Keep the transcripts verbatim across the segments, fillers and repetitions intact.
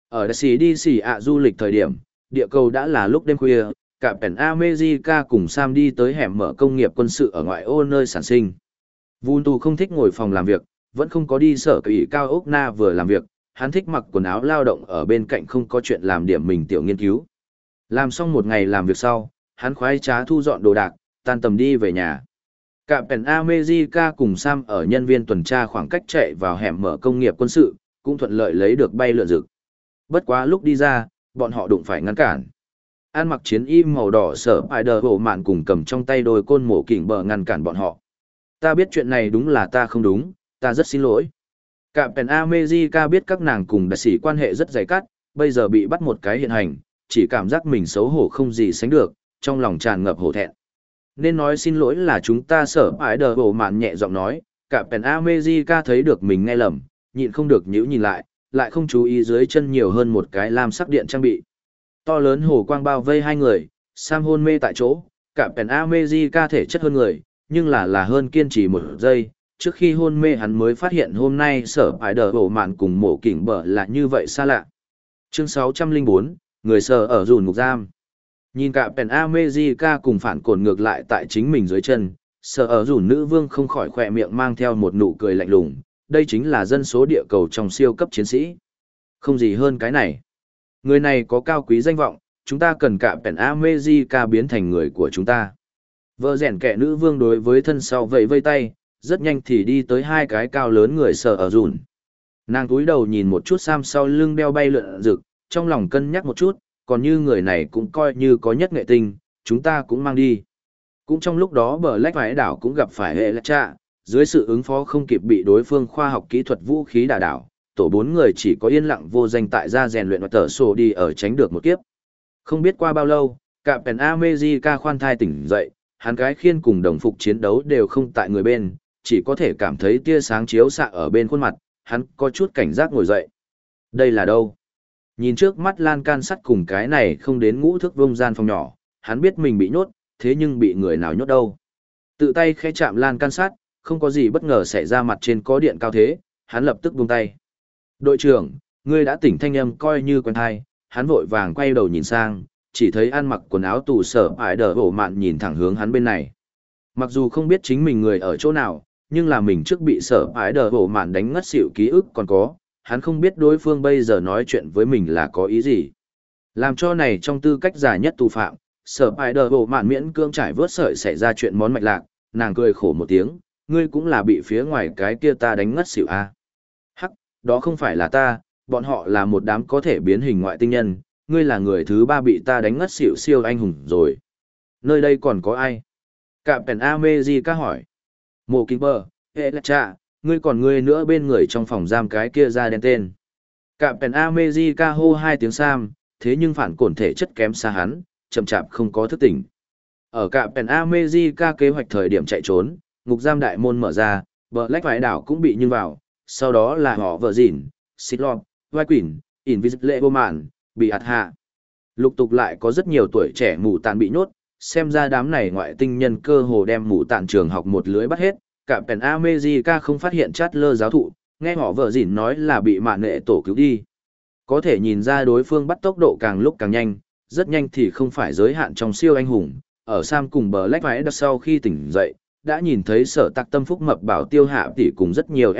Ở đ xì đi xì ạ du lịch thời điểm, địa cầu đã là lúc đêm khuya, cả Pèn America cùng Sam đi tới hẻm mở công nghiệp quân sự ở ngoại ô nơi sản sinh. Vun Tu không thích ngồi phòng làm việc, vẫn không có đi sở kỹ cao ốc na vừa làm việc, hắn thích mặc quần áo lao động ở bên cạnh không có chuyện làm điểm mình tiểu nghiên cứu. Làm xong một ngày làm việc sau, hắn khoái trá thu dọn đồ đạc, tan tầm đi về nhà. Cả Pèn America cùng Sam ở nhân viên tuần tra khoảng cách chạy vào hẻm mở công nghiệp quân sự, cũng thuận lợi lấy được bay lượn rực. Bất quá lúc đi ra, bọn họ đụng phải ngăn cản. An mặc chiến y màu đỏ sở Spider hộ mạn cùng cầm trong tay đôi côn mổ kỉnh bờ ngăn cản bọn họ. Ta biết chuyện này đúng là ta không đúng, ta rất xin lỗi. Cả Pèn America biết các nàng cùng đại sĩ quan hệ rất dày cắt, bây giờ bị bắt một cái hiện hành, chỉ cảm giác mình xấu hổ không gì sánh được, trong lòng tràn ngập hổ thẹn. Nên nói xin lỗi là chúng ta sở Spider hộ mạn nhẹ giọng nói, cả Pèn America thấy được mình nghe lầm, nhịn không được nhíu nhìn lại, lại không chú ý dưới chân nhiều hơn một cái lam sắc điện trang bị. To lớn hồ quang bao vây hai người, Sam hôn mê tại chỗ, cả Pèn America thể chất hơn người, nhưng là là hơn kiên trì một giây. Trước khi hôn mê hắn mới phát hiện hôm nay sở Spider hộ mạn cùng mổ kỉnh bờ là như vậy xa lạ. Chương sáu trăm lẻ bốn, người sở ở dùn ngục giam. Nhìn cả Pèn America cùng phản cồn ngược lại tại chính mình dưới chân, sở ở dùn nữ vương không khỏi khỏe miệng mang theo một nụ cười lạnh lùng. Đây chính là dân số địa cầu trong siêu cấp chiến sĩ. Không gì hơn cái này. Người này có cao quý danh vọng, chúng ta cần cả Pèn America biến thành người của chúng ta. Vợ rèn kẻ nữ vương đối với thân sau vẫy vây tay, rất nhanh thì đi tới hai cái cao lớn người sở ở dùn. Nàng túi đầu nhìn một chút Sam sau lưng đeo bay lượn rực, trong lòng cân nhắc một chút, còn như người này cũng coi như có nhất nghệ tinh, chúng ta cũng mang đi. Cũng trong lúc đó bờ lách vải đảo cũng gặp phải hệ lạch trạ, dưới sự ứng phó không kịp bị đối phương khoa học kỹ thuật vũ khí đả đảo, tổ bốn người chỉ có yên lặng vô danh tại gia rèn luyện và tở sổ đi ở tránh được một kiếp. Không biết qua bao lâu, cả Pèn America khoan thai tỉnh dậy, hắn cái khiên cùng đồng phục chiến đấu đều không tại người bên, chỉ có thể cảm thấy tia sáng chiếu xạ ở bên khuôn mặt, hắn có chút cảnh giác ngồi dậy. Đây là đâu? Nhìn trước mắt lan can sắt cùng cái này không đến ngũ thước vuông gian phòng nhỏ, hắn biết mình bị nhốt, thế nhưng bị người nào nhốt đâu. Tự tay khẽ chạm lan can sắt, không có gì bất ngờ xảy ra, mặt trên có điện cao thế, hắn lập tức buông tay. Đội trưởng, ngươi đã tỉnh, thanh âm coi như quen thai, hắn vội vàng quay đầu nhìn sang, chỉ thấy ăn mặc quần áo tù sở ải đờ hổ mạn nhìn thẳng hướng hắn bên này. Mặc dù không biết chính mình người ở chỗ nào, nhưng là mình trước bị sở ải đờ hổ mạn đánh ngất xỉu ký ức còn có, hắn không biết đối phương bây giờ nói chuyện với mình là có ý gì. Làm cho này trong tư cách giả nhất tù phạm, sở ải đờ hổ mạn miễn cưỡng trải vớt sợi xảy ra chuyện món mạch lạc, nàng cười khổ một tiếng, ngươi cũng là bị phía ngoài cái kia ta đánh ngất xỉu à. Hắc, đó không phải là ta, bọn họ là một đám có thể biến hình ngoại tinh nhân, ngươi là người thứ ba bị ta đánh ngất xỉu siêu anh hùng rồi. Nơi đây còn có ai? Cả Pèn America hỏi. Mộ Kinh Bờ, hệ là cha, ngươi còn ngươi nữa bên người trong phòng giam cái kia ra đen tên. Cả Pèn America hô hai tiếng Sam, thế nhưng phản cổn thể chất kém xa hắn, chậm chạp không có thức tỉnh. Ở cả Pèn America kế hoạch thời điểm chạy trốn, ngục giam đại môn mở ra, bờ lách vải đảo cũng bị nhưng vào, sau đó là họ vợ dịn, xích lọt, vai quỷ, invisible vô mạn, bị ạt hạ. Lục tục lại có rất nhiều tuổi trẻ mù tàn bị nhốt, xem ra đám này ngoại tinh nhân cơ hồ đem mù tàn trường học một lưới bắt hết. Cả Pèn America không phát hiện chát lơ giáo thụ, nghe họ vợ dịn nói là bị mạn nệ tổ cứu đi. Có thể nhìn ra đối phương bắt tốc độ càng lúc càng nhanh, rất nhanh thì không phải giới hạn trong siêu anh hùng. Ở Sam cùng bờ lách vải đằng sau khi tỉnh dậy, đã nhìn thấy sở tạc tâm phúc mập bảo tiêu hạ tỷ cùng rất nhiều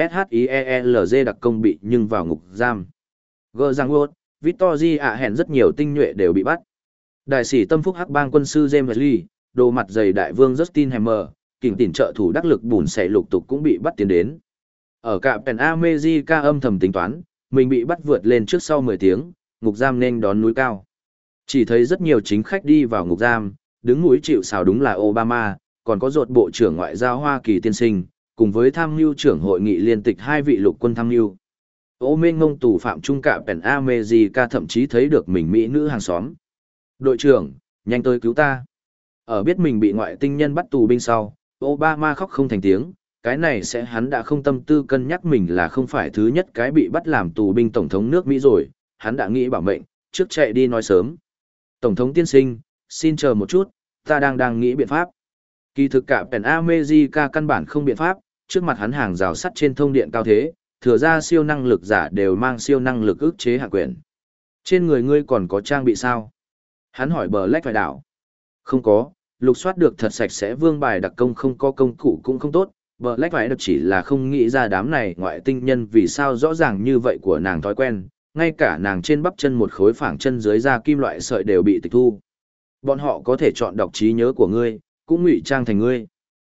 SHIELZ đặc công bị nhưng vào ngục giam. Gơ Giang World, Victory ạ hẹn rất nhiều tinh nhuệ đều bị bắt. Đại sĩ tâm phúc hắc bang quân sư James Lee, đồ mặt dày đại vương Justin Hammer, kình tỉnh trợ thủ đắc lực bùn xẻ lục tục cũng bị bắt tiến đến. Ở cả Pèn America âm thầm tính toán, mình bị bắt vượt lên trước sau mười tiếng, ngục giam nên đón núi cao. Chỉ thấy rất nhiều chính khách đi vào ngục giam, đứng mũi chịu sào đúng là Obama, còn có rột bộ trưởng ngoại giao Hoa Kỳ tiên sinh, cùng với tham mưu trưởng hội nghị liên tịch hai vị lục quân tham mưu. Ô mênh ngông tù phạm trung cả Pèn America thậm chí thấy được mình mỹ nữ hàng xóm. Đội trưởng, nhanh tới cứu ta. Ở biết mình bị ngoại tinh nhân bắt tù binh sau, Obama khóc không thành tiếng, cái này sẽ hắn đã không tâm tư cân nhắc mình là không phải thứ nhất cái bị bắt làm tù binh tổng thống nước Mỹ rồi, hắn đã nghĩ bảo mệnh, trước chạy đi nói sớm. Tổng thống tiên sinh, xin chờ một chút, ta đang đang nghĩ biện pháp. Kỳ thực cả Pèn America căn bản không biện pháp, trước mặt hắn hàng rào sắt trên thông điện cao thế, thừa ra siêu năng lực giả đều mang siêu năng lực ức chế hạ quyền. Trên người ngươi còn có trang bị sao? Hắn hỏi bờ lách phải đảo. Không có, lục soát được thật sạch sẽ vương bài đặc công không có công cụ cũng không tốt. Bờ lách phải đọc chỉ là không nghĩ ra đám này ngoại tinh nhân vì sao rõ ràng như vậy của nàng thói quen, ngay cả nàng trên bắp chân một khối phẳng chân dưới da kim loại sợi đều bị tịch thu. Bọn họ có thể chọn đọc trí nhớ của ngươi, cũng ngụy trang thành ngươi.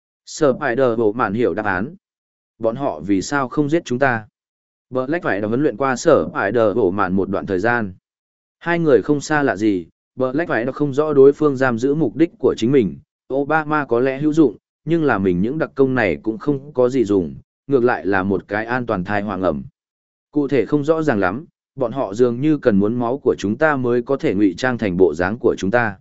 Spider bộ mạn hiểu đáp án. Bọn họ vì sao không giết chúng ta? Black phải đã huấn luyện qua Spider bộ mạn một đoạn thời gian. Hai người không xa lạ gì, Black phải đã không rõ đối phương giam giữ mục đích của chính mình. Obama có lẽ hữu dụng, nhưng là mình những đặc công này cũng không có gì dùng, ngược lại là một cái an toàn thai hoàng ẩm. Cụ thể không rõ ràng lắm, bọn họ dường như cần muốn máu của chúng ta mới có thể ngụy trang thành bộ dáng của chúng ta.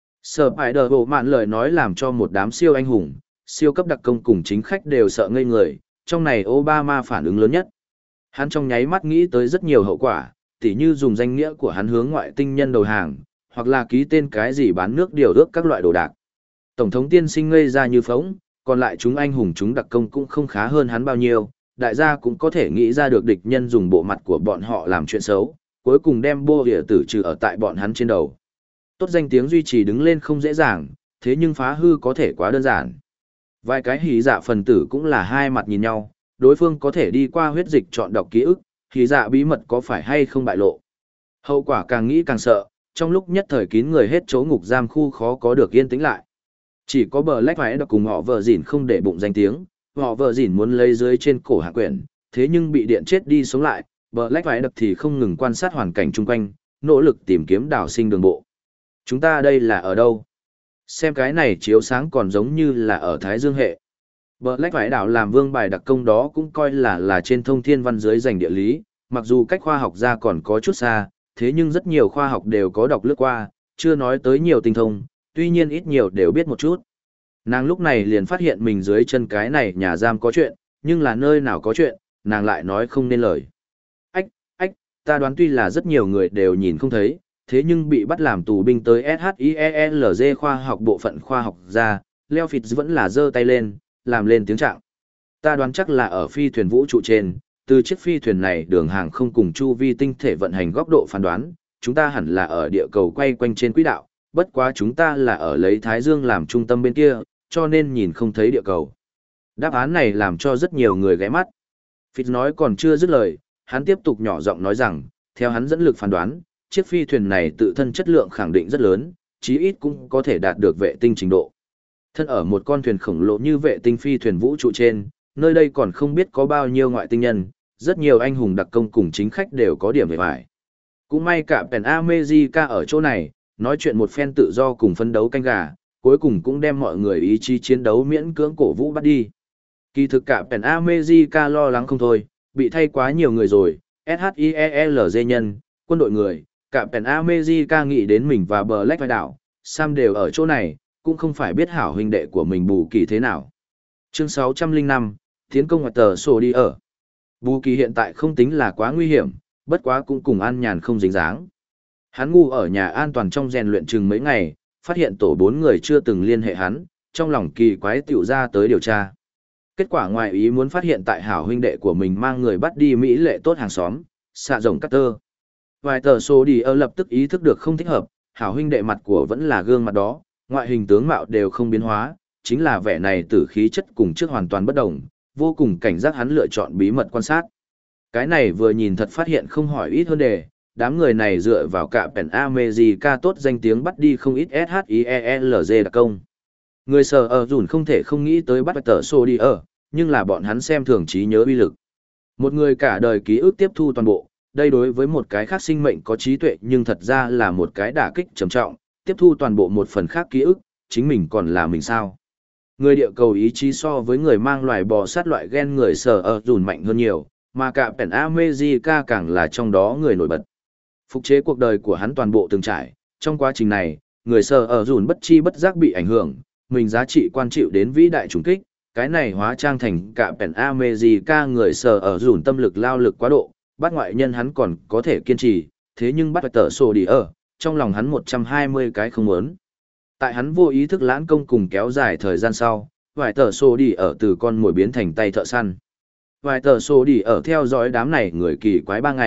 Spider bộ mạn lời nói làm cho một đám siêu anh hùng, siêu cấp đặc công cùng chính khách đều sợ ngây người, trong này Obama phản ứng lớn nhất. Hắn trong nháy mắt nghĩ tới rất nhiều hậu quả, tỉ như dùng danh nghĩa của hắn hướng ngoại tinh nhân đầu hàng, hoặc là ký tên cái gì bán nước điều ước các loại đồ đạc. Tổng thống tiên sinh ngây ra như phóng, còn lại chúng anh hùng chúng đặc công cũng không khá hơn hắn bao nhiêu, đại gia cũng có thể nghĩ ra được địch nhân dùng bộ mặt của bọn họ làm chuyện xấu, cuối cùng đem bô địa tử trừ ở tại bọn hắn trên đầu. Tốt danh tiếng duy trì đứng lên không dễ dàng, thế nhưng phá hư có thể quá đơn giản. Vài cái hí dạ phần tử cũng là hai mặt nhìn nhau, đối phương có thể đi qua huyết dịch chọn đọc ký ức, hí dạ bí mật có phải hay không bại lộ. Hậu quả càng nghĩ càng sợ, trong lúc nhất thời kín người hết chỗ ngục giam khu khó có được yên tĩnh lại. Chỉ có bờ lách phải đọc cùng họ vợ dỉn không để bụng danh tiếng, họ vợ dỉn muốn lấy dưới trên cổ hạ quyển, thế nhưng bị điện chết đi sống lại, bờ lách phải đọc thì không ngừng quan sát hoàn cảnh chung quanh, nỗ lực tìm kiếm đảo sinh đường bộ. Chúng ta đây là ở đâu? Xem cái này chiếu sáng còn giống như là ở Thái Dương hệ. Black phải đảo làm vương bài đặc công đó cũng coi là là trên thông thiên văn dưới giành địa lý, mặc dù cách khoa học ra còn có chút xa, thế nhưng rất nhiều khoa học đều có đọc lướt qua, chưa nói tới nhiều tinh thông, tuy nhiên ít nhiều đều biết một chút. Nàng lúc này liền phát hiện mình dưới chân cái này nhà giam có chuyện, nhưng là nơi nào có chuyện, nàng lại nói không nên lời. Ách, ách, ta đoán tuy là rất nhiều người đều nhìn không thấy, thế nhưng bị bắt làm tù binh tới ét hát i e lờ giê khoa học bộ phận khoa học ra, Leo Fitz vẫn là giơ tay lên, làm lên tiếng trạng. Ta đoán chắc là ở phi thuyền vũ trụ trên, từ chiếc phi thuyền này đường hàng không cùng chu vi tinh thể vận hành góc độ phán đoán, chúng ta hẳn là ở địa cầu quay quanh trên quỹ đạo, bất quá chúng ta là ở lấy Thái Dương làm trung tâm bên kia, cho nên nhìn không thấy địa cầu. Đáp án này làm cho rất nhiều người ghé mắt. Fitz nói còn chưa dứt lời, hắn tiếp tục nhỏ giọng nói rằng, theo hắn dẫn lực phán đoán, chiếc phi thuyền này tự thân chất lượng khẳng định rất lớn, chí ít cũng có thể đạt được vệ tinh trình độ. Thân ở một con thuyền khổng lồ như vệ tinh phi thuyền vũ trụ trên, nơi đây còn không biết có bao nhiêu ngoại tinh nhân, rất nhiều anh hùng đặc công cùng chính khách đều có điểm về vải. Cũng may cả Pen America ở chỗ này, nói chuyện một phen tự do cùng phấn đấu canh gà, cuối cùng cũng đem mọi người ý chí chiến đấu miễn cưỡng cổ vũ bắt đi. Kỳ thực cả Pen America lo lắng không thôi, bị thay quá nhiều người rồi, ét hát i e lờ giê nhân, quân đội người, cả Pen America nghĩ đến mình và Black vai đảo, Sam đều ở chỗ này, cũng không phải biết hảo huynh đệ của mình Bù Kỳ thế nào. Chương sáu trăm lẻ năm, tiến công ngoại tờ sổ đi ở. Bù Kỳ hiện tại không tính là quá nguy hiểm, bất quá cũng cùng an nhàn không dính dáng. Hắn ngu ở nhà an toàn trong rèn luyện chừng mấy ngày, phát hiện tổ bốn người chưa từng liên hệ hắn, trong lòng kỳ quái tiểu ra tới điều tra. Kết quả ngoài ý muốn phát hiện tại hảo huynh đệ của mình mang người bắt đi Mỹ lệ tốt hàng xóm, xạ rồng cắt tơ. Vài tờ số đi ở lập tức ý thức được không thích hợp, hảo huynh đệ mặt của vẫn là gương mặt đó, ngoại hình tướng mạo đều không biến hóa, chính là vẻ này tử khí chất cùng trước hoàn toàn bất đồng, vô cùng cảnh giác hắn lựa chọn bí mật quan sát. Cái này vừa nhìn thật phát hiện không hỏi ít hơn đề, đám người này dựa vào cả Pen America tốt danh tiếng bắt đi không ít ét hát i e lờ giê đặc công. Người sở ở dùn không thể không nghĩ tới bắt tờ xô đi ở, nhưng là bọn hắn xem thường trí nhớ uy lực. Một người cả đời ký ức tiếp thu toàn bộ, đây đối với một cái khác sinh mệnh có trí tuệ nhưng thật ra là một cái đả kích trầm trọng, tiếp thu toàn bộ một phần khác ký ức, chính mình còn là mình sao. Người địa cầu ý chí so với người mang loài bò sát loại gen người sở ở dùn mạnh hơn nhiều, mà cả Pen America càng là trong đó người nổi bật. Phục chế cuộc đời của hắn toàn bộ từng trải, trong quá trình này, người sở ở dùn bất chi bất giác bị ảnh hưởng, mình giá trị quan chịu đến vĩ đại trùng kích, cái này hóa trang thành cả Pen America người sở ở dùn tâm lực lao lực quá độ, bắt ngoại nhân hắn còn có thể kiên trì, thế nhưng bắt tờ sổ đi ở, trong lòng hắn một trăm hai mươi cái không muốn. Tại hắn vô ý thức lãng công cùng kéo dài thời gian sau, vài tờ sổ đi ở từ con mồi biến thành tay thợ săn. Vài tờ sổ đi ở theo dõi đám này người kỳ quái ba ngày,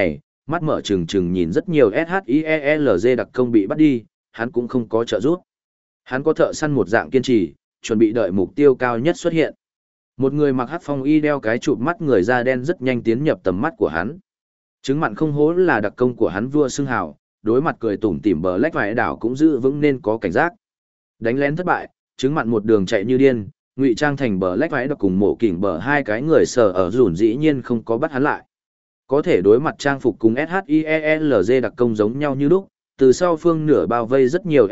mắt mở trừng trừng nhìn rất nhiều SHIELZ đặc công bị bắt đi, hắn cũng không có trợ giúp. Hắn có thợ săn một dạng kiên trì, chuẩn bị đợi mục tiêu cao nhất xuất hiện. Một người mặc hắc phong y đeo cái chụp mắt người da đen rất nhanh tiến nhập tầm mắt của hắn. Chứng mặn không hố là đặc công của hắn vua xưng hào, đối mặt cười tủm tỉm bờ lách vải đảo cũng giữ vững nên có cảnh giác. Đánh lén thất bại, chứng mặn một đường chạy như điên, ngụy trang thành bờ lách vải đảo cùng mổ kỉnh bờ hai cái người sờ ở rủn dĩ nhiên không có bắt hắn lại. Có thể đối mặt trang phục cùng SHIELZ đặc công giống nhau như lúc, từ sau phương nửa bao vây rất nhiều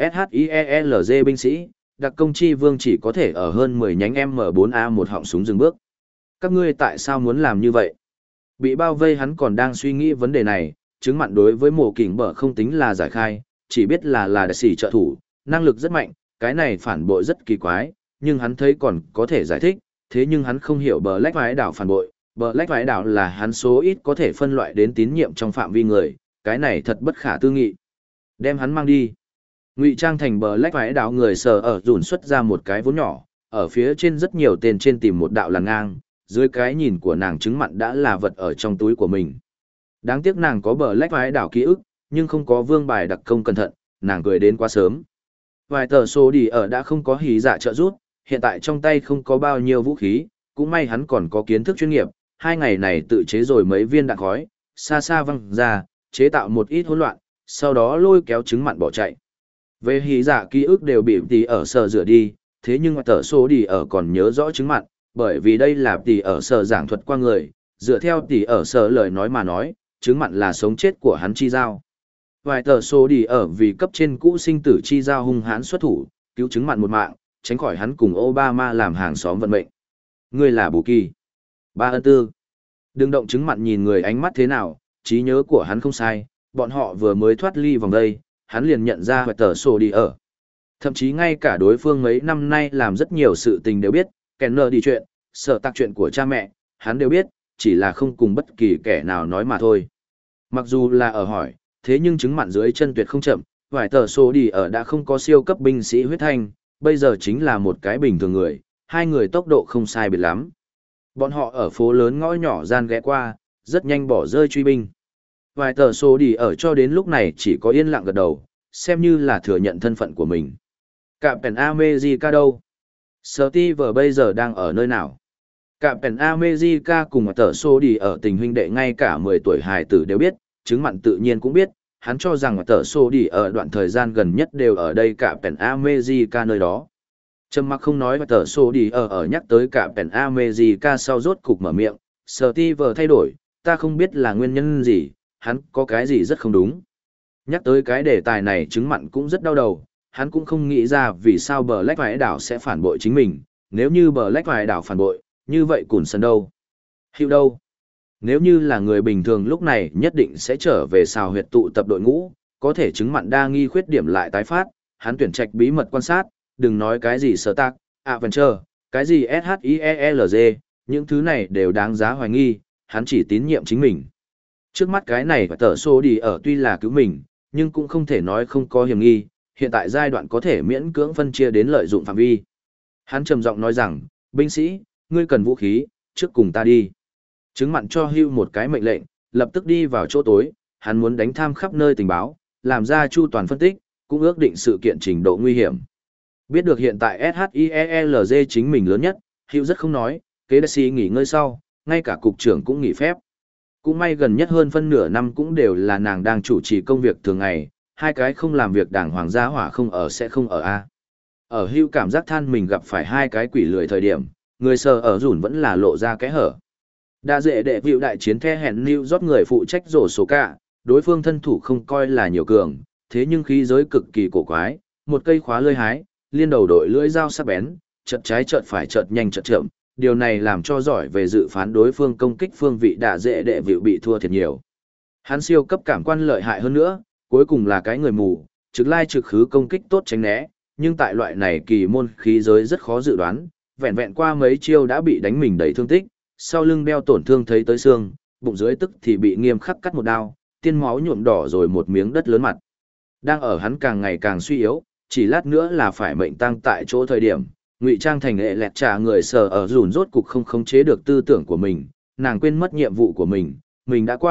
SHIELZ binh sĩ, đặc công chi vương chỉ có thể ở hơn mười nhánh M bốn A một họng súng dừng bước. Các ngươi tại sao muốn làm như vậy? Bị bao vây hắn còn đang suy nghĩ vấn đề này, chứng mặn đối với mổ kỉnh bờ không tính là giải khai, chỉ biết là là đại sĩ trợ thủ, năng lực rất mạnh, cái này phản bội rất kỳ quái, nhưng hắn thấy còn có thể giải thích, thế nhưng hắn không hiểu bờ lách vái đảo phản bội, bờ lách vái đảo là hắn số ít có thể phân loại đến tín nhiệm trong phạm vi người, cái này thật bất khả tư nghị. Đem hắn mang đi. Ngụy trang thành bờ lách vái đảo người sờ ở rủn xuất ra một cái vốn nhỏ, ở phía trên rất nhiều tên trên tìm một đạo làn ngang, dưới cái nhìn của nàng chứng mặn đã là vật ở trong túi của mình. Đáng tiếc nàng có bờ lách vái đảo ký ức, nhưng không có vương bài đặc công cẩn thận, nàng cười đến quá sớm. Vài tờ số đi ở đã không có hí dạ trợ rút, hiện tại trong tay không có bao nhiêu vũ khí, cũng may hắn còn có kiến thức chuyên nghiệp, hai ngày này tự chế rồi mấy viên đạn khói, xa xa văng ra, chế tạo một ít hỗn loạn, sau đó lôi kéo trứng mặn bỏ chạy. Về hí dạ ký ức đều bị tí ở sở rửa đi, thế nhưng tờ số đi ở còn nhớ rõ trứng mặn, bởi vì đây là tỷ ở sở giảng thuật qua người, dựa theo tỷ ở sở lời nói mà nói, chứng mặn là sống chết của hắn chi giao. Vài tờ số đi ở vì cấp trên cũ sinh tử chi giao hung hãn xuất thủ, cứu chứng mặn một mạng, tránh khỏi hắn cùng Obama làm hàng xóm vận mệnh. Ngươi là Bù Kỳ. Ba ân tư. Đừng động chứng mặn nhìn người ánh mắt thế nào, trí nhớ của hắn không sai, bọn họ vừa mới thoát ly vòng đây, hắn liền nhận ra vài tờ số đi ở. Thậm chí ngay cả đối phương mấy năm nay làm rất nhiều sự tình đều biết, kèn nợ đi chuyện, sợ tạc chuyện của cha mẹ, hắn đều biết, chỉ là không cùng bất kỳ kẻ nào nói mà thôi. Mặc dù là ở hỏi, thế nhưng chứng mặn dưới chân tuyệt không chậm, vài tờ số đi ở đã không có siêu cấp binh sĩ huyết thanh, bây giờ chính là một cái bình thường người, hai người tốc độ không sai biệt lắm. Bọn họ ở phố lớn ngõ nhỏ gian ghé qua, rất nhanh bỏ rơi truy binh. Vài tờ số đi ở cho đến lúc này chỉ có yên lặng gật đầu, xem như là thừa nhận thân phận của mình. Captain America đâu? Steve bây giờ đang ở nơi nào? Captain America cùng tờ số đi ở tình huynh đệ ngay cả mười tuổi hài tử đều biết, chứng mặn tự nhiên cũng biết, hắn cho rằng tờ số đi ở đoạn thời gian gần nhất đều ở đây Captain America nơi đó. Trầm mặc không nói và tờ số đi ở ở nhắc tới Captain America sau rốt cục mở miệng, Steve thay đổi, ta không biết là nguyên nhân gì, hắn có cái gì rất không đúng. Nhắc tới cái đề tài này chứng mặn cũng rất đau đầu, hắn cũng không nghĩ ra vì sao bờ lách vải đảo sẽ phản bội chính mình, nếu như bờ lách vải đảo phản bội, như vậy Cùn Sân đâu? Hữu đâu? Nếu như là người bình thường lúc này nhất định sẽ trở về xào huyệt tụ tập đội ngũ, có thể chứng mặn đa nghi khuyết điểm lại tái phát, hắn tuyển trạch bí mật quan sát, đừng nói cái gì sở tác, Adventure, cái gì SHIELZ, những thứ này đều đáng giá hoài nghi, hắn chỉ tín nhiệm chính mình. Trước mắt cái này và tờ số đi ở tuy là cứu mình, nhưng cũng không thể nói không có hiểm nghi, hiện tại giai đoạn có thể miễn cưỡng phân chia đến lợi dụng phạm vi. Hắn trầm giọng nói rằng, binh sĩ, ngươi cần vũ khí, trước cùng ta đi. Chứng mặn cho Hugh một cái mệnh lệnh, lập tức đi vào chỗ tối, hắn muốn đánh tham khắp nơi tình báo, làm ra chu toàn phân tích, cũng ước định sự kiện trình độ nguy hiểm. Biết được hiện tại SHIELZ chính mình lớn nhất, Hugh rất không nói, kế đại sĩ nghỉ ngơi sau, ngay cả cục trưởng cũng nghỉ phép. Cũng may gần nhất hơn phân nửa năm cũng đều là nàng đang chủ trì công việc thường ngày, hai cái không làm việc đảng hoàng gia hỏa không ở sẽ không ở A. Ở Hugh cảm giác than mình gặp phải hai cái quỷ lười thời điểm, người sờ ở rủn vẫn là lộ ra cái hở. Đã dễ đệ vịu đại chiến the hẹn New York người phụ trách rổ số cả, đối phương thân thủ không coi là nhiều cường, thế nhưng khí giới cực kỳ cổ quái, một cây khóa lưỡi hái, liên đầu đội lưỡi dao sắc bén, chợt trái chợt phải chợt nhanh chợt chậm, điều này làm cho giỏi về dự phán đối phương công kích phương vị đã dễ đệ vịu bị thua thiệt nhiều. Hắn siêu cấp cảm quan lợi hại hơn nữa, cuối cùng là cái người mù, trực lai trực khứ công kích tốt tránh né, nhưng tại loại này kỳ môn khí giới rất khó dự đoán, vẹn vẹn qua mấy chiêu đã bị đánh mình đầy thương tích, sau lưng đeo tổn thương thấy tới xương, bụng dưới tức thì bị nghiêm khắc cắt một đao, tiên máu nhuộm đỏ rồi một miếng đất lớn mặt. Đang ở hắn càng ngày càng suy yếu, chỉ lát nữa là phải mệnh tang tại chỗ thời điểm, ngụy trang thành hệ lẹt trả người sờ ở rủn rốt cục không khống chế được tư tưởng của mình, nàng quên mất nhiệm vụ của mình, mình đã qua,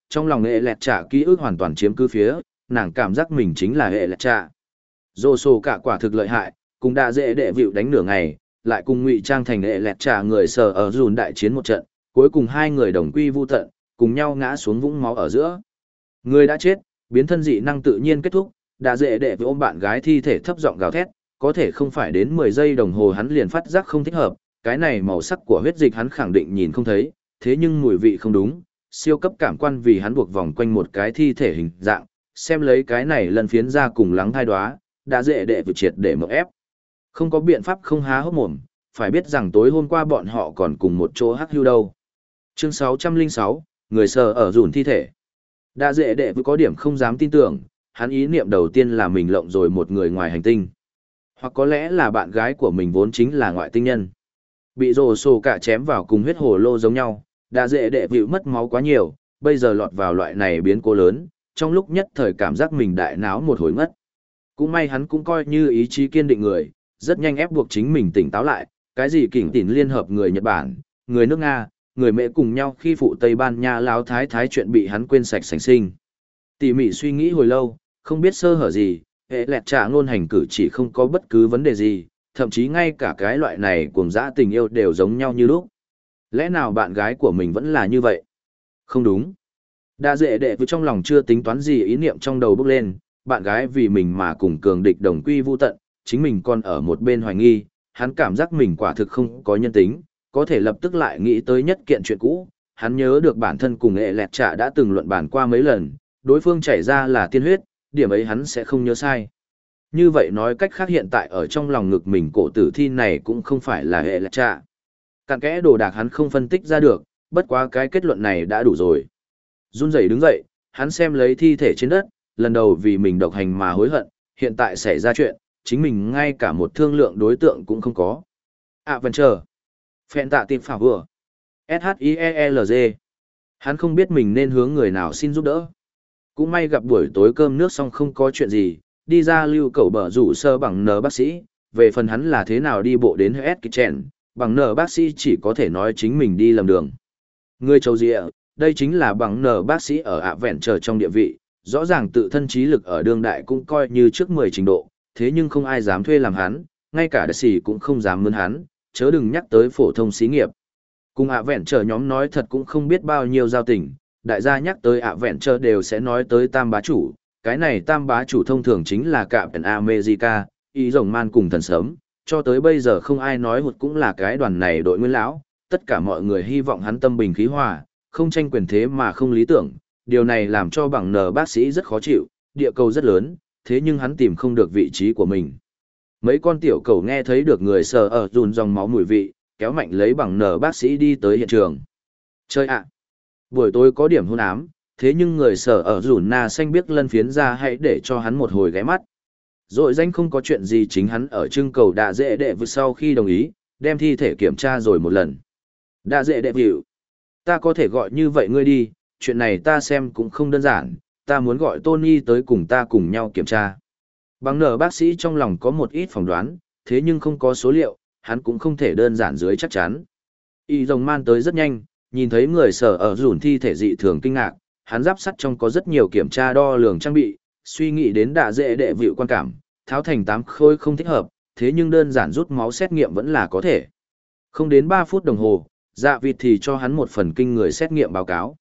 trong lòng hệ lẹt trả ký ức hoàn toàn chiếm cứ phía, nàng cảm giác mình chính là hệ lẹt trả. Dô sổ cả quả thực lợi hại, cũng đã dễ đệ vịu đánh nửa ngày, lại cùng ngụy trang thành hệ lẹt trả người sở ở dùn đại chiến một trận, cuối cùng hai người đồng quy vu tận, cùng nhau ngã xuống vũng máu ở giữa. Người đã chết, biến thân dị năng tự nhiên kết thúc, đã dễ đệ với ôm bạn gái thi thể thấp giọng gào thét, có thể không phải đến mười giây đồng hồ hắn liền phát giác không thích hợp, cái này màu sắc của huyết dịch hắn khẳng định nhìn không thấy, thế nhưng mùi vị không đúng, siêu cấp cảm quan vì hắn buộc vòng quanh một cái thi thể hình dạng, xem lấy cái này lần phiến ra cùng lắng thai đoá, đã dễ đệ vượt triệt để mộng ép. Không có biện pháp không há hốc mồm, phải biết rằng tối hôm qua bọn họ còn cùng một chỗ hắc hưu đâu. Chương sáu trăm lẻ sáu, người sờ ở dùn thi thể. Đã dễ đệ vừa có điểm không dám tin tưởng, hắn ý niệm đầu tiên là mình lộng rồi một người ngoài hành tinh. Hoặc có lẽ là bạn gái của mình vốn chính là ngoại tinh nhân. Bị rồ sổ cả chém vào cùng huyết hồ lô giống nhau, đã dễ đệ vịu mất máu quá nhiều, bây giờ lọt vào loại này biến cố lớn, trong lúc nhất thời cảm giác mình đại náo một hồi ngất. Cũng may hắn cũng coi như ý chí kiên định người, rất nhanh ép buộc chính mình tỉnh táo lại, cái gì kỉnh tỉnh liên hợp người Nhật Bản, người nước Nga, người Mễ cùng nhau khi phụ Tây Ban Nha láo thái thái chuyện bị hắn quên sạch sành sinh. Tỉ mỉ suy nghĩ hồi lâu, không biết sơ hở gì, hệ lẹt trả ngôn hành cử chỉ không có bất cứ vấn đề gì, thậm chí ngay cả cái loại này cuồng dã tình yêu đều giống nhau như lúc. Lẽ nào bạn gái của mình vẫn là như vậy? Không đúng. Đã dễ đệ với trong lòng chưa tính toán gì ý niệm trong đầu bốc lên, bạn gái vì mình mà cùng cường địch đồng quy vu tận, chính mình còn ở một bên hoài nghi, hắn cảm giác mình quả thực không có nhân tính, có thể lập tức lại nghĩ tới nhất kiện chuyện cũ, hắn nhớ được bản thân cùng hệ lẹt trả đã từng luận bàn qua mấy lần, đối phương chảy ra là tiên huyết, điểm ấy hắn sẽ không nhớ sai. Như vậy nói cách khác hiện tại ở trong lòng ngực mình cổ tử thi này cũng không phải là hệ lẹt trả. Cặn kẽ đồ đạc hắn không phân tích ra được, bất quá cái kết luận này đã đủ rồi. Run rẩy đứng dậy, hắn xem lấy thi thể trên đất, lần đầu vì mình độc hành mà hối hận, hiện tại xảy ra chuyện, chính mình ngay cả một thương lượng đối tượng cũng không có. Adventure. Phẹn tạ tìm phảo vừa. ét hát i e lờ giê. Hắn không biết mình nên hướng người nào xin giúp đỡ. Cũng may gặp buổi tối cơm nước xong không có chuyện gì, đi ra lưu cầu bờ rủ sơ bằng nờ bác sĩ, về phần hắn là thế nào đi bộ đến hết Kitchen, bằng nờ bác sĩ chỉ có thể nói chính mình đi lầm đường. Người châu dịa, đây chính là bằng nờ bác sĩ ở ạ vẹn chờ trong địa vị, rõ ràng tự thân trí lực ở đương đại cũng coi như trước mười trình độ, thế nhưng không ai dám thuê làm hắn, ngay cả đại sĩ cũng không dám mướn hắn, chớ đừng nhắc tới phổ thông xí nghiệp. Cùng ạ vẹn chờ nhóm nói thật cũng không biết bao nhiêu giao tình, đại gia nhắc tới ạ vẹn chờ đều sẽ nói tới tam bá chủ, cái này tam bá chủ thông thường chính là Captain America, ý rồng man cùng thần sớm, cho tới bây giờ không ai nói hụt cũng là cái đoàn này đội nguyên lão, tất cả mọi người hy vọng hắn tâm bình khí hòa, không tranh quyền thế mà không lý tưởng, điều này làm cho bằng nờ bác sĩ rất khó chịu, địa cầu rất lớn, thế nhưng hắn tìm không được vị trí của mình. Mấy con tiểu cầu nghe thấy được người sờ ở dùn dòng máu mùi vị, kéo mạnh lấy bằng nờ bác sĩ đi tới hiện trường. Chơi ạ! Buổi tối có điểm hôn ám, thế nhưng người sờ ở dùn na xanh biết lân phiến ra hãy để cho hắn một hồi ghé mắt. Rồi danh không có chuyện gì chính hắn ở trưng cầu đạ dễ đệ vự sau khi đồng ý, đem thi thể kiểm tra rồi một lần. Đạ dễ đệ vự, ta có thể gọi như vậy ngươi đi, chuyện này ta xem cũng không đơn giản, ta muốn gọi Tony tới cùng ta cùng nhau kiểm tra. Bằng nở bác sĩ trong lòng có một ít phỏng đoán, thế nhưng không có số liệu, hắn cũng không thể đơn giản dưới chắc chắn. Y rồng man tới rất nhanh, nhìn thấy người sở ở rủn thi thể dị thường kinh ngạc, hắn giáp sắt trong có rất nhiều kiểm tra đo lường trang bị, suy nghĩ đến đạ dễ đệ vịu quan cảm, tháo thành tám khối không thích hợp, thế nhưng đơn giản rút máu xét nghiệm vẫn là có thể. Không đến ba phút đồng hồ, dạ vịt thì cho hắn một phần kinh người xét nghiệm báo cáo.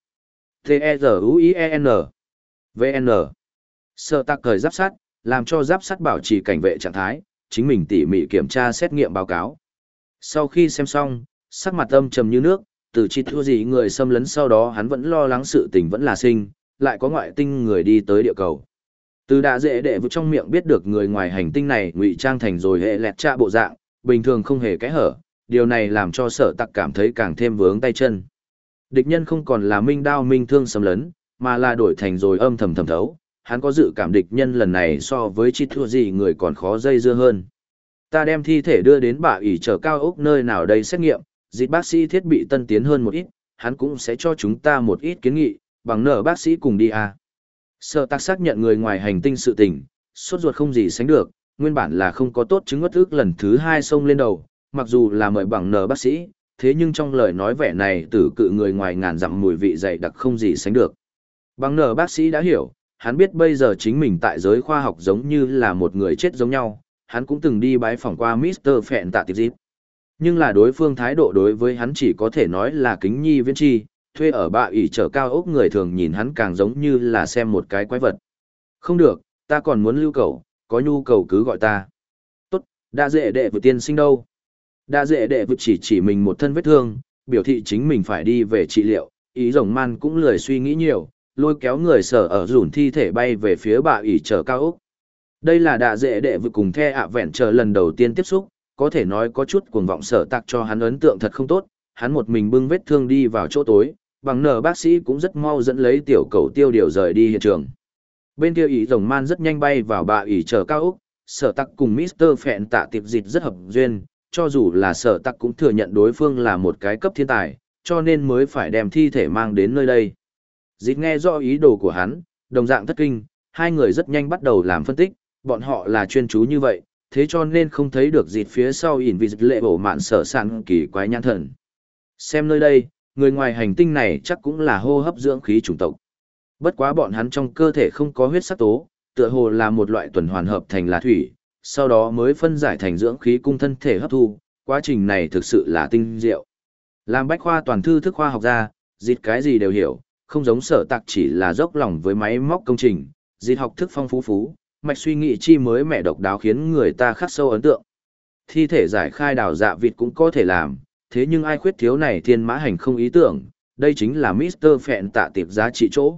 T-E-Z-U-I-E-N V N Sợ tạc thời giáp sắt, làm cho giáp sắt bảo trì cảnh vệ trạng thái, chính mình tỉ mỉ kiểm tra xét nghiệm báo cáo. Sau khi xem xong, sắc mặt âm trầm như nước, từ chi thua gì người xâm lấn sau đó hắn vẫn lo lắng sự tình vẫn là sinh, lại có ngoại tinh người đi tới địa cầu. Từ đã dễ đệ vụ trong miệng biết được người ngoài hành tinh này ngụy trang thành rồi hệ lẹt trạ bộ dạng, bình thường không hề cái hở, điều này làm cho sở tặc cảm thấy càng thêm vướng tay chân. Địch nhân không còn là minh đao minh thương xâm lấn, mà là đổi thành rồi âm thầm thầm thấu, hắn có dự cảm địch nhân lần này so với chi thua gì người còn khó dây dưa hơn. Ta đem thi thể đưa đến bạ ủy trở cao ốc nơi nào đây xét nghiệm, dịch bác sĩ thiết bị tân tiến hơn một ít, hắn cũng sẽ cho chúng ta một ít kiến nghị, bằng nở bác sĩ cùng đi à. Sở tạc xác nhận người ngoài hành tinh sự tình, sốt ruột không gì sánh được, nguyên bản là không có tốt chứng ngất ức lần thứ hai xông lên đầu, mặc dù là mời bằng nở bác sĩ, thế nhưng trong lời nói vẻ này tử cự người ngoài ngàn dặm mùi vị dày đặc không gì sánh được. Bằng nở bác sĩ đã hiểu, hắn biết bây giờ chính mình tại giới khoa học giống như là một người chết giống nhau, hắn cũng từng đi bái phỏng qua mít tơ Phẹn Tạ Tiệp Dịp. Nhưng là đối phương thái độ đối với hắn chỉ có thể nói là kính nhi viễn chi, thuê ở bạ ủy trở cao ốc người thường nhìn hắn càng giống như là xem một cái quái vật. Không được, ta còn muốn lưu cầu, có nhu cầu cứ gọi ta. Tốt, đã dễ đệ vừa tiên sinh đâu. Đã dễ đệ vừa chỉ chỉ mình một thân vết thương, biểu thị chính mình phải đi về trị liệu, ý rồng man cũng lười suy nghĩ nhiều, lôi kéo người sở ở rủn thi thể bay về phía bạ ủy trở cao ốc. Đây là đạ dễ đệ vừa cùng the ạ vẹn chờ lần đầu tiên tiếp xúc, có thể nói có chút cuồng vọng sở tạc cho hắn ấn tượng thật không tốt, hắn một mình bưng vết thương đi vào chỗ tối, bằng nở bác sĩ cũng rất mau dẫn lấy tiểu cầu tiêu điều rời đi hiện trường. Bên kia ý rồng man rất nhanh bay vào bạ ủy trở cao ốc, sở tạc cùng mít tơ Phẹn Tạ Tiệp Dịt rất hợp duyên, cho dù là sở tạc cũng thừa nhận đối phương là một cái cấp thiên tài, cho nên mới phải đem thi thể mang đến nơi đây. Dịt nghe rõ ý đồ của hắn, đồng dạng thất kinh, hai người rất nhanh bắt đầu làm phân tích, bọn họ là chuyên chú như vậy, thế cho nên không thấy được dịt phía sau ỉn vì lệ bổ mạn sở sản kỳ quái nhãn thần. Xem nơi đây, người ngoài hành tinh này chắc cũng là hô hấp dưỡng khí chủng tộc. Bất quá bọn hắn trong cơ thể không có huyết sắc tố, tựa hồ là một loại tuần hoàn hợp thành là thủy, sau đó mới phân giải thành dưỡng khí cung thân thể hấp thu, quá trình này thực sự là tinh diệu. Làm bách khoa toàn thư thức khoa học ra, dịt cái gì đều hiểu, không giống sở tạc chỉ là dốc lòng với máy móc công trình, dịt học thức phong phú phú, mạch suy nghĩ chi mới mẹ độc đáo khiến người ta khắc sâu ấn tượng. Thi thể giải khai đào dạ vịt cũng có thể làm, thế nhưng ai khuyết thiếu này thiên mã hành không ý tưởng, đây chính là mít tơ Phẹn Tạ Tiệp giá trị chỗ.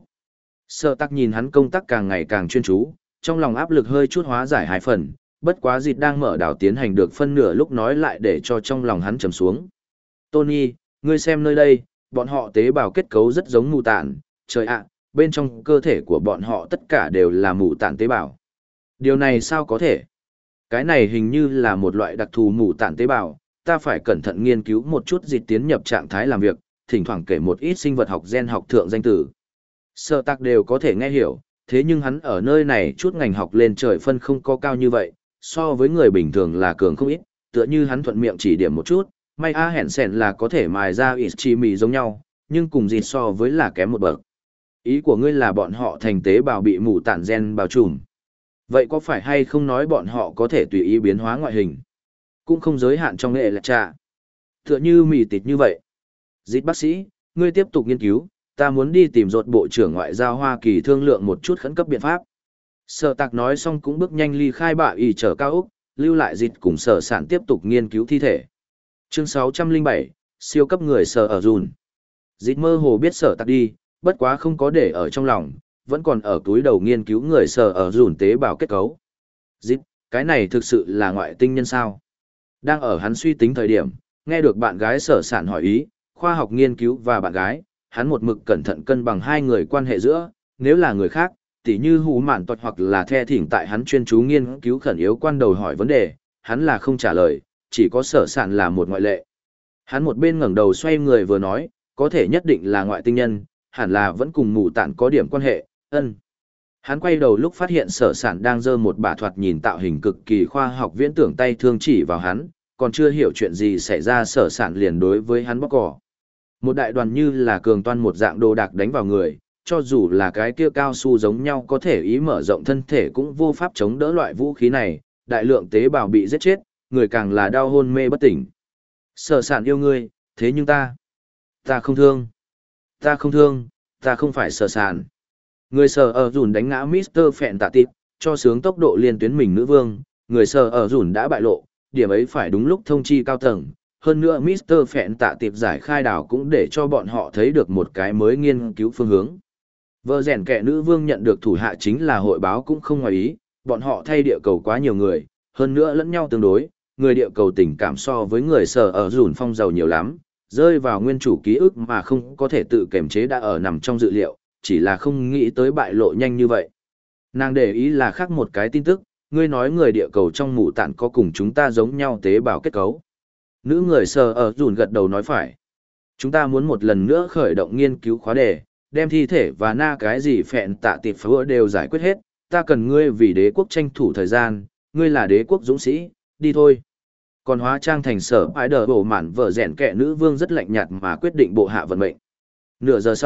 Sở tắc nhìn hắn công tác càng ngày càng chuyên chú, trong lòng áp lực hơi chút hóa giải hai phần, bất quá dịt đang mở đào tiến hành được phân nửa lúc nói lại để cho trong lòng hắn trầm xuống. Tony, ngươi xem nơi đây, bọn họ tế bào kết cấu rất giống mù tản, trời ạ, bên trong cơ thể của bọn họ tất cả đều là mù tản tế bào. Điều này sao có thể? Cái này hình như là một loại đặc thù mù tản tế bào, ta phải cẩn thận nghiên cứu một chút dịch tiến nhập trạng thái làm việc, thỉnh thoảng kể một ít sinh vật học gen học thượng danh từ. Sở tạc đều có thể nghe hiểu, thế nhưng hắn ở nơi này chút ngành học lên trời phân không có cao như vậy, so với người bình thường là cường không ít, tựa như hắn thuận miệng chỉ điểm một chút, may a hẹn sẹn là có thể mài ra ít chi mì giống nhau, nhưng cùng dịch so với là kém một bậc. Ý của ngươi là bọn họ thành tế bào bị mù tản gen bao trùm. Vậy có phải hay không nói bọn họ có thể tùy ý biến hóa ngoại hình? Cũng không giới hạn trong nghệ là trà. Tựa như mì tịt như vậy. Dịch bác sĩ, ngươi tiếp tục nghiên cứu, ta muốn đi tìm rột bộ trưởng ngoại giao Hoa Kỳ thương lượng một chút khẩn cấp biện pháp. Sở tạc nói xong cũng bước nhanh ly khai bạ ủy trở cao ốc, lưu lại dịch cùng sở sản tiếp tục nghiên cứu thi thể. Chương sáu trăm lẻ bảy, siêu cấp người sở ở dùn. Dịch mơ hồ biết sở tạc đi, bất quá không có để ở trong lòng, vẫn còn ở túi đầu nghiên cứu người sở ở dùn tế bào kết cấu. Dịch, cái này thực sự là ngoại tinh nhân sao? Đang ở hắn suy tính thời điểm, nghe được bạn gái sở sản hỏi ý, khoa học nghiên cứu và bạn gái, hắn một mực cẩn thận cân bằng hai người quan hệ giữa, nếu là người khác, tỉ như hù mạn tuật hoặc là the thỉnh tại hắn chuyên chú nghiên cứu khẩn yếu quan đầu hỏi vấn đề, hắn là không trả lời, chỉ có sở sản là một ngoại lệ. Hắn một bên ngẩng đầu xoay người vừa nói, có thể nhất định là ngoại tinh nhân, hẳn là vẫn cùng mù tản có điểm quan hệ, ân. Hắn quay đầu lúc phát hiện sở sản đang giơ một bả thoạt nhìn tạo hình cực kỳ khoa học viễn tưởng tay thương chỉ vào hắn, còn chưa hiểu chuyện gì xảy ra sở sản liền đối với hắn bóc cỏ. Một đại đoàn như là cường toan một dạng đồ đạc đánh vào người, cho dù là cái kia cao su giống nhau có thể ý mở rộng thân thể cũng vô pháp chống đỡ loại vũ khí này, đại lượng tế bào bị giết chết, người càng là đau hôn mê bất tỉnh. Sở sản yêu ngươi, thế nhưng ta, ta không thương, ta không thương, ta không phải sở sản. Người sở ở dùn đánh ngã mít tơ Phẹn Tạ Tiệp, cho sướng tốc độ liên tuyến mình nữ vương, người sở ở dùn đã bại lộ, điểm ấy phải đúng lúc thông chi cao tầng. Hơn nữa mít tơ Phẹn Tạ Tiệp giải khai đảo cũng để cho bọn họ thấy được một cái mới nghiên cứu phương hướng. Vợ rèn kẻ nữ vương nhận được thủ hạ chính là hội báo cũng không ngoài ý, bọn họ thay địa cầu quá nhiều người, hơn nữa lẫn nhau tương đối, người địa cầu tình cảm so với người sở ở dùn phong giàu nhiều lắm, rơi vào nguyên chủ ký ức mà không có thể tự kiềm chế đã ở nằm trong dự liệu, chỉ là không nghĩ tới bại lộ nhanh như vậy. Nàng để ý là khác một cái tin tức, ngươi nói người địa cầu trong mù tản có cùng chúng ta giống nhau tế bào kết cấu. Nữ người sở ở dùn gật đầu nói phải. Chúng ta muốn một lần nữa khởi động nghiên cứu khóa đề, đem thi thể và na cái gì Phẹn Tạ Tiệp phá đều giải quyết hết, ta cần ngươi vì đế quốc tranh thủ thời gian, ngươi là đế quốc dũng sĩ, đi thôi. Còn hóa trang thành sở ái đờ bổ mạn vợ rèn kẻ nữ vương rất lạnh nhạt mà quyết định bộ hạ vận mệnh. Nửa giờ sau,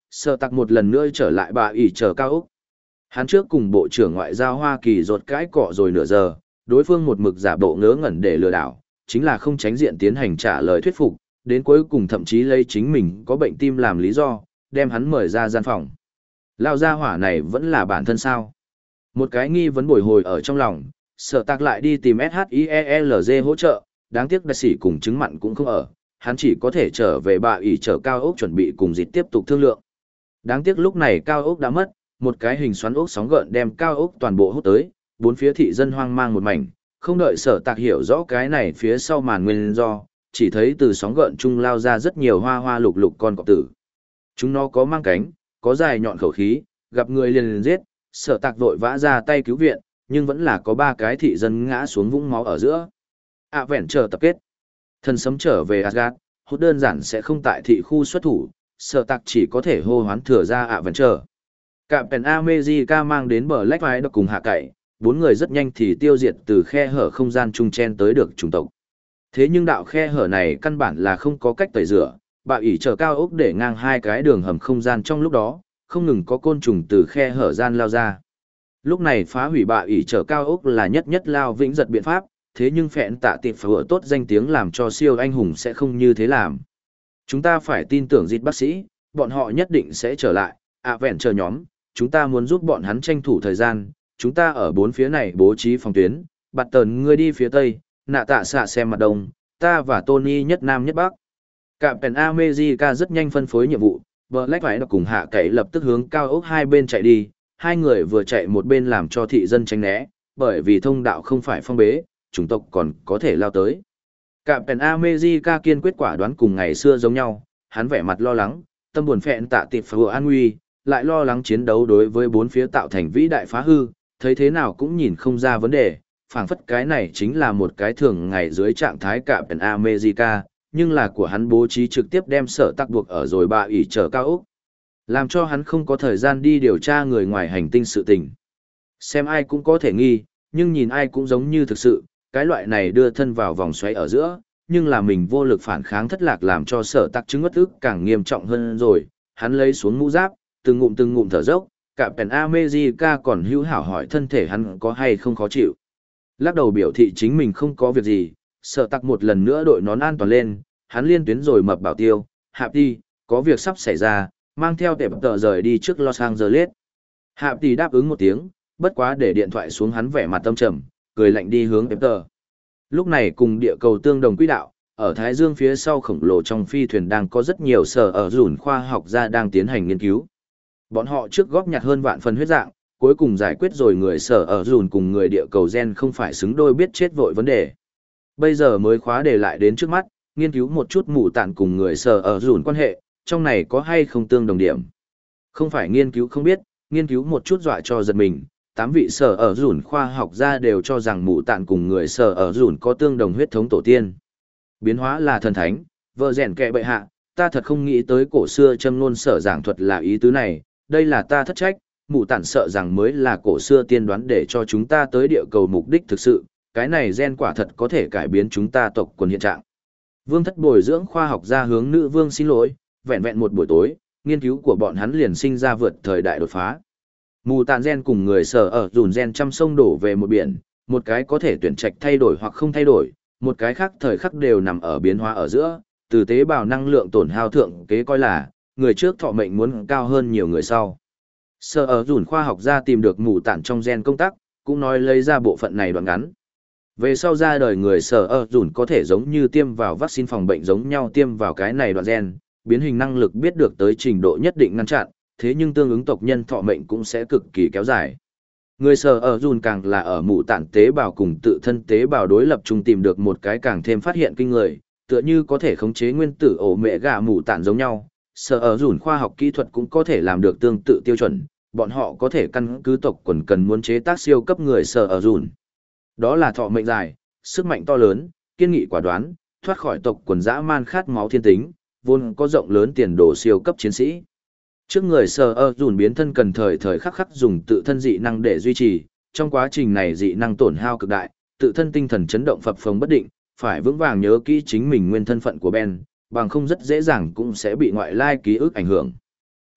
Sở tặc một lần nữa trở lại bà ỷ chờ cao ốc. Hắn trước cùng Bộ trưởng Ngoại giao Hoa Kỳ rột cãi cọ rồi nửa giờ, đối phương một mực giả bộ ngớ ngẩn để lừa đảo, chính là không tránh diện tiến hành trả lời thuyết phục, đến cuối cùng thậm chí lấy chính mình có bệnh tim làm lý do, đem hắn mời ra gian phòng. Lao gia hỏa này vẫn là bản thân sao? Một cái nghi vấn bồi hồi ở trong lòng, Sở tạc lại đi tìm ét hát i e lờ giê hỗ trợ, đáng tiếc đại sĩ cùng chứng mặn cũng không ở, hắn chỉ có thể trở về bà ỷ trở cao ốc chuẩn bị cùng dịt tiếp tục thương lượng. Đáng tiếc lúc này cao ốc đã mất, một cái hình xoắn ốc sóng gợn đem cao ốc toàn bộ hút tới, bốn phía thị dân hoang mang một mảnh, không đợi Sở tạc hiểu rõ cái này phía sau màn nguyên do, chỉ thấy từ sóng gợn trung lao ra rất nhiều hoa hoa lục lục con cọp tử. Chúng nó có mang cánh, có dài nhọn khẩu khí, gặp người liền liền giết, Sở tạc vội vã ra tay cứu viện, nhưng vẫn là có ba cái thị dân ngã xuống vũng máu ở giữa. À vẹn chờ tập kết. Thần sấm trở về Asgard, hút đơn giản sẽ không tại thị khu xuất thủ, Sở tạc chỉ có thể hô hoán thừa ra ạ vẹn chờ. Captain America mang đến bờ Black Widow cùng hạ cậy, bốn người rất nhanh thì tiêu diệt từ khe hở không gian trung chen tới được chủng tộc. Thế nhưng đạo khe hở này căn bản là không có cách tẩy rửa, bạo ỷ trở cao ốc để ngang hai cái đường hầm không gian trong lúc đó, không ngừng có côn trùng từ khe hở gian lao ra. Lúc này phá hủy bạo ỷ trở cao ốc là nhất nhất lao vĩnh giật biện pháp, thế nhưng phẹn tạ tiệp phở tốt danh tiếng làm cho siêu anh hùng sẽ không như thế làm. Chúng ta phải tin tưởng dịch bác sĩ, bọn họ nhất định sẽ trở lại, ạ vẹn chờ nhóm, chúng ta muốn giúp bọn hắn tranh thủ thời gian, chúng ta ở bốn phía này bố trí phòng tuyến, bạt tờn ngươi đi phía tây, nạ tạ xạ xem mặt đông, ta và Tony nhất nam nhất bắc. Captain America rất nhanh phân phối nhiệm vụ, Black Widow cùng hạ cậy lập tức hướng cao ốc hai bên chạy đi, hai người vừa chạy một bên làm cho thị dân tránh né, bởi vì thông đạo không phải phong bế, chủng tộc còn có thể lao tới. Captain America kiên quyết quả đoán cùng ngày xưa giống nhau, hắn vẻ mặt lo lắng, tâm buồn phẹn tạ tiệp phở an nguy, lại lo lắng chiến đấu đối với bốn phía tạo thành vĩ đại phá hư, thấy thế nào cũng nhìn không ra vấn đề, phảng phất cái này chính là một cái thường ngày dưới trạng thái Captain America, nhưng là của hắn bố trí trực tiếp đem Sở tạc buộc ở rồi bà ỷ trở cao ốc, làm cho hắn không có thời gian đi điều tra người ngoài hành tinh sự tình. Xem ai cũng có thể nghi, nhưng nhìn ai cũng giống như thực sự, cái loại này đưa thân vào vòng xoáy ở giữa, nhưng là mình vô lực phản kháng thất lạc làm cho Sở tạc chứng ngất ức càng nghiêm trọng hơn rồi, hắn lấy xuống mũ giáp, từng ngụm từng ngụm thở dốc, Captain America còn hữu hảo hỏi thân thể hắn có hay không khó chịu. Lắc đầu biểu thị chính mình không có việc gì, Sở tạc một lần nữa đội nón an toàn lên, hắn liên tuyến rồi mập bảo tiêu, Hạp đi, có việc sắp xảy ra, mang theo tệp tờ rời đi trước Los Angeles. Hạp đi đáp ứng một tiếng, bất quá để điện thoại xuống hắn vẻ mặt tâm trầm, cười lạnh đi hướng tệp tờ. Lúc này cùng địa cầu tương đồng quỹ đạo, ở Thái Dương phía sau khổng lồ trong phi thuyền đang có rất nhiều sở ở dùn khoa học gia đang tiến hành nghiên cứu. Bọn họ trước góp nhặt hơn vạn phần huyết dạng, cuối cùng giải quyết rồi người sở ở dùn cùng người địa cầu gen không phải xứng đôi biết chết vội vấn đề. Bây giờ mới khóa đề lại đến trước mắt, nghiên cứu một chút mụ tản cùng người sở ở dùn quan hệ, trong này có hay không tương đồng điểm. Không phải nghiên cứu không biết, nghiên cứu một chút dọa cho giật mình, tám vị sở ở dùn khoa học gia đều cho rằng mụ tản cùng người sở ở dùn có tương đồng huyết thống tổ tiên. Biến hóa là thần thánh, vợ rèn kệ bệ hạ, ta thật không nghĩ tới cổ xưa châm ngôn sở giảng thuật là ý tứ này, đây là ta thất trách, mụ tản sợ rằng mới là cổ xưa tiên đoán để cho chúng ta tới địa cầu mục đích thực sự, cái này gen quả thật có thể cải biến chúng ta tộc quần hiện trạng. Vương thất bồi dưỡng khoa học gia hướng nữ vương xin lỗi, vẹn vẹn một buổi tối, nghiên cứu của bọn hắn liền sinh ra vượt thời đại đột phá. Mù tàn gen cùng người sở ở dùn gen trăm sông đổ về một biển, một cái có thể tuyển trạch thay đổi hoặc không thay đổi, một cái khác thời khắc đều nằm ở biến hóa ở giữa, từ tế bào năng lượng tổn hao thượng kế coi là, người trước thọ mệnh muốn cao hơn nhiều người sau. Sở ở dùn khoa học gia tìm được mù tàn trong gen công tác, cũng nói lấy ra bộ phận này đoạn ngắn. Về sau ra đời người sở ở dùn có thể giống như tiêm vào vaccine phòng bệnh giống nhau tiêm vào cái này đoạn gen, biến hình năng lực biết được tới trình độ nhất định ngăn chặn, thế nhưng tương ứng tộc nhân thọ mệnh cũng sẽ cực kỳ kéo dài. Người sở ở dùn càng là ở mụ tản tế bào cùng tự thân tế bào đối lập chung tìm được một cái càng thêm phát hiện kinh người, tựa như có thể khống chế nguyên tử ổ mẹ gà mụ tản giống nhau, sở ở dùn khoa học kỹ thuật cũng có thể làm được tương tự tiêu chuẩn, bọn họ có thể căn cứ tộc quần cần muốn chế tác siêu cấp người sở ở dùn. Đó là thọ mệnh dài, sức mạnh to lớn, kiên nghị quả đoán, thoát khỏi tộc quần dã man khát máu thiên tính, vốn có rộng lớn tiền đồ siêu cấp chiến sĩ. Trước người sở ở dùn biến thân cần thời thời khắc khắc dùng tự thân dị năng để duy trì, trong quá trình này dị năng tổn hao cực đại, tự thân tinh thần chấn động phập phồng bất định, phải vững vàng nhớ kỹ chính mình nguyên thân phận của Ben, bằng không rất dễ dàng cũng sẽ bị ngoại lai ký ức ảnh hưởng.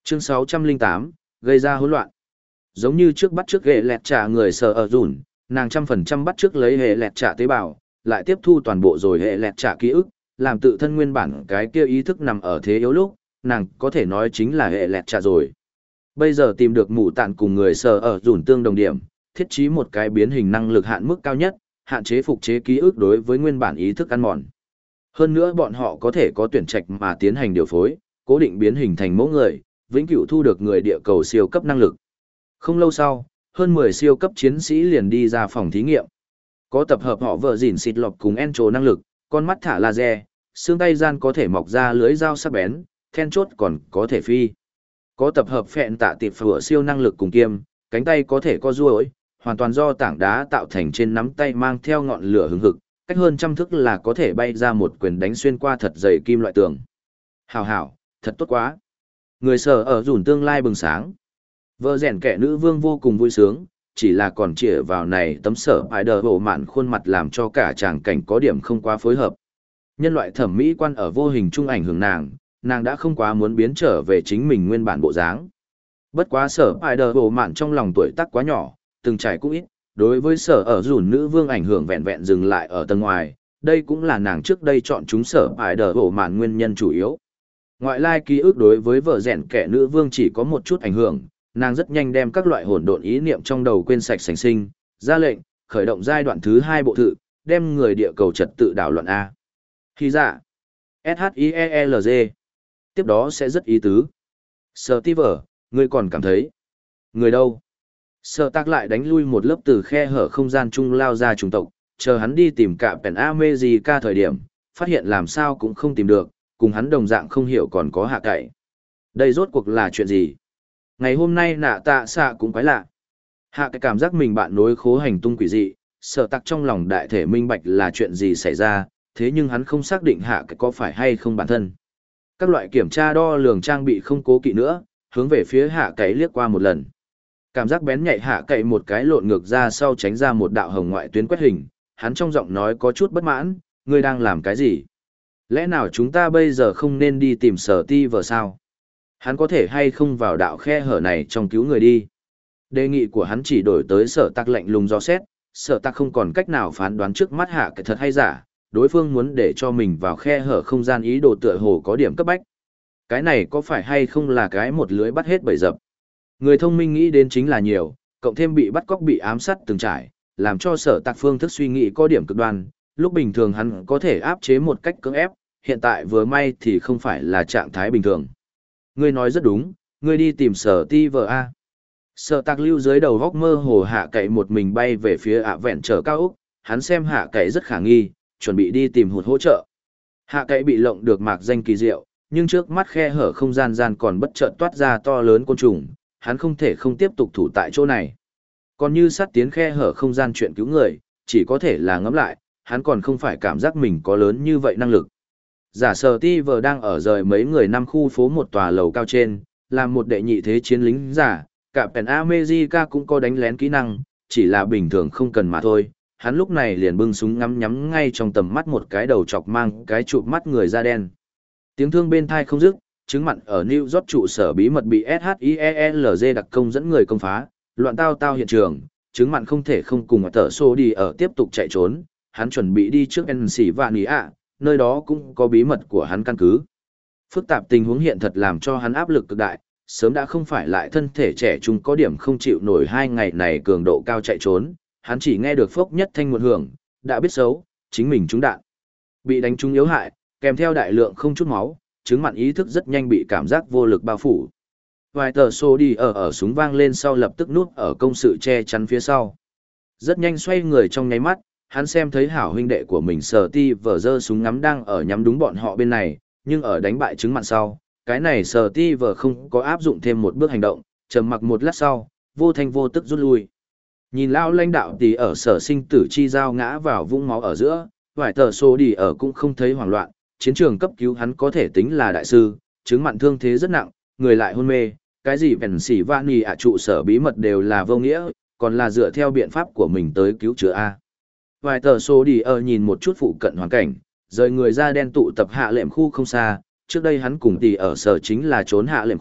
Chương sáu trăm lẻ tám, gây ra hỗn loạn. Giống như trước bắt trước hệ lẹt trả người sở ở dùn, nàng trăm phần trăm bắt trước lấy hệ lẹt trả tế bào, lại tiếp thu toàn bộ rồi hệ lẹt trả ký ức, làm tự thân nguyên bản cái kia ý thức nằm ở thế yếu lúc, nàng có thể nói chính là hệ lẹt trả rồi. Bây giờ tìm được mụ tạn cùng người sở ở dùn tương đồng điểm, thiết trí một cái biến hình năng lực hạn mức cao nhất, hạn chế phục chế ký ức đối với nguyên bản ý thức ăn mòn. Hơn nữa bọn họ có thể có tuyển trạch mà tiến hành điều phối, cố định biến hình thành mẫu người, vĩnh cửu thu được người địa cầu siêu cấp năng lực. Không lâu sau, hơn mười siêu cấp chiến sĩ liền đi ra phòng thí nghiệm. Có tập hợp họ vợ dỉn xịt lọc cùng Encho năng lực, con mắt thả laser, xương tay gian có thể mọc ra lưới dao sắc bén, then chốt còn có thể phi. Có tập hợp phẹn tạ tiệp phở siêu năng lực cùng kiêm, cánh tay có thể co duỗi, hoàn toàn do tảng đá tạo thành trên nắm tay mang theo ngọn lửa hừng hực, cách hơn trăm thước là có thể bay ra một quyền đánh xuyên qua thật dày kim loại tường. Hảo hảo, thật tốt quá. Người sở ở dùn tương lai bừng sáng. Vợ rèn kẻ nữ vương vô cùng vui sướng, chỉ là còn chĩa vào này tấm sở bài đờ bộ mạn khuôn mặt làm cho cả tràng cảnh có điểm không quá phối hợp. Nhân loại thẩm mỹ quan ở vô hình trung ảnh hưởng nàng, nàng đã không quá muốn biến trở về chính mình nguyên bản bộ dáng. Bất quá sở bài đờ bộ mạn trong lòng tuổi tác quá nhỏ, từng trải cũng ít, đối với sở ở dùn nữ vương ảnh hưởng vẹn vẹn dừng lại ở tầng ngoài, đây cũng là nàng trước đây chọn chúng sở bài đờ bộ mạn nguyên nhân chủ yếu. Ngoại lai ký ức đối với vợ rèn kẻ nữ vương chỉ có một chút ảnh hưởng, nàng rất nhanh đem các loại hỗn độn ý niệm trong đầu quên sạch sành sinh, ra lệnh, khởi động giai đoạn thứ hai bộ thự, đem người địa cầu trật tự đảo loạn A. Khi dạ, ét hát i e lờ giê, tiếp đó sẽ rất ý tứ. Steve, ngươi còn cảm thấy, người đâu? Sở tạc lại đánh lui một lớp từ khe hở không gian chung lao ra chủng tộc, chờ hắn đi tìm cả Pen America thời điểm, phát hiện làm sao cũng không tìm được, cùng hắn đồng dạng không hiểu còn có hạ cậy. Đây rốt cuộc là chuyện gì? Ngày hôm nay nạ tạ xạ cũng quái lạ. Hạ cái cảm giác mình bạn nối khố hành tung quỷ dị, sở tạc trong lòng đại thể minh bạch là chuyện gì xảy ra, thế nhưng hắn không xác định hạ cái có phải hay không bản thân. Các loại kiểm tra đo lường trang bị không cố kỵ nữa, hướng về phía hạ cái liếc qua một lần. Cảm giác bén nhạy hạ cậy một cái lộn ngược ra sau tránh ra một đạo hồng ngoại tuyến quét hình, hắn trong giọng nói có chút bất mãn, ngươi đang làm cái gì? Lẽ nào chúng ta bây giờ không nên đi tìm sở ti vờ sao? Hắn có thể hay không vào đạo khe hở này trong cứu người đi? Đề nghị của hắn chỉ đổi tới sở tắc lạnh lùng do xét, sở tắc không còn cách nào phán đoán trước mắt hạ cái thật hay giả, đối phương muốn để cho mình vào khe hở không gian ý đồ tựa hồ có điểm cấp bách. Cái này có phải hay không là cái một lưới bắt hết bầy dập? Người thông minh nghĩ đến chính là nhiều, cộng thêm bị bắt cóc bị ám sát từng trải, làm cho sở tạc phương thức suy nghĩ có điểm cực đoan, lúc bình thường hắn có thể áp chế một cách cưỡng ép, hiện tại vừa may thì không phải là trạng thái bình thường. Ngươi nói rất đúng, ngươi đi tìm sở ti vợ A. Sở tạc lưu dưới đầu góc mơ hồ hạ cậy một mình bay về phía ạ vẹn trở cao Úc, hắn xem hạ cậy rất khả nghi, chuẩn bị đi tìm hụt hỗ trợ. Hạ cậy bị lộng được mạc danh kỳ diệu, nhưng trước mắt khe hở không gian gian còn bất chợt toát ra to lớn côn trùng, hắn không thể không tiếp tục thủ tại chỗ này. Còn như sát tiến khe hở không gian chuyện cứu người, chỉ có thể là ngẫm lại, hắn còn không phải cảm giác mình có lớn như vậy năng lực. Giả sở ti vờ đang ở rời mấy người năm khu phố một tòa lầu cao trên, làm một đệ nhị thế chiến lính giả, cả Pen America cũng có đánh lén kỹ năng, chỉ là bình thường không cần mà thôi. Hắn lúc này liền bưng súng ngắm nhắm ngay trong tầm mắt một cái đầu chọc mang cái chụp mắt người da đen. Tiếng thương bên thai không dứt, chứng mặn ở New York trụ sở bí mật bị ét hát i e lờ giê đặc công dẫn người công phá, loạn tao tao hiện trường, chứng mặn không thể không cùng tờ xô đi ở tiếp tục chạy trốn, hắn chuẩn bị đi trước Pennsylvania, nơi đó cũng có bí mật của hắn căn cứ. Phức tạp tình huống hiện thật làm cho hắn áp lực cực đại, sớm đã không phải lại thân thể trẻ trung có điểm không chịu nổi hai ngày này cường độ cao chạy trốn, hắn chỉ nghe được phốc nhất thanh một hưởng, đã biết xấu, chính mình trúng đạn. Bị đánh trúng yếu hại, kèm theo đại lượng không chút máu, chứng mặn ý thức rất nhanh bị cảm giác vô lực bao phủ. Vài tờ xô đi ở ở súng vang lên sau lập tức núp ở công sự che chắn phía sau. Rất nhanh xoay người trong nháy mắt, hắn xem thấy hảo huynh đệ của mình Sở Ti vờ giơ súng ngắm đang ở nhắm đúng bọn họ bên này, nhưng ở đánh bại chứng mặn sau, cái này Sở Ti vờ không có áp dụng thêm một bước hành động, trầm mặc một lát sau, vô thanh vô tức rút lui. Nhìn lao lãnh đạo tí ở sở sinh tử chi giao ngã vào vũng máu ở giữa, vài tờ xô đi ở cũng không thấy hoảng loạn, chiến trường cấp cứu hắn có thể tính là đại sư, chứng mặn thương thế rất nặng, người lại hôn mê, cái gì bèn xỉ vạn nhì ạ trụ sở bí mật đều là vô nghĩa, còn là dựa theo biện pháp của mình tới cứu chữa A. Vài tờ xô đi ở nhìn một chút phụ cận hoàn cảnh, rời người ra đen tụ tập hạ lệm khu không xa, trước đây hắn cùng tỷ ở sở chính là trốn hạ lệm khu,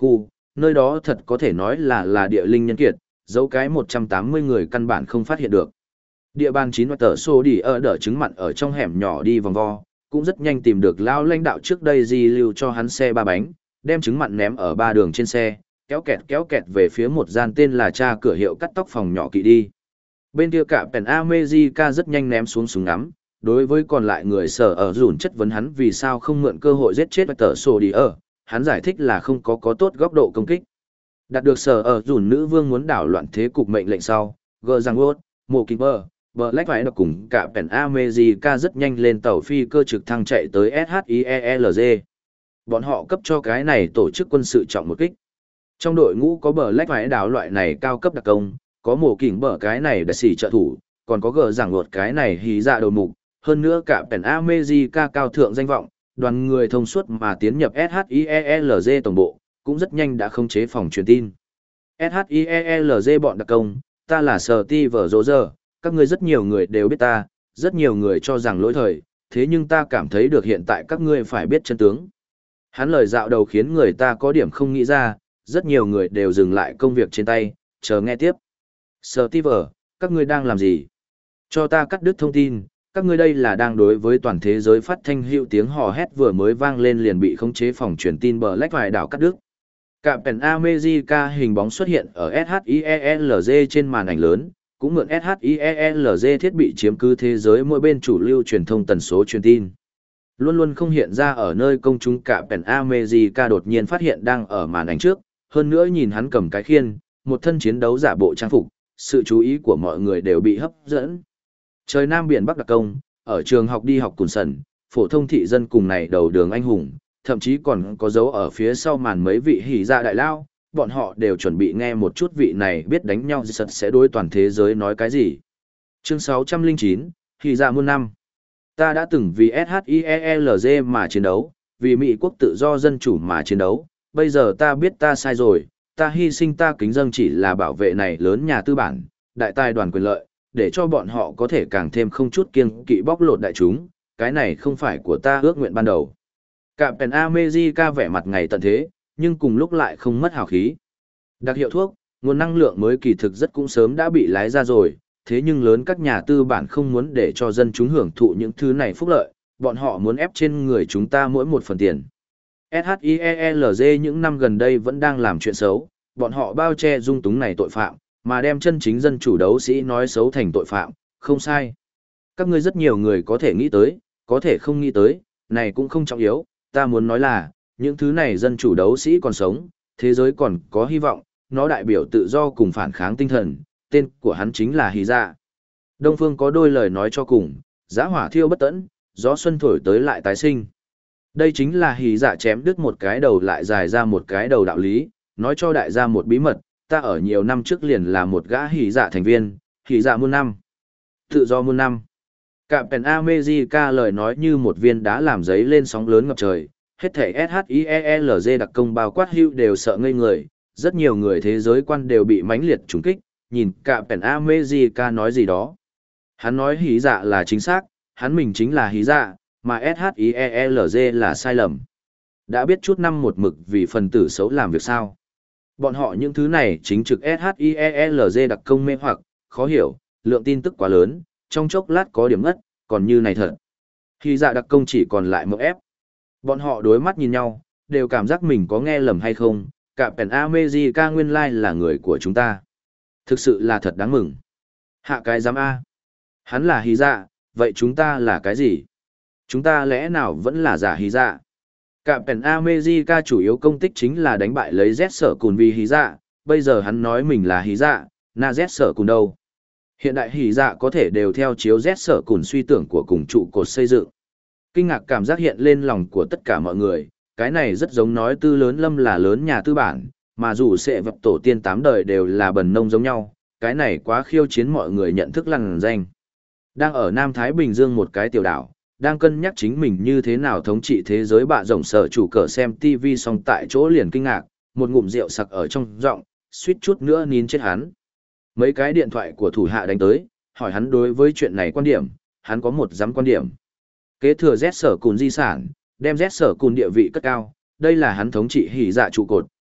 nơi đó thật có thể nói là là địa linh nhân kiệt, dấu cái một trăm tám mươi người căn bản không phát hiện được. Địa bàn chín và tờ xô đi ở đỡ trứng mặn ở trong hẻm nhỏ đi vòng vo, cũng rất nhanh tìm được lao lãnh đạo trước đây di lưu cho hắn xe ba bánh, đem trứng mặn ném ở ba đường trên xe, kéo kẹt kéo kẹt về phía một gian tên là cha cửa hiệu cắt tóc phòng nhỏ kỵ đi. Bên kia cả Pen America rất nhanh ném xuống súng ngắm, đối với còn lại người sở ở dùn chất vấn hắn vì sao không mượn cơ hội giết chết và tờ sổ đi ở, hắn giải thích là không có có tốt góc độ công kích. Đạt được sở ở dùn nữ vương muốn đảo loạn thế cục mệnh lệnh sau, gờ rằng wốt, mộ kinh bờ, bờ lách phải đọc cùng cả Pen America rất nhanh lên tàu phi cơ trực thăng chạy tới ét hát i e lờ giê. Bọn họ cấp cho cái này tổ chức quân sự trọng một kích. Trong đội ngũ có bờ lách phải đảo loại này cao cấp đặc công, có mổ kỉnh bờ cái này đặc sĩ trợ thủ, còn có gờ giảng luật cái này hí dạ đầu mục, hơn nữa cả Pen America cao thượng danh vọng, đoàn người thông suốt mà tiến nhập ét hát i e lờ giê tổng bộ, cũng rất nhanh đã khống chế phòng truyền tin. ét hát i e lờ giê bọn đặc công, ta là Steve Rogers, các ngươi rất nhiều người đều biết ta, rất nhiều người cho rằng lỗi thời, thế nhưng ta cảm thấy được hiện tại các ngươi phải biết chân tướng. Hắn lời dạo đầu khiến người ta có điểm không nghĩ ra, rất nhiều người đều dừng lại công việc trên tay, chờ nghe tiếp. Steve, các ngươi đang làm gì? Cho ta cắt đứt thông tin, các ngươi đây là đang đối với toàn thế giới phát thanh hữu tiếng hò hét vừa mới vang lên liền bị khống chế phòng truyền tin bờ lách vài đảo cắt đứt. Cả Pen America hình bóng xuất hiện ở ét hát i e lờ giê trên màn ảnh lớn, cũng mượn ét hát i e lờ giê thiết bị chiếm cứ thế giới mỗi bên chủ lưu truyền thông tần số truyền tin. Luôn luôn không hiện ra ở nơi công chúng cả Pen America đột nhiên phát hiện đang ở màn ảnh trước, hơn nữa nhìn hắn cầm cái khiên, một thân chiến đấu giả bộ trang phục, sự chú ý của mọi người đều bị hấp dẫn. Trời Nam biển Bắc đặc công, ở trường học đi học cùn sần, phổ thông thị dân cùng này đầu đường anh hùng, thậm chí còn có dấu ở phía sau màn mấy vị hỉ dạ đại lao, bọn họ đều chuẩn bị nghe một chút vị này biết đánh nhau sật sẽ đối toàn thế giới nói cái gì. Chương sáu trăm lẻ chín, hỉ dạ muôn năm. Ta đã từng vì ét hát i e lờ giê mà chiến đấu, vì Mỹ quốc tự do dân chủ mà chiến đấu, bây giờ ta biết ta sai rồi, ta hy sinh ta kính dâng chỉ là bảo vệ này lớn nhà tư bản, đại tài đoàn quyền lợi, để cho bọn họ có thể càng thêm không chút kiêng kỵ bóc lột đại chúng, cái này không phải của ta ước nguyện ban đầu. Cả Pen America vẻ mặt ngày tận thế, nhưng cùng lúc lại không mất hào khí. Đặc hiệu thuốc, nguồn năng lượng mới kỳ thực rất cũng sớm đã bị lái ra rồi, thế nhưng lớn các nhà tư bản không muốn để cho dân chúng hưởng thụ những thứ này phúc lợi, bọn họ muốn ép trên người chúng ta mỗi một phần tiền. ét hát i e lờ giê những năm gần đây vẫn đang làm chuyện xấu, bọn họ bao che dung túng này tội phạm, mà đem chân chính dân chủ đấu sĩ nói xấu thành tội phạm, không sai. Các ngươi rất nhiều người có thể nghĩ tới, có thể không nghĩ tới, này cũng không trọng yếu, ta muốn nói là, những thứ này dân chủ đấu sĩ còn sống, thế giới còn có hy vọng, nó đại biểu tự do cùng phản kháng tinh thần, tên của hắn chính là Hí Dạ. Đông Phương có đôi lời nói cho cùng, giã hỏa thiêu bất tẫn, gió xuân thổi tới lại tái sinh. Đây chính là Hí Dạ chém đứt một cái đầu lại dài ra một cái đầu đạo lý, nói cho đại gia một bí mật, ta ở nhiều năm trước liền là một gã Hí Dạ thành viên, Hí Dạ muôn năm. Tự do muôn năm. Cả Pen America lời nói như một viên đá làm giấy lên sóng lớn ngập trời, hết thảy ét hát i e lờ giê đặc công bao quát hưu đều sợ ngây người, rất nhiều người thế giới quan đều bị mãnh liệt trúng kích, nhìn cả Pen America nói gì đó. Hắn nói Hí Dạ là chính xác, hắn mình chính là Hí Dạ, mà ét hát i e lờ giê là sai lầm. Đã biết chút năm một mực vì phần tử xấu làm việc sao. Bọn họ những thứ này chính trực ét hát i e lờ giê đặc công mê hoặc, khó hiểu, lượng tin tức quá lớn, trong chốc lát có điểm ngất, còn như này thật. Hí Dạ đặc công chỉ còn lại mộng ép. Bọn họ đối mắt nhìn nhau, đều cảm giác mình có nghe lầm hay không, cả Pen America nguyên lai là người của chúng ta. Thực sự là thật đáng mừng. Hạ cái giám A. Hắn là Hí Dạ, vậy chúng ta là cái gì? Chúng ta lẽ nào vẫn là giả Hí Dạ? Cả Pen America chủ yếu công tích chính là đánh bại lấy Z sở cùn vì Hí Dạ, bây giờ hắn nói mình là Hí Dạ, na Z sở cùn đâu? Hiện đại Hí Dạ có thể đều theo chiếu Z sở cùn suy tưởng của cùng trụ cột xây dựng. Kinh ngạc cảm giác hiện lên lòng của tất cả mọi người, cái này rất giống nói Tư Lớn Lâm là lớn nhà tư bản, mà dù sẽ vật tổ tiên tám đời đều là bần nông giống nhau, cái này quá khiêu chiến mọi người nhận thức lằn danh. Đang ở Nam Thái Bình Dương một cái tiểu đảo, đang cân nhắc chính mình như thế nào thống trị thế giới bạ rộng sở chủ cờ xem ti vi xong tại chỗ liền kinh ngạc, một ngụm rượu sặc ở trong giọng, suýt chút nữa nín chết hắn. Mấy cái điện thoại của thủ hạ đánh tới, hỏi hắn đối với chuyện này quan điểm, hắn có một dám quan điểm. Kế thừa Z sở cùn di sản, đem Z sở cùn địa vị cất cao, đây là hắn thống trị Hí Dạ trụ cột,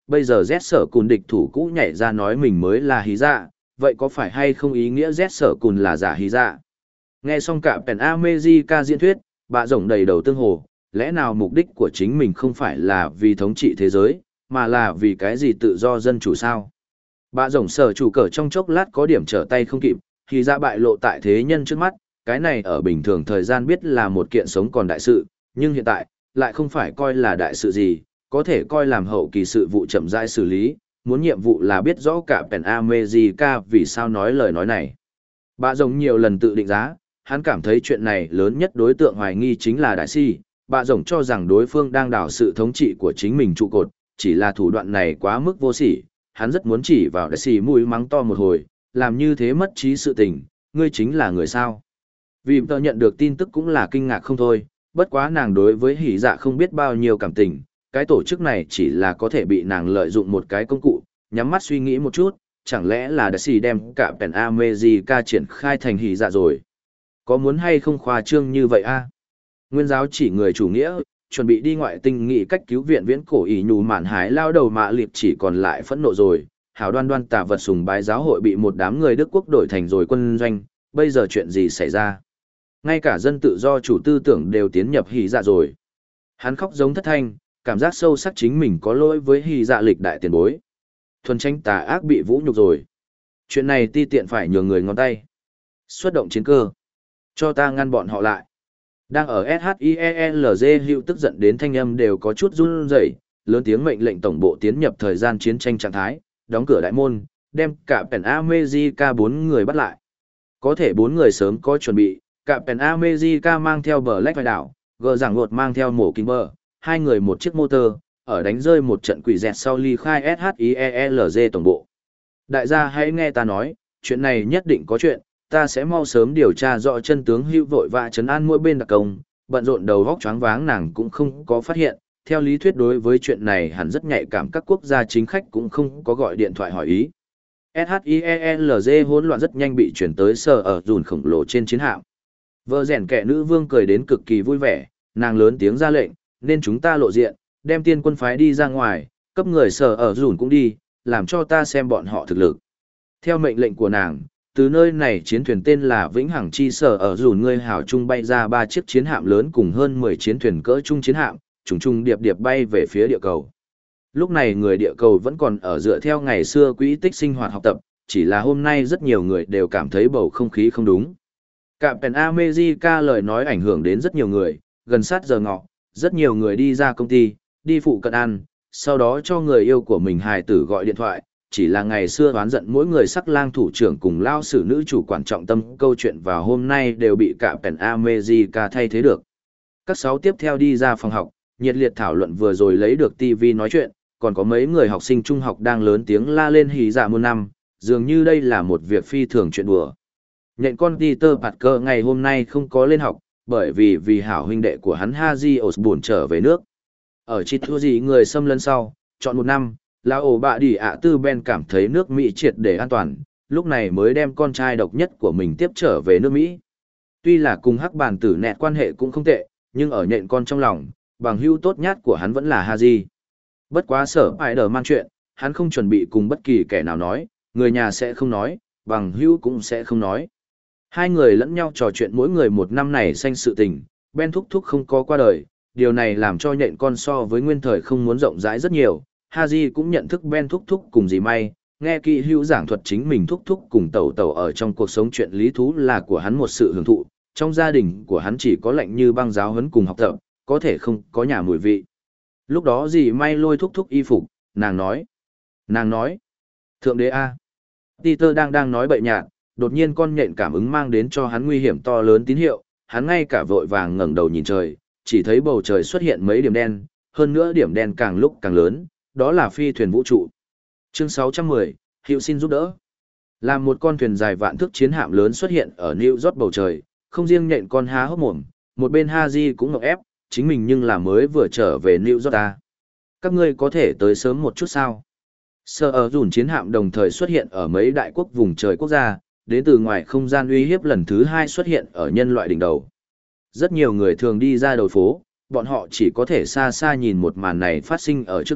bây giờ Z sở cùn địch thủ cũ nhảy ra nói mình mới là hí dạ, vậy có phải hay không ý nghĩa Z sở cùn là giả hí dạ? Nghe xong cả Pen America diễn thuyết, bà rồng đầy đầu tương hồ, lẽ nào mục đích của chính mình không phải là vì thống trị thế giới, mà là vì cái gì tự do dân chủ sao? Bà rồng sở chủ cờ trong chốc lát có điểm trở tay không kịp, thì ra bại lộ tại thế nhân trước mắt, cái này ở bình thường thời gian biết là một kiện sống còn đại sự, nhưng hiện tại, lại không phải coi là đại sự gì, có thể coi làm hậu kỳ sự vụ chậm rãi xử lý, muốn nhiệm vụ là biết rõ cả Pen America vì sao nói lời nói này. Bà rồng nhiều lần tự định giá, hắn cảm thấy chuyện này lớn nhất đối tượng hoài nghi chính là đại si, bà rồng cho rằng đối phương đang đảo sự thống trị của chính mình trụ cột, chỉ là thủ đoạn này quá mức vô sỉ, hắn rất muốn chỉ vào đại si mũi mắng to một hồi, làm như thế mất trí sự tình, ngươi chính là người sao. Vì tờ nhận được tin tức cũng là kinh ngạc không thôi, bất quá nàng đối với hỉ dạ không biết bao nhiêu cảm tình, cái tổ chức này chỉ là có thể bị nàng lợi dụng một cái công cụ, nhắm mắt suy nghĩ một chút, chẳng lẽ là đại sĩ đem cả Pen America triển khai thành hỉ dạ rồi. Có muốn hay không khoa trương như vậy a? Nguyên giáo chỉ người chủ nghĩa, chuẩn bị đi ngoại tinh nghị cách cứu viện viễn cổ ỷ nhù mạn hái lao đầu mạ liệt chỉ còn lại phẫn nộ rồi, hảo đoan đoan tà vật sùng bái giáo hội bị một đám người Đức quốc đổi thành rồi quân doanh, bây giờ chuyện gì xảy ra? Ngay cả dân tự do chủ tư tưởng đều tiến nhập hỉ dạ rồi. Hắn khóc giống thất thanh, cảm giác sâu sắc chính mình có lỗi với hỉ dạ lịch đại tiền bối. Thuần tranh tà ác bị vũ nhục rồi. Chuyện này ti tiện phải nhường người ngón tay. Xuất động chiến cơ. Cho ta ngăn bọn họ lại. Đang ở ét hát i e lờ giê hữu tức giận đến thanh âm đều có chút run rẩy, lớn tiếng mệnh lệnh tổng bộ tiến nhập thời gian chiến tranh trạng thái, đóng cửa đại môn, đem cả Pen America bốn người bắt lại. Có thể bốn người sớm có chuẩn bị, cả Pen America mang theo bờ lách vai đảo, gờ giảng lột mang theo mổ kinh bờ, hai người một chiếc motor, ở đánh rơi một trận quỷ dẹt sau ly khai ét hát i e lờ giê tổng bộ. Đại gia hãy nghe ta nói, chuyện này nhất định có chuyện, ta sẽ mau sớm điều tra rõ chân tướng hữu vội và trấn an mỗi bên đặc công, bận rộn đầu vóc choáng váng nàng cũng không có phát hiện, theo lý thuyết đối với chuyện này hẳn rất nhạy cảm, các quốc gia chính khách cũng không có gọi điện thoại hỏi ý. ét hát i e lờ giê hỗn loạn rất nhanh bị chuyển tới sở ở dùn khổng lồ trên chiến hạm. Vợ rèn kẻ nữ vương cười đến cực kỳ vui vẻ, nàng lớn tiếng ra lệnh, nên chúng ta lộ diện, đem tiên quân phái đi ra ngoài, cấp người sở ở dùn cũng đi, làm cho ta xem bọn họ thực lực. Theo mệnh lệnh của nàng, từ nơi này chiến thuyền tên là Vĩnh Hằng Chi Sở ở dùn ngươi hảo trung bay ra ba chiếc chiến hạm lớn cùng hơn mười chiến thuyền cỡ trung chiến hạm, trùng trùng điệp điệp bay về phía địa cầu. Lúc này người địa cầu vẫn còn ở dựa theo ngày xưa quỹ tích sinh hoạt học tập, chỉ là hôm nay rất nhiều người đều cảm thấy bầu không khí không đúng. Cả Pen America lời nói ảnh hưởng đến rất nhiều người, gần sát giờ ngọ, rất nhiều người đi ra công ty, đi phụ cận ăn, sau đó cho người yêu của mình hài tử gọi điện thoại, chỉ là ngày xưa oán giận mỗi người sắc lang thủ trưởng cùng lao sử nữ chủ quản trọng tâm câu chuyện vào hôm nay đều bị cả Pen America thay thế được. Các sáu tiếp theo đi ra phòng học, nhiệt liệt thảo luận vừa rồi lấy được ti vi nói chuyện, còn có mấy người học sinh trung học đang lớn tiếng la lên hỉ dạ muôn năm, dường như đây là một việc phi thường chuyện đùa. Nhện con Peter Parker ngày hôm nay không có lên học, bởi vì vì hảo huynh đệ của hắn Haji Osborn trở về nước. Ở chi thua gì người xâm lấn sau, chọn một năm, là ổ bạ đi ạ tư Ben cảm thấy nước Mỹ triệt để an toàn, lúc này mới đem con trai độc nhất của mình tiếp trở về nước Mỹ. Tuy là cùng hắc bàn tử nẹt quan hệ cũng không tệ, nhưng ở nhện con trong lòng, bằng hữu tốt nhất của hắn vẫn là Haji. Bất quá sở Spider-Man chuyện, hắn không chuẩn bị cùng bất kỳ kẻ nào nói, người nhà sẽ không nói, bằng hữu cũng sẽ không nói. Hai người lẫn nhau trò chuyện mỗi người một năm này xanh sự tình, Ben thúc thúc không có qua đời, điều này làm cho nhện con so với nguyên thời không muốn rộng rãi rất nhiều. Haji cũng nhận thức Ben thúc thúc cùng gì may, nghe kỹ hữu giảng thuật chính mình thúc thúc cùng tẩu tẩu ở trong cuộc sống chuyện lý thú là của hắn một sự hưởng thụ, trong gia đình của hắn chỉ có lạnh như băng giáo huấn cùng học tập, có thể không có nhà mùi vị. Lúc đó dì may lôi thúc thúc y phục, nàng nói. Nàng nói. Thượng đế A. Peter đang đang nói bậy nhạt, đột nhiên con nhện cảm ứng mang đến cho hắn nguy hiểm to lớn tín hiệu, hắn ngay cả vội vàng ngẩng đầu nhìn trời, chỉ thấy bầu trời xuất hiện mấy điểm đen, hơn nữa điểm đen càng lúc càng lớn, đó là phi thuyền vũ trụ. Chương sáu trăm mười, Hiệu xin giúp đỡ. Làm một con thuyền dài vạn thước chiến hạm lớn xuất hiện ở New York bầu trời, không riêng nhện con há hốc mồm, một bên Haji cũng ngộp ép, chính mình nhưng là mới vừa trở về New York ta. Các ngươi có thể tới sớm một chút sao? Sở ở dùn chiến hạm đồng thời xuất hiện ở mấy đại quốc vùng trời quốc gia, đến từ ngoài không gian uy hiếp lần thứ hai xuất hiện ở nhân loại đỉnh đầu. Rất nhiều người thường đi ra đầu phố, bọn họ chỉ có thể xa xa nhìn một màn này phát sinh ở trước mắt,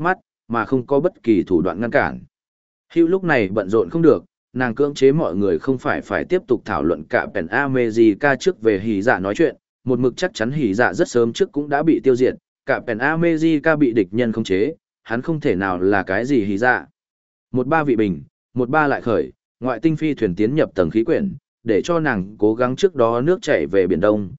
mà không có bất kỳ thủ đoạn ngăn cản. Hữu lúc này bận rộn không được, nàng cưỡng chế mọi người không phải phải tiếp tục thảo luận cả Pen America trước về hỉ dạ nói chuyện, một mực chắc chắn hỉ dạ rất sớm trước cũng đã bị tiêu diệt, cả Pen America bị địch nhân khống chế, hắn không thể nào là cái gì hỉ dạ. Một ba vị bình, một ba lại khởi, ngoại tinh phi thuyền tiến nhập tầng khí quyển, để cho nàng cố gắng trước đó nước chảy về Biển Đông,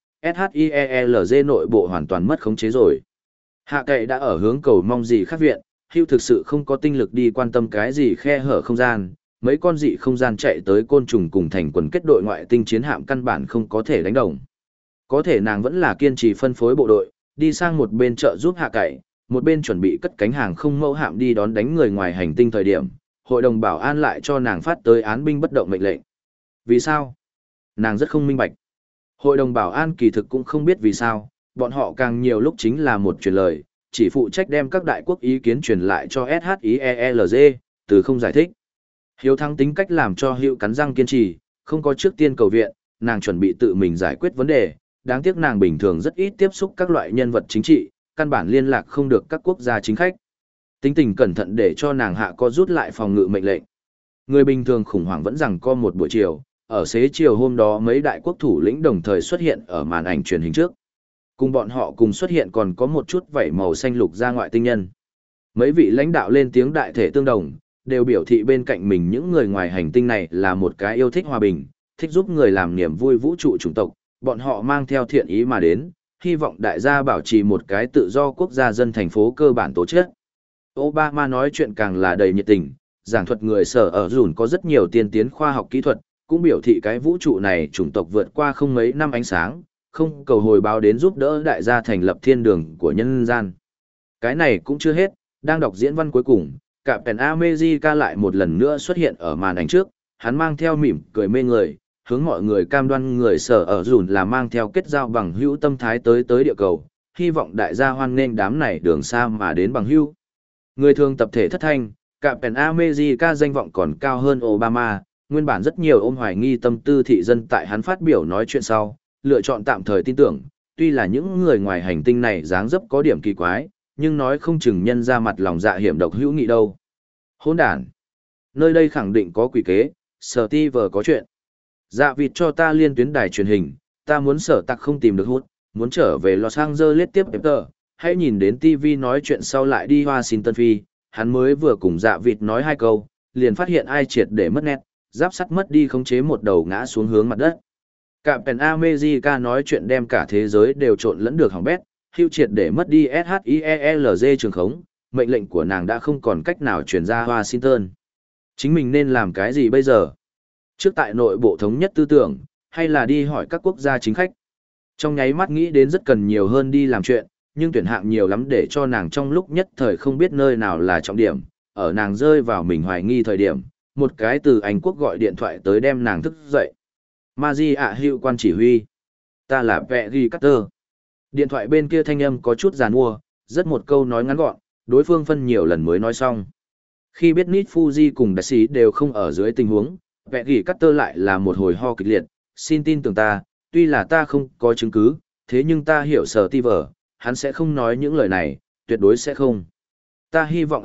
SHIELZ nội bộ hoàn toàn mất khống chế rồi. Hạ cậy đã ở hướng cầu mong gì khác viện, Hưu thực sự không có tinh lực đi quan tâm cái gì khe hở không gian, mấy con dị không gian chạy tới côn trùng cùng thành quần kết đội ngoại tinh chiến hạm căn bản không có thể đánh đồng. Có thể nàng vẫn là kiên trì phân phối bộ đội, đi sang một bên chợ giúp hạ cậy, một bên chuẩn bị cất cánh hàng không mẫu hạm đi đón đánh người ngoài hành tinh thời điểm, hội đồng bảo an lại cho nàng phát tới án binh bất động mệnh lệnh. Vì sao? Nàng rất không minh bạch. Hội đồng bảo an kỳ thực cũng không biết vì sao, bọn họ càng nhiều lúc chính là một truyền lời, chỉ phụ trách đem các đại quốc ý kiến truyền lại cho SHIELZ, từ không giải thích. Hiếu thắng tính cách làm cho Hữu cắn răng kiên trì, không có trước tiên cầu viện, nàng chuẩn bị tự mình giải quyết vấn đề, đáng tiếc nàng bình thường rất ít tiếp xúc các loại nhân vật chính trị, căn bản liên lạc không được các quốc gia chính khách. Tính tình cẩn thận để cho nàng hạ co rút lại phòng ngự mệnh lệnh. Người bình thường khủng hoảng vẫn rằng co một buổi chiều, ở xế chiều hôm đó mấy đại quốc thủ lĩnh đồng thời xuất hiện ở màn ảnh truyền hình trước. Cùng bọn họ cùng xuất hiện còn có một chút vảy màu xanh lục ra ngoại tinh nhân. Mấy vị lãnh đạo lên tiếng đại thể tương đồng, đều biểu thị bên cạnh mình những người ngoài hành tinh này là một cái yêu thích hòa bình, thích giúp người làm niềm vui vũ trụ chủng tộc, bọn họ mang theo thiện ý mà đến, hy vọng đại gia bảo trì một cái tự do quốc gia dân thành phố cơ bản tố chất. Obama nói chuyện càng là đầy nhiệt tình, giảng thuật người sở ở dùn có rất nhiều tiên tiến khoa học kỹ thuật, cũng biểu thị cái vũ trụ này chủng tộc vượt qua không mấy năm ánh sáng, không cầu hồi báo đến giúp đỡ đại gia thành lập thiên đường của nhân gian. Cái này cũng chưa hết, đang đọc diễn văn cuối cùng, cả Pen America lại một lần nữa xuất hiện ở màn ảnh trước, hắn mang theo mỉm cười mê người, hướng mọi người cam đoan người sở ở dùn là mang theo kết giao bằng hữu tâm thái tới tới địa cầu, hy vọng đại gia hoan nghênh đám này đường xa mà đến bằng hữu. Người thường tập thể thất thanh, cả Pen America danh vọng còn cao hơn Obama, nguyên bản rất nhiều ôm hoài nghi tâm tư thị dân tại hắn phát biểu nói chuyện sau, lựa chọn tạm thời tin tưởng, tuy là những người ngoài hành tinh này dáng dấp có điểm kỳ quái, nhưng nói không chừng nhân ra mặt lòng dạ hiểm độc hữu nghị đâu. Hỗn đản. Nơi đây khẳng định có quỷ kế, sở ti vờ có chuyện. Dạ vịt cho ta liên tuyến đài truyền hình, ta muốn sở tặc không tìm được hút, muốn trở về Los Angeles tiếp tờ, hãy nhìn đến ti vi nói chuyện sau lại đi Washington Phi, hắn mới vừa cùng dạ vịt nói hai câu, liền phát hiện ai triệt để mất nét, giáp sắt mất đi khống chế một đầu ngã xuống hướng mặt đất. Cả Pen America nói chuyện đem cả thế giới đều trộn lẫn được hỏng bét, hưu triệt để mất đi SHIELZ trường khống, mệnh lệnh của nàng đã không còn cách nào truyền ra Washington. Chính mình nên làm cái gì bây giờ? Trước tại nội bộ thống nhất tư tưởng, hay là đi hỏi các quốc gia chính khách? Trong nháy mắt nghĩ đến rất cần nhiều hơn đi làm chuyện, nhưng tuyển hạng nhiều lắm để cho nàng trong lúc nhất thời không biết nơi nào là trọng điểm, ở nàng rơi vào mình hoài nghi thời điểm, một cái từ Anh quốc gọi điện thoại tới đem nàng thức dậy. Maji ạ hiệu quan chỉ huy. Ta là Peggy Carter. Điện thoại bên kia thanh âm có chút giàn mua, rất một câu nói ngắn gọn, đối phương phân nhiều lần mới nói xong. Khi biết Nit Fuji cùng đại sĩ đều không ở dưới tình huống, Peggy Carter lại là một hồi ho kịch liệt, xin tin tưởng ta, tuy là ta không có chứng cứ, thế nhưng ta hiểu sở ti vờ, hắn sẽ không nói những lời này, tuyệt đối sẽ không. Ta hy vọng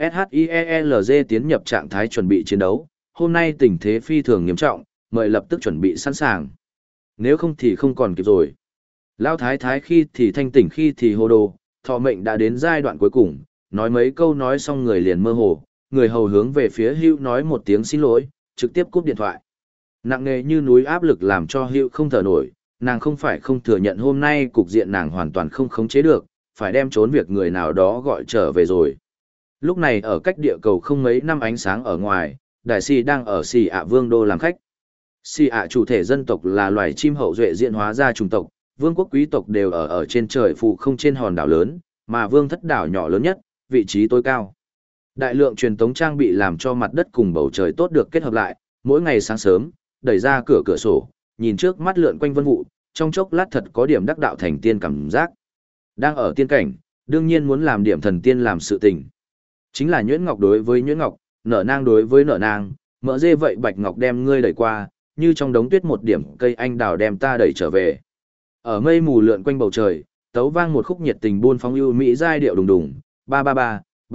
SHIELZ tiến nhập trạng thái chuẩn bị chiến đấu, hôm nay tình thế phi thường nghiêm trọng, mời lập tức chuẩn bị sẵn sàng. Nếu không thì không còn kịp rồi. Lão thái thái khi thì thanh tỉnh khi thì hồ đồ, thọ mệnh đã đến giai đoạn cuối cùng, nói mấy câu nói xong người liền mơ hồ, người hầu hướng về phía Hữu nói một tiếng xin lỗi, trực tiếp cúp điện thoại. Nặng nề như núi áp lực làm cho Hữu không thở nổi, nàng không phải không thừa nhận hôm nay cục diện nàng hoàn toàn không khống chế được, phải đem trốn việc người nào đó gọi trở về rồi. Lúc này ở cách địa cầu không mấy năm ánh sáng ở ngoài, đại sĩ đang ở Xì ạ Vương đô làm khách. Xì ạ chủ thể dân tộc là loài chim hậu duệ diễn hóa ra chủng tộc, vương quốc quý tộc đều ở ở trên trời phụ không trên hòn đảo lớn, mà vương thất đảo nhỏ lớn nhất, vị trí tối cao. Đại lượng truyền tống trang bị làm cho mặt đất cùng bầu trời tốt được kết hợp lại, mỗi ngày sáng sớm, đẩy ra cửa cửa sổ, nhìn trước mắt lượn quanh vân vụ, trong chốc lát thật có điểm đắc đạo thành tiên cảm giác. Đang ở tiên cảnh, đương nhiên muốn làm điểm thần tiên làm sự tình. Chính là nhuyễn ngọc đối với nhuyễn ngọc, nở nang đối với nở nang, mỡ dê vậy bạch ngọc đem ngươi đẩy qua, như trong đống tuyết một điểm cây anh đào đem ta đẩy trở về. Ở mây mù lượn quanh bầu trời, tấu vang một khúc nhiệt tình buôn phóng ưu mỹ giai điệu đùng đùng, ba ba ba, ba,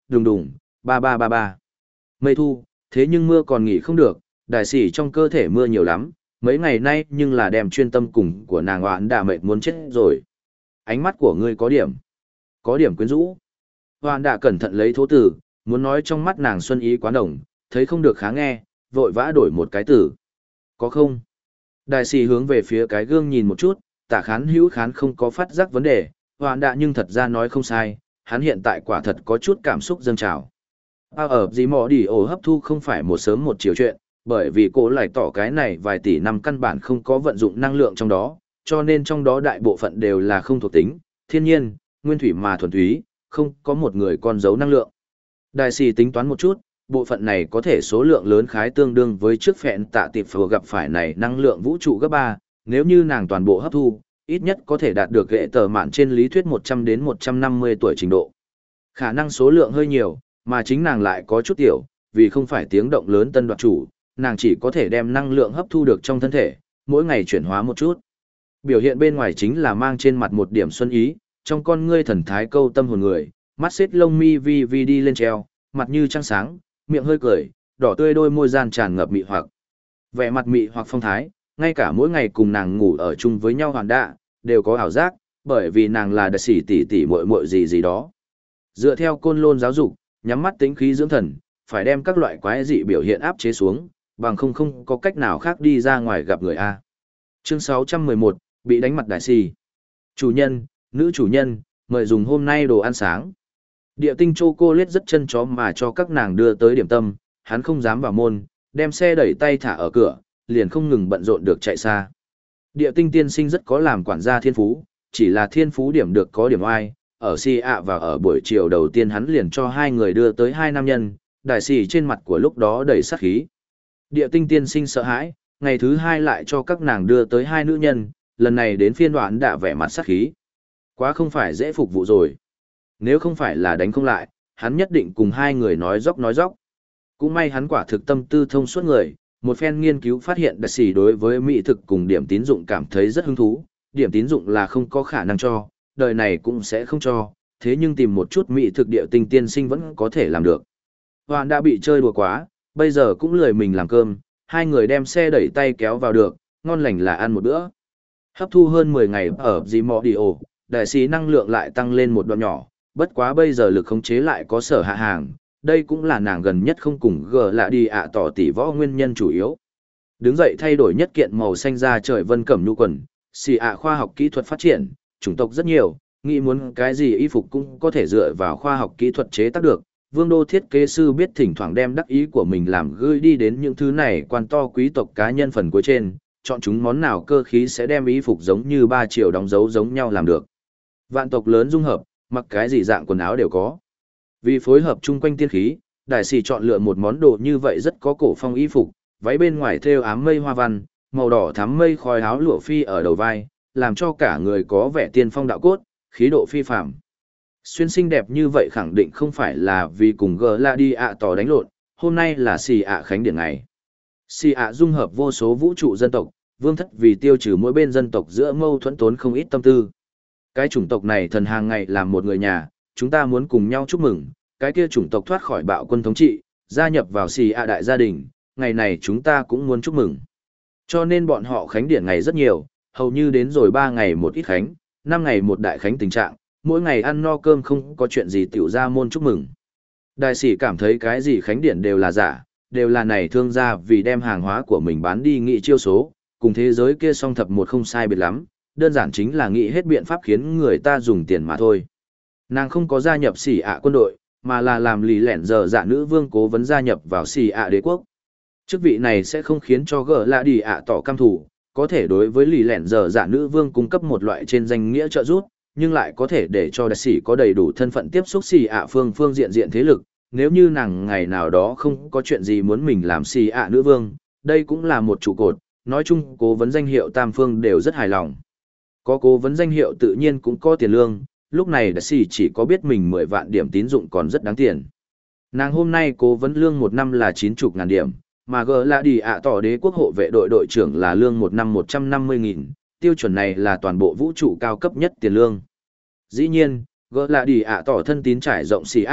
đùng đùng, ba ba ba ba. Mây thu, thế nhưng mưa còn nghỉ không được, đại sĩ trong cơ thể mưa nhiều lắm, mấy ngày nay nhưng là đem chuyên tâm cùng của nàng hoãn đã mệt muốn chết rồi. Ánh mắt của ngươi có điểm, có điểm quyến rũ. Hoãn đã cẩn thận lấy thố từ, muốn nói trong mắt nàng xuân ý quá đồng, thấy không được khá nghe, vội vã đổi một cái từ. Có không? Đại sĩ hướng về phía cái gương nhìn một chút, Tạ Khán hữu khán không có phát giác vấn đề, hoãn đã nhưng thật ra nói không sai, hắn hiện tại quả thật có chút cảm xúc dâng trào. À, ở gì mò đi ổ hấp thu không phải một sớm một chiều chuyện, bởi vì cô lại tỏ cái này vài tỷ năm căn bản không có vận dụng năng lượng trong đó, cho nên trong đó đại bộ phận đều là không thuộc tính, thiên nhiên, nguyên thủy mà thuần túy, không có một người con dấu năng lượng. Đại sĩ tính toán một chút, bộ phận này có thể số lượng lớn khái tương đương với trước phẹn tạ tiệp vừa gặp phải này năng lượng vũ trụ gấp ba, nếu như nàng toàn bộ hấp thu, ít nhất có thể đạt được hệ tờ mạn trên lý thuyết một trăm đến một trăm năm mươi tuổi trình độ. Khả năng số lượng hơi nhiều, mà chính nàng lại có chút tiểu, vì không phải tiếng động lớn tân đoạt chủ, nàng chỉ có thể đem năng lượng hấp thu được trong thân thể, mỗi ngày chuyển hóa một chút. Biểu hiện bên ngoài chính là mang trên mặt một điểm xuân ý, trong con ngươi thần thái câu tâm hồn người, mắt xích lông mi vi vi đi lên treo, mặt như trăng sáng, miệng hơi cười, đỏ tươi đôi môi gian tràn ngập mị hoặc. Vẻ mặt mị hoặc phong thái, ngay cả mỗi ngày cùng nàng ngủ ở chung với nhau hoàn đạ, đều có ảo giác, bởi vì nàng là đại sĩ tỷ tỷ muội muội gì gì đó. Dựa theo côn lôn giáo dục, nhắm mắt tính khí dưỡng thần, phải đem các loại quái dị biểu hiện áp chế xuống, bằng không không có cách nào khác đi ra ngoài gặp người A. Chương sáu trăm mười một, bị đánh mặt đại sĩ. Chủ nhân, nữ chủ nhân, mời dùng hôm nay đồ ăn sáng. Địa tinh chocolate rất chân chó mà cho các nàng đưa tới điểm tâm, hắn không dám vào môn, đem xe đẩy tay thả ở cửa, liền không ngừng bận rộn được chạy xa. Địa tinh tiên sinh rất có làm quản gia thiên phú, chỉ là thiên phú điểm được có điểm oai, ở si ạ và ở buổi chiều đầu tiên hắn liền cho hai người đưa tới hai nam nhân, đại sĩ trên mặt của lúc đó đầy sát khí. Địa tinh tiên sinh sợ hãi, ngày thứ hai lại cho các nàng đưa tới hai nữ nhân, lần này đến phiên đoạn đã vẻ mặt sát khí. Quá không phải dễ phục vụ rồi. Nếu không phải là đánh không lại, hắn nhất định cùng hai người nói dóc nói dóc. Cũng may hắn quả thực tâm tư thông suốt người, một phen nghiên cứu phát hiện đại sĩ đối với mỹ thực cùng điểm tín dụng cảm thấy rất hứng thú, điểm tín dụng là không có khả năng cho, đời này cũng sẽ không cho, thế nhưng tìm một chút mỹ thực địa tinh tiên sinh vẫn có thể làm được. Hoàn đã bị chơi đùa quá, bây giờ cũng lười mình làm cơm, hai người đem xe đẩy tay kéo vào được, ngon lành là ăn một bữa. Hấp thu hơn mười ngày ở gì mò đi ổ, đại sĩ năng lượng lại tăng lên một đoạn nhỏ, bất quá bây giờ lực khống chế lại có sở hạ hàng, đây cũng là nàng gần nhất không cùng gờ lạ đi ạ tỏ tỷ võ nguyên nhân chủ yếu. Đứng dậy thay đổi nhất kiện màu xanh da trời vân cẩm nhu quần, xì ạ khoa học kỹ thuật phát triển, chủng tộc rất nhiều, nghĩ muốn cái gì y phục cũng có thể dựa vào khoa học kỹ thuật chế tác được. Vương đô thiết kế sư biết thỉnh thoảng đem đắc ý của mình làm gửi đi đến những thứ này quan to quý tộc cá nhân phần cuối trên, chọn chúng món nào cơ khí sẽ đem y phục giống như ba triệu đóng dấu giống nhau làm được. Vạn tộc lớn dung hợp, mặc cái gì dạng quần áo đều có. Vì phối hợp chung quanh tiên khí, đại sĩ chọn lựa một món đồ như vậy rất có cổ phong y phục, váy bên ngoài thêu ám mây hoa văn, màu đỏ thắm mây khói áo lụa phi ở đầu vai, làm cho cả người có vẻ tiên phong đạo cốt, khí độ phi phàm. Xuyên xinh đẹp như vậy khẳng định không phải là vì cùng gờ la đi ạ tỏ đánh lộn, hôm nay là xì ạ khánh điển ngày. Xì ạ dung hợp vô số vũ trụ dân tộc, vương thất vì tiêu trừ mỗi bên dân tộc giữa mâu thuẫn tốn không ít tâm tư. Cái chủng tộc này thần hàng ngày làm một người nhà, chúng ta muốn cùng nhau chúc mừng, cái kia chủng tộc thoát khỏi bạo quân thống trị, gia nhập vào xì ạ đại gia đình, ngày này chúng ta cũng muốn chúc mừng. Cho nên bọn họ khánh điển ngày rất nhiều, hầu như đến rồi ba ngày một ít khánh, năm ngày một đại khánh tình trạng, mỗi ngày ăn no cơm không có chuyện gì tiểu ra môn chúc mừng. Đại sĩ cảm thấy cái gì khánh điển đều là giả, đều là này thương gia vì đem hàng hóa của mình bán đi nghị chiêu số, cùng thế giới kia song thập một không sai biệt lắm, đơn giản chính là nghĩ hết biện pháp khiến người ta dùng tiền mà thôi. Nàng không có gia nhập xỉ ạ quân đội, mà là làm lì lẻn giờ dạ nữ vương cố vấn gia nhập vào xỉ ạ đế quốc. Chức vị này sẽ không khiến cho gỡ lạ đi ạ tỏ cam thủ, có thể đối với lì lẻn giờ dạ nữ vương cung cấp một loại trên danh nghĩa trợ giúp, nhưng lại có thể để cho đại sĩ có đầy đủ thân phận tiếp xúc xì ạ phương phương diện diện thế lực. Nếu như nàng ngày nào đó không có chuyện gì muốn mình làm xì ạ nữ vương, đây cũng là một trụ cột, nói chung cố vấn danh hiệu tam phương đều rất hài lòng. Có cố vấn danh hiệu tự nhiên cũng có tiền lương, lúc này đại sĩ chỉ có biết mình mười vạn điểm tín dụng còn rất đáng tiền. Nàng hôm nay cố vấn lương một năm là chín chục ngàn điểm, mà gỡ là đi ạ tỏ đế quốc hộ vệ đội đội trưởng là lương một năm một trăm năm mươi nghìn, tiêu chuẩn này là toàn bộ vũ trụ cao cấp nhất tiền lương. Dĩ nhiên, gỡ là đi ạ tỏ thân tín trải rộng xì ạ,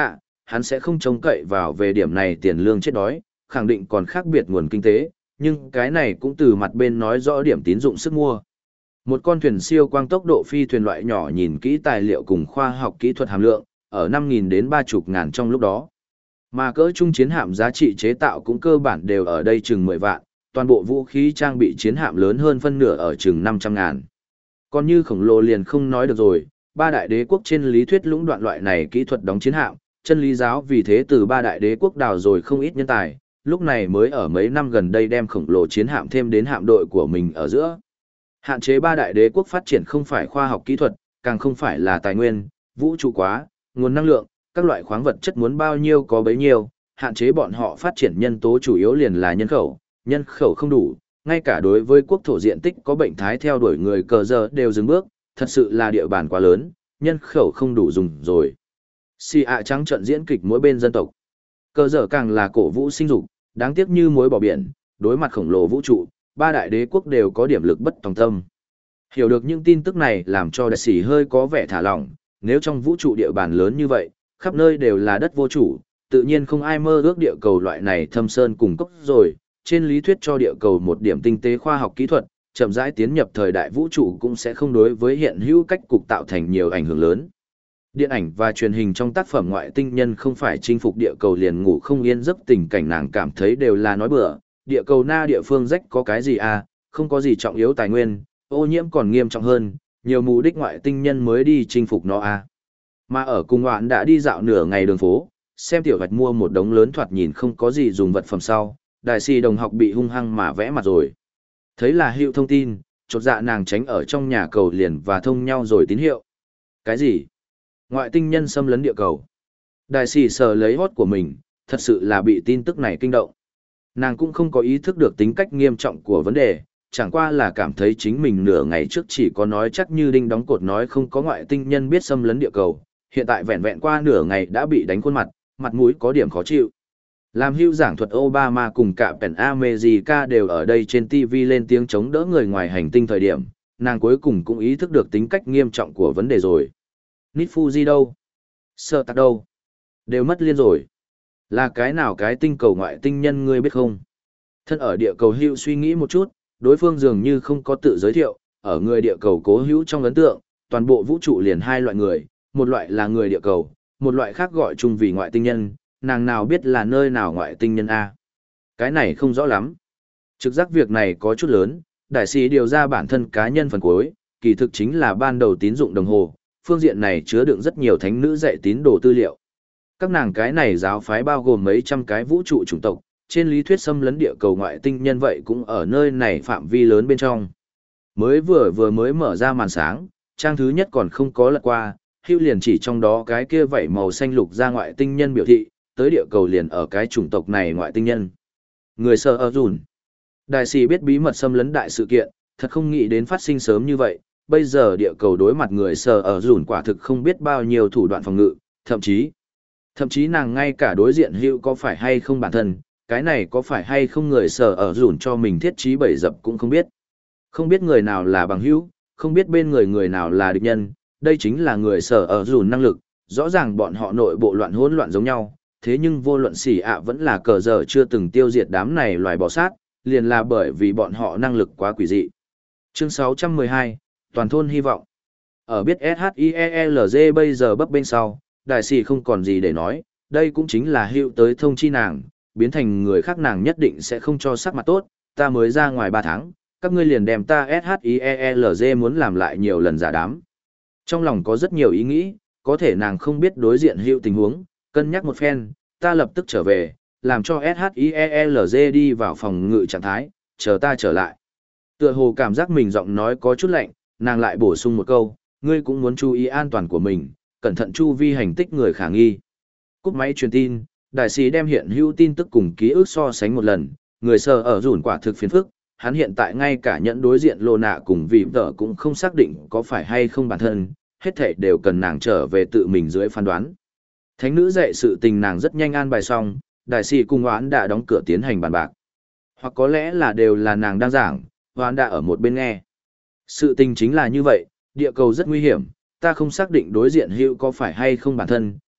hắn sẽ không trông cậy vào về điểm này tiền lương chết đói, khẳng định còn khác biệt nguồn kinh tế, nhưng cái này cũng từ mặt bên nói rõ điểm tín dụng sức mua. Một con thuyền siêu quang tốc độ phi thuyền loại nhỏ nhìn kỹ tài liệu cùng khoa học kỹ thuật hàm lượng, ở năm nghìn đến ba mươi ngàn trong lúc đó. Mà cỡ trung chiến hạm giá trị chế tạo cũng cơ bản đều ở đây chừng mười vạn, toàn bộ vũ khí trang bị chiến hạm lớn hơn phân nửa ở chừng năm trăm ngàn. Còn như khổng lồ liền không nói được rồi, ba đại đế quốc trên lý thuyết lũng đoạn loại này kỹ thuật đóng chiến hạm, chân lý giáo vì thế từ ba đại đế quốc đào rồi không ít nhân tài, lúc này mới ở mấy năm gần đây đem khổng lồ chiến hạm thêm đến hạm đội của mình ở giữa. Hạn chế ba đại đế quốc phát triển không phải khoa học kỹ thuật, càng không phải là tài nguyên, vũ trụ quá, nguồn năng lượng, các loại khoáng vật chất muốn bao nhiêu có bấy nhiêu, hạn chế bọn họ phát triển nhân tố chủ yếu liền là nhân khẩu, nhân khẩu không đủ, ngay cả đối với quốc thổ diện tích có bệnh thái theo đuổi người cờ giờ đều dừng bước, thật sự là địa bàn quá lớn, nhân khẩu không đủ dùng rồi. Xì ạ trắng trận diễn kịch mỗi bên dân tộc. Cờ giờ càng là cổ vũ sinh dục, đáng tiếc như muối bỏ biển, đối mặt khổng lồ vũ trụ, ba đại đế quốc đều có điểm lực bất tòng tâm. Hiểu được những tin tức này làm cho đại sĩ hơi có vẻ thả lỏng, nếu trong vũ trụ địa bàn lớn như vậy, khắp nơi đều là đất vô chủ, tự nhiên không ai mơ ước địa cầu loại này thâm sơn cùng cốc rồi, trên lý thuyết cho địa cầu một điểm tinh tế khoa học kỹ thuật, chậm rãi tiến nhập thời đại vũ trụ cũng sẽ không đối với hiện hữu cách cục tạo thành nhiều ảnh hưởng lớn. Điện ảnh và truyền hình trong tác phẩm ngoại tinh nhân không phải chinh phục địa cầu liền ngủ không yên giấc, tình cảnh nàng cảm thấy đều là nói bừa, địa cầu na địa phương rách có cái gì à, không có gì trọng yếu tài nguyên, ô nhiễm còn nghiêm trọng hơn, nhiều mục đích ngoại tinh nhân mới đi chinh phục nó à. Mà ở cùng hoạn đã đi dạo nửa ngày đường phố, xem tiểu hoạch mua một đống lớn thoạt nhìn không có gì dùng vật phẩm sau, đại sĩ đồng học bị hung hăng mà vẽ mặt rồi. Thấy là hiệu thông tin, chột dạ nàng tránh ở trong nhà cầu liền và thông nhau rồi tín hiệu. Cái gì? Ngoại tinh nhân xâm lấn địa cầu. Đại sĩ sờ lấy hót của mình, thật sự là bị tin tức này kinh động. Nàng cũng không có ý thức được tính cách nghiêm trọng của vấn đề, chẳng qua là cảm thấy chính mình nửa ngày trước chỉ có nói chắc như đinh đóng cột nói không có ngoại tinh nhân biết xâm lấn địa cầu, hiện tại vẹn vẹn qua nửa ngày đã bị đánh khuôn mặt, mặt mũi có điểm khó chịu. Làm hưu giảng thuật Obama cùng cả Pen America đều ở đây trên ti vi lên tiếng chống đỡ người ngoài hành tinh thời điểm, nàng cuối cùng cũng ý thức được tính cách nghiêm trọng của vấn đề rồi. Nít Fuji đâu? Sợ tạc đâu? Đều mất liên rồi. Là cái nào cái tinh cầu ngoại tinh nhân ngươi biết không? Thân ở địa cầu hưu suy nghĩ một chút, đối phương dường như không có tự giới thiệu, ở người địa cầu cố hữu trong ấn tượng, toàn bộ vũ trụ liền hai loại người, một loại là người địa cầu, một loại khác gọi chung vì ngoại tinh nhân, nàng nào biết là nơi nào ngoại tinh nhân A. Cái này không rõ lắm. Trực giác việc này có chút lớn, đại sĩ điều ra bản thân cá nhân phần cuối, kỳ thực chính là ban đầu tín dụng đồng hồ, phương diện này chứa đựng rất nhiều thánh nữ dạy tín đồ tư liệu. Các nàng cái này giáo phái bao gồm mấy trăm cái vũ trụ chủng tộc, trên lý thuyết xâm lấn địa cầu ngoại tinh nhân vậy cũng ở nơi này phạm vi lớn bên trong. Mới vừa vừa mới mở ra màn sáng, trang thứ nhất còn không có lật qua, hưu liền chỉ trong đó cái kia vảy màu xanh lục ra ngoại tinh nhân biểu thị, tới địa cầu liền ở cái chủng tộc này ngoại tinh nhân. Người sợ ở rùn. Đại sĩ biết bí mật xâm lấn đại sự kiện, thật không nghĩ đến phát sinh sớm như vậy, bây giờ địa cầu đối mặt người sợ ở rùn quả thực không biết bao nhiêu thủ đoạn phòng ngự, thậm chí, thậm chí nàng ngay cả đối diện hưu có phải hay không bản thân, cái này có phải hay không người sợ ở rùn cho mình thiết trí bẫy dập cũng không biết. Không biết người nào là bằng hữu, không biết bên người người nào là địch nhân, đây chính là người sở ở dùn năng lực, rõ ràng bọn họ nội bộ loạn hỗn loạn giống nhau, thế nhưng vô luận xỉ ạ vẫn là cờ giờ chưa từng tiêu diệt đám này loài bò sát, liền là bởi vì bọn họ năng lực quá quỷ dị. Chương sáu trăm mười hai, Toàn thôn hy vọng. Ở biết ét hát i e lờ giê bây giờ bấp bên sau, đại sĩ không còn gì để nói, đây cũng chính là hữu tới thông chi nàng, biến thành người khác nàng nhất định sẽ không cho sắc mặt tốt, ta mới ra ngoài ba tháng, các ngươi liền đem ta ét hát i e lờ giê muốn làm lại nhiều lần giả đám. Trong lòng có rất nhiều ý nghĩ, có thể nàng không biết đối diện hữu tình huống, cân nhắc một phen, ta lập tức trở về, làm cho ét hát i e lờ giê đi vào phòng ngự trạng thái, chờ ta trở lại. Tựa hồ cảm giác mình giọng nói có chút lạnh, nàng lại bổ sung một câu, ngươi cũng muốn chú ý an toàn của mình, cẩn thận chu vi hành tích người khả nghi. Cúp máy truyền tin, đại sĩ đem hiện hữu tin tức cùng ký ức so sánh một lần, người sờ ở rủn quả thực phiền phức, hắn hiện tại ngay cả nhận đối diện lô nạ cùng vì vợ cũng không xác định có phải hay không bản thân, hết thảy đều cần nàng trở về tự mình dưới phán đoán. Thánh nữ dạy sự tình nàng rất nhanh an bài xong, đại sĩ cùng hoán đã đóng cửa tiến hành bàn bạc. Hoặc có lẽ là đều là nàng đang giảng, hoán đã ở một bên nghe. Sự tình chính là như vậy, địa cầu rất nguy hiểm, ta không xác định đối diện hữu có phải hay không bản thân,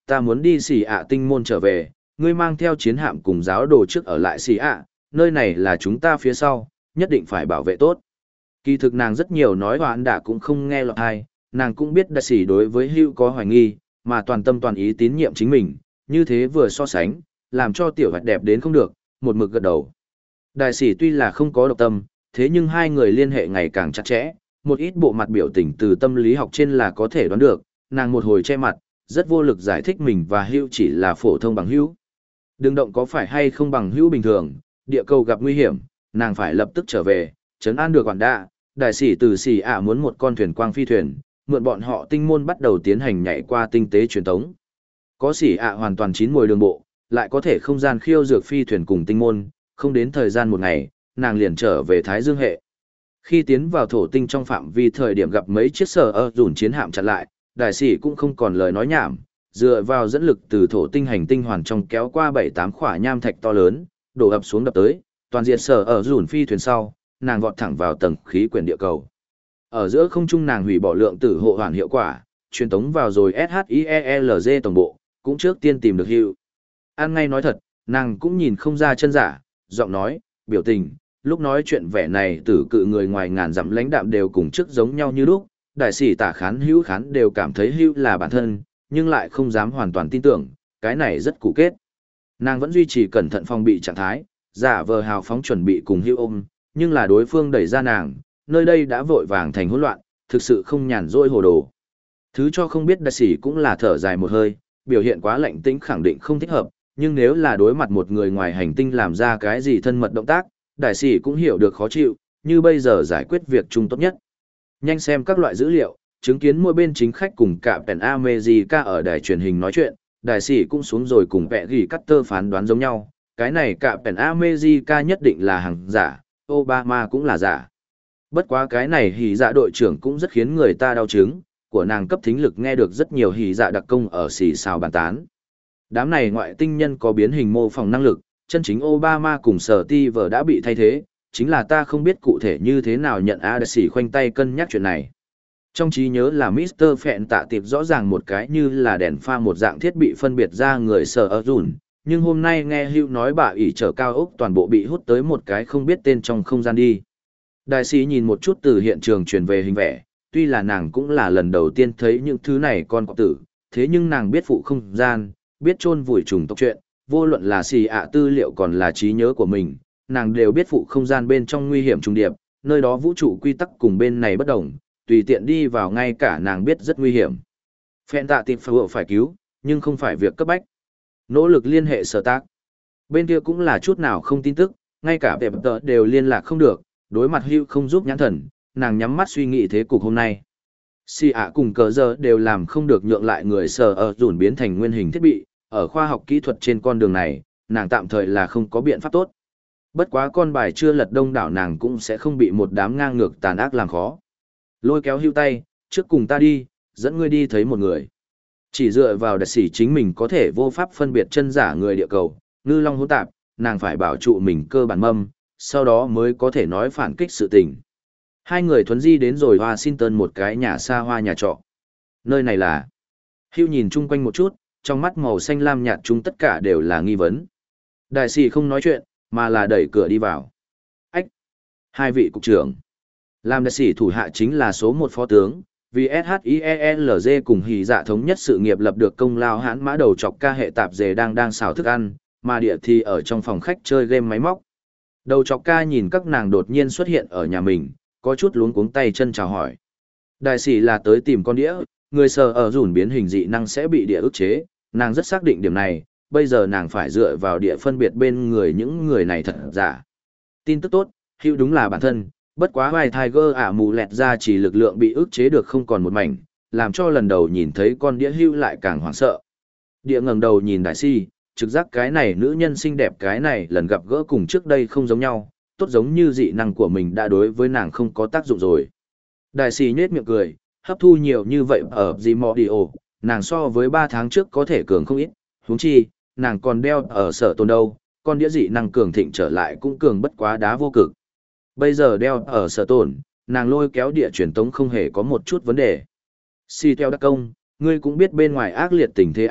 ta muốn đi xì ạ tinh môn trở về, ngươi mang theo chiến hạm cùng giáo đồ trước ở lại xì ạ, nơi này là chúng ta phía sau, nhất định phải bảo vệ tốt. Kỳ thực nàng rất nhiều nói hoãn đã cũng không nghe lọt hay, nàng cũng biết đại sĩ đối với hưu có hoài nghi, mà toàn tâm toàn ý tín nhiệm chính mình, như thế vừa so sánh, làm cho tiểu hoạt đẹp đến không được, một mực gật đầu. Đại sĩ tuy là không có độc tâm, thế nhưng hai người liên hệ ngày càng chặt chẽ, một ít bộ mặt biểu tình từ tâm lý học trên là có thể đoán được, nàng một hồi che mặt, rất vô lực giải thích mình và hưu chỉ là phổ thông bằng hữu. Đừng động có phải hay không bằng hữu bình thường, địa cầu gặp nguy hiểm, nàng phải lập tức trở về, trấn an được quản đạ, đại sĩ từ xì ạ muốn một con thuyền quang phi thuyền, mượn bọn họ tinh môn bắt đầu tiến hành nhảy qua tinh tế truyền tống. Có xì ạ hoàn toàn chín mùi đường bộ, lại có thể không gian khiêu dược phi thuyền cùng tinh môn, không đến thời gian một ngày, nàng liền trở về Thái Dương hệ. Khi tiến vào thổ tinh trong phạm vi thời điểm gặp mấy chiếc sở ơ dùn chiến hạm chặn lại, đại sĩ cũng không còn lời nói nhảm, dựa vào dẫn lực từ thổ tinh hành tinh hoàn trong kéo qua bảy tám khỏa nham thạch to lớn, đổ ập xuống đập tới, toàn diện sở ở dùn phi thuyền sau, nàng vọt thẳng vào tầng khí quyển địa cầu. Ở giữa không trung nàng hủy bỏ lượng tử hộ hoàn hiệu quả, truyền tống vào rồi ét hát i e lờ giê tổng bộ, cũng trước tiên tìm được Hugh. An ngay nói thật, nàng cũng nhìn không ra chân giả, giọng nói, biểu tình, lúc nói chuyện vẻ này tử cự người ngoài ngàn dặm lãnh đạm đều cùng trước giống nhau như lúc, đại sĩ tả khán hữu khán đều cảm thấy Hugh là bản thân, nhưng lại không dám hoàn toàn tin tưởng, cái này rất cụ kết. Nàng vẫn duy trì cẩn thận phòng bị trạng thái, giả vờ hào phóng chuẩn bị cùng Hugh ôm, nhưng là đối phương đẩy ra nàng, nơi đây đã vội vàng thành hỗn loạn, thực sự không nhàn rỗi hồ đồ. Thứ cho không biết đại sĩ cũng là thở dài một hơi, biểu hiện quá lạnh tĩnh khẳng định không thích hợp, nhưng nếu là đối mặt một người ngoài hành tinh làm ra cái gì thân mật động tác, đại sĩ cũng hiểu được khó chịu, như bây giờ giải quyết việc chung tốt nhất. Nhanh xem các loại dữ liệu, chứng kiến mỗi bên chính khách cùng cả Pen America ở đài truyền hình nói chuyện, đại sĩ cũng xuống rồi cùng vẽ ghi Cutter phán đoán giống nhau, cái này cả Pen America nhất định là hàng giả, Obama cũng là giả. Bất quá cái này hỉ dạ đội trưởng cũng rất khiến người ta đau chứng, của nàng cấp thính lực nghe được rất nhiều hỉ dạ đặc công ở xì xào bàn tán. Đám này ngoại tinh nhân có biến hình mô phỏng năng lực, chân chính Obama cùng sở ti vờ đã bị thay thế, chính là ta không biết cụ thể như thế nào nhận A Đại sĩ khoanh tay cân nhắc chuyện này. Trong trí nhớ là mít tơ Phẹn tạ tiệp rõ ràng một cái như là đèn pha một dạng thiết bị phân biệt ra người sở ở dùn, nhưng hôm nay nghe Hugh nói bà ỷ trở cao ốc toàn bộ bị hút tới một cái không biết tên trong không gian đi. Đại sĩ nhìn một chút từ hiện trường truyền về hình vẽ, tuy là nàng cũng là lần đầu tiên thấy những thứ này con cọp tử, thế nhưng nàng biết phụ không gian, biết chôn vùi trùng tộc chuyện, vô luận là xì ạ tư liệu còn là trí nhớ của mình, nàng đều biết phụ không gian bên trong nguy hiểm trùng điệp, nơi đó vũ trụ quy tắc cùng bên này bất đồng, tùy tiện đi vào ngay cả nàng biết rất nguy hiểm. Phẹn tạ tiệp phải phải cứu, nhưng không phải việc cấp bách. Nỗ lực liên hệ sở tác. Bên kia cũng là chút nào không tin tức, ngay cả đẹp tờ đều liên lạc không được, đối mặt Hugh không giúp nhãn thần, nàng nhắm mắt suy nghĩ thế cục hôm nay. Si ạ cùng cờ giờ đều làm không được nhượng lại người sở ở dùn biến thành nguyên hình thiết bị, ở khoa học kỹ thuật trên con đường này, nàng tạm thời là không có biện pháp tốt. Bất quá con bài chưa lật đông đảo nàng cũng sẽ không bị một đám ngang ngược tàn ác làm khó. Lôi kéo Hugh tay, trước cùng ta đi, dẫn ngươi đi thấy một người. Chỉ dựa vào đặc sĩ chính mình có thể vô pháp phân biệt chân giả người địa cầu, ngư long hỗn tạp, nàng phải bảo trụ mình cơ bản mâm, sau đó mới có thể nói phản kích sự tình. Hai người thuấn di đến rồi Washington một cái nhà xa hoa nhà trọ. Nơi này là... Hugh nhìn chung quanh một chút, trong mắt màu xanh lam nhạt chúng tất cả đều là nghi vấn. Đại sĩ không nói chuyện, mà là đẩy cửa đi vào. Ách! Hai vị cục trưởng. Làm đại sĩ thủ hạ chính là số một phó tướng, vì ét hát i e lờ giê cùng hỉ dạ thống nhất sự nghiệp lập được công lao hãn mã đầu chọc ca hệ tạp dề đang đang xào thức ăn, mà địa thì ở trong phòng khách chơi game máy móc. Đầu chọc ca nhìn các nàng đột nhiên xuất hiện ở nhà mình, có chút luống cuống tay chân chào hỏi. Đại sĩ là tới tìm con đĩa, người sờ ở dùn biến hình dị năng sẽ bị địa ức chế, nàng rất xác định điểm này, bây giờ nàng phải dựa vào địa phân biệt bên người những người này thật giả. Tin tức tốt, Hugh đúng là bản thân, bất quá vai Tiger ả mù lẹt ra chỉ lực lượng bị ức chế được không còn một mảnh, làm cho lần đầu nhìn thấy con đĩa Hugh lại càng hoảng sợ. Địa ngẩng đầu nhìn đại sĩ, trực giác cái này nữ nhân xinh đẹp cái này lần gặp gỡ cùng trước đây không giống nhau, tốt giống như dị năng của mình đã đối với nàng không có tác dụng rồi. Đại sĩ nhếch miệng cười, hấp thu nhiều như vậy ở Zimodio, nàng so với ba tháng trước có thể cường không ít, huống chi, nàng còn đeo ở sở tồn đâu, con đĩa dị năng cường thịnh trở lại cũng cường bất quá đá vô cực. Bây giờ đeo ở sở tồn, nàng lôi kéo địa truyền tống không hề có một chút vấn đề. Si theo đặc công, ngươi cũng biết bên ngoài ác liệt tình thế A,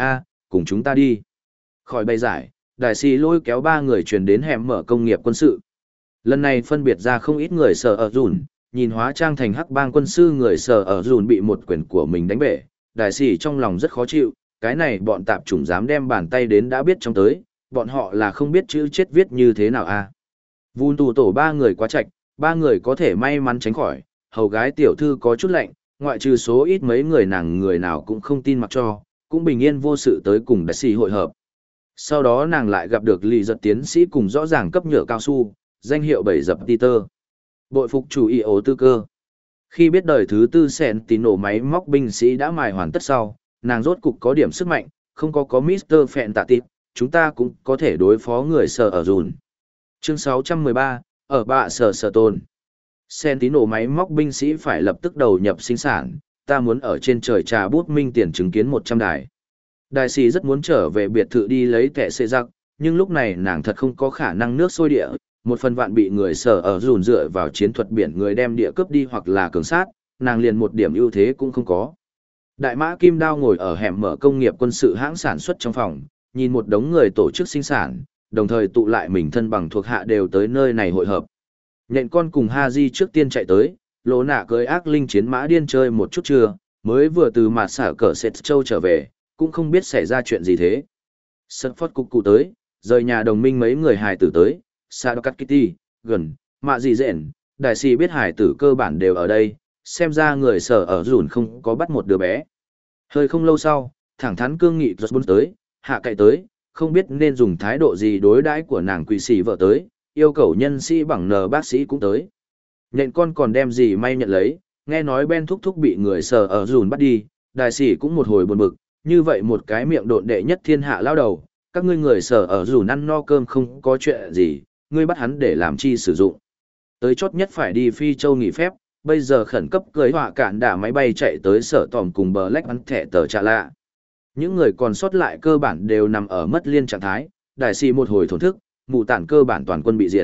cùng chúng ta đi. Khỏi bay giải, đại sĩ lôi kéo ba người truyền đến hẻm mở công nghiệp quân sự. Lần này phân biệt ra không ít người sở ở dùn, nhìn hóa trang thành hắc bang quân sư người sở ở dùn bị một quyền của mình đánh bể. Đại sĩ trong lòng rất khó chịu, cái này bọn tạp chủng dám đem bàn tay đến đã biết trong tới, bọn họ là không biết chữ chết viết như thế nào à. Vun tù tổ ba người quá chạch, ba người có thể may mắn tránh khỏi, hầu gái tiểu thư có chút lạnh, ngoại trừ số ít mấy người nàng người nào cũng không tin mặc cho, cũng bình yên vô sự tới cùng đại sĩ hội hợp. Sau đó nàng lại gặp được lì giật tiến sĩ cùng rõ ràng cấp nhựa cao su, danh hiệu bảy dập Peter. Bội phục chủ y ố tư cơ. Khi biết đời thứ tư sẹn tín nổ máy móc binh sĩ đã mài hoàn tất sau, nàng rốt cục có điểm sức mạnh, không có có Mister Phẹn tạ tịp, chúng ta cũng có thể đối phó người sở ở dùn. Chương sáu trăm mười ba, ở bạ sở sở tồn. Sẹn tín nổ máy móc binh sĩ phải lập tức đầu nhập sinh sản, ta muốn ở trên trời trà bút minh tiền chứng kiến một trăm đài. Đại sĩ rất muốn trở về biệt thự đi lấy tệ xệ giặc, nhưng lúc này nàng thật không có khả năng nước sôi địa, một phần vạn bị người sở ở dùn dựa vào chiến thuật biển người đem địa cướp đi hoặc là cường sát, nàng liền một điểm ưu thế cũng không có. Đại mã Kim Đao ngồi ở hẻm mở công nghiệp quân sự hãng sản xuất trong phòng, nhìn một đống người tổ chức sinh sản, đồng thời tụ lại mình thân bằng thuộc hạ đều tới nơi này hội hợp. Nhện con cùng Haji trước tiên chạy tới, lỗ nạ cưới ác linh chiến mã điên chơi một chút trưa, mới vừa từ mặt xả cờ Sệt Châu trở về, cũng không biết xảy ra chuyện gì thế. Sân phót cục cụ tới, rời nhà đồng minh mấy người hài tử tới, Sadokat Kitty, gần, mạ gì dện, đại sĩ biết hài tử cơ bản đều ở đây, xem ra người sở ở dùn không có bắt một đứa bé. Hơi không lâu sau, thẳng thắn cương nghị Rosbun tới, hạ cậy tới, không biết nên dùng thái độ gì đối đãi của nàng quỷ sĩ vợ tới, yêu cầu nhân sĩ bằng nờ bác sĩ cũng tới. Nhện con còn đem gì may nhận lấy, nghe nói Ben thúc thúc bị người sở ở dùn bắt đi, đại sĩ cũng một hồi buồn bực, như vậy một cái miệng độn đệ nhất thiên hạ lao đầu, các ngươi người sở ở dùn ăn no cơm không có chuyện gì, ngươi bắt hắn để làm chi sử dụng. Tới chốt nhất phải đi Phi Châu nghỉ phép, bây giờ khẩn cấp cưới họa cản đả máy bay chạy tới sở tòm cùng bờ lách bắn thẻ tờ trả lạ. Những người còn sót lại cơ bản đều nằm ở mất liên trạng thái, đại sĩ một hồi thổn thức, mù tản cơ bản toàn quân bị diệt.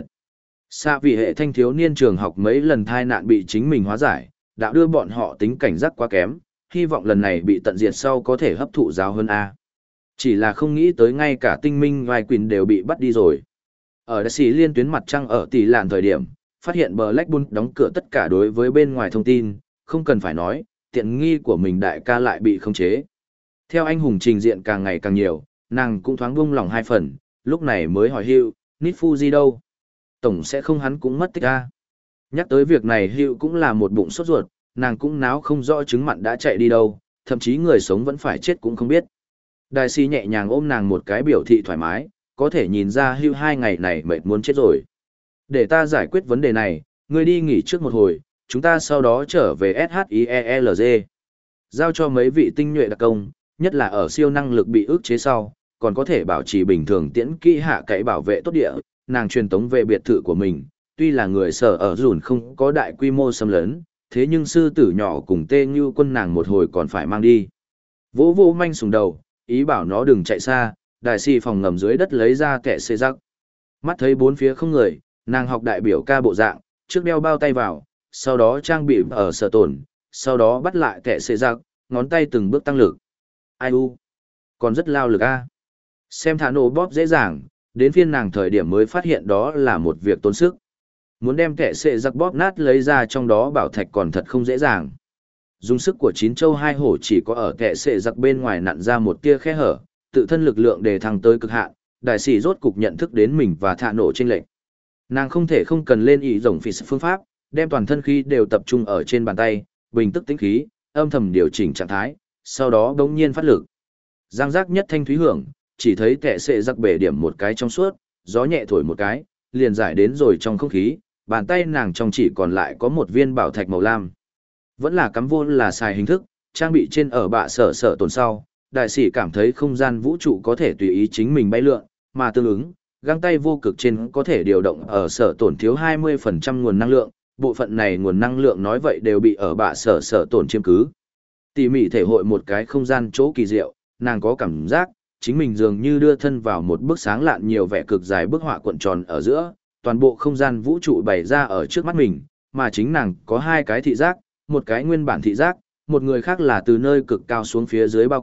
Xa vì hệ thanh thiếu niên trường học mấy lần thai nạn bị chính mình hóa giải, đã đưa bọn họ tính cảnh giác quá kém, hy vọng lần này bị tận diệt sau có thể hấp thụ giáo hơn A. Chỉ là không nghĩ tới ngay cả tinh minh ngoài quyền đều bị bắt đi rồi. Ở đại sĩ liên tuyến mặt trăng ở tỷ làn thời điểm, phát hiện Black Bull đóng cửa tất cả đối với bên ngoài thông tin, không cần phải nói, tiện nghi của mình đại ca lại bị khống chế. Theo anh hùng trình diện càng ngày càng nhiều, nàng cũng thoáng buông lòng hai phần, lúc này mới hỏi Hugh, Nifuji đâu? Tổng sẽ không hắn cũng mất tích a. Nhắc tới việc này Hugh cũng là một bụng sốt ruột, nàng cũng náo không rõ chứng mặn đã chạy đi đâu, thậm chí người sống vẫn phải chết cũng không biết. Đại sĩ nhẹ nhàng ôm nàng một cái biểu thị thoải mái, có thể nhìn ra Hugh hai ngày này mệt muốn chết rồi. Để ta giải quyết vấn đề này, ngươi đi nghỉ trước một hồi, chúng ta sau đó trở về ét hát i e e lờ giê. Giao cho mấy vị tinh nhuệ đặc công, nhất là ở siêu năng lực bị ức chế sau, còn có thể bảo trì bình thường tiễn kỹ hạ cậy bảo vệ tốt địa, nàng truyền tống về biệt thự của mình, tuy là người sở ở dùn không có đại quy mô xâm lấn, thế nhưng sư tử nhỏ cùng tê như quân nàng một hồi còn phải mang đi. Vỗ vô manh sùng đầu, ý bảo nó đừng chạy xa, đại sĩ phòng ngầm dưới đất lấy ra kẻ xê rắc. Mắt thấy bốn phía không người, nàng học đại biểu ca bộ dạng, trước đeo bao tay vào, sau đó trang bị ở sở tổn, sau đó bắt lại kẻ xê rắc, ngón tay từng bước tăng lực. Ai u, còn rất lao lực a. Xem thả nổ bóp dễ dàng, đến phiên nàng thời điểm mới phát hiện đó là một việc tốn sức. Muốn đem kẻ xệ giặc bóp nát lấy ra trong đó bảo thạch còn thật không dễ dàng. Dùng sức của chín châu hai hổ chỉ có ở kẻ xệ giặc bên ngoài nặn ra một tia khe hở, tự thân lực lượng đề thăng tới cực hạn, đại sĩ rốt cục nhận thức đến mình và thả nổ chênh lệch. Nàng không thể không cần lên ý rồng phỉ phương pháp, đem toàn thân khí đều tập trung ở trên bàn tay, bình tức tĩnh khí, âm thầm điều chỉnh trạng thái, sau đó đống nhiên phát lực. Giang giác nhất thanh thúy hưởng, chỉ thấy kẻ xệ giặc bể điểm một cái trong suốt, gió nhẹ thổi một cái, liền giải đến rồi trong không khí, bàn tay nàng trong chỉ còn lại có một viên bảo thạch màu lam. Vẫn là cắm vô là xài hình thức, trang bị trên ở bạ sở sở tồn sau, đại sĩ cảm thấy không gian vũ trụ có thể tùy ý chính mình bay lượn, mà tương ứng, găng tay vô cực trên có thể điều động ở sở tổn thiếu hai mươi phần trăm nguồn năng lượng, bộ phận này nguồn năng lượng nói vậy đều bị ở bạ sở sở tổn chiếm cứ. Tỉ mỉ thể hội một cái không gian chỗ kỳ diệu, nàng có cảm giác, chính mình dường như đưa thân vào một bức sáng lạn nhiều vẻ cực dài bức họa cuộn tròn ở giữa, toàn bộ không gian vũ trụ bày ra ở trước mắt mình, mà chính nàng có hai cái thị giác, một cái nguyên bản thị giác, một người khác là từ nơi cực cao xuống phía dưới bao quát,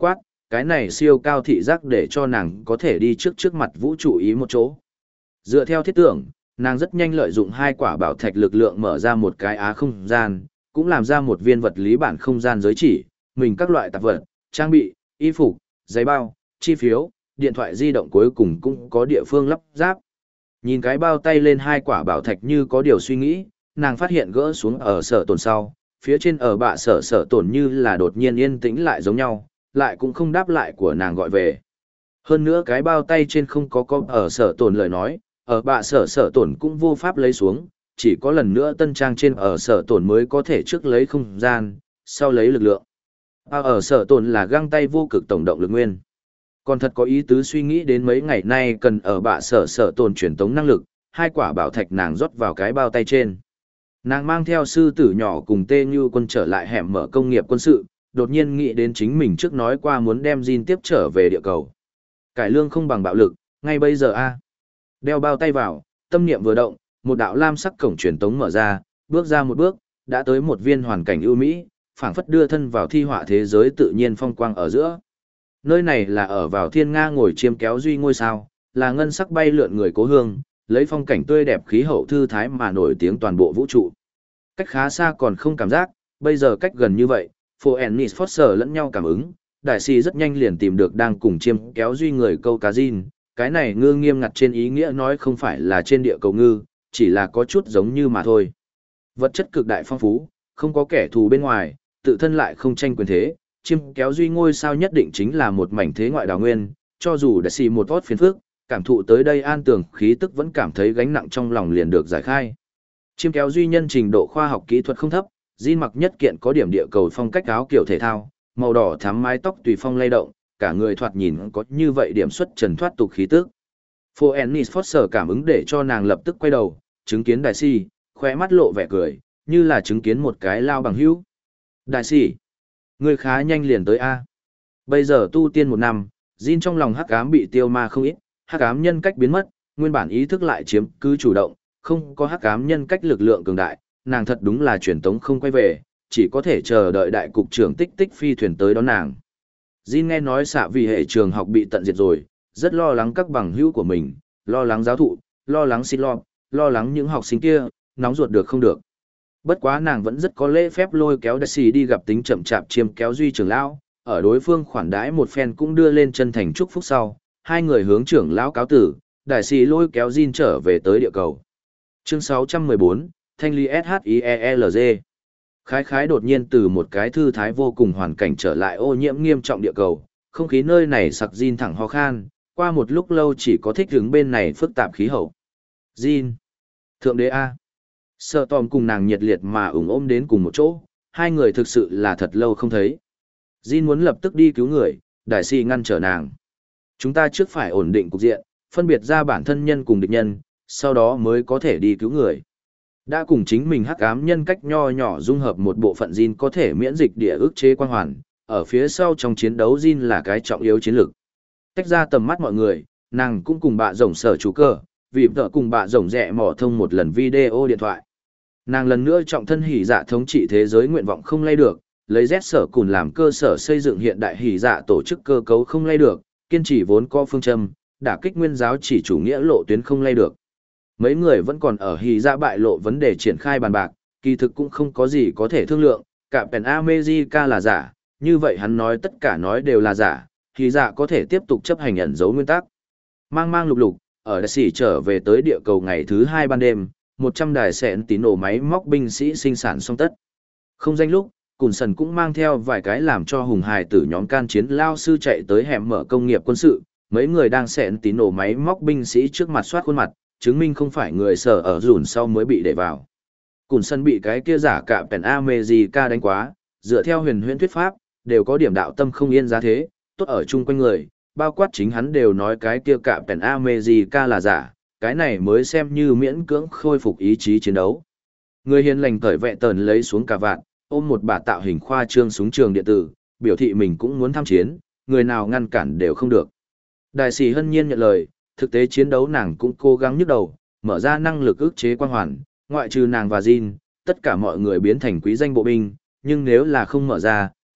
cái này siêu cao thị giác để cho nàng có thể đi trước trước mặt vũ trụ ý một chỗ. Dựa theo thiết tưởng, nàng rất nhanh lợi dụng hai quả bảo thạch lực lượng mở ra một cái á không gian, cũng làm ra một viên vật lý bản không gian giới chỉ, mình các loại tạp vật, trang bị, y phục, giấy bao, chi phiếu, điện thoại di động cuối cùng cũng có địa phương lắp ráp. Nhìn cái bao tay lên hai quả bảo thạch như có điều suy nghĩ, nàng phát hiện gỡ xuống ở sở tồn sau, phía trên ở bạ sở sở tồn như là đột nhiên yên tĩnh lại giống nhau, lại cũng không đáp lại của nàng gọi về. Hơn nữa cái bao tay trên không có có ở sở tồn lời nói, ở bạ sở sở tồn cũng vô pháp lấy xuống, chỉ có lần nữa tân trang trên ở sở tồn mới có thể trước lấy không gian, sau lấy lực lượng. À, ở sở tồn là găng tay vô cực tổng động lực nguyên. Còn thật có ý tứ suy nghĩ đến mấy ngày nay cần ở bạ sở sở tồn truyền tống năng lực, hai quả bảo thạch nàng rót vào cái bao tay trên. Nàng mang theo sư tử nhỏ cùng Tê Như Quân trở lại hẻm mở công nghiệp quân sự, đột nhiên nghĩ đến chính mình trước nói qua muốn đem Jin tiếp trở về địa cầu. Cải lương không bằng bạo lực, ngay bây giờ a. Đeo bao tay vào, tâm niệm vừa động, một đạo lam sắc cổng truyền tống mở ra, bước ra một bước, đã tới một viên hoàn cảnh ưu mỹ, phảng phất đưa thân vào thi họa thế giới tự nhiên phong quang ở giữa. Nơi này là ở vào thiên nga ngồi chiêm kéo duy ngôi sao, là ngân sắc bay lượn người cố hương, lấy phong cảnh tươi đẹp khí hậu thư thái mà nổi tiếng toàn bộ vũ trụ. Cách khá xa còn không cảm giác, bây giờ cách gần như vậy, Phô Ennis Foster lẫn nhau cảm ứng, đại sĩ rất nhanh liền tìm được đang cùng chiêm kéo duy người câu cá Jin, cái này ngư nghiêm ngặt trên ý nghĩa nói không phải là trên địa cầu ngư, chỉ là có chút giống như mà thôi. Vật chất cực đại phong phú, không có kẻ thù bên ngoài, tự thân lại không tranh quyền thế, chiêm kéo duy ngôi sao nhất định chính là một mảnh thế ngoại đào nguyên, cho dù đại sĩ một vót phiền phức, cảm thụ tới đây an tường khí tức vẫn cảm thấy gánh nặng trong lòng liền được giải khai. Chiêm kéo duy nhân trình độ khoa học kỹ thuật không thấp, Jin mặc nhất kiện có điểm địa cầu phong cách áo kiểu thể thao, màu đỏ thắm mái tóc tùy phong lay động, cả người thoạt nhìn có như vậy điểm xuất trần thoát tục khí tức. Phô Ennis Foster cảm ứng để cho nàng lập tức quay đầu, chứng kiến đại sĩ, khóe mắt lộ vẻ cười, như là chứng kiến một cái lao bằng hữu. Đại sĩ, người khá nhanh liền tới a. Bây giờ tu tiên một năm, Jin trong lòng hắc ám bị tiêu ma không ít, hắc ám nhân cách biến mất, nguyên bản ý thức lại chiếm cứ chủ động, không có hắc ám nhân cách lực lượng cường đại, nàng thật đúng là truyền tống không quay về, chỉ có thể chờ đợi đại cục trưởng tích tích phi thuyền tới đón nàng. Jin nghe nói xạ vì hệ trường học bị tận diệt rồi, rất lo lắng các bằng hữu của mình, lo lắng giáo thụ, lo lắng xin lo, lo lắng những học sinh kia, nóng ruột được không được. Bất quá nàng vẫn rất có lễ phép lôi kéo đại sĩ đi gặp tính chậm chạp chiêm kéo duy trưởng lão, ở đối phương khoản đãi một phen cũng đưa lên chân thành chúc phúc sau, hai người hướng trưởng lão cáo tử, đại sĩ lôi kéo Jin trở về tới địa cầu. Chương sáu trăm mười bốn, Thanh lý ét hát i e lờ giê. Khái khái đột nhiên từ một cái thư thái vô cùng hoàn cảnh trở lại ô nhiễm nghiêm trọng địa cầu, không khí nơi này sặc Jin thẳng ho khan, qua một lúc lâu chỉ có thích ứng bên này phức tạp khí hậu. Jin, thượng đế A. Sợ tòm cùng nàng nhiệt liệt mà ủng ôm đến cùng một chỗ, hai người thực sự là thật lâu không thấy. Jin muốn lập tức đi cứu người, đại sĩ ngăn trở nàng. Chúng ta trước phải ổn định cục diện, phân biệt ra bản thân nhân cùng địch nhân, sau đó mới có thể đi cứu người. Đã cùng chính mình hắc ám nhân cách nho nhỏ dung hợp một bộ phận Jin có thể miễn dịch địa ức chế quang hoàn, ở phía sau trong chiến đấu Jin là cái trọng yếu chiến lược. Tách ra tầm mắt mọi người, nàng cũng cùng bạ rồng sở chủ cơ, vì vợ cùng bạ rồng rẹ mỏ thông một lần video điện thoại. Nàng lần nữa trọng thân hỉ dạ thống trị thế giới nguyện vọng không lay được, lấy Z sở cùng làm cơ sở xây dựng hiện đại hỉ dạ tổ chức cơ cấu không lay được, kiên trì vốn có phương châm, đả kích nguyên giáo chỉ chủ nghĩa lộ tuyến không lay được. Mấy người vẫn còn ở hỉ dạ bại lộ vấn đề triển khai bàn bạc, kỳ thực cũng không có gì có thể thương lượng, cả Pen America là giả, như vậy hắn nói tất cả nói đều là giả, hỉ dạ có thể tiếp tục chấp hành ẩn dấu nguyên tắc. Mang mang lục lục, ở đại sĩ trở về tới địa cầu ngày thứ hai ban đêm, một trăm đài xẹn tín nổ máy móc binh sĩ sinh sản xong tất. Không danh lúc, Cùn Sần cũng mang theo vài cái làm cho hùng hài tử nhóm can chiến lao sư chạy tới hẻm mở công nghiệp quân sự, mấy người đang xẹn tín nổ máy móc binh sĩ trước mặt soát khuôn mặt, chứng minh không phải người sở ở rủn sau mới bị để vào. Cùn Sần bị cái kia giả cả Pen America đánh quá, dựa theo huyền huyễn thuyết pháp, đều có điểm đạo tâm không yên giá thế, tốt ở chung quanh người, bao quát chính hắn đều nói cái kia cả Pen America là giả, cái này mới xem như miễn cưỡng khôi phục ý chí chiến đấu. Người hiền lành cởi vẹ tờn lấy xuống cà vạt, ôm một bà tạo hình khoa trương súng trường điện tử, biểu thị mình cũng muốn tham chiến, người nào ngăn cản đều không được. Đại sĩ hân nhiên nhận lời, thực tế chiến đấu nàng cũng cố gắng nhức đầu, mở ra năng lực ức chế quang hoàn, ngoại trừ nàng và Jin, tất cả mọi người biến thành quý danh bộ binh, nhưng nếu là không mở ra,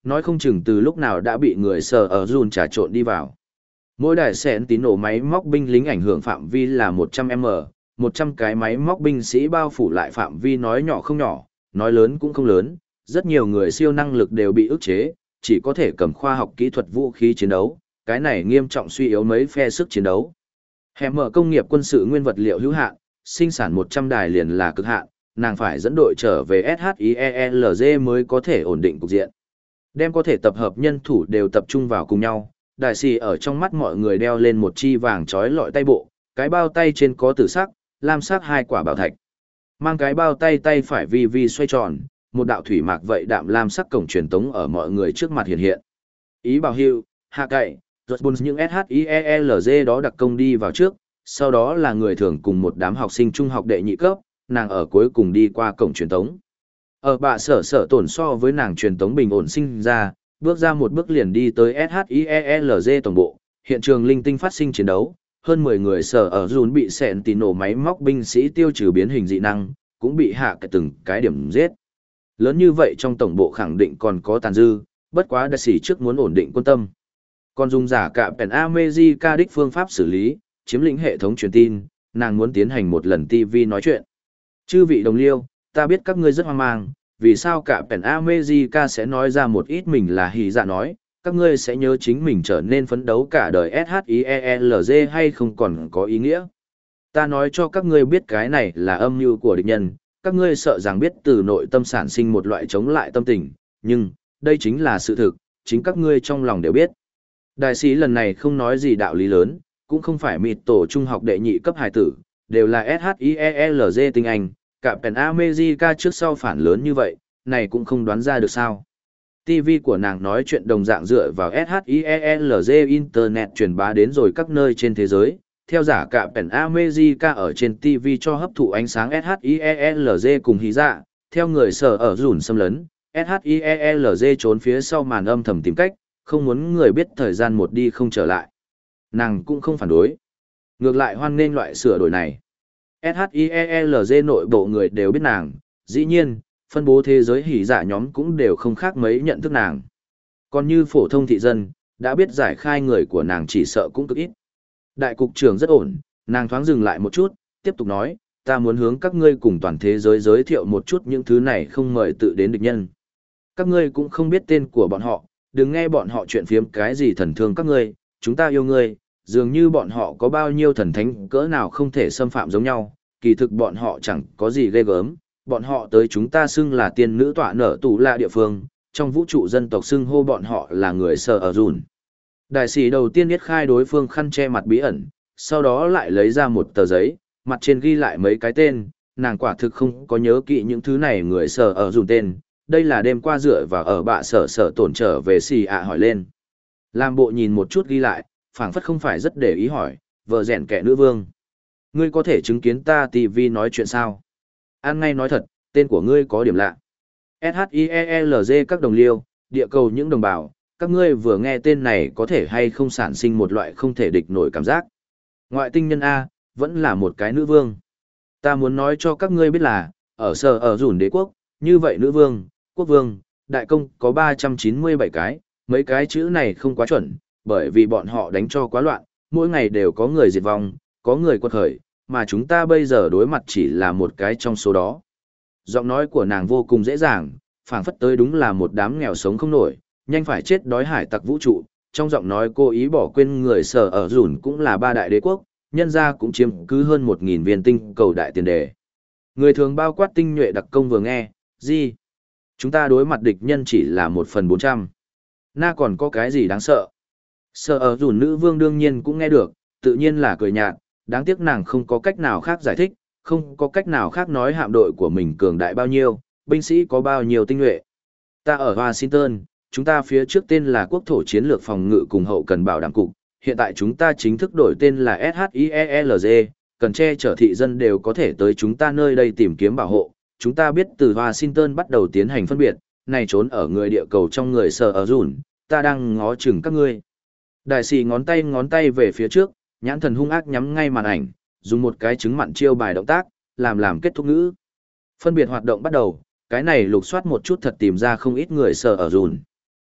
nói không chừng từ lúc nào đã bị người sở ở dùn trà trộn đi vào. Mỗi đài sẹn tín nổ máy móc binh lính ảnh hưởng phạm vi là một trăm mét, một trăm cái máy móc binh sĩ bao phủ lại phạm vi nói nhỏ không nhỏ, nói lớn cũng không lớn, rất nhiều người siêu năng lực đều bị ức chế, chỉ có thể cầm khoa học kỹ thuật vũ khí chiến đấu, cái này nghiêm trọng suy yếu mấy phe sức chiến đấu. Hẻm mở công nghiệp quân sự nguyên vật liệu hữu hạn, sinh sản một trăm đài liền là cực hạn, nàng phải dẫn đội trở về SHIELZ mới có thể ổn định cục diện. Đem có thể tập hợp nhân thủ đều tập trung vào cùng nhau, đại sĩ ở trong mắt mọi người đeo lên một chi vàng trói lọi tay bộ, cái bao tay trên có tử sắc, lam sắc hai quả bảo thạch. Mang cái bao tay tay phải vi vi xoay tròn, một đạo thủy mạc vậy đạm lam sắc cổng truyền tống ở mọi người trước mặt hiện hiện. Ý bảo hiệu, hạ cậy, rốt buồn những SHIELZ đó đặc công đi vào trước, sau đó là người thường cùng một đám học sinh trung học đệ nhị cấp, nàng ở cuối cùng đi qua cổng truyền tống. Ở bạ sở sở tổn so với nàng truyền tống bình ổn sinh ra, bước ra một bước liền đi tới SHIELZ tổng bộ, hiện trường linh tinh phát sinh chiến đấu, hơn mười người sở ở dùn bị xẹn tì nổ máy móc binh sĩ tiêu trừ biến hình dị năng, cũng bị hạ cái từng cái điểm giết. Lớn như vậy trong tổng bộ khẳng định còn có tàn dư, bất quá đại sĩ trước muốn ổn định quân tâm. Còn dùng giả cả Pen America đích phương pháp xử lý, chiếm lĩnh hệ thống truyền tin, nàng muốn tiến hành một lần ti vi nói chuyện. Chư vị đồng liêu, ta biết các ngươi rất hoang mang, vì sao cả Pen America sẽ nói ra một ít mình là hỉ dạ nói, các ngươi sẽ nhớ chính mình trở nên phấn đấu cả đời SHIELZ hay không còn có ý nghĩa. Ta nói cho các ngươi biết cái này là âm mưu của địch nhân, các ngươi sợ rằng biết từ nội tâm sản sinh một loại chống lại tâm tình, nhưng, đây chính là sự thực, chính các ngươi trong lòng đều biết. Đại sĩ lần này không nói gì đạo lý lớn, cũng không phải mịt tổ trung học đệ nhị cấp hài tử, đều là SHIELZ tinh anh, cả Pen America trước sau phản lớn như vậy, này cũng không đoán ra được sao. ti vi của nàng nói chuyện đồng dạng dựa vào SHIELZ Internet truyền bá đến rồi các nơi trên thế giới, theo giả cả Pen America ở trên ti vi cho hấp thụ ánh sáng SHIELZ cùng hí dạ, theo người sở ở dùn xâm lấn, SHIELZ trốn phía sau màn âm thầm tìm cách, không muốn người biết thời gian một đi không trở lại. Nàng cũng không phản đối. Ngược lại hoan nghênh loại sửa đổi này. SHIELZ nội bộ người đều biết nàng, dĩ nhiên, phân bố thế giới hỉ dạ nhóm cũng đều không khác mấy nhận thức nàng. Còn như phổ thông thị dân, đã biết giải khai người của nàng chỉ sợ cũng cực ít. Đại cục trưởng rất ổn, nàng thoáng dừng lại một chút, tiếp tục nói, ta muốn hướng các ngươi cùng toàn thế giới giới thiệu một chút những thứ này không mời tự đến địch nhân. Các ngươi cũng không biết tên của bọn họ, đừng nghe bọn họ chuyện phiếm cái gì thần thương các ngươi, chúng ta yêu ngươi, dường như bọn họ có bao nhiêu thần thánh cỡ nào không thể xâm phạm giống nhau, kỳ thực bọn họ chẳng có gì ghê gớm, bọn họ tới chúng ta xưng là tiên nữ tọa nở tù la địa phương, trong vũ trụ dân tộc xưng hô bọn họ là người sở ở dùn. Đại sĩ đầu tiên biết khai đối phương khăn che mặt bí ẩn, sau đó lại lấy ra một tờ giấy, mặt trên ghi lại mấy cái tên, nàng quả thực không có nhớ kỹ những thứ này người sở ở dùn tên, đây là đêm qua dựa vào ở bạ sở sở tổn trở về xì ạ hỏi lên. Làm bộ nhìn một chút ghi lại, phảng phất không phải rất để ý hỏi, vợ rèn kẻ nữ vương. Ngươi có thể chứng kiến ta ti vi nói chuyện sao? An ngay nói thật, tên của ngươi có điểm lạ. SHIELZ các đồng liêu, địa cầu những đồng bào, các ngươi vừa nghe tên này có thể hay không sản sinh một loại không thể địch nổi cảm giác. Ngoại tinh nhân A, vẫn là một cái nữ vương. Ta muốn nói cho các ngươi biết là, ở sở ở dùn đế quốc, như vậy nữ vương, quốc vương, đại công có ba trăm chín mươi bảy cái, mấy cái chữ này không quá chuẩn, bởi vì bọn họ đánh cho quá loạn, mỗi ngày đều có người diệt vong, có người quật khởi, mà chúng ta bây giờ đối mặt chỉ là một cái trong số đó. Giọng nói của nàng vô cùng dễ dàng, phảng phất tới đúng là một đám nghèo sống không nổi, nhanh phải chết đói hải tặc vũ trụ. Trong giọng nói cô ý bỏ quên người sở ở dùn cũng là ba đại đế quốc, nhân ra cũng chiếm cứ hơn một nghìn viên tinh cầu đại tiền đề. Người thường bao quát tinh nhuệ đặc công vừa nghe, gì? Chúng ta đối mặt địch nhân chỉ là một phần bốn trăm. Na còn có cái gì đáng sợ? Sở ở dùn nữ vương đương nhiên cũng nghe được, tự nhiên là cười nhạt, đáng tiếc nàng không có cách nào khác giải thích, không có cách nào khác nói hạm đội của mình cường đại bao nhiêu, binh sĩ có bao nhiêu tinh nhuệ. Ta ở Washington, chúng ta phía trước tên là Quốc thổ chiến lược phòng ngự cùng hậu cần bảo đảm cục, hiện tại chúng ta chính thức đổi tên là SHIELZ, cần che chở thị dân đều có thể tới chúng ta nơi đây tìm kiếm bảo hộ. Chúng ta biết từ Washington bắt đầu tiến hành phân biệt, này trốn ở người địa cầu trong người sở ở dùn, ta đang ngó chừng các ngươi. Đại sĩ ngón tay ngón tay về phía trước, nhãn thần hung ác nhắm ngay màn ảnh, dùng một cái trứng mặn chiêu bài động tác, làm làm kết thúc ngữ. Phân biệt hoạt động bắt đầu, cái này lục soát một chút thật tìm ra không ít người sở ở dùn.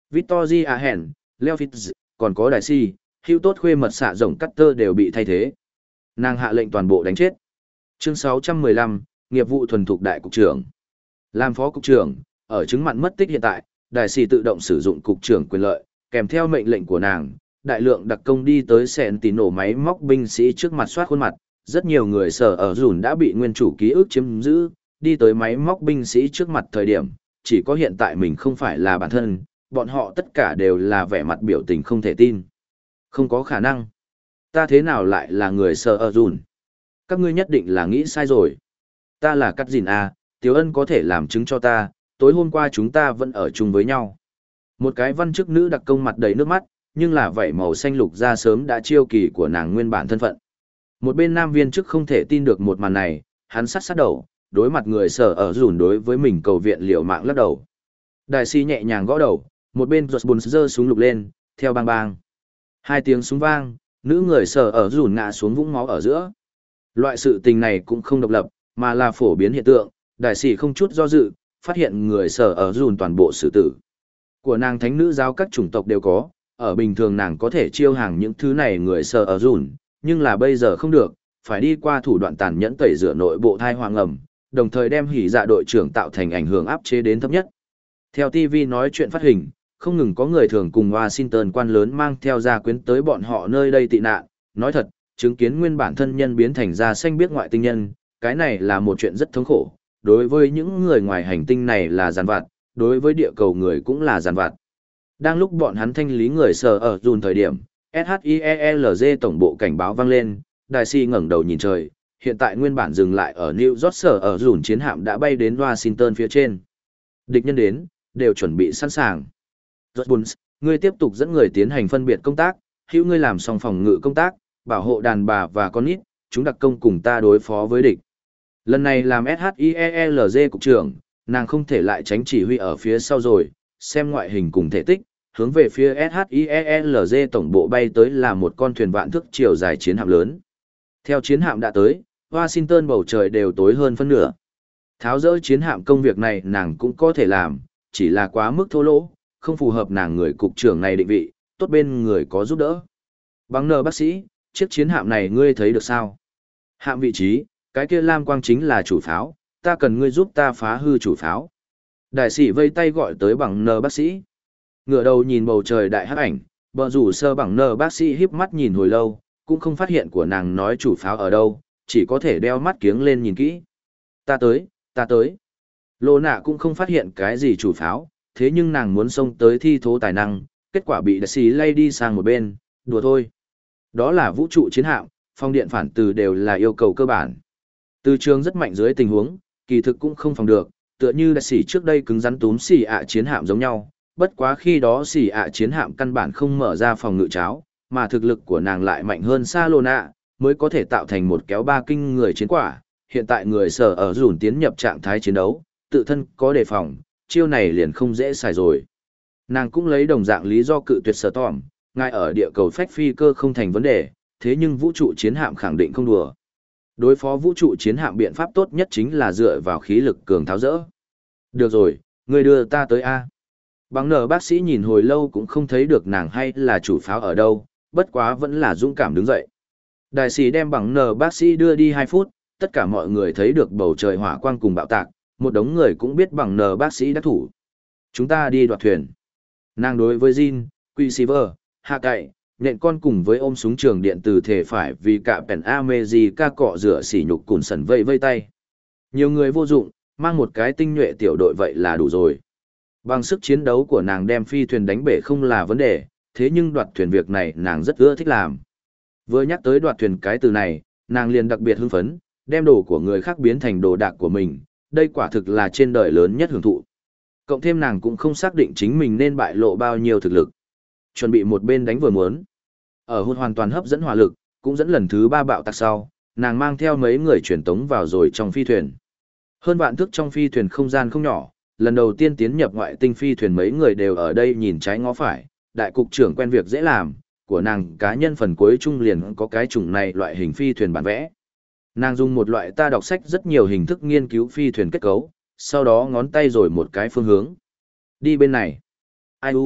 Victory Ahen, Leo Fitz, còn có đại si, hữu tốt khuê mật xạ rồng Cutter đều bị thay thế. Nàng hạ lệnh toàn bộ đánh chết. Chương sáu trăm mười lăm, nghiệp vụ thuần thục đại cục trưởng. Làm phó cục trưởng, ở chứng mặn mất tích hiện tại, đại sĩ tự động sử dụng cục trưởng quyền lợi, kèm theo mệnh lệnh của nàng, đại lượng đặc công đi tới sẹn tỉ nổ máy móc binh sĩ trước mặt soát khuôn mặt, rất nhiều người sở ở dùn đã bị nguyên chủ ký ức chiếm giữ, đi tới máy móc binh sĩ trước mặt thời điểm, chỉ có hiện tại mình không phải là bản thân, bọn họ tất cả đều là vẻ mặt biểu tình không thể tin. Không có khả năng. Ta thế nào lại là người sở ở dùn? Các ngươi nhất định là nghĩ sai rồi. Ta là Cắt Dìn A, Tiếu Ân có thể làm chứng cho ta, tối hôm qua chúng ta vẫn ở chung với nhau. Một cái văn chức nữ đặc công mặt đầy nước mắt, nhưng là vảy màu xanh lục ra sớm đã chiêu kỳ của nàng nguyên bản thân phận. Một bên nam viên chức không thể tin được một màn này, hắn sắt sát đầu, đối mặt người sở ở dùn đối với mình cầu viện liều mạng lắc đầu. Đại sĩ nhẹ nhàng gõ đầu, một bên giọt bùn giơ súng lục lên, theo bang bang. Hai tiếng súng vang, nữ người sở ở dùn ngã xuống vũng máu ở giữa. Loại sự tình này cũng không độc lập, mà là phổ biến hiện tượng, đại sĩ không chút do dự, phát hiện người sở ở dùn toàn bộ xử tử. Của nàng thánh nữ giáo các chủng tộc đều có, ở bình thường nàng có thể chiêu hàng những thứ này người sở ở dùn, nhưng là bây giờ không được, phải đi qua thủ đoạn tàn nhẫn tẩy rửa nội bộ thai hoàng ẩm, đồng thời đem hỉ dạ đội trưởng tạo thành ảnh hưởng áp chế đến thấp nhất. Theo ti vi nói chuyện phát hình, không ngừng có người thường cùng Washington quan lớn mang theo gia quyến tới bọn họ nơi đây tị nạn, nói thật, chứng kiến nguyên bản thân nhân biến thành da xanh biết ngoại tinh nhân, cái này là một chuyện rất thống khổ, đối với những người ngoài hành tinh này là giàn vặt, đối với địa cầu người cũng là giàn vặt. Đang lúc bọn hắn thanh lý người sở ở dùn thời điểm, ét hát i e lờ giê tổng bộ cảnh báo vang lên, đại sĩ ngẩng đầu nhìn trời, hiện tại nguyên bản dừng lại ở New York sở ở dùn chiến hạm đã bay đến Washington phía trên. Địch nhân đến, đều chuẩn bị sẵn sàng. Buns, ngươi tiếp tục dẫn người tiến hành phân biệt công tác, hữu ngươi làm xong phòng ngự công tác, bảo hộ đàn bà và con nít, chúng đặc công cùng ta đối phó với địch. Lần này làm ét hát i e lờ giê cục trưởng, nàng không thể lại tránh chỉ huy ở phía sau rồi, xem ngoại hình cùng thể tích, hướng về phía ét hát i e lờ giê tổng bộ bay tới là một con thuyền vạn thước chiều dài chiến hạm lớn. Theo chiến hạm đã tới, Washington bầu trời đều tối hơn phân nửa. Tháo dỡ chiến hạm công việc này nàng cũng có thể làm, chỉ là quá mức thô lỗ, không phù hợp nàng người cục trưởng này định vị, tốt bên người có giúp đỡ. Bằng nờ bác sĩ, chiếc chiến hạm này ngươi thấy được sao? Hạm vị trí, cái kia lam quang chính là chủ pháo, ta cần ngươi giúp ta phá hư chủ pháo. Đại sĩ vây tay gọi tới bằng nờ bác sĩ. Ngửa đầu nhìn bầu trời đại hắc ảnh, bờ rủ sơ bằng nờ bác sĩ híp mắt nhìn hồi lâu, cũng không phát hiện của nàng nói chủ pháo ở đâu, chỉ có thể đeo mắt kiếng lên nhìn kỹ. Ta tới, ta tới. Lô nạ cũng không phát hiện cái gì chủ pháo, thế nhưng nàng muốn xông tới thi thố tài năng, kết quả bị đại sĩ lay đi sang một bên, đùa thôi. Đó là vũ trụ chiến hạm, phong điện phản từ đều là yêu cầu cơ bản. Từ trường rất mạnh dưới tình huống, kỳ thực cũng không phòng được, tựa như đại sĩ trước đây cứng rắn túm xỉ ạ chiến hạm giống nhau, bất quá khi đó xỉ ạ chiến hạm căn bản không mở ra phòng ngự cháo, mà thực lực của nàng lại mạnh hơn xa lô nạ, mới có thể tạo thành một kéo ba kinh người chiến quả. Hiện tại người sở ở dùn tiến nhập trạng thái chiến đấu, tự thân có đề phòng, chiêu này liền không dễ xài rồi. Nàng cũng lấy đồng dạng lý do cự tuyệt sở tỏm, ngay ở địa cầu phách phi cơ không thành vấn đề, thế nhưng vũ trụ chiến hạm khẳng định không đùa. Đối phó vũ trụ chiến hạm biện pháp tốt nhất chính là dựa vào khí lực cường tháo rỡ. Được rồi, người đưa ta tới A. Bằng nở bác sĩ nhìn hồi lâu cũng không thấy được nàng hay là chủ pháo ở đâu, bất quá vẫn là dũng cảm đứng dậy. Đại sĩ đem bằng nở bác sĩ đưa đi hai phút, tất cả mọi người thấy được bầu trời hỏa quang cùng bạo tạc, một đống người cũng biết bằng nở bác sĩ đắc thủ. Chúng ta đi đoạt thuyền. Nàng đối với Jin, Quicksilver, Hạ Cậy, nện con cùng với ôm súng trường điện từ thể phải vì cả Pen America cọ rửa sỉ nhục cùn sần vây vây tay. Nhiều người vô dụng, mang một cái tinh nhuệ tiểu đội vậy là đủ rồi. Bằng sức chiến đấu của nàng đem phi thuyền đánh bể không là vấn đề, thế nhưng đoạt thuyền việc này nàng rất ưa thích làm. Vừa nhắc tới đoạt thuyền cái từ này, nàng liền đặc biệt hưng phấn, đem đồ của người khác biến thành đồ đạc của mình, đây quả thực là trên đời lớn nhất hưởng thụ. Cộng thêm nàng cũng không xác định chính mình nên bại lộ bao nhiêu thực lực. Chuẩn bị một bên đánh vừa muốn. Ở hôn hoàn toàn hấp dẫn hỏa lực, cũng dẫn lần thứ ba bạo tạc sau, nàng mang theo mấy người truyền tống vào rồi trong phi thuyền. Hơn vạn thước trong phi thuyền không gian không nhỏ, lần đầu tiên tiến nhập ngoại tinh phi thuyền mấy người đều ở đây nhìn trái ngó phải, đại cục trưởng quen việc dễ làm, của nàng cá nhân phần cuối trung liền có cái chủng này loại hình phi thuyền bản vẽ. Nàng dùng một loại ta đọc sách rất nhiều hình thức nghiên cứu phi thuyền kết cấu, sau đó ngón tay rồi một cái phương hướng. Đi bên này. Ai u,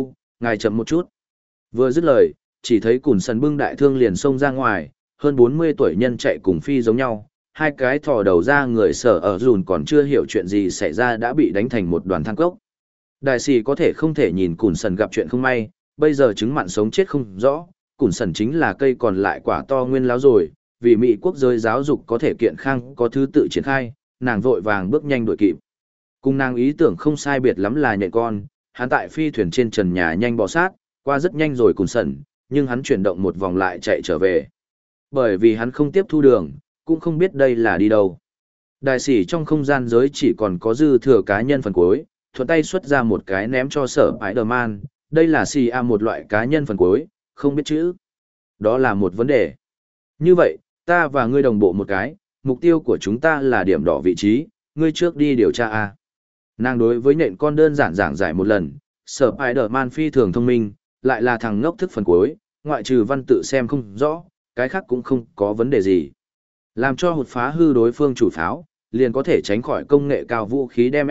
ngài chậm một chút. Vừa dứt lời, chỉ thấy Cùn Sần bưng đại thương liền xông ra ngoài, hơn bốn mươi tuổi nhân chạy cùng phi giống nhau, hai cái thò đầu ra người sở ở dùn còn chưa hiểu chuyện gì xảy ra đã bị đánh thành một đoàn than cốc. Đại sĩ có thể không thể nhìn Cùn Sần gặp chuyện không may, bây giờ chứng mặn sống chết không rõ, Cùn Sần chính là cây còn lại quả to nguyên láo rồi, vì Mỹ quốc giới giáo dục có thể kiện khang có thứ tự triển khai, nàng vội vàng bước nhanh đuổi kịp. Cùng nàng ý tưởng không sai biệt lắm là nhện con, hắn tại phi thuyền trên trần nhà nhanh bò sát, qua rất nhanh rồi Cùn Sần, nhưng hắn chuyển động một vòng lại chạy trở về. Bởi vì hắn không tiếp thu đường, cũng không biết đây là đi đâu. Đại sĩ trong không gian giới chỉ còn có dư thừa cá nhân phần cuối, thuận tay xuất ra một cái ném cho sở Spider-Man, đây là xì a một loại cá nhân phần cuối, không biết chữ. Đó là một vấn đề. Như vậy, ta và ngươi đồng bộ một cái, mục tiêu của chúng ta là điểm đỏ vị trí, ngươi trước đi điều tra A. Nàng đối với nện con đơn giản giảng giải một lần, sở Spider-Man phi thường thông minh, lại là thằng ngốc thức phần cuối, ngoại trừ văn tự xem không rõ, cái khác cũng không có vấn đề gì. Làm cho hụt phá hư đối phương chủ pháo, liền có thể tránh khỏi công nghệ cao vũ khí đem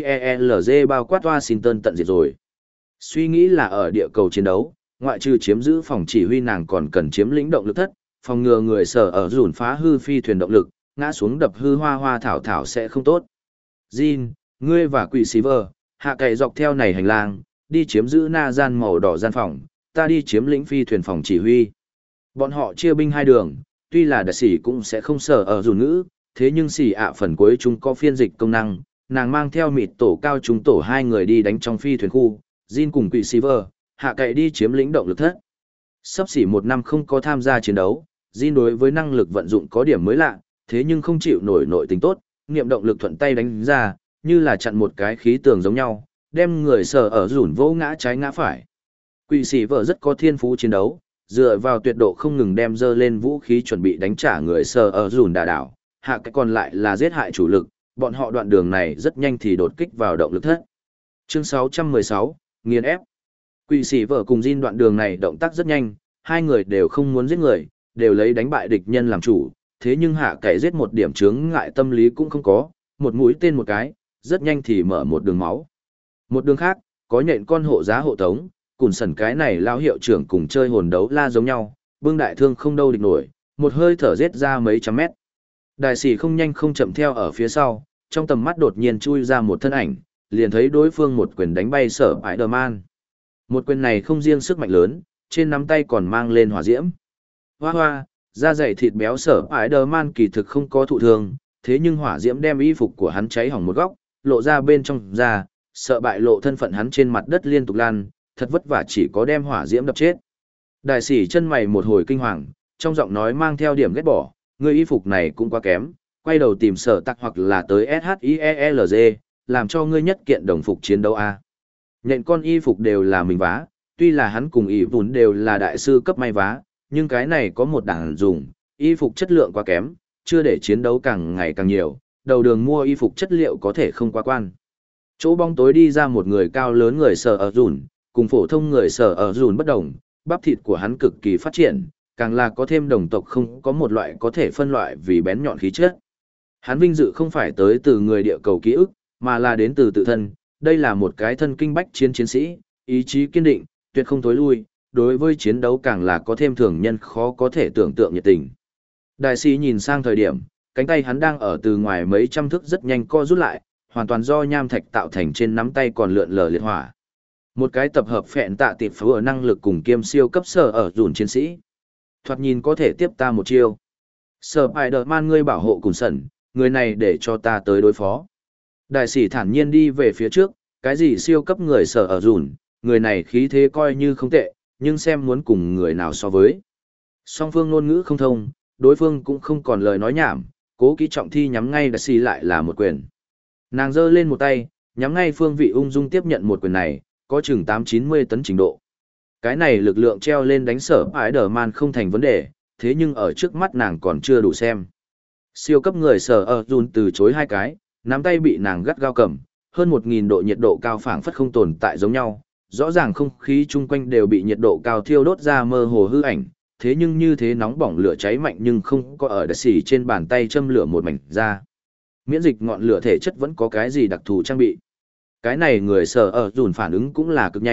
SHIELZ bao quát Washington tận diệt rồi. Suy nghĩ là ở địa cầu chiến đấu, ngoại trừ chiếm giữ phòng chỉ huy nàng còn cần chiếm lĩnh động lực thất, phòng ngừa người sở ở dùn phá hư phi thuyền động lực, ngã xuống đập hư hoa hoa thảo thảo sẽ không tốt. Jin, ngươi và quỷ Silver, hạ cày dọc theo này hành lang, đi chiếm giữ na gian màu đỏ gian phòng, ta đi chiếm lĩnh phi thuyền phòng chỉ huy. Bọn họ chia binh hai đường, tuy là đại sĩ cũng sẽ không sở ở dùn ngữ, thế nhưng xì ạ phần cuối chúng có phiên dịch công năng, nàng mang theo mịt tổ cao chúng tổ hai người đi đánh trong phi thuyền khu, Jin cùng quỷ Silver, hạ cậy đi chiếm lĩnh động lực thất. Sắp xỉ một năm không có tham gia chiến đấu, Jin đối với năng lực vận dụng có điểm mới lạ, thế nhưng không chịu nổi nội tính tốt, nghiệm động lực thuận tay đánh ra, như là chặn một cái khí tường giống nhau, đem người sở ở rủn vỗ ngã trái ngã phải. Quỷ Silver rất có thiên phú chiến đấu, dựa vào tuyệt độ không ngừng đem dơ lên vũ khí chuẩn bị đánh trả người sở ở rủn đà đảo, hạ cái còn lại là giết hại chủ lực, bọn họ đoạn đường này rất nhanh thì đột kích vào động lực thất. Chương sáu trăm mười sáu, nghiền ép. Quỷ sĩ vợ cùng Jin đoạn đường này động tác rất nhanh, hai người đều không muốn giết người, đều lấy đánh bại địch nhân làm chủ, thế nhưng hạ cậy giết một điểm chướng ngại tâm lý cũng không có, một mũi tên một cái, rất nhanh thì mở một đường máu. Một đường khác, có nhện con hộ giá hộ tống, Cùn Sần cái này lao hiệu trưởng cùng chơi hồn đấu la giống nhau, bưng đại thương không đâu địch nổi, một hơi thở giết ra mấy trăm mét. Đại sĩ không nhanh không chậm theo ở phía sau, trong tầm mắt đột nhiên chui ra một thân ảnh, liền thấy đối phương một quyền đánh bay sở Spider-Man. Một quyền này không riêng sức mạnh lớn, trên nắm tay còn mang lên hỏa diễm. Hoa hoa, da dày thịt béo sở Spider-Man kỳ thực không có thụ thương, thế nhưng hỏa diễm đem y phục của hắn cháy hỏng một góc, lộ ra bên trong da, sợ bại lộ thân phận hắn trên mặt đất liên tục lan, thật vất vả chỉ có đem hỏa diễm đập chết. Đại sĩ chân mày một hồi kinh hoàng, trong giọng nói mang theo điểm ghét bỏ, người y phục này cũng quá kém, quay đầu tìm sở tắc hoặc là tới SHIELZ, làm cho ngươi nhất kiện đồng phục chiến đấu A. Nhện con y phục đều là mình vá, tuy là hắn cùng y vốn đều là đại sư cấp may vá, nhưng cái này có một đẳng dùng, y phục chất lượng quá kém, chưa để chiến đấu càng ngày càng nhiều, đầu đường mua y phục chất liệu có thể không quá quan. Chỗ bóng tối đi ra một người cao lớn người sở ở dùn, cùng phổ thông người sở ở dùn bất đồng, bắp thịt của hắn cực kỳ phát triển, càng là có thêm đồng tộc không có một loại có thể phân loại vì bén nhọn khí chất. Hắn vinh dự không phải tới từ người địa cầu ký ức, mà là đến từ tự thân, đây là một cái thân kinh bách chiến chiến sĩ, ý chí kiên định, tuyệt không tối lui, đối với chiến đấu càng là có thêm thường nhân khó có thể tưởng tượng nhiệt tình. Đại sĩ nhìn sang thời điểm, cánh tay hắn đang ở từ ngoài mấy trăm thước rất nhanh co rút lại, hoàn toàn do nham thạch tạo thành trên nắm tay còn lượn lờ liệt hỏa. Một cái tập hợp phẹn tạ tiệp phở năng lực cùng kiêm siêu cấp sở ở dùn chiến sĩ. Thoạt nhìn có thể tiếp ta một chiêu. Sở Spider-Man ngươi bảo hộ Cùn Sần, người này để cho ta tới đối phó. Đại sĩ thản nhiên đi về phía trước, cái gì siêu cấp người sở ở dùn, người này khí thế coi như không tệ, nhưng xem muốn cùng người nào so với. Song phương ngôn ngữ không thông, đối phương cũng không còn lời nói nhảm, cố kỹ trọng thi nhắm ngay đại sĩ lại là một quyền. Nàng giơ lên một tay, nhắm ngay phương vị ung dung tiếp nhận một quyền này, có chừng tám chín mươi tấn trình độ. Cái này lực lượng treo lên đánh sở Spider-Man không thành vấn đề, thế nhưng ở trước mắt nàng còn chưa đủ xem. Siêu cấp người sở ở dùn từ chối hai cái, nắm tay bị nàng gắt gao cầm, hơn một nghìn độ nhiệt độ cao phảng phất không tồn tại giống nhau, rõ ràng không khí chung quanh đều bị nhiệt độ cao thiêu đốt ra mơ hồ hư ảnh, thế nhưng như thế nóng bỏng lửa cháy mạnh nhưng không có ở đại sĩ trên bàn tay châm lửa một mảnh ra. Miễn dịch ngọn lửa thể chất vẫn có cái gì đặc thù trang bị. Cái này người sở ở dùn phản ứng cũng là cực nhanh,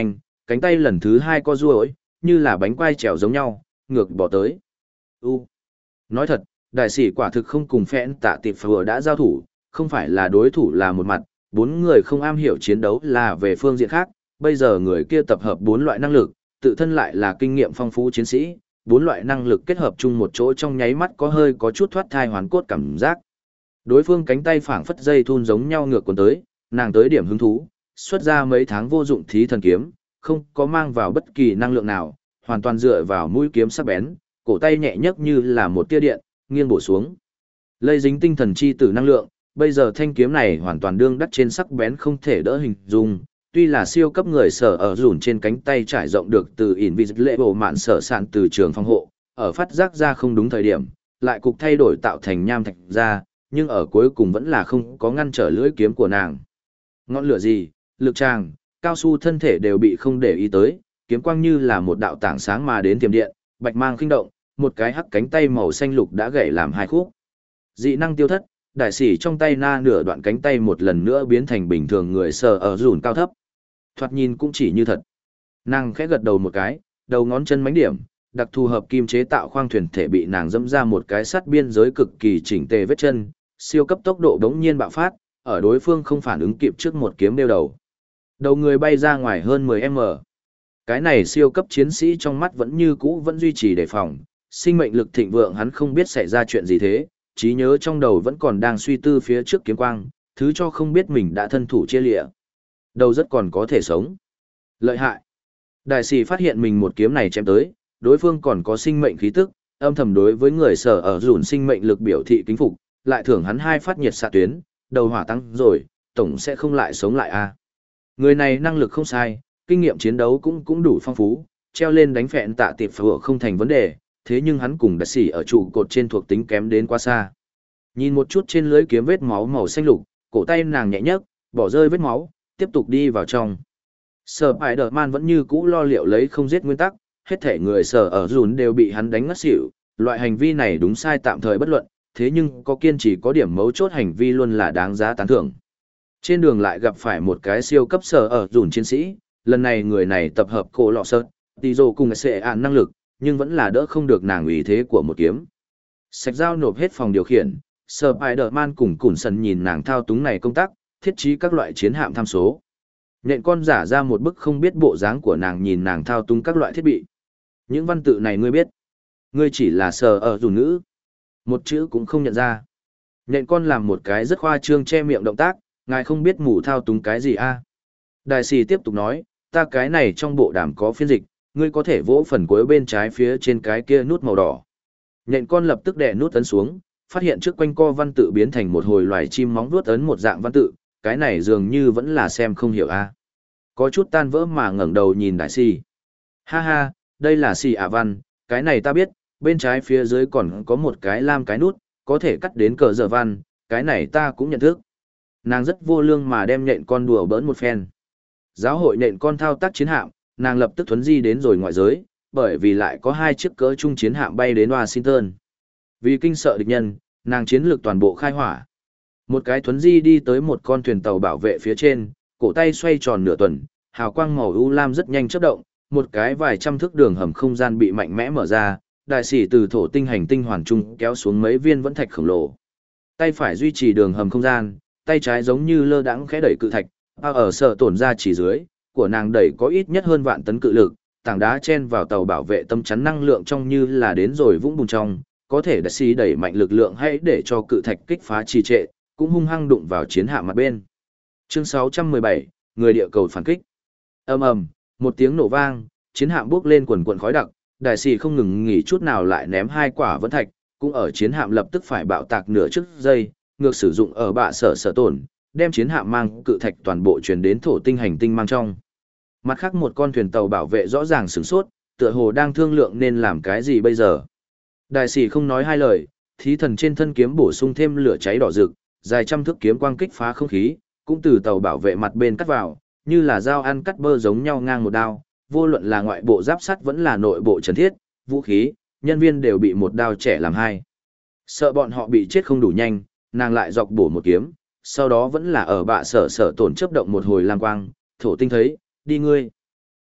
cánh tay lần thứ hai co duỗi, như là bánh quai trèo giống nhau, ngược bỏ tới. U. Nói thật, đại sĩ quả thực không cùng phẽn tạ tiệp vừa đã giao thủ, không phải là đối thủ là một mặt, bốn người không am hiểu chiến đấu là về phương diện khác, bây giờ người kia tập hợp bốn loại năng lực, tự thân lại là kinh nghiệm phong phú chiến sĩ, bốn loại năng lực kết hợp chung một chỗ trong nháy mắt có hơi có chút thoát thai hoàn cốt cảm giác. Đối phương cánh tay phảng phất dây thun giống nhau ngược cuốn tới, nàng tới điểm hứng thú, xuất ra mấy tháng vô dụng thí thần kiếm, không có mang vào bất kỳ năng lượng nào, hoàn toàn dựa vào mũi kiếm sắc bén, cổ tay nhẹ nhấc như là một tia điện, nghiêng bổ xuống. Lây dính tinh thần chi tử năng lượng, bây giờ thanh kiếm này hoàn toàn đương đắt trên sắc bén không thể đỡ hình dung, tuy là siêu cấp người sở ở rủn trên cánh tay trải rộng được từ Invisible mạn sở sạn từ trường phòng hộ, ở phát giác ra không đúng thời điểm, lại cục thay đổi tạo thành nham thạch ra, nhưng ở cuối cùng vẫn là không có ngăn trở lưỡi kiếm của nàng. Ngọn lửa gì, lực tràng, cao su thân thể đều bị không để ý tới, kiếm quang như là một đạo tảng sáng mà đến tiềm điện, bạch mang khinh động, một cái hắc cánh tay màu xanh lục đã gãy làm hai khúc. Dị năng tiêu thất, đại sĩ trong tay na nửa đoạn cánh tay một lần nữa biến thành bình thường người sờ ở rủn cao thấp. Thoạt nhìn cũng chỉ như thật. Nàng khẽ gật đầu một cái, đầu ngón chân mánh điểm, đặc thù hợp kim chế tạo khoang thuyền thể bị nàng dẫm ra một cái sắt biên giới cực kỳ chỉnh tề vết chân, siêu cấp tốc độ đống nhiên bạo phát, ở đối phương không phản ứng kịp trước một kiếm đeo đầu. Đầu người bay ra ngoài hơn mười mét. Cái này siêu cấp chiến sĩ trong mắt vẫn như cũ vẫn duy trì đề phòng, sinh mệnh lực thịnh vượng hắn không biết xảy ra chuyện gì thế, trí nhớ trong đầu vẫn còn đang suy tư phía trước kiếm quang, thứ cho không biết mình đã thân thủ chia lịa. Đầu rất còn có thể sống. Lợi hại. Đại sĩ phát hiện mình một kiếm này chém tới, đối phương còn có sinh mệnh khí tức, âm thầm đối với người sở ở dùn sinh mệnh lực biểu thị kính phục, lại thưởng hắn hai phát nhiệt xạ tuyến, đầu hỏa tăng rồi, tổng sẽ không lại sống lại a. À. Người này năng lực không sai, kinh nghiệm chiến đấu cũng cũng đủ phong phú, treo lên đánh phẹn tạ tiệp phở không thành vấn đề, thế nhưng hắn cùng đại sĩ ở trụ cột trên thuộc tính kém đến quá xa. Nhìn một chút trên lưới kiếm vết máu màu xanh lục, cổ tay nàng nhẹ nhấc, bỏ rơi vết máu, tiếp tục đi vào trong. Spider-Man vẫn như cũ lo liệu lấy không giết nguyên tắc, hết thể người sở ở dùn đều bị hắn đánh ngất xỉu, loại hành vi này đúng sai tạm thời bất luận, thế nhưng có kiên trì có điểm mấu chốt hành vi luôn là đáng giá tán thưởng. Trên đường lại gặp phải một cái siêu cấp sở ở dùn chiến sĩ, lần này người này tập hợp cổ lọ sợt, tì rồ cùng sẽ án năng lực, nhưng vẫn là đỡ không được nàng ủy thế của một kiếm. Sạch dao nộp hết phòng điều khiển, Spider-Man cùng Cùn Sần nhìn nàng thao túng này công tác, thiết trí các loại chiến hạm tham số. Nhện con giả ra một bức không biết bộ dáng của nàng nhìn nàng thao túng các loại thiết bị. Những văn tự này ngươi biết. Ngươi chỉ là sờ ở dù ngữ. Một chữ cũng không nhận ra. Nhện con làm một cái rất khoa trương che miệng động tác, ngài không biết mù thao túng cái gì a? À? Đại sĩ tiếp tục nói, ta cái này trong bộ đàm có phiên dịch, ngươi có thể vỗ phần cuối bên trái phía trên cái kia nút màu đỏ. Nhện con lập tức đè nút ấn xuống, phát hiện trước quanh co văn tự biến thành một hồi loài chim móng vuốt ấn một dạng văn tự, cái này dường như vẫn là xem không hiểu a. Có chút tan vỡ mà ngẩng đầu nhìn đại sĩ. Ha ha, đây là xì ả văn, cái này ta biết, bên trái phía dưới còn có một cái lam cái nút, có thể cắt đến cờ giờ văn, cái này ta cũng nhận thức. Nàng rất vô lương mà đem nhện con đùa bỡn một phen. Giáo hội nhện con thao tác chiến hạm, nàng lập tức thuấn di đến rồi ngoại giới, bởi vì lại có hai chiếc cỡ trung chiến hạm bay đến Washington. Vì kinh sợ địch nhân, nàng chiến lược toàn bộ khai hỏa. Một cái thuấn di đi tới một con thuyền tàu bảo vệ phía trên, cổ tay xoay tròn nửa tuần, hào quang màu u lam rất nhanh chớp động, một cái vài trăm thước đường hầm không gian bị mạnh mẽ mở ra, đại sĩ từ thổ tinh hành tinh hoàn trung kéo xuống mấy viên vẫn thạch khổng lồ. Tay phải duy trì đường hầm không gian, tay trái giống như lơ đãng khẽ đẩy cự thạch, bao ở sở tổn ra chỉ dưới, của nàng đẩy có ít nhất hơn vạn tấn cự lực, tảng đá chen vào tàu bảo vệ tâm chắn năng lượng trong như là đến rồi vũng bùn trong, có thể đại sĩ đẩy mạnh lực lượng hay để cho cự thạch kích phá trì trệ, cũng hung hăng đụng vào chiến hạm mặt bên. Chương sáu trăm mười bảy, người địa cầu phản kích. Ầm ầm, một tiếng nổ vang, chiến hạm bốc lên quần quần khói đặc, đại sĩ không ngừng nghỉ chút nào lại ném hai quả vẫn thạch, cũng ở chiến hạm lập tức phải bạo tạc nửa trước giây, ngược sử dụng ở bạ sở sở tổn, đem chiến hạm mang cự thạch toàn bộ truyền đến thổ tinh hành tinh mang trong. Mặt khác một con thuyền tàu bảo vệ rõ ràng sửng sốt, tựa hồ đang thương lượng nên làm cái gì bây giờ. Đại sĩ không nói hai lời, thí thần trên thân kiếm bổ sung thêm lửa cháy đỏ rực, dài trăm thước kiếm quang kích phá không khí, cũng từ tàu bảo vệ mặt bên cắt vào, như là dao ăn cắt bơ giống nhau ngang một đao, vô luận là ngoại bộ giáp sắt vẫn là nội bộ trấn thiết, vũ khí, nhân viên đều bị một đao trẻ làm hai. Sợ bọn họ bị chết không đủ nhanh, nàng lại dọc bổ một kiếm, sau đó vẫn là ở bạ sở sở tổn chấp động một hồi lam quang, thổ tinh thấy, đi ngươi.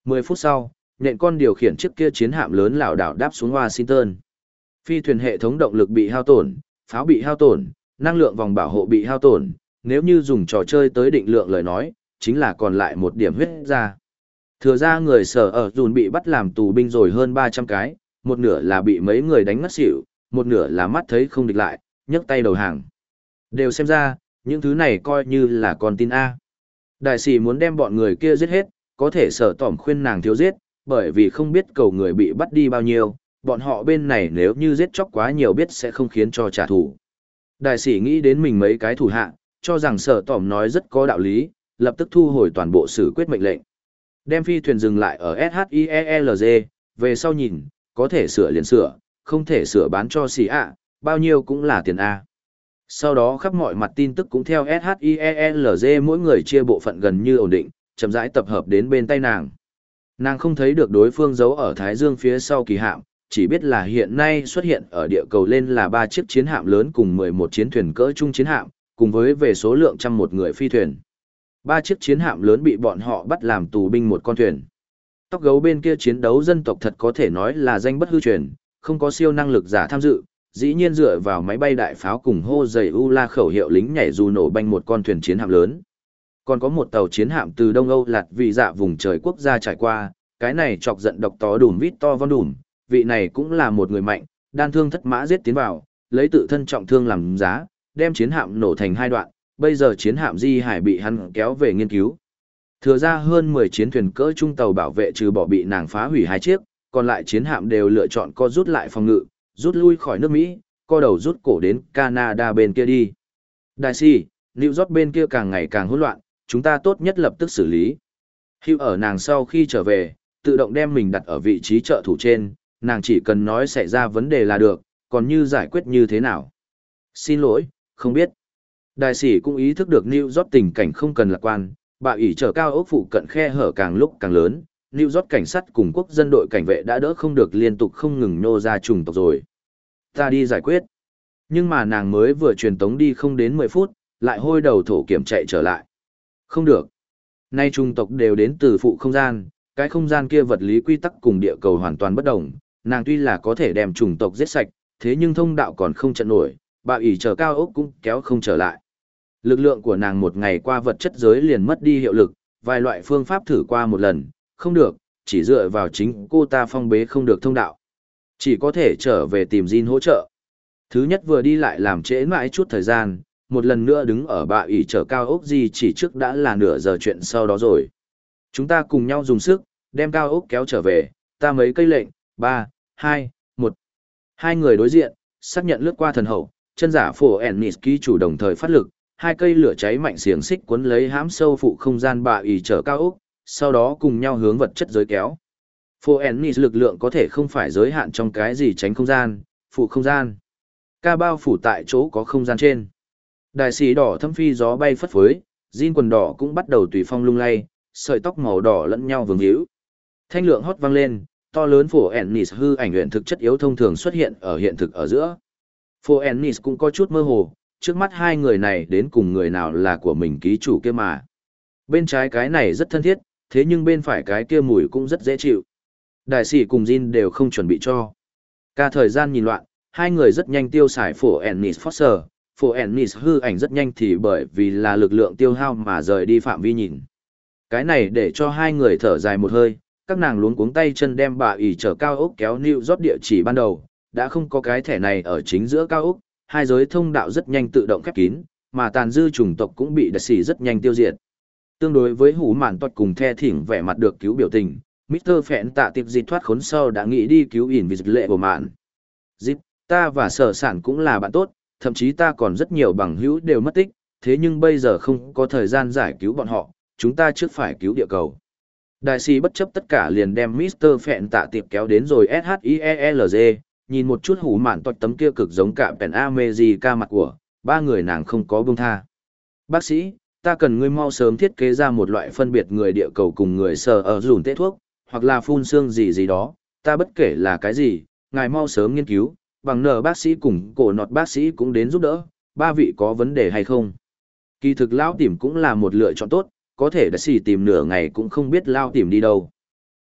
Mười phút sau, nhện con điều khiển chiếc kia chiến hạm lớn lảo đảo đáp xuống Washington. Phi thuyền hệ thống động lực bị hao tổn, pháo bị hao tổn, năng lượng vòng bảo hộ bị hao tổn, nếu như dùng trò chơi tới định lượng lời nói, chính là còn lại một điểm huyết ra. Thừa ra người sở ở dùn bị bắt làm tù binh rồi hơn ba trăm cái, một nửa là bị mấy người đánh ngất xỉu, một nửa là mắt thấy không địch lại, nhấc tay đầu hàng. Đều xem ra, những thứ này coi như là con tin A. Đại sĩ muốn đem bọn người kia giết hết, có thể sở tỏm khuyên nàng thiếu giết, bởi vì không biết cầu người bị bắt đi bao nhiêu, bọn họ bên này nếu như giết chóc quá nhiều biết sẽ không khiến cho trả thù. Đại sĩ nghĩ đến mình mấy cái thủ hạ, cho rằng sở tỏm nói rất có đạo lý, lập tức thu hồi toàn bộ xử quyết mệnh lệnh. Đem phi thuyền dừng lại ở ét hát i e e lờ, về sau nhìn, có thể sửa liền sửa, không thể sửa bán cho xì ạ, bao nhiêu cũng là tiền A. Sau đó khắp mọi mặt tin tức cũng theo ét hát i e e lờ mỗi người chia bộ phận gần như ổn định, chậm rãi tập hợp đến bên tay nàng. Nàng không thấy được đối phương giấu ở Thái Dương phía sau kỳ hạm, chỉ biết là hiện nay xuất hiện ở địa cầu lên là ba chiếc chiến hạm lớn cùng mười một chiến thuyền cỡ trung chiến hạm, cùng với về số lượng trăm một người phi thuyền. Ba chiếc chiến hạm lớn bị bọn họ bắt làm tù binh một con thuyền. Tóc gấu bên kia chiến đấu dân tộc thật có thể nói là danh bất hư truyền, không có siêu năng lực giả tham dự, dĩ nhiên dựa vào máy bay đại pháo cùng hô dày u la khẩu hiệu lính nhảy dù nổ banh một con thuyền chiến hạm lớn. Còn có một tàu chiến hạm từ Đông Âu lạt vị dạ vùng trời quốc gia trải qua, cái này chọc giận độc tó đùm vít to von đùm, vị này cũng là một người mạnh, đan thương thất mã giết tiến vào, lấy tự thân trọng thương làm giá, đem chiến hạm nổ thành hai đoạn, bây giờ chiến hạm Di Hải bị hắn kéo về nghiên cứu. Thừa ra hơn mười chiến thuyền cỡ trung tàu bảo vệ trừ bỏ bị nàng phá hủy hai chiếc, còn lại chiến hạm đều lựa chọn co rút lại phòng ngự, rút lui khỏi nước Mỹ, co đầu rút cổ đến Canada bên kia đi. Đại si, New York bên kia càng ngày càng hỗn loạn, chúng ta tốt nhất lập tức xử lý. Hugh ở nàng sau khi trở về, tự động đem mình đặt ở vị trí trợ thủ trên, nàng chỉ cần nói xảy ra vấn đề là được, còn như giải quyết như thế nào. Xin lỗi, không biết. Đại sĩ cũng ý thức được New York tình cảnh không cần lạc quan, bà ỷ trở cao ốc phụ cận khe hở càng lúc càng lớn, New York cảnh sát cùng quốc dân đội cảnh vệ đã đỡ không được liên tục không ngừng nhô ra trùng tộc rồi. Ta đi giải quyết. Nhưng mà nàng mới vừa truyền tống đi không đến mười phút, lại hôi đầu thổ kiểm chạy trở lại. Không được. Nay trùng tộc đều đến từ phụ không gian, cái không gian kia vật lý quy tắc cùng địa cầu hoàn toàn bất đồng, nàng tuy là có thể đem trùng tộc giết sạch, thế nhưng thông đạo còn không trận nổi, bà ỷ trở cao ốc cũng kéo không trở lại. Lực lượng của nàng một ngày qua vật chất giới liền mất đi hiệu lực, vài loại phương pháp thử qua một lần, không được, chỉ dựa vào chính cô ta phong bế không được thông đạo. Chỉ có thể trở về tìm Jin hỗ trợ. Thứ nhất vừa đi lại làm trễ mãi chút thời gian, một lần nữa đứng ở bạ ỷ trở cao ốc gì chỉ trước đã là nửa giờ chuyện sau đó rồi. Chúng ta cùng nhau dùng sức, đem cao ốc kéo trở về, ta mấy cây lệnh, ba, hai, một. Hai người đối diện, xác nhận lướt qua thần hậu, chân giả phổ Ennis ký chủ đồng thời phát lực, hai cây lửa cháy mạnh xiềng xích cuốn lấy hãm sâu phụ không gian bạ ỷ trở cao ốc, sau đó cùng nhau hướng vật chất giới kéo. Phổ Ennis lực lượng có thể không phải giới hạn trong cái gì tránh không gian, phụ không gian. Ca bao phủ tại chỗ có không gian trên. Đại sĩ đỏ thâm phi gió bay phất phới, Jin quần đỏ cũng bắt đầu tùy phong lung lay, sợi tóc màu đỏ lẫn nhau vương hữu. Thanh lượng hót vang lên, to lớn Phổ Ennis hư ảnh luyện thực chất yếu thông thường xuất hiện ở hiện thực ở giữa. Phổ Ennis cũng có chút mơ hồ, trước mắt hai người này đến cùng người nào là của mình ký chủ kia mà. Bên trái cái này rất thân thiết, thế nhưng bên phải cái kia mùi cũng rất dễ chịu. Đại sĩ cùng Jin đều không chuẩn bị cho. Ca thời gian nhìn loạn, hai người rất nhanh tiêu xài Phổ Ennis Foster, Phổ Ennis hư ảnh rất nhanh thì bởi vì là lực lượng tiêu hao mà rời đi phạm vi nhìn. Cái này để cho hai người thở dài một hơi, các nàng luống cuống tay chân đem bà ỷ trở cao ốc kéo New York địa chỉ ban đầu, đã không có cái thẻ này ở chính giữa cao ốc, hai giới thông đạo rất nhanh tự động khép kín, mà tàn dư chủng tộc cũng bị đặc sĩ rất nhanh tiêu diệt. Tương đối với hủ mạn toạt cùng the thỉnh vẻ mặt được cứu biểu tình, mít tơ Phẹn tạ tiệp dịch thoát khốn sau đã nghĩ đi cứu ỉn vì dịch lệ của mạn. Dịch, ta và sở sản cũng là bạn tốt, thậm chí ta còn rất nhiều bằng hữu đều mất tích, thế nhưng bây giờ không có thời gian giải cứu bọn họ, chúng ta trước phải cứu địa cầu. Đại sĩ bất chấp tất cả liền đem mít tơ Phẹn tạ tiệp kéo đến rồi ét hát i e e lờ, nhìn một chút hủ mạn toạt tấm kia cực giống cả Pen America mặt của, ba người nàng không có buông tha. Bác sĩ, ta cần ngươi mau sớm thiết kế ra một loại phân biệt người địa cầu cùng người sở ở dùn tê thuốc, hoặc là phun xương gì gì đó, ta bất kể là cái gì, ngài mau sớm nghiên cứu, bằng nở bác sĩ cùng cổ nọt bác sĩ cũng đến giúp đỡ, ba vị có vấn đề hay không. Kỳ thực lao tìm cũng là một lựa chọn tốt, có thể đã xì tìm nửa ngày cũng không biết lao tìm đi đâu.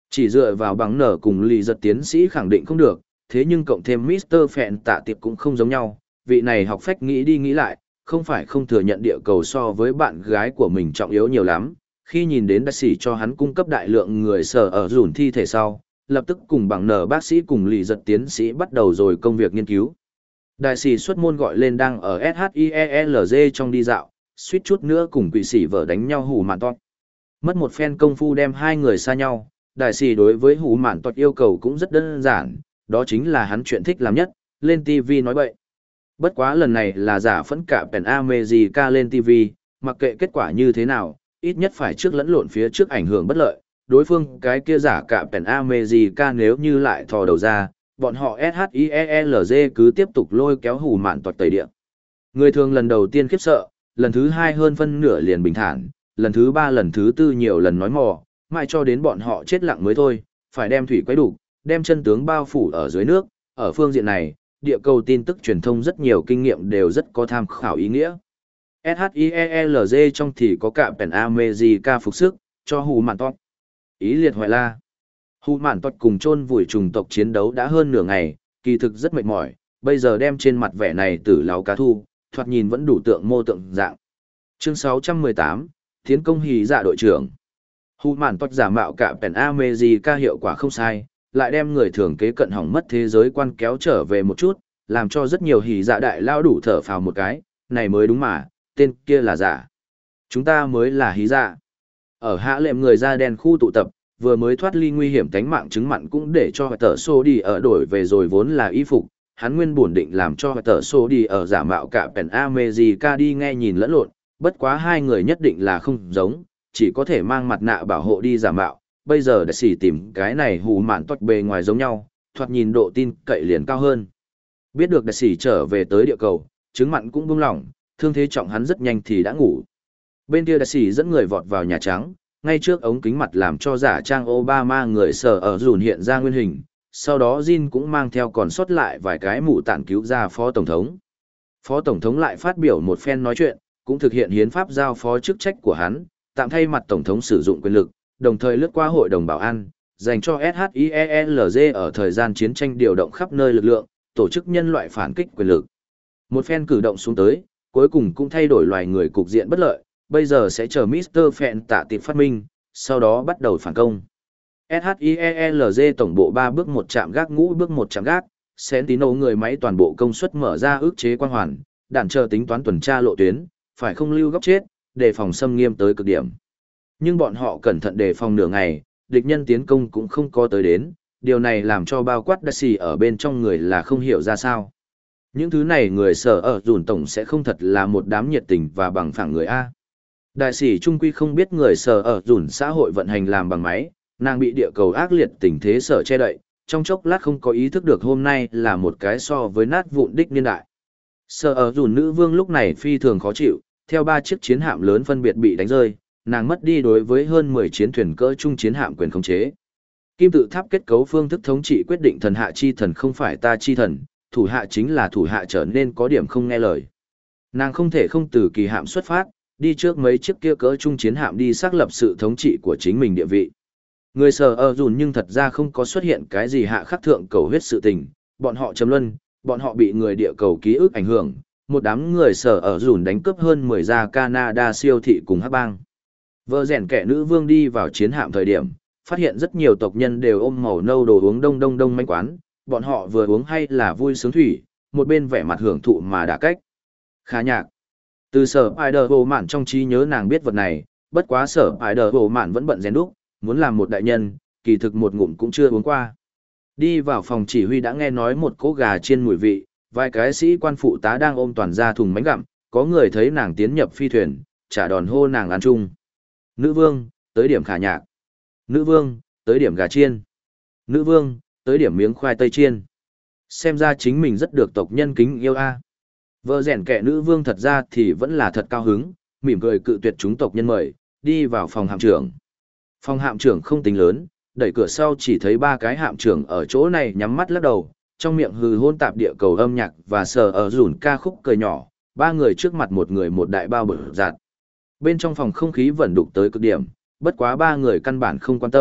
Chỉ dựa vào bằng nở cùng lì giật tiến sĩ khẳng định không được, thế nhưng cộng thêm mít tơ Phẹn tạ tiệp cũng không giống nhau, vị này học phách nghĩ đi nghĩ lại, không phải không thừa nhận địa cầu so với bạn gái của mình trọng yếu nhiều lắm. Khi nhìn đến đại sĩ cho hắn cung cấp đại lượng người sở ở dùn thi thể sau, lập tức cùng bằng nở bác sĩ cùng lì giật tiến sĩ bắt đầu rồi công việc nghiên cứu. Đại sĩ xuất môn gọi lên đang ở ét hát i e lờ giê trong đi dạo, suýt chút nữa cùng quỷ sĩ vợ đánh nhau hù mạn toát. Mất một phen công phu đem hai người xa nhau, đại sĩ đối với hù mạn toát yêu cầu cũng rất đơn giản, đó chính là hắn chuyện thích làm nhất, lên ti vi nói bậy. Bất quá lần này là giả phẫn cả Pen America lên ti vi, mặc kệ kết quả như thế nào, ít nhất phải trước lẫn lộn phía trước ảnh hưởng bất lợi. Đối phương cái kia giả cả Pen America nếu như lại thò đầu ra, bọn họ ét hát i e lờ giê cứ tiếp tục lôi kéo hù mạn toạt tẩy địa. Người thường lần đầu tiên khiếp sợ, lần thứ hai hơn phân nửa liền bình thản, lần thứ ba lần thứ tư nhiều lần nói mò, mãi cho đến bọn họ chết lặng mới thôi, phải đem thủy quấy đủ, đem chân tướng bao phủ ở dưới nước. Ở phương diện này, địa cầu tin tức truyền thông rất nhiều kinh nghiệm đều rất có tham khảo ý nghĩa. ét hát i e lờ giê trong thì có cả Pen America phục sức, cho hù mạn toát. Ý liệt hoại la. Hù mạn toát cùng chôn vùi trùng tộc chiến đấu đã hơn nửa ngày, kỳ thực rất mệt mỏi, bây giờ đem trên mặt vẻ này tử láo cá thu, thoạt nhìn vẫn đủ tượng mô tượng dạng. Chương sáu trăm mười tám, Tiến công hí dạ đội trưởng. Hù mạn toát giả mạo cả Pen America hiệu quả không sai, lại đem người thường kế cận hỏng mất thế giới quan kéo trở về một chút, làm cho rất nhiều hỉ dạ đại lao đủ thở phào một cái, này mới đúng mà, tên kia là giả. Chúng ta mới là hí dạ. Ở hạ lệm người da đen khu tụ tập, vừa mới thoát ly nguy hiểm tánh mạng chứng mặn cũng để cho tờ xô đi ở đổi về rồi vốn là y phục, hắn nguyên bổn định làm cho tờ xô đi ở giả mạo cả Pen America đi nghe nhìn lẫn lộn, bất quá hai người nhất định là không giống, chỉ có thể mang mặt nạ bảo hộ đi giả mạo. Bây giờ đã xỉ tìm cái này hù mạn toát bề ngoài giống nhau, thoạt nhìn độ tin cậy liền cao hơn. Biết được đại sĩ trở về tới địa cầu, chứng mặn cũng buông lỏng, thương thế trọng hắn rất nhanh thì đã ngủ. Bên kia đại sĩ dẫn người vọt vào Nhà Trắng, ngay trước ống kính mặt làm cho giả trang Obama người sở ở dùn hiện ra nguyên hình, sau đó Jin cũng mang theo còn sót lại vài cái mụ tản cứu ra phó tổng thống. Phó tổng thống lại phát biểu một phen nói chuyện, cũng thực hiện hiến pháp giao phó chức trách của hắn, tạm thay mặt tổng thống sử dụng quyền lực, đồng thời lướt qua hội đồng bảo an, dành cho ét hát i e lờ giê ở thời gian chiến tranh điều động khắp nơi lực lượng, tổ chức nhân loại phản kích quyền lực. Một phen cử động xuống tới, cuối cùng cũng thay đổi loài người cục diện bất lợi, bây giờ sẽ chờ mít tơ Phẹn tạ tiệp phát minh, sau đó bắt đầu phản công. ét hát i e lờ giê tổng bộ ba bước một chạm gác ngũ bước một chạm gác, Sentinel người máy toàn bộ công suất mở ra ức chế quang hoàn, đạn chờ tính toán tuần tra lộ tuyến, phải không lưu góc chết, đề phòng xâm nghiêm tới cực điểm. Nhưng bọn họ cẩn thận đề phòng nửa ngày, địch nhân tiến công cũng không có tới đến, điều này làm cho bao quát đa xì ở bên trong người là không hiểu ra sao. Những thứ này người sở ở dùn tổng sẽ không thật là một đám nhiệt tình và bằng phẳng người A. Đại sĩ trung quy không biết người sở ở dùn xã hội vận hành làm bằng máy, nàng bị địa cầu ác liệt tình thế sở che đậy, trong chốc lát không có ý thức được hôm nay là một cái so với nát vụn đích niên đại. Sở ở dùn nữ vương lúc này phi thường khó chịu, theo ba chiếc chiến hạm lớn phân biệt bị đánh rơi, nàng mất đi đối với hơn mười chiến thuyền cỡ trung chiến hạm quyền khống chế. Kim tự tháp kết cấu phương thức thống trị quyết định thần hạ chi thần không phải ta chi thần, thủ hạ chính là thủ hạ trở nên có điểm không nghe lời. Nàng không thể không từ kỳ hạm xuất phát, đi trước mấy chiếc kia cỡ trung chiến hạm đi xác lập sự thống trị của chính mình địa vị. Người sở ở dùn nhưng thật ra không có xuất hiện cái gì hạ khắc thượng cầu huyết sự tình, bọn họ chấm luân, bọn họ bị người địa cầu ký ức ảnh hưởng, một đám người sở ở dùn đánh cướp hơn mười gia Canada siêu thị cùng hắc bang. Vợ rèn kẻ nữ vương đi vào chiến hạm thời điểm, phát hiện rất nhiều tộc nhân đều ôm màu nâu đồ uống đông đông đông manh quán, bọn họ vừa uống hay là vui sướng thủy, một bên vẻ mặt hưởng thụ mà đã cách. Khá nhạc. Từ sở Spider-Man trong trí nhớ nàng biết vật này, bất quá sở Spider-Man vẫn bận rèn đúc, muốn làm một đại nhân, kỳ thực một ngụm cũng chưa uống qua. Đi vào phòng chỉ huy đã nghe nói một cỗ gà chiên mùi vị, vài cái sĩ quan phụ tá đang ôm toàn ra thùng bánh gặm, có người thấy nàng tiến nhập phi thuyền, trả đòn hô nàng ăn chung. Nữ vương, tới điểm khả nhạc. Nữ vương, tới điểm gà chiên. Nữ vương, tới điểm miếng khoai tây chiên. Xem ra chính mình rất được tộc nhân kính yêu a. Vợ rèn kẻ nữ vương thật ra thì vẫn là thật cao hứng, mỉm cười cự tuyệt chúng tộc nhân mời, đi vào phòng hạm trưởng. Phòng hạm trưởng không tính lớn, đẩy cửa sau chỉ thấy ba cái hạm trưởng ở chỗ này nhắm mắt lắc đầu, trong miệng hừ hôn tạp địa cầu âm nhạc và sờ ở rủn ca khúc cười nhỏ, ba người trước mặt một người một đại bao bự giạt. Bên trong phòng không khí vẫn đục tới cực điểm, bất quá ba người căn bản không quan tâm,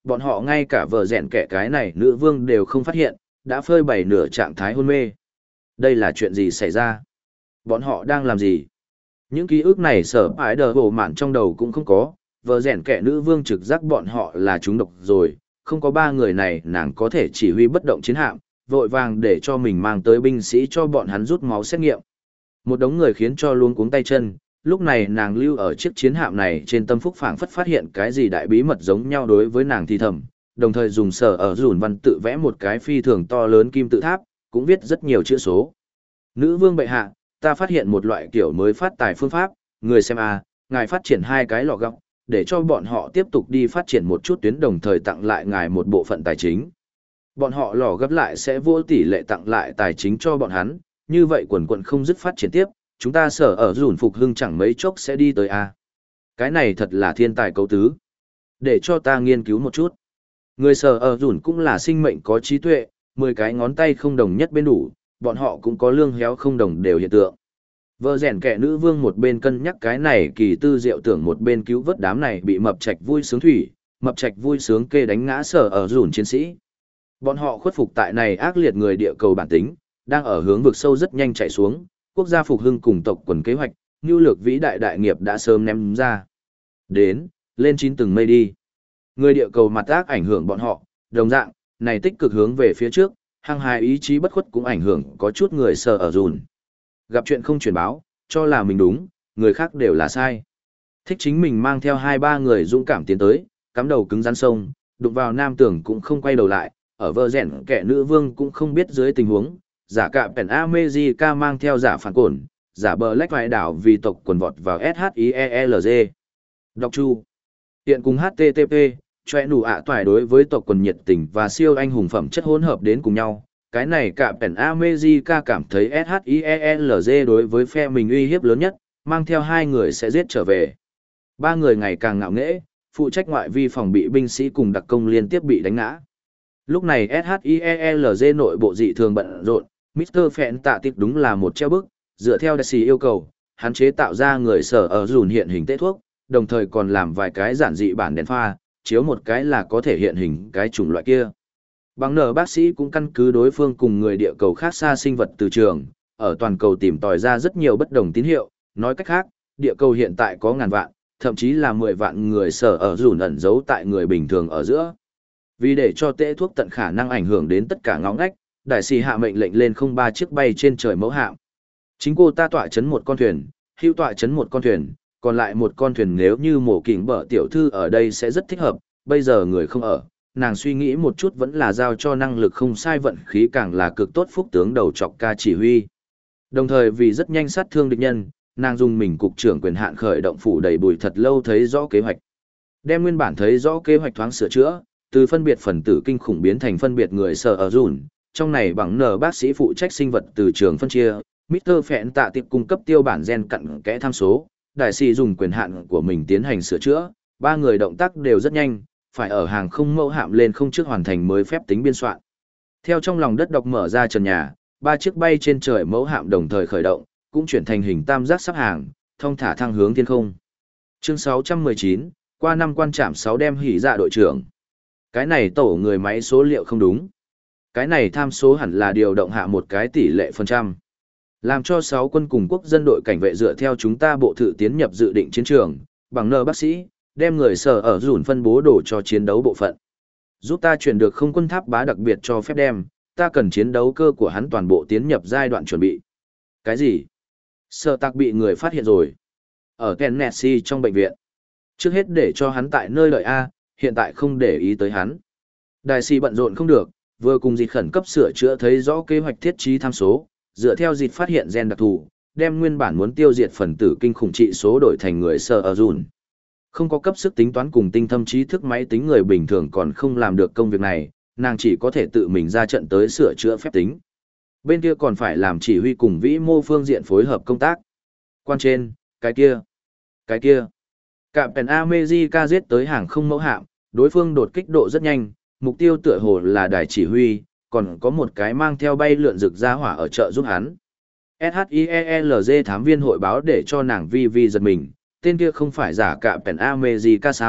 bọn họ ngay cả vợ rèn kẻ cái này nữ vương đều không phát hiện, đã phơi bày nửa trạng thái hôn mê. Đây là chuyện gì xảy ra? Bọn họ đang làm gì? Những ký ức này sở ái đờ bộ mạn trong đầu cũng không có, vợ rèn kẻ nữ vương trực giác bọn họ là chúng độc rồi, không có ba người này nàng có thể chỉ huy bất động chiến hạm, vội vàng để cho mình mang tới binh sĩ cho bọn hắn rút máu xét nghiệm. Một đống người khiến cho luống cuống tay chân, lúc này nàng lưu ở chiếc chiến hạm này trên tâm phúc phảng phất phát hiện cái gì đại bí mật giống nhau đối với nàng thì thầm, đồng thời dùng sở ở dùn văn tự vẽ một cái phi thường to lớn kim tự tháp, cũng viết rất nhiều chữ số. Nữ vương bệ hạ, ta phát hiện một loại kiểu mới phát tài phương pháp, người xem a, ngài phát triển hai cái lò gọng, để cho bọn họ tiếp tục đi phát triển một chút tuyến đồng thời tặng lại ngài một bộ phận tài chính. Bọn họ lò gấp lại sẽ vô tỷ lệ tặng lại tài chính cho bọn hắn, như vậy quần quần không dứt phát triển tiếp, chúng ta sở ở dùn phục hưng chẳng mấy chốc sẽ đi tới a. Cái này thật là thiên tài cấu tứ. Để cho ta nghiên cứu một chút. Người sở ở dùn cũng là sinh mệnh có trí tuệ, mười cái ngón tay không đồng nhất bên đủ, bọn họ cũng có lương héo không đồng đều hiện tượng. Vợ rèn kẻ nữ vương một bên cân nhắc cái này kỳ tư diệu tưởng một bên cứu vớt đám này bị mập trạch vui sướng thủy, mập trạch vui sướng kê đánh ngã sở ở dùn chiến sĩ. Bọn họ khuất phục tại này ác liệt người địa cầu bản tính, đang ở hướng vực sâu rất nhanh chạy xuống, quốc gia phục hưng cùng tộc quần kế hoạch, nhu lược vĩ đại đại nghiệp đã sớm ném ra. Đến, lên chín tầng mây đi. Người địa cầu mặt ác ảnh hưởng bọn họ, đồng dạng, này tích cực hướng về phía trước, hăng hái ý chí bất khuất cũng ảnh hưởng có chút người sở ở dùn. Gặp chuyện không truyền báo, cho là mình đúng, người khác đều là sai. Thích chính mình mang theo hai ba người dũng cảm tiến tới, cắm đầu cứng rắn sông, đụng vào nam tưởng cũng không quay đầu lại, ở vợ rèn kẻ nữ vương cũng không biết dưới tình huống, giả cạm pèn America mang theo giả phản cổn, giả bờ lách vài đảo vì tộc quần vọt vào ét hát i e lờ giê. Đọc chu. Hiện cùng hát tê tê pê, choe nụ ạ toài đối với tộc quần nhiệt tình và siêu anh hùng phẩm chất hỗn hợp đến cùng nhau. Cái này cạm pèn America cảm thấy ét hát i e lờ giê đối với phe mình uy hiếp lớn nhất, mang theo hai người sẽ giết trở về. Ba người ngày càng ngạo nghễ, phụ trách ngoại vi phòng bị binh sĩ cùng đặc công liên tiếp bị đánh ngã. Lúc này ét hát i e lờ giê nội bộ dị thường bận rộn, mít tơ Phẹn tạ tiệp đúng là một treo bức, dựa theo đại sĩ yêu cầu, hắn chế tạo ra người sở ở dùn hiện hình tế thuốc, đồng thời còn làm vài cái giản dị bản đèn pha, chiếu một cái là có thể hiện hình cái chủng loại kia. Bằng nở bác sĩ cũng căn cứ đối phương cùng người địa cầu khác xa sinh vật từ trường, ở toàn cầu tìm tòi ra rất nhiều bất đồng tín hiệu, nói cách khác, địa cầu hiện tại có ngàn vạn, thậm chí là mười vạn người sở ở dùn ẩn giấu tại người bình thường ở giữa. Vì để cho tệ thuốc tận khả năng ảnh hưởng đến tất cả ngõ ngách, đại sĩ hạ mệnh lệnh lên không ba chiếc bay trên trời mẫu hạm. Chính cô ta tọa chấn một con thuyền, hưu tọa chấn một con thuyền, còn lại một con thuyền nếu như mổ kỉnh bở tiểu thư ở đây sẽ rất thích hợp, bây giờ người không ở, nàng suy nghĩ một chút vẫn là giao cho năng lực không sai vận khí càng là cực tốt phúc tướng đầu chọc ca chỉ huy. Đồng thời vì rất nhanh sát thương địch nhân, nàng dùng mình cục trưởng quyền hạn khởi động phủ đầy bùi thật lâu thấy rõ kế hoạch. Đem nguyên bản thấy rõ kế hoạch thoáng sửa chữa, từ phân biệt phần tử kinh khủng biến thành phân biệt người sở ở dùn, trong này bằng nở bác sĩ phụ trách sinh vật từ trường phân chia, mít tơ Phẹn tạ tiệp cung cấp tiêu bản gen cặn kẽ tham số, đại sĩ dùng quyền hạn của mình tiến hành sửa chữa, ba người động tác đều rất nhanh, phải ở hàng không mẫu hạm lên không trước hoàn thành mới phép tính biên soạn. Theo trong lòng đất đọc mở ra trần nhà, ba chiếc bay trên trời mẫu hạm đồng thời khởi động, cũng chuyển thành hình tam giác sắp hàng, thông thả thăng hướng thiên không. Chương sáu trăm mười chín, qua năm quan trạm sáu đem hỉ dạ đội trưởng. Cái này tổ người máy số liệu không đúng. Cái này tham số hẳn là điều động hạ một cái tỷ lệ phần trăm. Làm cho sáu quân cùng quốc dân đội cảnh vệ dựa theo chúng ta bộ thự tiến nhập dự định chiến trường, bằng nơ bác sĩ, đem người sở ở dùn phân bố đồ cho chiến đấu bộ phận. Giúp ta chuyển được không quân tháp bá đặc biệt cho phép đem, ta cần chiến đấu cơ của hắn toàn bộ tiến nhập giai đoạn chuẩn bị. Cái gì? Sở tạc bị người phát hiện rồi. Ở Tennessee trong bệnh viện. Trước hết để cho hắn tại nơi lợi A, hiện tại không để ý tới hắn. Đại sĩ bận rộn không được, vừa cùng dịt khẩn cấp sửa chữa thấy rõ kế hoạch thiết trí tham số, dựa theo dịt phát hiện gen đặc thù, đem nguyên bản muốn tiêu diệt phần tử kinh khủng trị số đổi thành người sở ở dùn. Không có cấp sức tính toán cùng tinh thâm trí thức máy tính người bình thường còn không làm được công việc này, nàng chỉ có thể tự mình ra trận tới sửa chữa phép tính. Bên kia còn phải làm chỉ huy cùng vĩ mô phương diện phối hợp công tác. Quan trên, cái kia, cái kia. Cạm pèn America giết tới hàng không mẫu hạm, đối phương đột kích độ rất nhanh, mục tiêu tựa hồ là đài chỉ huy, còn có một cái mang theo bay lượn rực ra hỏa ở chợ giúp hắn. ét hát i e lờ giê thám viên hội báo để cho nàng vi vi giật mình, tên kia không phải giả cạm pèn America sao,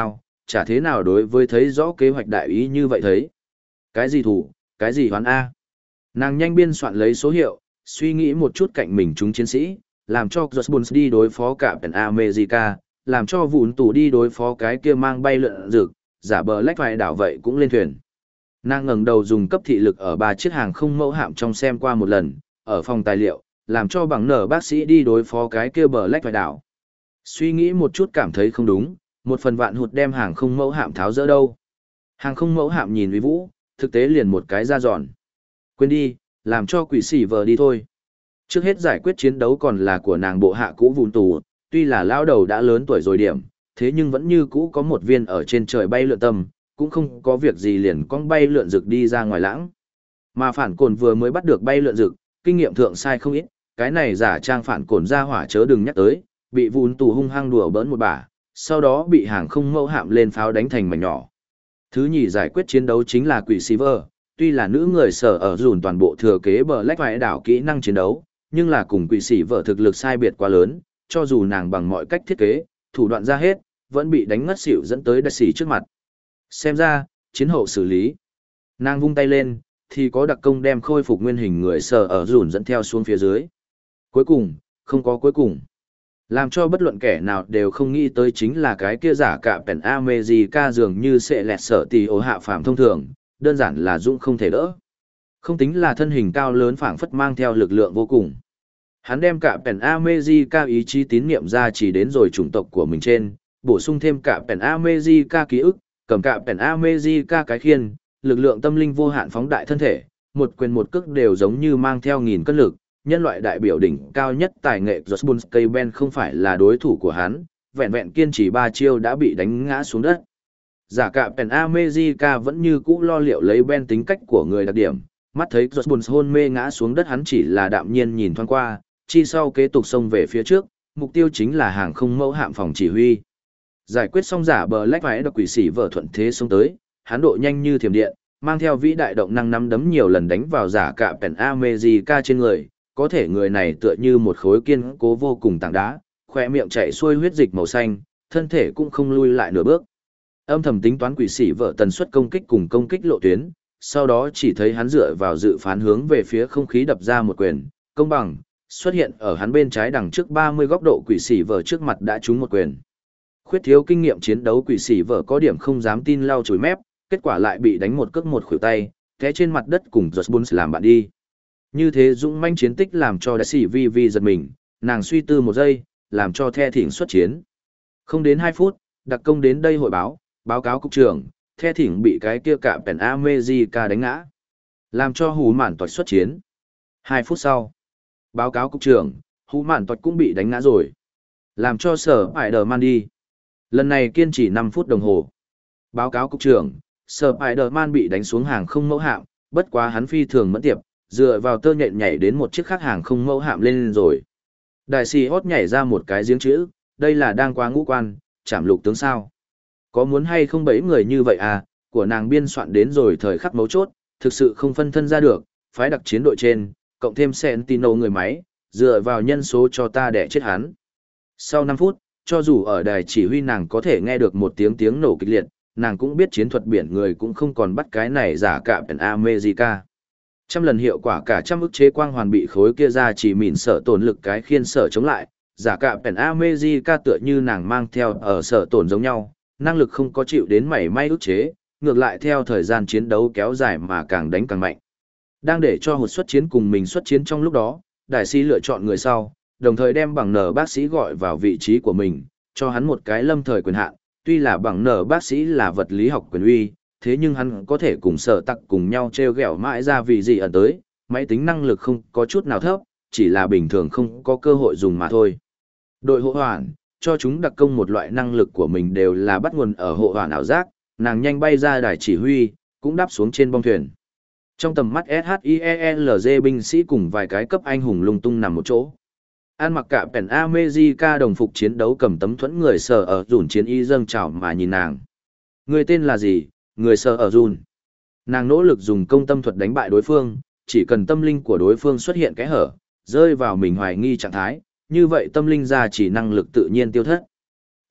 chả thế nào đối với thấy rõ kế hoạch đại ý như vậy thấy. Cái gì thủ, cái gì hoán A. Nàng nhanh biên soạn lấy số hiệu, suy nghĩ một chút cạnh mình chúng chiến sĩ, làm cho Jones đi đối phó cả Pen America, làm cho vụn tủ đi đối phó cái kia mang bay lượn rực, giả bờ lách vài đảo vậy cũng lên thuyền. Nàng ngẩng đầu dùng cấp thị lực ở ba chiếc hàng không mẫu hạm trong xem qua một lần, ở phòng tài liệu, làm cho bằng nở bác sĩ đi đối phó cái kia bờ lách vài đảo. Suy nghĩ một chút cảm thấy không đúng, một phần vạn hụt đem hàng không mẫu hạm tháo dỡ đâu. Hàng không mẫu hạm nhìn uy vũ, thực tế liền một cái ra giòn. Quên đi, làm cho quỷ xỉ vờ đi thôi. Trước hết giải quyết chiến đấu còn là của nàng bộ hạ cũ vụn tù, tuy là lao đầu đã lớn tuổi rồi điểm, thế nhưng vẫn như cũ có một viên ở trên trời bay lượn tâm, cũng không có việc gì liền con bay lượn rực đi ra ngoài lãng. Mà phản cồn vừa mới bắt được bay lượn rực, kinh nghiệm thượng sai không ít, cái này giả trang phản cồn ra hỏa chớ đừng nhắc tới, bị vụn tù hung hăng đùa bỡn một bả, sau đó bị hàng không mẫu hạm lên pháo đánh thành mảnh nhỏ. Thứ nhì giải quyết chiến đấu chính là quỷ Silver, tuy là nữ người sở ở dùn toàn bộ thừa kế bờ lách vải đảo kỹ năng chiến đấu, nhưng là cùng quỷ Silver thực lực sai biệt quá lớn, cho dù nàng bằng mọi cách thiết kế, thủ đoạn ra hết, vẫn bị đánh ngất xỉu dẫn tới đặc sĩ trước mặt. Xem ra, chiến hậu xử lý. Nàng vung tay lên, thì có đặc công đem khôi phục nguyên hình người sở ở dùn dẫn theo xuống phía dưới. Cuối cùng, không có cuối cùng. Làm cho bất luận kẻ nào đều không nghĩ tới chính là cái kia giả cả Pen America dường như sẽ lẹt sở tỷ ổ hạ phàm thông thường, đơn giản là dũng không thể đỡ. Không tính là thân hình cao lớn phảng phất mang theo lực lượng vô cùng. Hắn đem cả Pen America ý chí tín niệm ra chỉ đến rồi chủng tộc của mình trên, bổ sung thêm cả Pen America ký ức, cầm cả Pen America cái khiên, lực lượng tâm linh vô hạn phóng đại thân thể, một quyền một cước đều giống như mang theo nghìn cân lực. Nhân loại đại biểu đỉnh cao nhất tài nghệ Jones Ben không phải là đối thủ của hắn, vẹn vẹn kiên trì ba chiêu đã bị đánh ngã xuống đất. Giả cả Pen America vẫn như cũ lo liệu lấy Ben tính cách của người đặc điểm, mắt thấy Jones hôn mê ngã xuống đất hắn chỉ là đạm nhiên nhìn thoáng qua, chi sau kế tục xông về phía trước, mục tiêu chính là hàng không mẫu hạm phòng chỉ huy. Giải quyết xong giả bờ lách vải độc quỷ sĩ vợ thuận thế xông tới, hắn độ nhanh như thiểm điện, mang theo vĩ đại động năng nắm đấm nhiều lần đánh vào giả cả Pen America trên người. Có thể người này tựa như một khối kiên cố vô cùng tảng đá, khỏe miệng chảy xuôi huyết dịch màu xanh, thân thể cũng không lui lại nửa bước. Âm thầm tính toán quỷ sĩ vợ tần suất công kích cùng công kích lộ tuyến, sau đó chỉ thấy hắn dựa vào dự phán hướng về phía không khí đập ra một quyền, công bằng, xuất hiện ở hắn bên trái đằng trước ba mươi góc độ quỷ sĩ vợ trước mặt đã trúng một quyền. Khuyết thiếu kinh nghiệm chiến đấu quỷ sĩ vợ có điểm không dám tin lau chùi mép, kết quả lại bị đánh một cước một khuỷu tay, té trên mặt đất cùng Jones làm bạn đi. Như thế dũng manh chiến tích làm cho đại sĩ vi vi giật mình, nàng suy tư một giây, làm cho The Thỉnh xuất chiến. Không đến hai phút, đặc công đến đây hội báo, báo cáo cục trưởng, The Thỉnh bị cái kia cả Pen America đánh ngã. Làm cho Hú Mạn Toạch xuất chiến. Hai phút sau, báo cáo cục trưởng, Hú Mạn Toạch cũng bị đánh ngã rồi. Làm cho Sở Spider-Man đi. Lần này kiên trì năm phút đồng hồ. Báo cáo cục trưởng, Sở Spider-Man bị đánh xuống hàng không mẫu hạm, bất quá hắn phi thường mẫn tiệp, dựa vào tơ nhện nhảy đến một chiếc khác hàng không mẫu hạm lên rồi. Đại sĩ hót nhảy ra một cái giếng chữ, đây là đang qua ngũ quan, chảm lục tướng sao. Có muốn hay không bấy người như vậy à, của nàng biên soạn đến rồi thời khắc mấu chốt, thực sự không phân thân ra được, phái đặc chiến đội trên, cộng thêm Sentinel người máy, dựa vào nhân số cho ta để chết hắn. Sau năm phút, cho dù ở đài chỉ huy nàng có thể nghe được một tiếng tiếng nổ kịch liệt, nàng cũng biết chiến thuật biển người cũng không còn bắt cái này giả cả Pen America. Trăm lần hiệu quả cả trăm ức chế quang hoàn bị khối kia ra chỉ mỉn sở tổn lực cái khiên sở chống lại, giả cả Pen America tựa như nàng mang theo ở sở tổn giống nhau, năng lực không có chịu đến mảy may ức chế, ngược lại theo thời gian chiến đấu kéo dài mà càng đánh càng mạnh. Đang để cho hụt xuất chiến cùng mình xuất chiến trong lúc đó, đại sĩ lựa chọn người sau, đồng thời đem bằng nở bác sĩ gọi vào vị trí của mình, cho hắn một cái lâm thời quyền hạn, tuy là bằng nở bác sĩ là vật lý học quyền uy, thế nhưng hắn có thể cùng sở tặc cùng nhau treo gẹo mãi ra vì gì ẩn tới, máy tính năng lực không có chút nào thấp, chỉ là bình thường không có cơ hội dùng mà thôi. Đội hộ hoàn, cho chúng đặc công một loại năng lực của mình đều là bắt nguồn ở hộ hoàn ảo giác, nàng nhanh bay ra đài chỉ huy, cũng đáp xuống trên bong thuyền. Trong tầm mắt ét hát i e lờ giê binh sĩ cùng vài cái cấp anh hùng lung tung nằm một chỗ. An mặc cả Pen America đồng phục chiến đấu cầm tấm thuẫn người sở ở dùn chiến y dâng trào mà nhìn nàng. Người tên là gì? Người sở ở dùn. Nàng nỗ lực dùng công tâm thuật đánh bại đối phương, chỉ cần tâm linh của đối phương xuất hiện cái hở, rơi vào mình hoài nghi trạng thái, như vậy tâm linh ra chỉ năng lực tự nhiên tiêu thất.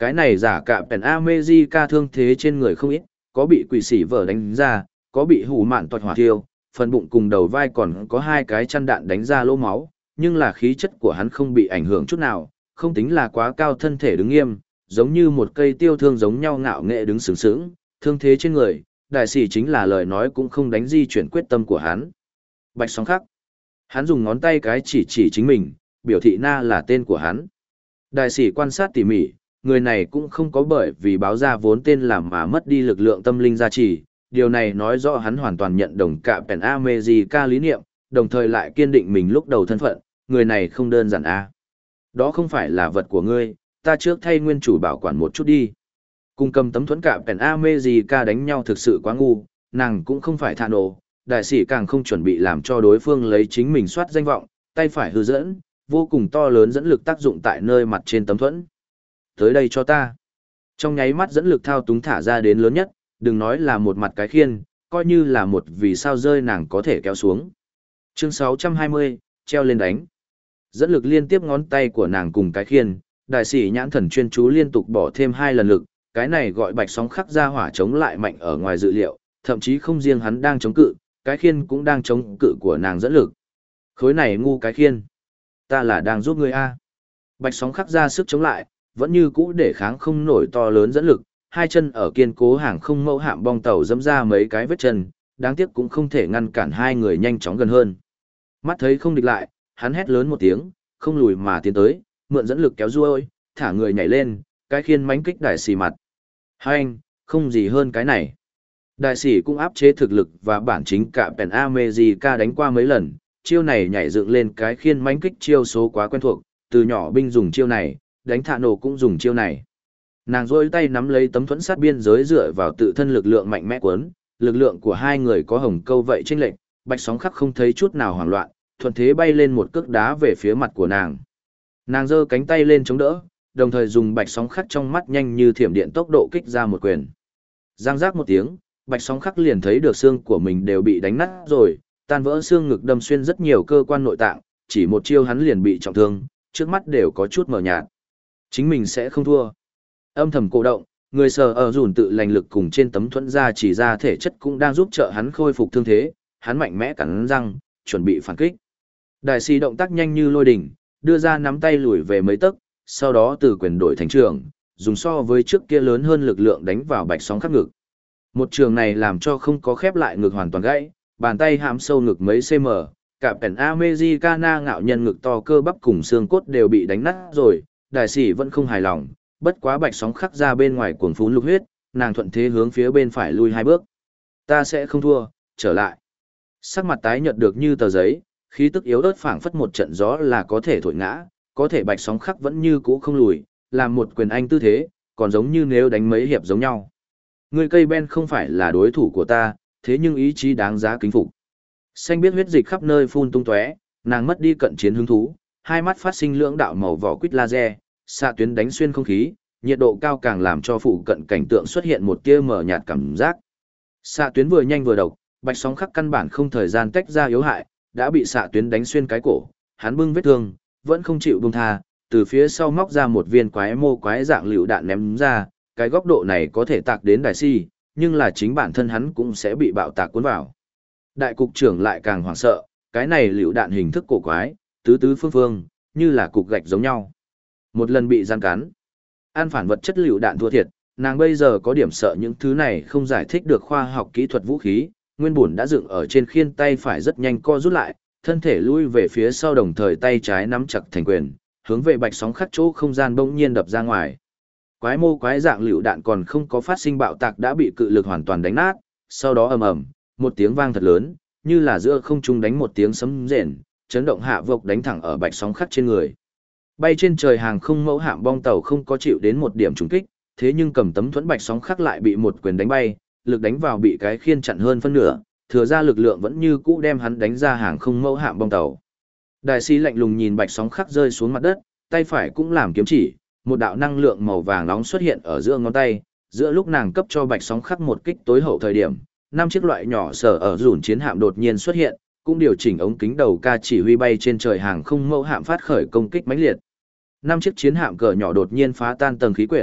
Cái này giả cả Pen America thương thế trên người không ít, có bị quỷ sỉ vở đánh ra, có bị hủ mạn toạt hỏa thiêu, phần bụng cùng đầu vai còn có hai cái chăn đạn đánh ra lỗ máu, nhưng là khí chất của hắn không bị ảnh hưởng chút nào, không tính là quá cao, thân thể đứng nghiêm, giống như một cây tiêu thương giống nhau ngạo nghệ đứng sướng sướng, thương thế trên người, đại sĩ chính là lời nói cũng không đánh di chuyển quyết tâm của hắn. Bạch Sóng Khắc. Hắn dùng ngón tay cái chỉ chỉ chính mình, biểu thị na là tên của hắn. Đại sĩ quan sát tỉ mỉ, người này cũng không có bởi vì báo ra vốn tên làm mà mất đi lực lượng tâm linh gia trì, điều này nói rõ hắn hoàn toàn nhận đồng cả Pen America lý niệm, đồng thời lại kiên định mình lúc đầu thân phận, người này không đơn giản a. Đó không phải là vật của ngươi, ta trước thay nguyên chủ bảo quản một chút đi. Cùng cầm tấm thuẫn cả Pen America đánh nhau thực sự quá ngu, nàng cũng không phải thà nổ, đại sĩ càng không chuẩn bị làm cho đối phương lấy chính mình soát danh vọng, tay phải hư dẫn, vô cùng to lớn dẫn lực tác dụng tại nơi mặt trên tấm thuẫn. Tới đây cho ta. Trong nháy mắt dẫn lực thao túng thả ra đến lớn nhất, đừng nói là một mặt cái khiên, coi như là một vì sao rơi nàng có thể kéo xuống. Chương sáu trăm hai mươi, treo lên đánh. Dẫn lực liên tiếp ngón tay của nàng cùng cái khiên, đại sĩ nhãn thần chuyên chú liên tục bỏ thêm hai lần lực, cái này gọi Bạch Sóng Khắc ra hỏa chống lại mạnh ở ngoài dự liệu, thậm chí không riêng hắn đang chống cự, cái khiên cũng đang chống cự của nàng dẫn lực. Khối này ngu cái khiên. Ta là đang giúp ngươi a. Bạch Sóng Khắc ra sức chống lại, vẫn như cũ để kháng không nổi to lớn dẫn lực, hai chân ở kiên cố hàng không mẫu hạm bong tàu dẫm ra mấy cái vết chân, đáng tiếc cũng không thể ngăn cản hai người nhanh chóng gần hơn. Mắt thấy không địch lại, hắn hét lớn một tiếng, không lùi mà tiến tới, mượn dẫn lực kéo ruôi, thả người nhảy lên, cái khiên mánh kích đại sĩ mặt. Hai anh, không gì hơn cái này. Đại sĩ cũng áp chế thực lực và bản chính cả Pen America đánh qua mấy lần, chiêu này nhảy dựng lên cái khiên mánh kích chiêu số quá quen thuộc, từ nhỏ binh dùng chiêu này, đánh thạ nổ cũng dùng chiêu này. Nàng rôi tay nắm lấy tấm thuẫn sát biên giới dựa vào tự thân lực lượng mạnh mẽ cuốn, lực lượng của hai người có hồng câu vậy chênh lệch, Bạch Sóng Khắc không thấy chút nào hoảng loạn, thuận thế bay lên một cước đá về phía mặt của nàng. Nàng giơ cánh tay lên chống đỡ, đồng thời dùng Bạch Sóng Khắc trong mắt nhanh như thiểm điện tốc độ kích ra một quyền. Giang giác một tiếng, Bạch Sóng Khắc liền thấy được xương của mình đều bị đánh nát rồi, tan vỡ xương ngực đâm xuyên rất nhiều cơ quan nội tạng, chỉ một chiêu hắn liền bị trọng thương, trước mắt đều có chút mờ nhạt. Chính mình sẽ không thua. Âm thầm cổ động, người sờ ở dùn tự lành lực cùng trên tấm thuẫn ra chỉ ra thể chất cũng đang giúp trợ hắn khôi phục thương thế, hắn mạnh mẽ cắn răng, chuẩn bị phản kích. Đại sĩ động tác nhanh như lôi đỉnh, đưa ra nắm tay lùi về mấy tấc, sau đó từ quyền đổi thành trường, dùng so với trước kia lớn hơn lực lượng đánh vào Bạch Sóng Khắc ngực. Một trường này làm cho không có khép lại ngực hoàn toàn gãy, bàn tay hãm sâu ngực mấy cm, cả Pen Americana ngạo nhân ngực to cơ bắp cùng xương cốt đều bị đánh nát rồi, đại sĩ vẫn không hài lòng, bất quá Bạch Sóng Khắc ra bên ngoài cuồng phún lục huyết, nàng thuận thế hướng phía bên phải lui hai bước. Ta sẽ không thua, trở lại. Sắc mặt tái nhợt được như tờ giấy, khí tức yếu ớt phảng phất một trận gió là có thể thổi ngã, có thể Bạch Sóng Khắc vẫn như cũ không lùi, làm một quyền anh tư thế, còn giống như nếu đánh mấy hiệp giống nhau. Người cây ben không phải là đối thủ của ta, thế nhưng ý chí đáng giá kính phục. Xanh biết huyết dịch khắp nơi phun tung tóe, nàng mất đi cận chiến hứng thú, hai mắt phát sinh lưỡng đạo màu vỏ quýt laser, xạ tuyến đánh xuyên không khí, nhiệt độ cao càng làm cho phụ cận cảnh tượng xuất hiện một tia mờ nhạt cảm giác. Xạ tuyến vừa nhanh vừa độc, Bạch Sóng Khắc căn bản không thời gian tách ra yếu hại, đã bị xạ tuyến đánh xuyên cái cổ, hắn bưng vết thương, vẫn không chịu buông tha, từ phía sau móc ra một viên quái mô quái dạng lựu đạn ném ra, cái góc độ này có thể tạc đến đại si, nhưng là chính bản thân hắn cũng sẽ bị bạo tạc cuốn vào. Đại cục trưởng lại càng hoảng sợ, cái này lựu đạn hình thức cổ quái, tứ tứ phương phương, như là cục gạch giống nhau. Một lần bị gian cắn, ăn phản vật chất lựu đạn thua thiệt, nàng bây giờ có điểm sợ những thứ này không giải thích được khoa học kỹ thuật vũ khí, nguyên bổn đã dựng ở trên khiên tay phải rất nhanh co rút lại, thân thể lui về phía sau đồng thời tay trái nắm chặt thành quyền, hướng về Bạch Sóng Khắc chỗ không gian bỗng nhiên đập ra ngoài. Quái mô quái dạng lựu đạn còn không có phát sinh bạo tạc đã bị cự lực hoàn toàn đánh nát, sau đó ầm ầm, một tiếng vang thật lớn, như là giữa không trung đánh một tiếng sấm rền, chấn động hạ vộc đánh thẳng ở Bạch Sóng Khắc trên người. Bay trên trời hàng không mẫu hạm bong tàu không có chịu đến một điểm trùng kích, thế nhưng cầm tấm thuẫn Bạch Sóng Khắc lại bị một quyền đánh bay, lực đánh vào bị cái khiên chặn hơn phân nửa, thừa ra lực lượng vẫn như cũ đem hắn đánh ra hàng không mẫu hạm bong tàu. Đại sĩ lạnh lùng nhìn Bạch Sóng Khắc rơi xuống mặt đất, tay phải cũng làm kiếm chỉ, một đạo năng lượng màu vàng nóng xuất hiện ở giữa ngón tay, giữa lúc nàng cấp cho Bạch Sóng Khắc một kích tối hậu thời điểm, năm chiếc loại nhỏ sở ở dùn chiến hạm đột nhiên xuất hiện, cũng điều chỉnh ống kính đầu ca chỉ huy bay trên trời hàng không mẫu hạm phát khởi công kích mãnh liệt. Năm chiếc chiến hạm cỡ nhỏ đột nhiên phá tan tầng khí quyển,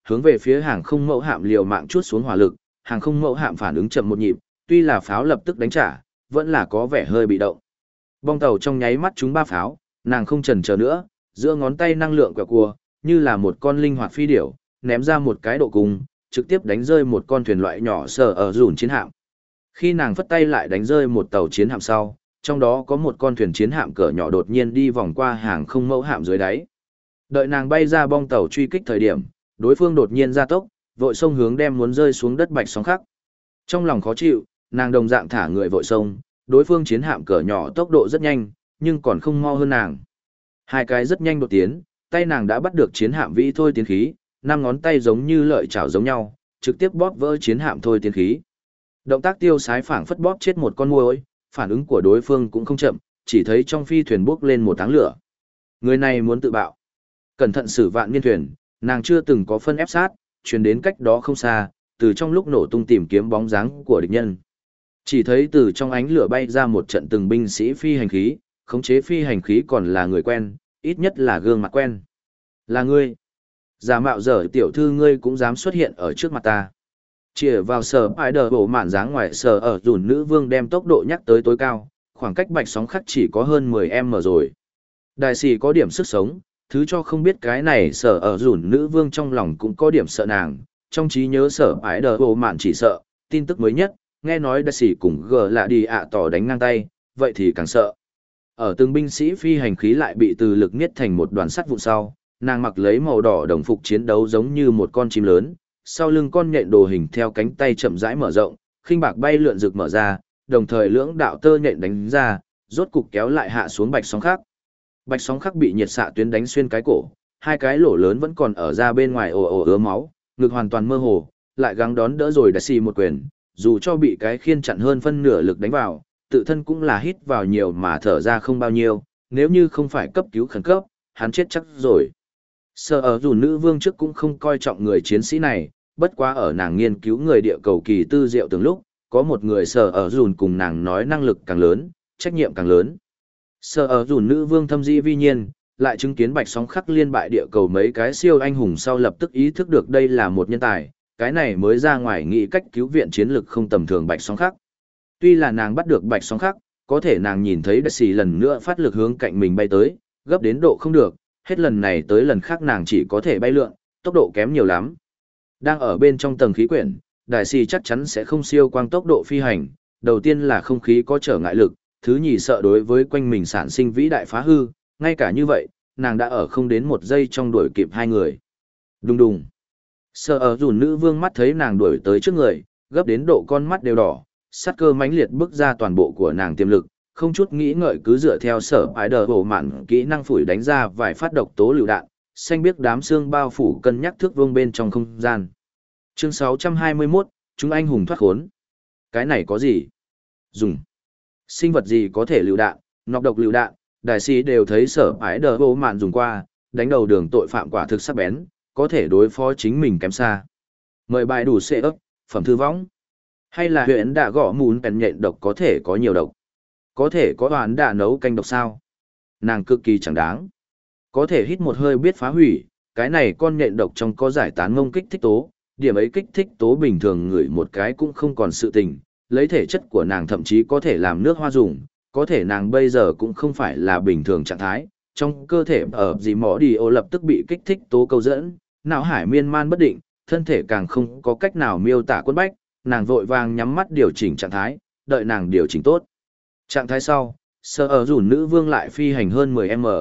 hướng về phía hàng không mẫu hạm liều mạng chuốt xuống hỏa lực, hàng không mẫu hạm phản ứng chậm một nhịp, tuy là pháo lập tức đánh trả, vẫn là có vẻ hơi bị động. Bong tàu trong nháy mắt trúng ba pháo, nàng không chần chờ nữa, giữa ngón tay năng lượng quẹo cua, như là một con linh hoạt phi điểu, ném ra một cái độ cung, trực tiếp đánh rơi một con thuyền loại nhỏ sở ở dùn chiến hạm. Khi nàng phất tay lại đánh rơi một tàu chiến hạm sau, trong đó có một con thuyền chiến hạm cỡ nhỏ đột nhiên đi vòng qua hàng không mẫu hạm dưới đáy. Đợi nàng bay ra bong tàu truy kích thời điểm, đối phương đột nhiên ra tốc, vội sông hướng đem muốn rơi xuống đất bạch sóng khắc. Trong lòng khó chịu, nàng đồng dạng thả người vội sông, đối phương chiến hạm cỡ nhỏ tốc độ rất nhanh, nhưng còn không mau hơn nàng. Hai cái rất nhanh đột tiến, tay nàng đã bắt được chiến hạm vĩ thôi tiến khí, năm ngón tay giống như lợi chảo giống nhau, trực tiếp bóp vỡ chiến hạm thôi tiến khí. Động tác tiêu sái phảng phất bóp chết một con muỗi, phản ứng của đối phương cũng không chậm, chỉ thấy trong phi thuyền bốc lên một táng lửa. Người này muốn tự bạo. Cẩn thận xử vạn niên thuyền, nàng chưa từng có phân ép sát, truyền đến cách đó không xa, từ trong lúc nổ tung tìm kiếm bóng dáng của địch nhân. Chỉ thấy từ trong ánh lửa bay ra một trận từng binh sĩ phi hành khí, khống chế phi hành khí còn là người quen, ít nhất là gương mặt quen. Là ngươi. Giả mạo dở tiểu thư ngươi cũng dám xuất hiện ở trước mặt ta. Chìa vào sở ai đờ bộ mạn dáng ngoài sở ở dùn nữ vương đem tốc độ nhắc tới tối cao, khoảng cách bạch sóng khắc chỉ có hơn mười em rồi. Đại sĩ có điểm sức sống, thứ cho không biết cái này sở ở dùn nữ vương trong lòng cũng có điểm sợ nàng, trong trí nhớ sở ai đờ bộ mạn chỉ sợ, tin tức mới nhất, nghe nói đại sĩ cùng gờ lạ đi ạ tỏ đánh ngang tay, vậy thì càng sợ. Ở từng binh sĩ phi hành khí lại bị từ lực niết thành một đoàn sắt vụn sau, nàng mặc lấy màu đỏ đồng phục chiến đấu giống như một con chim lớn, sau lưng con nhện đồ hình theo cánh tay chậm rãi mở rộng, khinh bạc bay lượn rực mở ra, đồng thời lưỡng đạo tơ nhện đánh ra, rốt cục kéo lại hạ xuống bạch sóng khắc. Bạch sóng khắc bị nhiệt xạ tuyến đánh xuyên cái cổ, hai cái lỗ lớn vẫn còn ở ra bên ngoài ồ ồ ứa máu, ngực hoàn toàn mơ hồ, lại gắng đón đỡ rồi đã xì một quyền, dù cho bị cái khiên chặn hơn phân nửa lực đánh vào, tự thân cũng là hít vào nhiều mà thở ra không bao nhiêu, nếu như không phải cấp cứu khẩn cấp, hắn chết chắc rồi. Sở ở dù nữ vương trước cũng không coi trọng người chiến sĩ này, bất quá ở nàng nghiên cứu người địa cầu kỳ tư diệu từng lúc, có một người sở ở dùn cùng nàng nói năng lực càng lớn, trách nhiệm càng lớn. Sở ở dùn nữ vương thâm dĩ vi nhiên, lại chứng kiến bạch sóng khắc liên bại địa cầu mấy cái siêu anh hùng sau lập tức ý thức được đây là một nhân tài, cái này mới ra ngoài nghĩ cách cứu viện chiến lực không tầm thường bạch sóng khắc. Tuy là nàng bắt được bạch sóng khắc, có thể nàng nhìn thấy đại sĩ lần nữa phát lực hướng cạnh mình bay tới, gấp đến độ không được, hết lần này tới lần khác nàng chỉ có thể bay lượn, tốc độ kém nhiều lắm. Đang ở bên trong tầng khí quyển, đại sĩ chắc chắn sẽ không siêu quang tốc độ phi hành, đầu tiên là không khí có trở ngại lực, thứ nhì sợ đối với quanh mình sản sinh vĩ đại phá hư, ngay cả như vậy, nàng đã ở không đến một giây trong đuổi kịp hai người. Đùng đùng. Sợ ở dùn nữ vương mắt thấy nàng đuổi tới trước người, gấp đến độ con mắt đều đỏ, sát cơ mãnh liệt bức ra toàn bộ của nàng tiềm lực, không chút nghĩ ngợi cứ dựa theo sở ái đờ bổ mạn kỹ năng phủi đánh ra vài phát độc tố lựu đạn, xanh biếc đám xương bao phủ cân nhắc thước vuông bên trong không gian. Chương sáu trăm hai mươi mốt, chúng anh hùng thoát khốn. Cái này có gì? Dùng. Sinh vật gì có thể lựu đạn, nọc độc lựu đạn, đại sĩ đều thấy sở ái đờ bổ mạn dùng qua, đánh đầu đường tội phạm quả thực sắc bén, có thể đối phó chính mình kém xa. Mời bài đủ xệ ấp, phẩm thư võng. Hay là huyện đã gõ mún bèn nhện độc có thể có nhiều độc. Có thể có đoán đã nấu canh độc sao? Nàng cực kỳ chẳng đáng. Có thể hít một hơi biết phá hủy, cái này con nhện độc trong có giải tán ngông kích thích tố, điểm ấy kích thích tố bình thường ngửi một cái cũng không còn sự tình, lấy thể chất của nàng thậm chí có thể làm nước hoa dùng, có thể nàng bây giờ cũng không phải là bình thường trạng thái, trong cơ thể ở gì mỏ đi ô lập tức bị kích thích tố câu dẫn, não hải miên man bất định, thân thể càng không có cách nào miêu tả quân bách, nàng vội vàng nhắm mắt điều chỉnh trạng thái, đợi nàng điều chỉnh tốt. Trạng thái sau, sở ở dùn nữ vương lại phi hành hơn mười mét.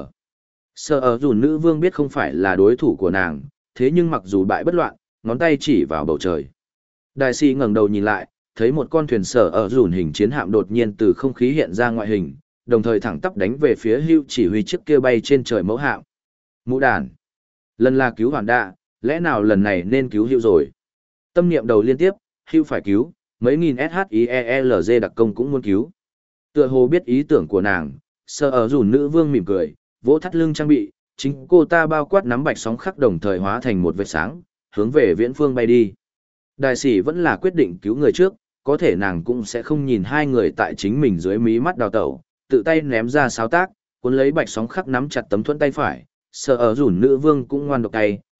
Sở ở dùn nữ vương biết không phải là đối thủ của nàng, thế nhưng mặc dù bại bất loạn, ngón tay chỉ vào bầu trời. Đại sĩ ngẩng đầu nhìn lại, thấy một con thuyền sở ở dùn hình chiến hạm đột nhiên từ không khí hiện ra ngoại hình, đồng thời thẳng tắp đánh về phía hưu chỉ huy chiếc kia bay trên trời mẫu hạm. Mũ đàn. Lần là cứu hoàn đạ, lẽ nào lần này nên cứu hưu rồi. Tâm niệm đầu liên tiếp, hưu phải cứu, mấy nghìn SHIELZ đặc công cũng muốn cứu. Tựa hồ biết ý tưởng của nàng, sở ở dùn nữ vương mỉm cười, vỗ thắt lưng trang bị, chính cô ta bao quát nắm bạch sóng khắc đồng thời hóa thành một vệt sáng, hướng về viễn phương bay đi. Đại sĩ vẫn là quyết định cứu người trước, có thể nàng cũng sẽ không nhìn hai người tại chính mình dưới mí mắt đào tẩu, tự tay ném ra sáo tác, cuốn lấy bạch sóng khắc nắm chặt tấm thuẫn tay phải, sở ở dùn nữ vương cũng ngoan độc tay,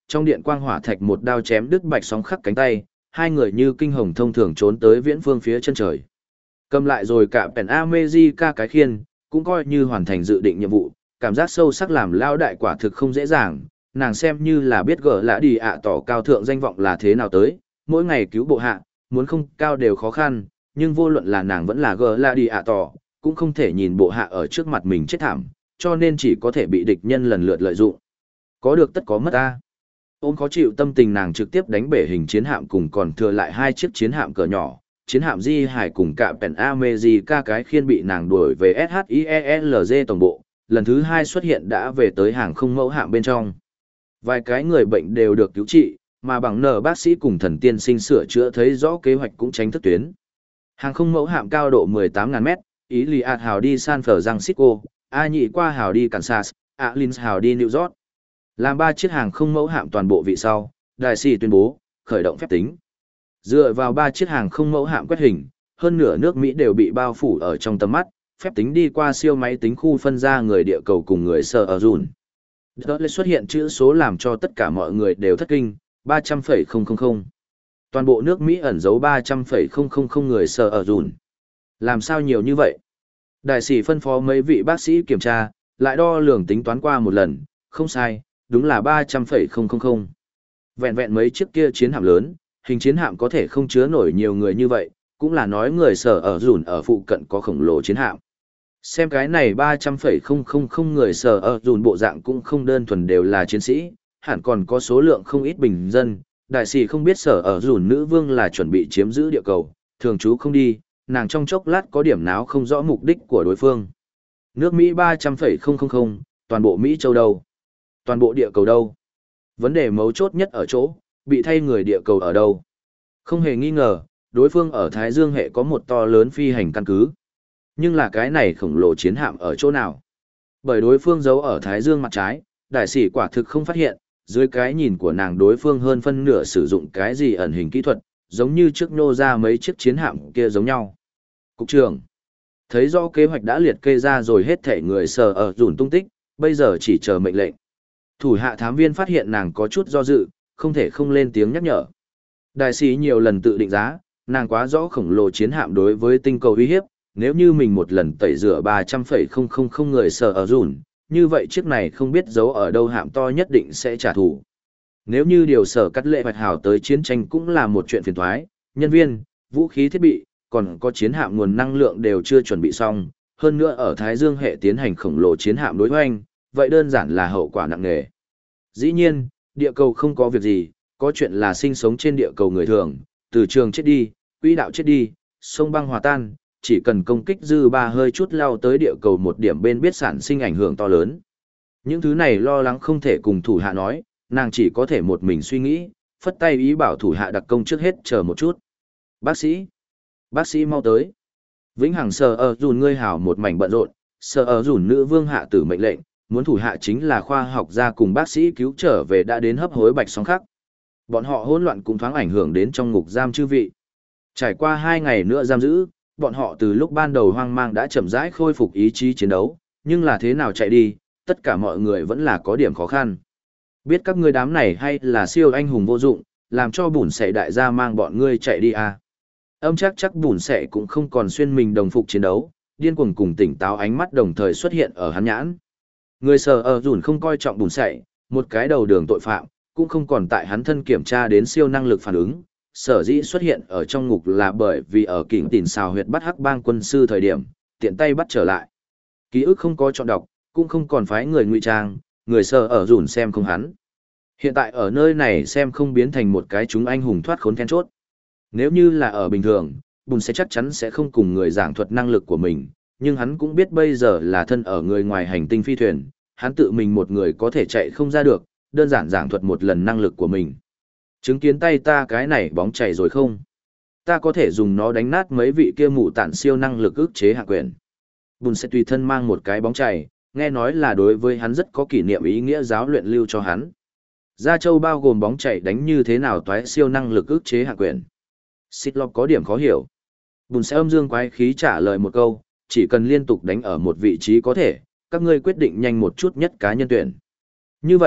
trong điện quang hỏa thạch một đao chém đứt bạch sóng khắc cánh tay, hai người như kinh hồng thông thường trốn tới viễn phương phía chân trời. Cầm lại rồi cả Pen America cái khiên, cũng coi như hoàn thành dự định nhiệm vụ, cảm giác sâu sắc làm lao đại quả thực không dễ dàng, nàng xem như là biết gỡ lã đi ạ tỏ cao thượng danh vọng là thế nào tới, mỗi ngày cứu bộ hạ, muốn không cao đều khó khăn, nhưng vô luận là nàng vẫn là gỡ lã đi ạ tỏ, cũng không thể nhìn bộ hạ ở trước mặt mình chết thảm, cho nên chỉ có thể bị địch nhân lần lượt lợi dụng. Có được tất có mất ta. Ôm khó chịu tâm tình nàng trực tiếp đánh bể hình chiến hạm cùng còn thừa lại hai chiếc chiến hạm cỡ nhỏ, chiến hạm Di Hải cùng cả Pen America cái khiên bị nàng đuổi về ét hát i e lờ giê tổng bộ, lần thứ hai xuất hiện đã về tới hàng không mẫu hạm bên trong. Vài cái người bệnh đều được cứu trị, mà bằng nở bác sĩ cùng thần tiên sinh sửa chữa thấy rõ kế hoạch cũng tránh thất tuyến. Hàng không mẫu hạm cao độ mười tám nghìn mét, ý lì ạt hào đi San Francisco, A nhị qua hào đi Kansas, A Lins hào đi New York. Làm ba chiếc hàng không mẫu hạm toàn bộ vị sau, đại sĩ tuyên bố, khởi động phép tính. Dựa vào ba chiếc hàng không mẫu hạm quét hình, hơn nửa nước Mỹ đều bị bao phủ ở trong tầm mắt, phép tính đi qua siêu máy tính khu phân ra người địa cầu cùng người sở ở dùn. Đó lại xuất hiện chữ số làm cho tất cả mọi người đều thất kinh, ba trăm phẩy không không không. Toàn bộ nước Mỹ ẩn giấu ba trăm phẩy không không không người sở ở dùn. Làm sao nhiều như vậy? Đại sĩ phân phó mấy vị bác sĩ kiểm tra, lại đo lường tính toán qua một lần, không sai, đúng là ba trăm phẩy không không không. Vẹn vẹn mấy chiếc kia chiến hạm lớn, hình chiến hạm có thể không chứa nổi nhiều người như vậy, cũng là nói người sở ở dùn ở phụ cận có khổng lồ chiến hạm. Xem cái này ba trăm phẩy không không không người sở ở dùn bộ dạng cũng không đơn thuần đều là chiến sĩ, hẳn còn có số lượng không ít bình dân. Đại sĩ không biết sở ở dùn nữ vương là chuẩn bị chiếm giữ địa cầu, thường trú không đi, nàng trong chốc lát có điểm náo không rõ mục đích của đối phương. Nước Mỹ ba trăm phẩy không không không, toàn bộ Mỹ châu đâu? Toàn bộ địa cầu đâu? Vấn đề mấu chốt nhất ở chỗ, bị thay người địa cầu ở đâu? Không hề nghi ngờ, đối phương ở Thái Dương hệ có một to lớn phi hành căn cứ. Nhưng là cái này khổng lồ chiến hạm ở chỗ nào? Bởi đối phương giấu ở Thái Dương mặt trái, đại sĩ quả thực không phát hiện, dưới cái nhìn của nàng đối phương hơn phân nửa sử dụng cái gì ẩn hình kỹ thuật, giống như trước nô ra mấy chiếc chiến hạm kia giống nhau. Cục trưởng, thấy rõ kế hoạch đã liệt kê ra rồi hết thể người sở ở dùn tung tích, bây giờ chỉ chờ mệnh lệnh. Thủ hạ thám viên phát hiện nàng có chút do dự, không thể không lên tiếng nhắc nhở. Đại sĩ nhiều lần tự định giá, nàng quá rõ khổng lồ chiến hạm đối với tinh cầu uy hiếp, nếu như mình một lần tẩy rửa ba trăm phẩy không không không người sở ở dùn, như vậy chiếc này không biết giấu ở đâu hạm to nhất định sẽ trả thù. Nếu như điều sở cắt lệ hoạch hào tới chiến tranh cũng là một chuyện phiền thoái, nhân viên, vũ khí thiết bị, còn có chiến hạm nguồn năng lượng đều chưa chuẩn bị xong, hơn nữa ở Thái Dương hệ tiến hành khổng lồ chiến hạm đối hoành, vậy đơn giản là hậu quả nặng nề. Dĩ nhiên, địa cầu không có việc gì, có chuyện là sinh sống trên địa cầu người thường, từ trường chết đi, quỹ đạo chết đi, sông băng hòa tan, chỉ cần công kích dư ba hơi chút lao tới địa cầu một điểm bên biết sản sinh ảnh hưởng to lớn. Những thứ này lo lắng không thể cùng thủ hạ nói, nàng chỉ có thể một mình suy nghĩ, phất tay ý bảo thủ hạ đặc công trước hết chờ một chút. Bác sĩ! Bác sĩ mau tới! Vĩnh Hằng sờ ở dùn ngươi hảo một mảnh bận rộn, sờ ở dùn nữ vương hạ tử mệnh lệnh, muốn thủ hạ chính là khoa học gia cùng bác sĩ cứu trở về đã đến hấp hối bạch sóng khắc. Bọn họ hỗn loạn cũng thoáng ảnh hưởng đến trong ngục giam chư vị. Trải qua hai ngày nữa giam giữ, bọn họ từ lúc ban đầu hoang mang đã chậm rãi khôi phục ý chí chiến đấu, nhưng là thế nào chạy đi, tất cả mọi người vẫn là có điểm khó khăn. Biết các ngươi đám này hay là siêu anh hùng vô dụng, làm cho bùn sẻ đại gia mang bọn ngươi chạy đi à. Âm chắc chắc bùn sẻ cũng không còn xuyên mình đồng phục chiến đấu, điên cuồng cùng tỉnh táo ánh mắt đồng thời xuất hiện ở hắn nhãn. Người sở ở dùn không coi trọng bùn sẻ, một cái đầu đường tội phạm, cũng không còn tại hắn thân kiểm tra đến siêu năng lực phản ứng. Sở dĩ xuất hiện ở trong ngục là bởi vì ở kỉnh tỉnh xào huyệt bắt hắc bang quân sư thời điểm, tiện tay bắt trở lại. Ký ức không có chọn đọc, cũng không còn phái người ngụy trang, người sở ở dùn xem không hắn. Hiện tại ở nơi này xem không biến thành một cái chúng anh hùng thoát khốn then chốt. Nếu như là ở bình thường, bùn sẽ chắc chắn sẽ không cùng người giảng thuật năng lực của mình, nhưng hắn cũng biết bây giờ là thân ở người ngoài hành tinh phi thuyền, hắn tự mình một người có thể chạy không ra được, đơn giản giảng thuật một lần năng lực của mình. Chứng kiến tay ta cái này bóng chảy rồi không? Ta có thể dùng nó đánh nát mấy vị kia mụ tản siêu năng lực ức chế hạ quyền. Bùn sẽ tùy thân mang một cái bóng chảy, nghe nói là đối với hắn rất có kỷ niệm ý nghĩa giáo luyện lưu cho hắn. Gia Châu bao gồm bóng chảy đánh như thế nào toái siêu năng lực ức chế hạ quyền. Xích Lọc có điểm khó hiểu. Bùn sẽ âm dương quái khí trả lời một câu, chỉ cần liên tục đánh ở một vị trí có thể, các ngươi quyết định nhanh một chút nhất cá nhân tuyển. Như vậy,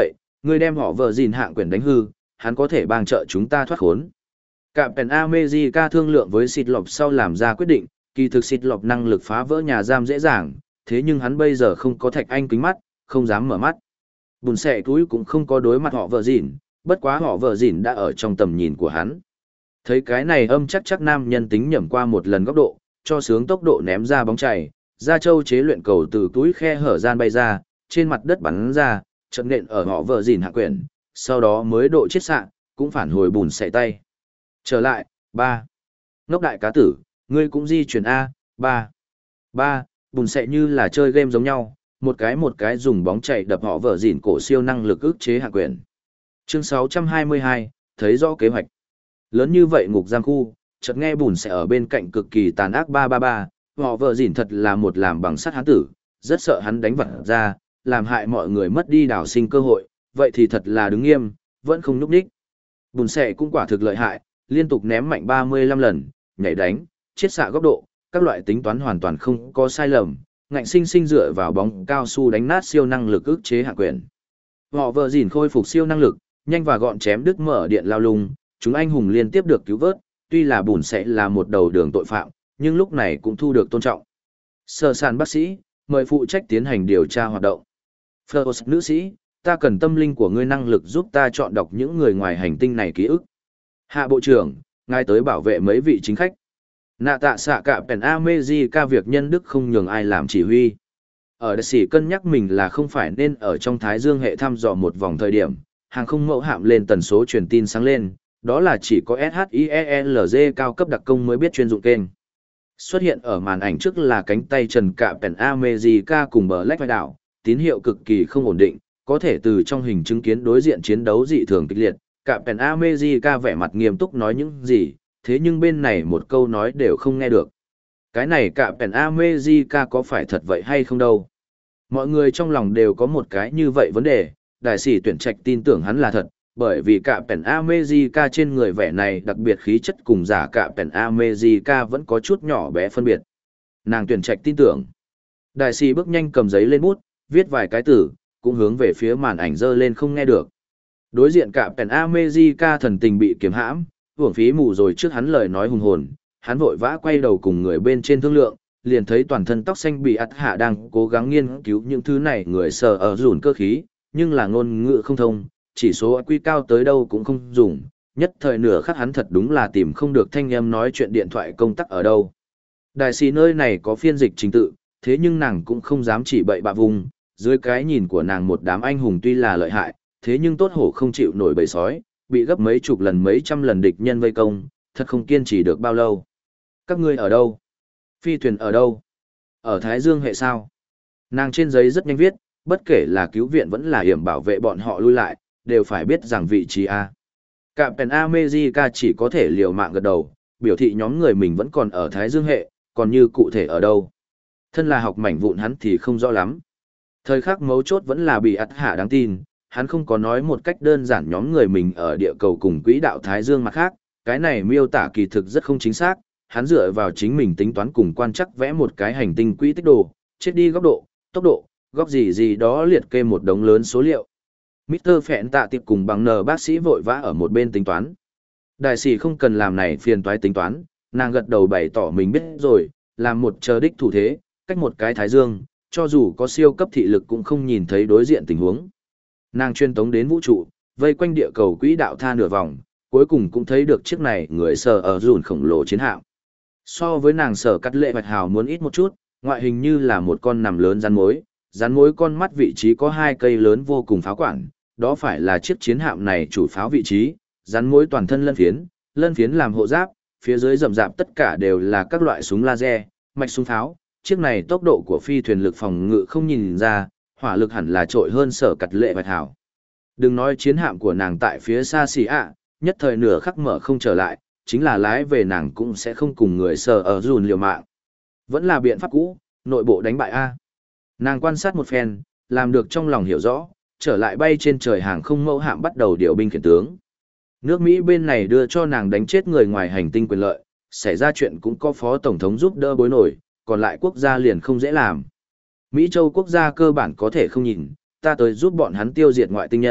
ngươi đem họ vợ gìn hạng quyền đánh hư, hắn có thể bang trợ chúng ta thoát khốn. Captain America thương lượng với Xịt Lọc sau làm ra quyết định, kỳ thực Xịt Lọc năng lực phá vỡ nhà giam dễ dàng, thế nhưng hắn bây giờ không có thạch anh kính mắt, không dám mở mắt. Bùn xẻ túi cũng không có đối mặt họ vợ gìn, bất quá họ vợ gìn đã ở trong tầm nhìn của hắn. Thấy cái này âm chắc chắc nam nhân tính nhẩm qua một lần góc độ, cho sướng tốc độ ném ra bóng chảy, ra châu chế luyện cầu từ túi khe hở gian bay ra, trên mặt đất bắn ra, chậm nện ở họ vợ gìn hạ quyển, sau đó mới độ chết xạ, cũng phản hồi bùn xẻ tay. Trở lại, ba. Ngốc đại cá tử, ngươi cũng di chuyển A, ba. Ba, bùn xẻ như là chơi game giống nhau, một cái một cái dùng bóng chạy đập họ vợ gìn cổ siêu năng lực ức chế hạ quyển. Chương sáu trăm hai mươi hai, thấy rõ kế hoạch. Lớn như vậy ngục giam khu, chợt nghe bùn xẻ ở bên cạnh cực kỳ tàn ác ba ba ba, họ vợ gìn thật là một làm bằng sắt hán tử, rất sợ hắn đánh vật ra, làm hại mọi người mất đi đào sinh cơ hội, vậy thì thật là đứng nghiêm, vẫn không nhúc nhích. Bùn xẻ cũng quả thực lợi hại, liên tục ném mạnh ba mươi lăm lần, nhảy đánh, chiết xạ góc độ, các loại tính toán hoàn toàn không có sai lầm, ngạnh sinh sinh dựa vào bóng cao su đánh nát siêu năng lực ức chế hạ quyền. Họ vợ gìn khôi phục siêu năng lực, nhanh và gọn chém đứt mở điện lao lung, chúng anh hùng liên tiếp được cứu vớt, tuy là bùn xẻ là một đầu đường tội phạm, nhưng lúc này cũng thu được tôn trọng. Sở sản bác sĩ, mời phụ trách tiến hành điều tra hoạt động. Fleurs nữ sĩ, ta cần tâm linh của ngươi năng lực giúp ta chọn đọc những người ngoài hành tinh này ký ức. Hạ bộ trưởng, ngài tới bảo vệ mấy vị chính khách. Nạ tạ xạ cả pèn America việc nhân đức không nhường ai làm chỉ huy. Ở đại sĩ cân nhắc mình là không phải nên ở trong Thái Dương hệ thăm dò một vòng thời điểm, hàng không mẫu hạm lên tần số truyền tin sáng lên, đó là chỉ có ét hát i e lờ giê cao cấp đặc công mới biết chuyên dụng kênh. Xuất hiện ở màn ảnh trước là cánh tay trần cả pèn America cùng bờ lách vai đảo, tín hiệu cực kỳ không ổn định, có thể từ trong hình chứng kiến đối diện chiến đấu dị thường kịch liệt. Cả pèn America vẻ mặt nghiêm túc nói những gì, thế nhưng bên này một câu nói đều không nghe được. Cái này cả pèn America có phải thật vậy hay không đâu? Mọi người trong lòng đều có một cái như vậy vấn đề, đại sĩ tuyển trạch tin tưởng hắn là thật, bởi vì cả pèn America trên người vẻ này đặc biệt khí chất cùng giả cả pèn America vẫn có chút nhỏ bé phân biệt. Nàng tuyển trạch tin tưởng. Đại sĩ bước nhanh cầm giấy lên bút, viết vài cái từ, cũng hướng về phía màn ảnh dơ lên không nghe được. Đối diện cả pèn America thần tình bị kiếm hãm, hưởng phí mù rồi trước hắn lời nói hùng hồn, hắn vội vã quay đầu cùng người bên trên thương lượng, liền thấy toàn thân tóc xanh bị ắt hạ đang cố gắng nghiên cứu những thứ này người sờ ở rủn cơ khí, nhưng là ngôn ngữ không thông, chỉ số quy cao tới đâu cũng không dùng, nhất thời nửa khắc hắn thật đúng là tìm không được thanh em nói chuyện điện thoại công tắc ở đâu. Đại sĩ nơi này có phiên dịch trình tự, thế nhưng nàng cũng không dám chỉ bậy bạ vùng, dưới cái nhìn của nàng một đám anh hùng tuy là lợi hại, thế nhưng tốt hổ không chịu nổi bầy sói, bị gấp mấy chục lần mấy trăm lần địch nhân vây công, thật không kiên trì được bao lâu. Các ngươi ở đâu? Phi thuyền ở đâu? Ở Thái Dương hệ sao? Nàng trên giấy rất nhanh viết, bất kể là cứu viện vẫn là hiểm bảo vệ bọn họ lui lại, đều phải biết rằng vị trí A. Captain America chỉ có thể liều mạng gật đầu, biểu thị nhóm người mình vẫn còn ở Thái Dương hệ, còn như cụ thể ở đâu. Thân là học mảnh vụn hắn thì không rõ lắm. Thời khắc mấu chốt vẫn là bị ắt hạ đáng tin, hắn không có nói một cách đơn giản nhóm người mình ở địa cầu cùng quỹ đạo Thái Dương mặt khác, cái này miêu tả kỳ thực rất không chính xác, hắn dựa vào chính mình tính toán cùng quan chắc vẽ một cái hành tinh quỹ tích đồ, chết đi góc độ, tốc độ, góc gì gì đó liệt kê một đống lớn số liệu. mít tơ Phẹn tạ tiệp cùng bằng nờ bác sĩ vội vã ở một bên tính toán. Đại sĩ không cần làm này phiền toái tính toán, nàng gật đầu bày tỏ mình biết rồi, làm một chờ đích thủ thế, cách một cái Thái Dương, cho dù có siêu cấp thị lực cũng không nhìn thấy đối diện tình huống. Nàng chuyên tống đến vũ trụ, vây quanh địa cầu quỹ đạo tha nửa vòng, cuối cùng cũng thấy được chiếc này người sờ ở dùn khổng lồ chiến hạm. So với nàng sở cắt lệ bạch hào muốn ít một chút, ngoại hình như là một con nằm lớn rắn mối, rắn mối con mắt vị trí có hai cây lớn vô cùng pháo quản, đó phải là chiếc chiến hạm này chủ pháo vị trí, rắn mối toàn thân lân phiến, lân phiến làm hộ giáp, phía dưới rậm rạp tất cả đều là các loại súng laser, mạch súng pháo, chiếc này tốc độ của phi thuyền lực phòng ngự không nhìn ra, hỏa lực hẳn là trội hơn sở cắt lệ bạch hào. Đừng nói chiến hạm của nàng tại phía xa xì ạ, nhất thời nửa khắc mở không trở lại, chính là lái về nàng cũng sẽ không cùng người sờ ở dùn liều mạng. Vẫn là biện pháp cũ, nội bộ đánh bại A. Nàng quan sát một phen, làm được trong lòng hiểu rõ, trở lại bay trên trời hàng không mẫu hạm bắt đầu điều binh khiển tướng. Nước Mỹ bên này đưa cho nàng đánh chết người ngoài hành tinh quyền lợi, xảy ra chuyện cũng có phó tổng thống giúp đỡ bối nổi, còn lại quốc gia liền không dễ làm. Mỹ châu quốc gia cơ bản có thể không nhìn, ta tới giúp bọn hắn tiêu diệt ngoại tinh nhân,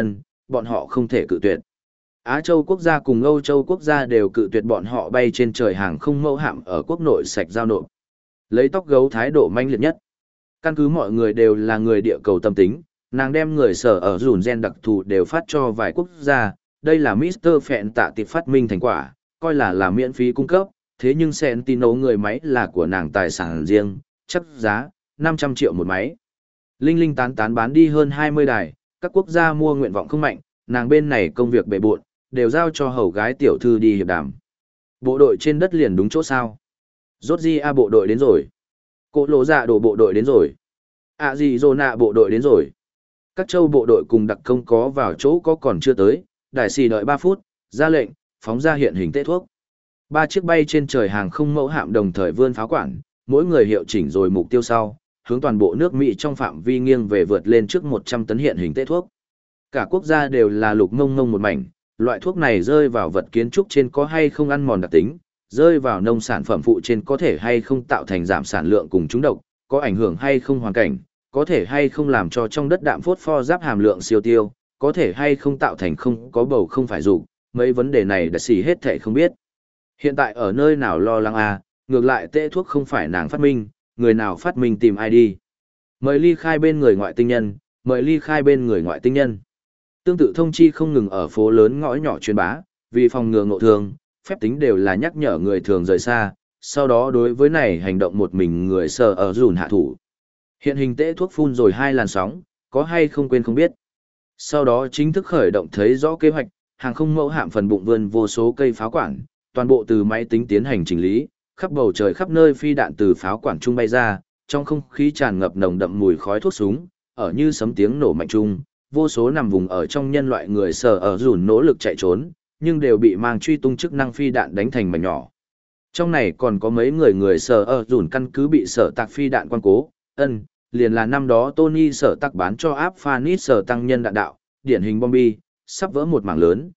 bọn họ không thể cự tuyệt. Á Châu quốc gia cùng Âu Châu quốc gia đều cự tuyệt bọn họ bay trên trời hàng không mẫu hạm ở quốc nội sạch giao nộp. Lấy tóc gấu thái độ manh liệt nhất. Căn cứ mọi người đều là người địa cầu tâm tính, nàng đem người sở ở dùn gen đặc thù đều phát cho vài quốc gia, đây là mít tơ Phẹn tạ tiệp phát minh thành quả, coi là là miễn phí cung cấp, thế nhưng Sentinel người máy là của nàng tài sản riêng, chấp giá năm trăm triệu một máy. Linh linh tán tán bán đi hơn hai mươi đài, các quốc gia mua nguyện vọng không mạnh, nàng bên này công việc bề bộn, đều giao cho hầu gái tiểu thư đi hiệp đàm. Bộ đội trên đất liền đúng chỗ sao. Rốt di a bộ đội đến rồi. Cỗ lộ dạ đổ bộ đội đến rồi. À gì dô nạ bộ đội đến rồi. Các châu bộ đội cùng đặc công có vào chỗ có còn chưa tới, đại sĩ đợi ba phút, ra lệnh, phóng ra hiện hình tê thuốc. Ba chiếc bay trên trời hàng không mẫu hạm đồng thời vươn pháo quản, mỗi người hiệu chỉnh rồi mục tiêu sau, hướng toàn bộ nước Mỹ trong phạm vi nghiêng về vượt lên trước một trăm tấn hiện hình tê thuốc. Cả quốc gia đều là lục ngông ngông một mảnh, loại thuốc này rơi vào vật kiến trúc trên có hay không ăn mòn đặc tính, rơi vào nông sản phẩm phụ trên có thể hay không tạo thành giảm sản lượng cùng trúng độc, có ảnh hưởng hay không hoàn cảnh, có thể hay không làm cho trong đất đạm phốt pho giáp hàm lượng siêu tiêu, có thể hay không tạo thành không có bầu không phải dục, mấy vấn đề này đã xì hết thảy không biết. Hiện tại ở nơi nào lo lắng à, ngược lại tê thuốc không phải nàng phát minh, người nào phát minh tìm ai đi. Mời ly khai bên người ngoại tinh nhân, mời ly khai bên người ngoại tinh nhân. Tương tự thông chi không ngừng ở phố lớn ngõ nhỏ truyền bá, vì phòng ngừa ngộ thương, phép tính đều là nhắc nhở người thường rời xa, sau đó đối với này hành động một mình người sợ ở dùn hạ thủ. Hiện hình tễ thuốc phun rồi hai làn sóng, có hay không quên không biết. Sau đó chính thức khởi động thấy rõ kế hoạch, hàng không mẫu hạm phần bụng vươn vô số cây pháo quản, toàn bộ từ máy tính tiến hành chỉnh lý, khắp bầu trời khắp nơi phi đạn từ pháo quản trung bay ra, trong không khí tràn ngập nồng đậm mùi khói thuốc súng, ở như sấm tiếng nổ mạnh chung, vô số nằm vùng ở trong nhân loại người sở ở dùn nỗ lực chạy trốn, nhưng đều bị mang truy tung chức năng phi đạn đánh thành mảnh nhỏ. Trong này còn có mấy người người sở ở dùn căn cứ bị sở tạc phi đạn quan cố, ân, liền là năm đó Tony sở tạc bán cho áp Phanis sở tăng nhân đạn đạo, điển hình bombi, sắp vỡ một mảng lớn,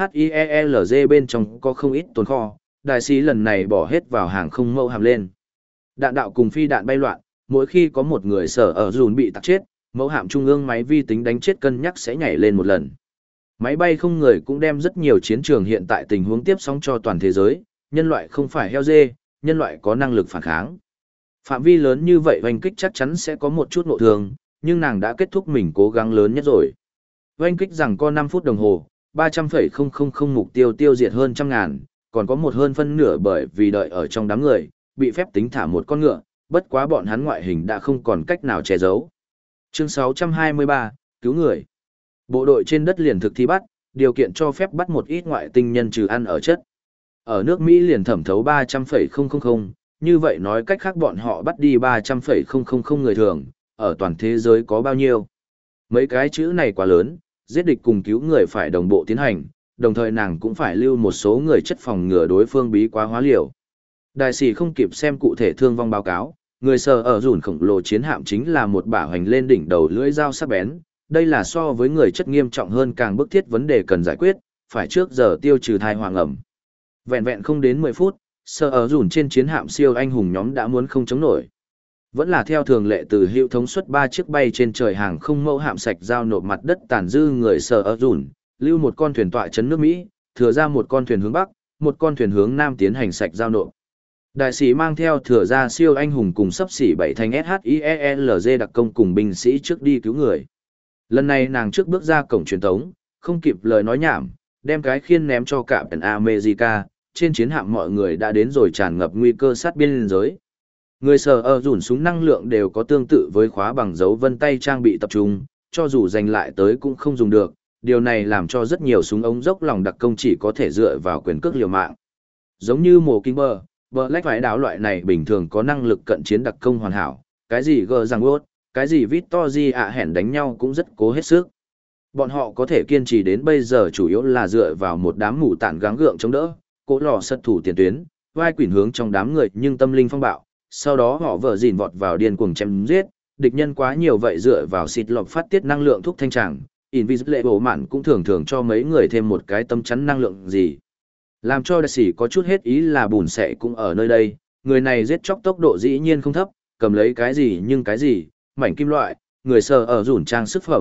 SHIELZ bên trong có không ít tồn kho, đại sĩ lần này bỏ hết vào hàng không mẫu hàm lên. Đạn đạo cùng phi đạn bay loạn, mỗi khi có một người sở ở dùn bị tạc chết, mẫu hạm trung ương máy vi tính đánh chết cân nhắc sẽ nhảy lên một lần. Máy bay không người cũng đem rất nhiều chiến trường hiện tại tình huống tiếp sóng cho toàn thế giới, nhân loại không phải heo dê, nhân loại có năng lực phản kháng. Phạm vi lớn như vậy oanh kích chắc chắn sẽ có một chút ngộ thương, nhưng nàng đã kết thúc mình cố gắng lớn nhất rồi. Oanh kích rằng có năm phút đồng hồ, ba trăm phẩy không không không mục tiêu tiêu diệt hơn trăm ngàn, còn có một hơn phân nửa bởi vì đợi ở trong đám người, bị phép tính thả một con ngựa, bất quá bọn hắn ngoại hình đã không còn cách nào che giấu. Chương sáu trăm hai mươi ba, cứu người. Bộ đội trên đất liền thực thi bắt, điều kiện cho phép bắt một ít ngoại tinh nhân trừ ăn ở chất. Ở nước Mỹ liền thẩm thấu ba trăm phẩy không không không, như vậy nói cách khác bọn họ bắt đi ba trăm phẩy không không không người thường, ở toàn thế giới có bao nhiêu. Mấy cái chữ này quá lớn, giết địch cùng cứu người phải đồng bộ tiến hành, đồng thời nàng cũng phải lưu một số người chất phòng ngừa đối phương bí quá hóa liều. Đại sĩ không kịp xem cụ thể thương vong báo cáo, người sờ ở dùn khổng lồ chiến hạm chính là một bả hoành lên đỉnh đầu lưỡi dao sắc bén, đây là so với người chất nghiêm trọng hơn càng bức thiết vấn đề cần giải quyết, phải trước giờ tiêu trừ thai hoàng ẩm. Vẹn vẹn không đến mười phút, sờ ở dùn trên chiến hạm siêu anh hùng nhóm đã muốn không chống nổi. Vẫn là theo thường lệ từ hiệu thống suất ba chiếc bay trên trời hàng không mẫu hạm sạch giao nộp mặt đất tàn dư người sờ ở dùn, lưu một con thuyền tọa chấn nước Mỹ, thừa ra một con thuyền hướng Bắc, một con thuyền hướng Nam tiến hành sạch giao nộp. Đại sĩ mang theo thừa ra siêu anh hùng cùng sấp xỉ bảy thành SHIELZ đặc công cùng binh sĩ trước đi cứu người. Lần này nàng trước bước ra cổng truyền tống, không kịp lời nói nhảm, đem cái khiên ném cho cả Captain America, trên chiến hạm mọi người đã đến rồi tràn ngập nguy cơ sát biên giới. Người sở ở dùn súng năng lượng đều có tương tự với khóa bằng dấu vân tay trang bị tập trung, cho dù giành lại tới cũng không dùng được, điều này làm cho rất nhiều súng ống dốc lòng đặc công chỉ có thể dựa vào quyền cước liều mạng. Giống như mồ kinh bờ, Black Phái đáo loại này bình thường có năng lực cận chiến đặc công hoàn hảo, cái gì gờ rằng ốt, cái gì Victory ạ hẹn đánh nhau cũng rất cố hết sức. Bọn họ có thể kiên trì đến bây giờ chủ yếu là dựa vào một đám mù tản gắng gượng chống đỡ, cố lò sật thủ tiền tuyến, vai quỷ hướng trong đám người nhưng tâm linh phong bạo, sau đó họ vợ dìn vọt vào điên cuồng chém giết, địch nhân quá nhiều vậy dựa vào xịt lọc phát tiết năng lượng thúc thanh tràng, Invisible bổ mạn cũng thường thường cho mấy người thêm một cái tâm chắn năng lượng gì. Làm cho đại sĩ có chút hết ý là bùn sẻ cũng ở nơi đây, người này giết chóc tốc độ dĩ nhiên không thấp, cầm lấy cái gì nhưng cái gì, mảnh kim loại, người sờ ở rủn trang sức phẩm,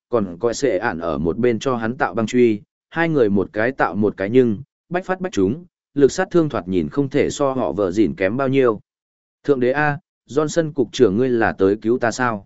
còn coi sệ ản ở một bên cho hắn tạo băng truy, hai người một cái tạo một cái nhưng, bách phát bách chúng, lực sát thương thoạt nhìn không thể so họ vợ dịn kém bao nhiêu. Thượng đế A, Johnson cục trưởng ngươi là tới cứu ta sao?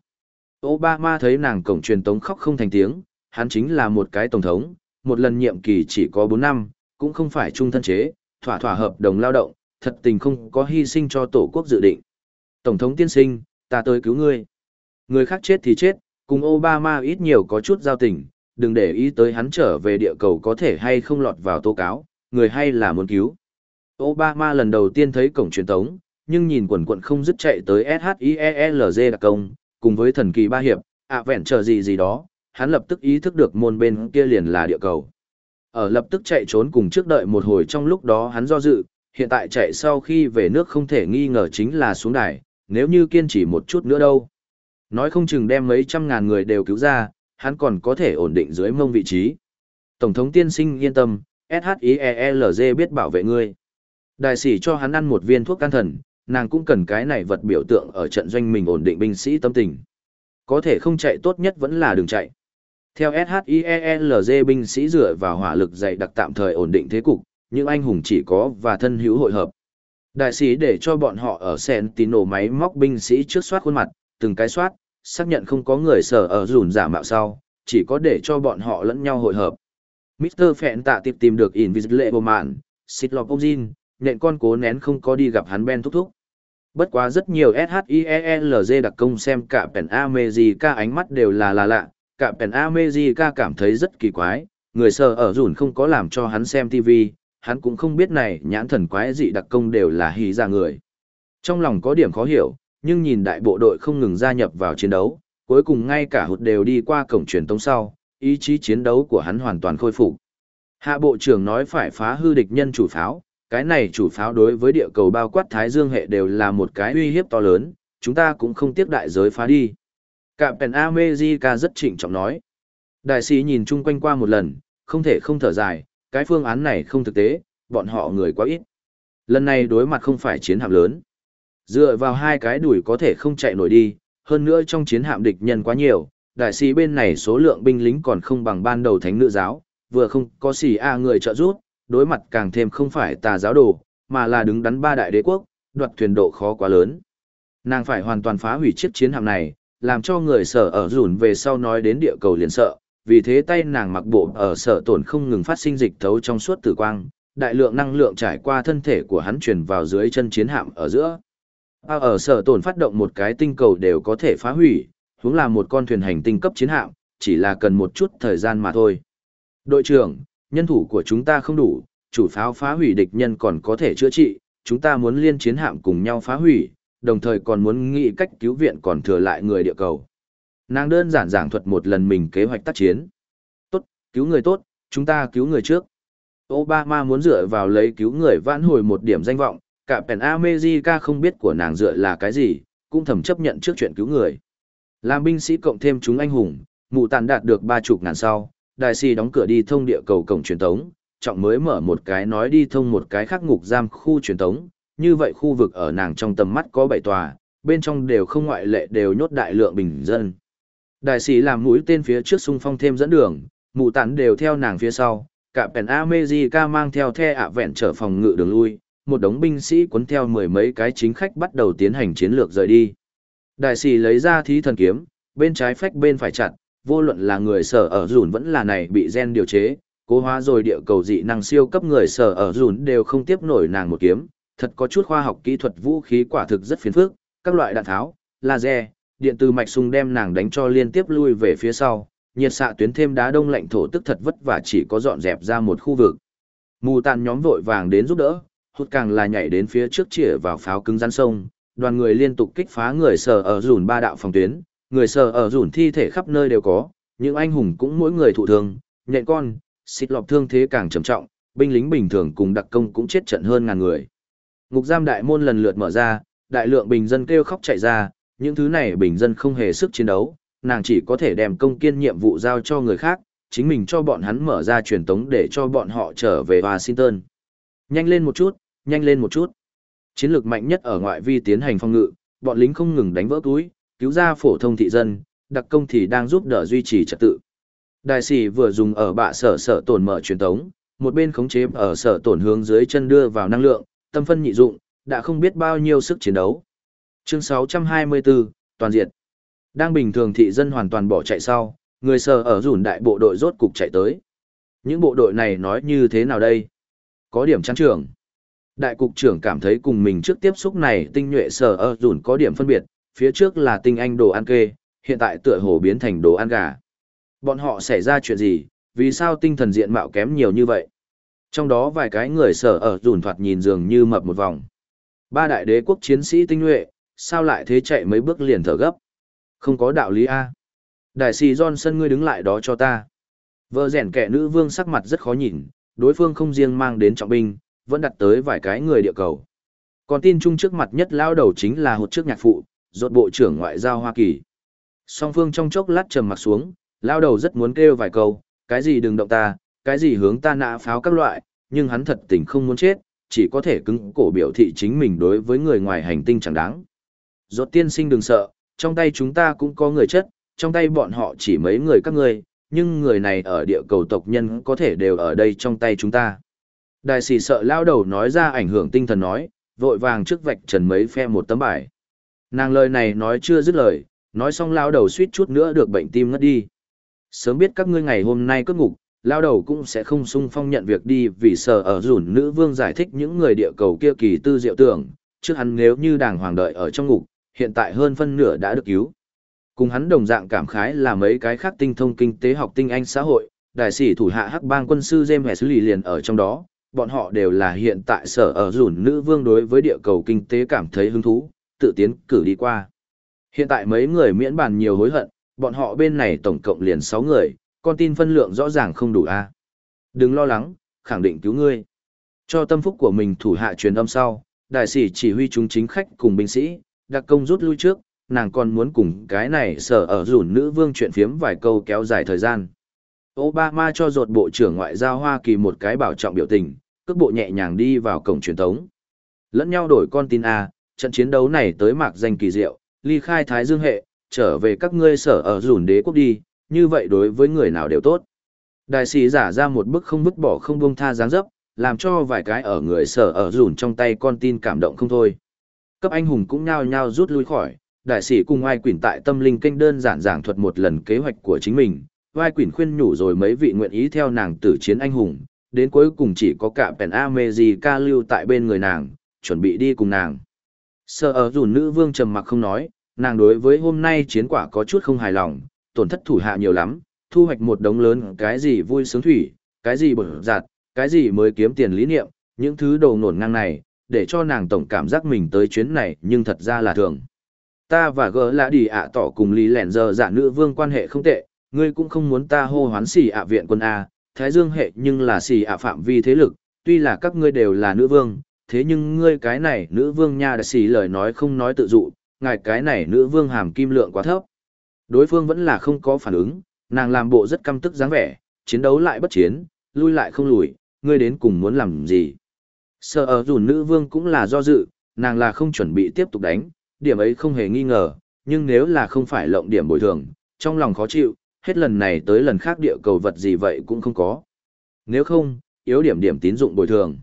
Obama thấy nàng cổng truyền tống khóc không thành tiếng, hắn chính là một cái tổng thống, một lần nhiệm kỳ chỉ có bốn năm, cũng không phải trung thân chế, thỏa thỏa hợp đồng lao động, thật tình không có hy sinh cho tổ quốc dự định. Tổng thống tiên sinh, ta tới cứu ngươi. Người khác chết thì chết, cùng Obama ít nhiều có chút giao tình, đừng để ý tới hắn trở về địa cầu có thể hay không lọt vào tố cáo, người hay là muốn cứu. Obama lần đầu tiên thấy cổng truyền tống, nhưng nhìn quần quận không dứt chạy tới ét hát i e lờ giê đặc công, cùng với thần kỳ ba hiệp, ạ vẹn chờ gì gì đó, hắn lập tức ý thức được môn bên kia liền là địa cầu. Ở lập tức chạy trốn cùng trước đợi một hồi trong lúc đó hắn do dự, hiện tại chạy sau khi về nước không thể nghi ngờ chính là xuống đài, nếu như kiên trì một chút nữa đâu. Nói không chừng đem mấy trăm ngàn người đều cứu ra, hắn còn có thể ổn định dưới mông vị trí. Tổng thống tiên sinh yên tâm, ét hát i e lờ giê biết bảo vệ ngươi. Đại sĩ cho hắn ăn một viên thuốc can thần, nàng cũng cần cái này vật biểu tượng ở trận doanh mình ổn định binh sĩ tâm tình. Có thể không chạy tốt nhất vẫn là đừng chạy. Theo ét hát i e lờ giê binh sĩ dựa vào hỏa lực dày đặc tạm thời ổn định thế cục, những anh hùng chỉ có và thân hữu hội hợp. Đại sĩ để cho bọn họ ở Sentinel máy móc binh sĩ trước soát khuôn mặt, từng cái soát, xác nhận không có người sở ở rủn giả mạo sau, chỉ có để cho bọn họ lẫn nhau hội hợp. mít tơ Phẹn tạ tiệp tìm được Invisible Man, xịt lọc Ozin, nện con cố nén không có đi gặp hắn Ben thúc thúc. Bất quá rất nhiều ét hát i e lờ giê đặc công xem cả Pen America ánh mắt đều là là lạ, cả Pen America cảm thấy rất kỳ quái, người sở ở rủn không có làm cho hắn xem ti vi, hắn cũng không biết này nhãn thần quái dị đặc công đều là hí ra người. Trong lòng có điểm khó hiểu, nhưng nhìn đại bộ đội không ngừng gia nhập vào chiến đấu, cuối cùng ngay cả hụt đều đi qua cổng truyền tống sau, ý chí chiến đấu của hắn hoàn toàn khôi phục. Hạ bộ trưởng nói phải phá hư địch nhân chủ pháo, cái này chủ pháo đối với địa cầu bao quát Thái Dương hệ đều là một cái uy hiếp to lớn, chúng ta cũng không tiếc đại giới phá đi. Captain America rất trịnh trọng nói. Đại sĩ nhìn chung quanh qua một lần, không thể không thở dài, cái phương án này không thực tế, bọn họ người quá ít. Lần này đối mặt không phải chiến hạm lớn. Dựa vào hai cái đuổi có thể không chạy nổi đi, hơn nữa trong chiến hạm địch nhân quá nhiều, đại sĩ bên này số lượng binh lính còn không bằng ban đầu thánh nữ giáo, vừa không có xì a người trợ giúp, đối mặt càng thêm không phải tà giáo đồ, mà là đứng đắn ba đại đế quốc, đoạt thuyền độ khó quá lớn. Nàng phải hoàn toàn phá hủy chiếc chiến hạm này, làm cho người sở ở rủn về sau nói đến địa cầu liền sợ, vì thế tay nàng mặc bộ ở sở tổn không ngừng phát sinh dịch thấu trong suốt tử quang, đại lượng năng lượng trải qua thân thể của hắn truyền vào dưới chân chiến hạm ở giữa. À, ở sở tổn phát động một cái tinh cầu đều có thể phá hủy, huống là một con thuyền hành tinh cấp chiến hạm, chỉ là cần một chút thời gian mà thôi. Đội trưởng, nhân thủ của chúng ta không đủ, chủ pháo phá hủy địch nhân còn có thể chữa trị, chúng ta muốn liên chiến hạm cùng nhau phá hủy, đồng thời còn muốn nghĩ cách cứu viện còn thừa lại người địa cầu. Nàng đơn giản giảng thuật một lần mình kế hoạch tác chiến. Tốt, cứu người tốt, chúng ta cứu người trước. Obama muốn dựa vào lấy cứu người vãn hồi một điểm danh vọng, cả Pen America không biết của nàng dựa là cái gì, cũng thầm chấp nhận trước chuyện cứu người. Làm binh sĩ cộng thêm chúng anh hùng, mụ tàn đạt được ba chục ngàn sau, đại sĩ đóng cửa đi thông địa cầu cổng truyền tống, trọng mới mở một cái nói đi thông một cái khác ngục giam khu truyền tống, như vậy khu vực ở nàng trong tầm mắt có bảy tòa, bên trong đều không ngoại lệ đều nhốt đại lượng bình dân. Đại sĩ làm mũi tên phía trước xung phong thêm dẫn đường, mụ tàn đều theo nàng phía sau, cả Pen America mang theo the ạ vẹn trở phòng ngự đường lui, một đống binh sĩ cuốn theo mười mấy cái chính khách bắt đầu tiến hành chiến lược rời đi. Đại sĩ lấy ra thí thần kiếm, bên trái phách bên phải chặt, vô luận là người sở ở dùn vẫn là này bị gen điều chế, cố hóa rồi địa cầu dị năng siêu cấp người sở ở dùn đều không tiếp nổi nàng một kiếm, thật có chút khoa học kỹ thuật vũ khí quả thực rất phiền phức, các loại đạn tháo, laser, điện từ mạch sung đem nàng đánh cho liên tiếp lui về phía sau, nhiệt xạ tuyến thêm đá đông lạnh thổ tức thật vất vả chỉ có dọn dẹp ra một khu vực. Mù tàn nhóm vội vàng đến giúp đỡ, hút càng là nhảy đến phía trước chĩa vào pháo cứng rắn sông, đoàn người liên tục kích phá người sở ở dùn ba đạo phòng tuyến, người sở ở dùn thi thể khắp nơi đều có, những anh hùng cũng mỗi người thụ thương, nhện con, xịt lọc thương thế càng trầm trọng, binh lính bình thường cùng đặc công cũng chết trận hơn ngàn người. Ngục giam đại môn lần lượt mở ra, đại lượng bình dân kêu khóc chạy ra, những thứ này bình dân không hề sức chiến đấu, nàng chỉ có thể đem công kiên nhiệm vụ giao cho người khác, chính mình cho bọn hắn mở ra truyền tống để cho bọn họ trở về Washington. Nhanh lên một chút, nhanh lên một chút. Chiến lược mạnh nhất ở ngoại vi tiến hành phòng ngự, bọn lính không ngừng đánh vỡ túi, cứu ra phổ thông thị dân, đặc công thì đang giúp đỡ duy trì trật tự, Đại sĩ vừa dùng ở bạ sở sở tổn mở truyền tống, một bên khống chế ở sở tổn hướng dưới chân đưa vào năng lượng, tâm phân nhị dụng, đã không biết bao nhiêu sức chiến đấu. Chương sáu trăm hai mươi bốn, toàn diện. Đang bình thường thị dân hoàn toàn bỏ chạy sau, người sở ở rủn đại bộ đội rốt cục chạy tới. Những bộ đội này nói như thế nào đây? Có điểm chán trưởng. Đại cục trưởng cảm thấy cùng mình trước tiếp xúc này tinh nhuệ sở ở rủn có điểm phân biệt, phía trước là tinh anh đồ ăn kê, hiện tại tựa hồ biến thành đồ ăn gà. Bọn họ xảy ra chuyện gì, vì sao tinh thần diện mạo kém nhiều như vậy? Trong đó vài cái người sở ở rủn thoạt nhìn dường như mập một vòng. Ba đại đế quốc chiến sĩ tinh nhuệ, sao lại thế chạy mấy bước liền thở gấp? Không có đạo lý A. Đại sĩ Johnson ngươi đứng lại đó cho ta. Vợ rèn kẻ nữ vương sắc mặt rất khó nhìn, đối phương không riêng mang đến trọng binh, vẫn đặt tới vài cái người địa cầu. Còn tin chung trước mặt nhất lao đầu chính là hột trước nhạc phụ, rốt bộ trưởng ngoại giao Hoa Kỳ. Song phương trong chốc lát trầm mặt xuống, lao đầu rất muốn kêu vài câu, cái gì đừng động ta, cái gì hướng ta nã pháo các loại, nhưng hắn thật tình không muốn chết, chỉ có thể cứng cổ biểu thị chính mình đối với người ngoài hành tinh chẳng đáng. Rốt tiên sinh đừng sợ, trong tay chúng ta cũng có người chất, trong tay bọn họ chỉ mấy người các ngươi, nhưng người này ở địa cầu tộc nhân có thể đều ở đây trong tay chúng ta. Đại sĩ sợ lao đầu nói ra ảnh hưởng tinh thần nói, vội vàng trước vạch trần mấy phe một tấm bài. Nàng lời này nói chưa dứt lời, nói xong lao đầu suýt chút nữa được bệnh tim ngất đi. Sớm biết các ngươi ngày hôm nay cất ngục, lao đầu cũng sẽ không sung phong nhận việc đi vì sợ ở rủn nữ vương giải thích những người địa cầu kia kỳ tư diệu tưởng, trước hắn nếu như đàng hoàng đợi ở trong ngục, hiện tại hơn phân nửa đã được cứu. Cùng hắn đồng dạng cảm khái là mấy cái khác tinh thông kinh tế học tinh anh xã hội, đại sĩ thủ hạ hắc bang quân sư James Wesley liền ở trong đó, bọn họ đều là hiện tại sở ở rủn nữ vương đối với địa cầu kinh tế cảm thấy hứng thú, tự tiến cử đi qua. Hiện tại mấy người miễn bàn nhiều hối hận, bọn họ bên này tổng cộng liền sáu người, con tin phân lượng rõ ràng không đủ a. Đừng lo lắng, khẳng định cứu ngươi. Cho tâm phúc của mình thủ hạ truyền âm sau, đại sĩ chỉ huy chúng chính khách cùng binh sĩ, đặc công rút lui trước, nàng còn muốn cùng cái này sở ở rủn nữ vương chuyện phiếm vài câu kéo dài thời gian. Obama cho rột bộ trưởng ngoại giao Hoa Kỳ một cái bảo trọng biểu tình, cước bộ nhẹ nhàng đi vào cổng truyền thống. Lẫn nhau đổi con tin A, trận chiến đấu này tới mạc danh kỳ diệu, ly khai Thái Dương hệ, trở về các ngươi sở ở rủn đế quốc đi, như vậy đối với người nào đều tốt. Đại sĩ giả ra một bức không vứt bỏ không buông tha dáng dấp, làm cho vài cái ở người sở ở rủn trong tay con tin cảm động không thôi. Cấp anh hùng cũng nhao nhao rút lui khỏi, đại sĩ cùng Ai Quỷ tại tâm linh kênh đơn giản giảng thuật một lần kế hoạch của chính mình. Ai Quỷ khuyên nhủ rồi mấy vị nguyện ý theo nàng tử chiến anh hùng, đến cuối cùng chỉ có cả Pen America lưu tại bên người nàng, chuẩn bị đi cùng nàng. Sở ở rủn nữ vương trầm mặc không nói, nàng đối với hôm nay chiến quả có chút không hài lòng, tổn thất thủ hạ nhiều lắm, thu hoạch một đống lớn cái gì vui sướng thủy, cái gì bở giạt, cái gì mới kiếm tiền lý niệm, những thứ đồ nổn ngang này, để cho nàng tổng cảm giác mình tới chuyến này nhưng thật ra là thường. Ta và gỡ lạ đi ạ tỏ cùng lý lẹn giờ dạ nữ vương quan hệ không tệ, ngươi cũng không muốn ta hô hoán xì ạ viện quân A, Thái Dương hệ nhưng là xì ạ phạm vi thế lực, tuy là các ngươi đều là nữ vương, thế nhưng ngươi cái này nữ vương nha đã xì lời nói không nói tự dụ, ngài cái này nữ vương hàm kim lượng quá thấp. Đối phương vẫn là không có phản ứng, nàng làm bộ rất căm tức dáng vẻ, chiến đấu lại bất chiến, lui lại không lùi, ngươi đến cùng muốn làm gì. Sở ở rủn nữ vương cũng là do dự, nàng là không chuẩn bị tiếp tục đánh, điểm ấy không hề nghi ngờ, nhưng nếu là không phải lộng điểm bồi thường, trong lòng khó chịu, hết lần này tới lần khác địa cầu vật gì vậy cũng không có. Nếu không, yếu điểm điểm tín dụng bồi thường.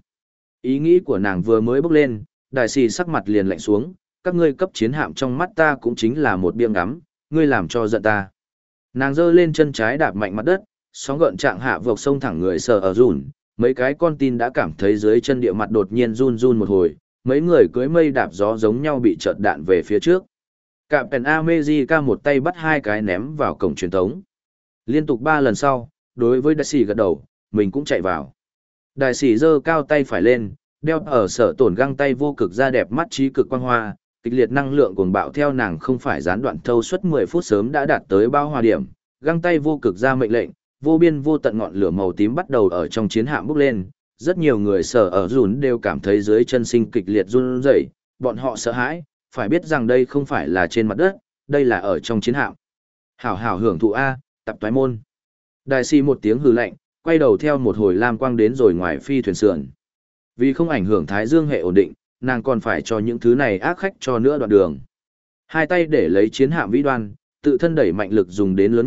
Ý nghĩ của nàng vừa mới bốc lên, đại sĩ sắc mặt liền lạnh xuống, các ngươi cấp chiến hạm trong mắt ta cũng chính là một biếng ngắm, ngươi làm cho giận ta. Nàng giơ lên chân trái đạp mạnh mặt đất, sóng gợn trạng hạ vộc sông thẳng người Sở ở rủn, mấy cái con tin đã cảm thấy dưới chân địa mặt đột nhiên run run một hồi, mấy người cưới mây đạp gió giống nhau bị chợt đạn về phía trước. Cạm Pen America một tay bắt hai cái ném vào cổng truyền thống. Liên tục ba lần sau, đối với đại sĩ gật đầu, mình cũng chạy vào. Đại sĩ giơ cao tay phải lên, đeo ở sở tổn găng tay vô cực ra đẹp mắt trí cực quang hoa, kịch liệt năng lượng cuồng bạo theo nàng không phải gián đoạn thâu suốt mười phút sớm đã đạt tới bao hòa điểm, găng tay vô cực ra mệnh lệnh, vô biên vô tận ngọn lửa màu tím bắt đầu ở trong chiến hạm bốc lên, rất nhiều người sở ở rủn đều cảm thấy dưới chân sinh kịch liệt run rẩy, bọn họ sợ hãi, phải biết rằng đây không phải là trên mặt đất, đây là ở trong chiến hạm. Hảo hảo hưởng thụ A, tập toái môn. Đại sĩ một tiếng hừ lạnh, quay đầu theo một hồi lam quang đến rồi ngoài phi thuyền sườn. Vì không ảnh hưởng Thái Dương hệ ổn định, nàng còn phải cho những thứ này ác khách cho nữa đoạn đường. Hai tay để lấy chiến hạm vĩ đoan, tự thân đẩy mạnh lực dùng đến lớn nhất,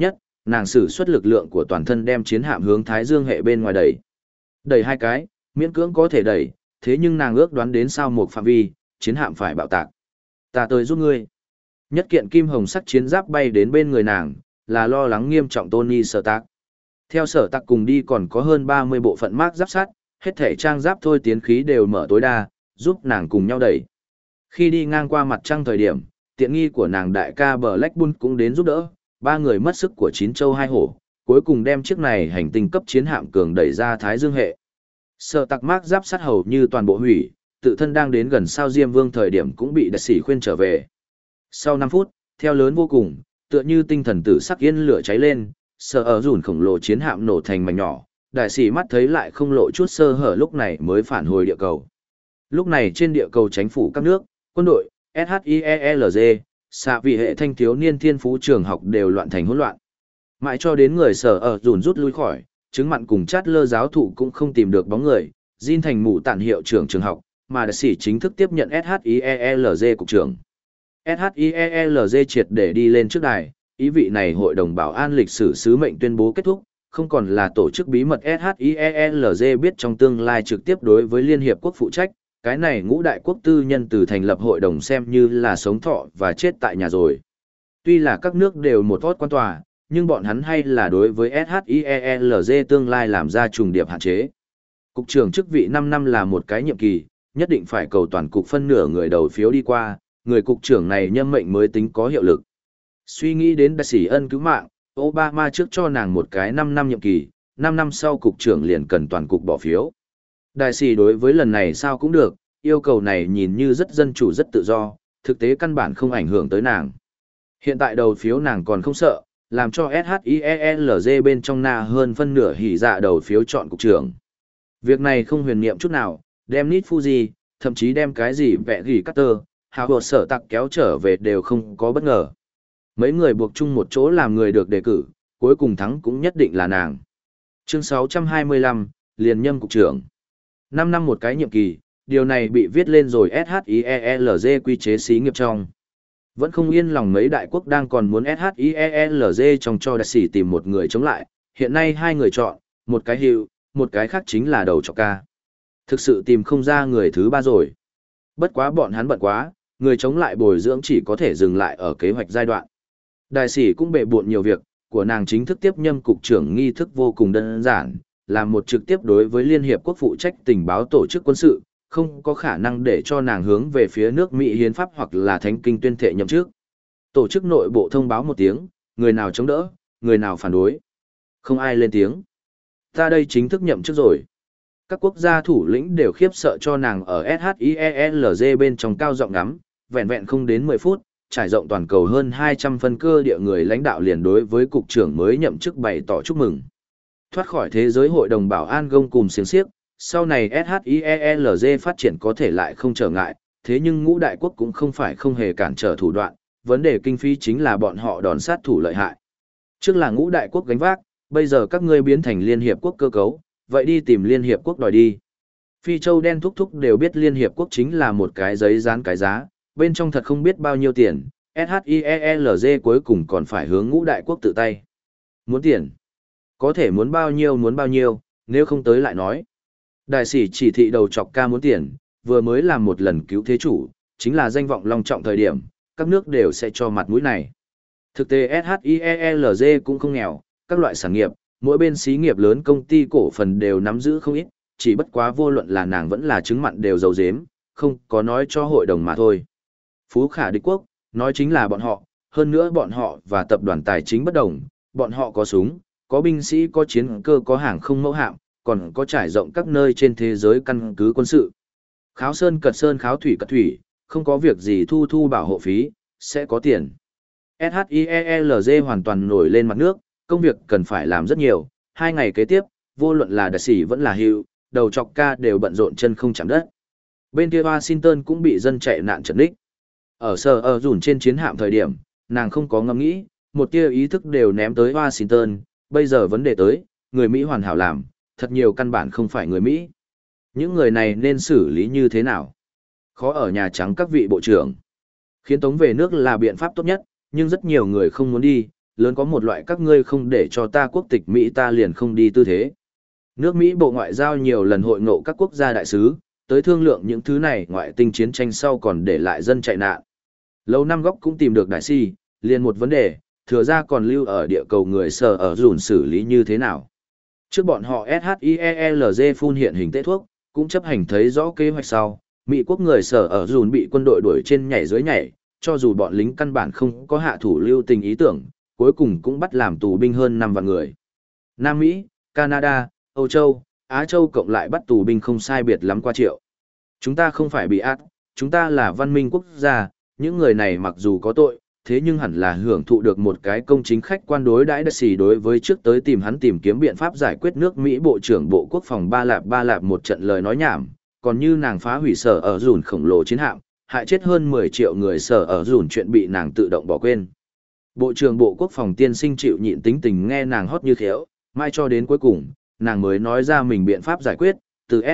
nàng sử xuất lực lượng của toàn thân đem chiến hạm hướng Thái Dương hệ bên ngoài đẩy. Đẩy hai cái, miễn cưỡng có thể đẩy, thế nhưng nàng ước đoán đến sao một phạm vi, chiến hạm phải bạo tạc. Ta tới giúp ngươi. Nhất kiện kim hồng sắc chiến giáp bay đến bên người nàng, là lo lắng nghiêm trọng Tony Stark. Theo Sở Tạc cùng đi còn có hơn ba mươi bộ phận mác giáp sắt, hết thể trang giáp thôi tiến khí đều mở tối đa, giúp nàng cùng nhau đẩy. Khi đi ngang qua mặt trăng thời điểm, tiện nghi của nàng đại ca Black Bull cũng đến giúp đỡ, ba người mất sức của chín châu hai hổ, cuối cùng đem chiếc này hành tinh cấp chiến hạm cường đẩy ra Thái Dương hệ. Sở Tạc mác giáp sắt hầu như toàn bộ hủy, tự thân đang đến gần sao Diêm Vương thời điểm cũng bị đại sĩ khuyên trở về. Sau năm phút, theo lớn vô cùng, tựa như tinh thần tử sắc yên lửa cháy lên, Sở ở rủn khổng lồ chiến hạm nổ thành mảnh nhỏ, đại sĩ mắt thấy lại không lộ chút sơ hở lúc này mới phản hồi địa cầu. Lúc này trên địa cầu chính phủ các nước, quân đội, ét hát i e lờ giê, xạ vị hệ thanh thiếu niên thiên phú trường học đều loạn thành hỗn loạn. Mãi cho đến người Sở ở rủn rút lui khỏi, chứng mặn cùng chát lơ giáo thụ cũng không tìm được bóng người, Jin thành mù tản hiệu trưởng trường học, mà đại sĩ chính thức tiếp nhận ét hát i e lờ giê cục trưởng. ét hát i e lờ giê triệt để đi lên trước đài, ý vị này hội đồng bảo an lịch sử sứ mệnh tuyên bố kết thúc, không còn là tổ chức bí mật ét hát i e lờ giê biết trong tương lai trực tiếp đối với Liên Hiệp Quốc phụ trách, cái này ngũ đại quốc tư nhân từ thành lập hội đồng xem như là sống thọ và chết tại nhà rồi. Tuy là các nước đều một tốt quan tòa, nhưng bọn hắn hay là đối với ét hát i e lờ giê tương lai làm ra trùng điệp hạn chế. Cục trưởng chức vị năm năm là một cái nhiệm kỳ, nhất định phải cầu toàn cục phân nửa người đầu phiếu đi qua, người cục trưởng này nhâm mệnh mới tính có hiệu lực. Suy nghĩ đến đại sĩ ân cứu mạng, Obama trước cho nàng một cái năm năm nhiệm kỳ, năm năm sau cục trưởng liền cần toàn cục bỏ phiếu. Đại sĩ đối với lần này sao cũng được, yêu cầu này nhìn như rất dân chủ rất tự do, thực tế căn bản không ảnh hưởng tới nàng. Hiện tại đầu phiếu nàng còn không sợ, làm cho ét hát i e lờ giê bên trong na hơn phân nửa hỉ dạ đầu phiếu chọn cục trưởng. Việc này không huyền niệm chút nào, đem Nít Fuji, thậm chí đem cái gì vẽ gỉ Carter, hào hột Sở Tạc kéo trở về đều không có bất ngờ. Mấy người buộc chung một chỗ làm người được đề cử, cuối cùng thắng cũng nhất định là nàng. Chương sáu trăm hai mươi lăm, liền nhâm cục trưởng. năm năm một cái nhiệm kỳ, điều này bị viết lên rồi ét hát i e lờ giê quy chế xí nghiệp trong. Vẫn không yên lòng mấy đại quốc đang còn muốn ét hát i e lờ giê trong cho đại sĩ tìm một người chống lại, hiện nay hai người chọn, một cái hiệu, một cái khác chính là đầu trọc ca. Thực sự tìm không ra người thứ ba rồi. Bất quá bọn hắn bận quá, người chống lại bồi dưỡng chỉ có thể dừng lại ở kế hoạch giai đoạn. Đại sĩ cũng bệ bộn nhiều việc, của nàng chính thức tiếp nhâm cục trưởng nghi thức vô cùng đơn giản, là một trực tiếp đối với Liên Hiệp Quốc phụ trách tình báo tổ chức quân sự, không có khả năng để cho nàng hướng về phía nước Mỹ hiến pháp hoặc là thánh kinh tuyên thệ nhậm chức. Tổ chức nội bộ thông báo một tiếng, người nào chống đỡ, người nào phản đối. Không ai lên tiếng. Ta đây chính thức nhậm chức rồi. Các quốc gia thủ lĩnh đều khiếp sợ cho nàng ở ét hát i e lờ giê bên trong cao giọng ngắm, vẹn vẹn không đến mười phút, trải rộng toàn cầu hơn hai trăm phân cơ địa người lãnh đạo liền đối với cục trưởng mới nhậm chức bày tỏ chúc mừng. Thoát khỏi thế giới hội đồng bảo an gông cùng xiềng xiếc, sau này ét hát i e lờ giê phát triển có thể lại không trở ngại, thế nhưng ngũ đại quốc cũng không phải không hề cản trở thủ đoạn, vấn đề kinh phí chính là bọn họ đòn sát thủ lợi hại. Trước là ngũ đại quốc gánh vác, bây giờ các ngươi biến thành Liên Hiệp Quốc cơ cấu, vậy đi tìm Liên Hiệp Quốc đòi đi. Phi Châu đen thúc thúc đều biết Liên Hiệp Quốc chính là một cái giấy dán cái giá, bên trong thật không biết bao nhiêu tiền, ét hát i e lờ giê cuối cùng còn phải hướng ngũ đại quốc tự tay. Muốn tiền? Có thể muốn bao nhiêu muốn bao nhiêu, nếu không tới lại nói. Đại sĩ chỉ thị đầu chọc ca muốn tiền, vừa mới làm một lần cứu thế chủ, chính là danh vọng long trọng thời điểm, các nước đều sẽ cho mặt mũi này. Thực tế ét hát i e lờ giê cũng không nghèo, các loại sản nghiệp, mỗi bên xí nghiệp lớn công ty cổ phần đều nắm giữ không ít, chỉ bất quá vô luận là nàng vẫn là chứng mặn đều giấu giếm, không có nói cho hội đồng mà thôi. Phú Khả địch quốc, nói chính là bọn họ, hơn nữa bọn họ và tập đoàn tài chính bất đồng, bọn họ có súng, có binh sĩ, có chiến cơ, có hàng không mẫu hạm, còn có trải rộng các nơi trên thế giới căn cứ quân sự. Kháo sơn cật sơn kháo thủy cật thủy, không có việc gì thu thu bảo hộ phí, sẽ có tiền. ét hát i e lờ giê hoàn toàn nổi lên mặt nước, công việc cần phải làm rất nhiều, hai ngày kế tiếp, vô luận là đại sĩ vẫn là hiệu, đầu chọc ca đều bận rộn chân không chạm đất. Bên kia Washington cũng bị dân chạy nạn trận đích. Ở sở ở dùn trên chiến hạm thời điểm, nàng không có ngẫm nghĩ, một tia ý thức đều ném tới Washington, bây giờ vấn đề tới, người Mỹ hoàn hảo làm, thật nhiều căn bản không phải người Mỹ. Những người này nên xử lý như thế nào? Khó ở Nhà Trắng các vị bộ trưởng. Khiến tống về nước là biện pháp tốt nhất, nhưng rất nhiều người không muốn đi, lớn có một loại các ngươi không để cho ta quốc tịch Mỹ ta liền không đi tư thế. Nước Mỹ Bộ Ngoại giao nhiều lần hội ngộ các quốc gia đại sứ, tới thương lượng những thứ này ngoại tinh chiến tranh sau còn để lại dân chạy nạn. Lâu năm góc cũng tìm được đại si, liền một vấn đề, thừa ra còn lưu ở địa cầu người sở ở dùn xử lý như thế nào. Trước bọn họ SHIELZ phun hiện hình tế thuốc, cũng chấp hành thấy rõ kế hoạch sau, Mỹ quốc người sở ở dùn bị quân đội đuổi trên nhảy dưới nhảy, cho dù bọn lính căn bản không có hạ thủ lưu tình ý tưởng, cuối cùng cũng bắt làm tù binh hơn năm vạn người. Nam Mỹ, Canada, Âu Châu, Á Châu cộng lại bắt tù binh không sai biệt lắm qua triệu. Chúng ta không phải bị ác, chúng ta là văn minh quốc gia, những người này mặc dù có tội, thế nhưng hẳn là hưởng thụ được một cái công chính khách quan đối đãi đất xì đối với trước tới tìm hắn tìm kiếm biện pháp giải quyết nước Mỹ Bộ trưởng Bộ Quốc phòng Ba Lạp Ba Lạp một trận lời nói nhảm, còn như nàng phá hủy sở ở dùn khổng lồ chiến hạm, hại chết hơn mười triệu người sở ở dùn chuyện bị nàng tự động bỏ quên. Bộ trưởng Bộ Quốc phòng tiên sinh chịu nhịn tính tình nghe nàng hót như khéo, mai cho đến cuối cùng, nàng mới nói ra mình biện pháp giải quyết, từ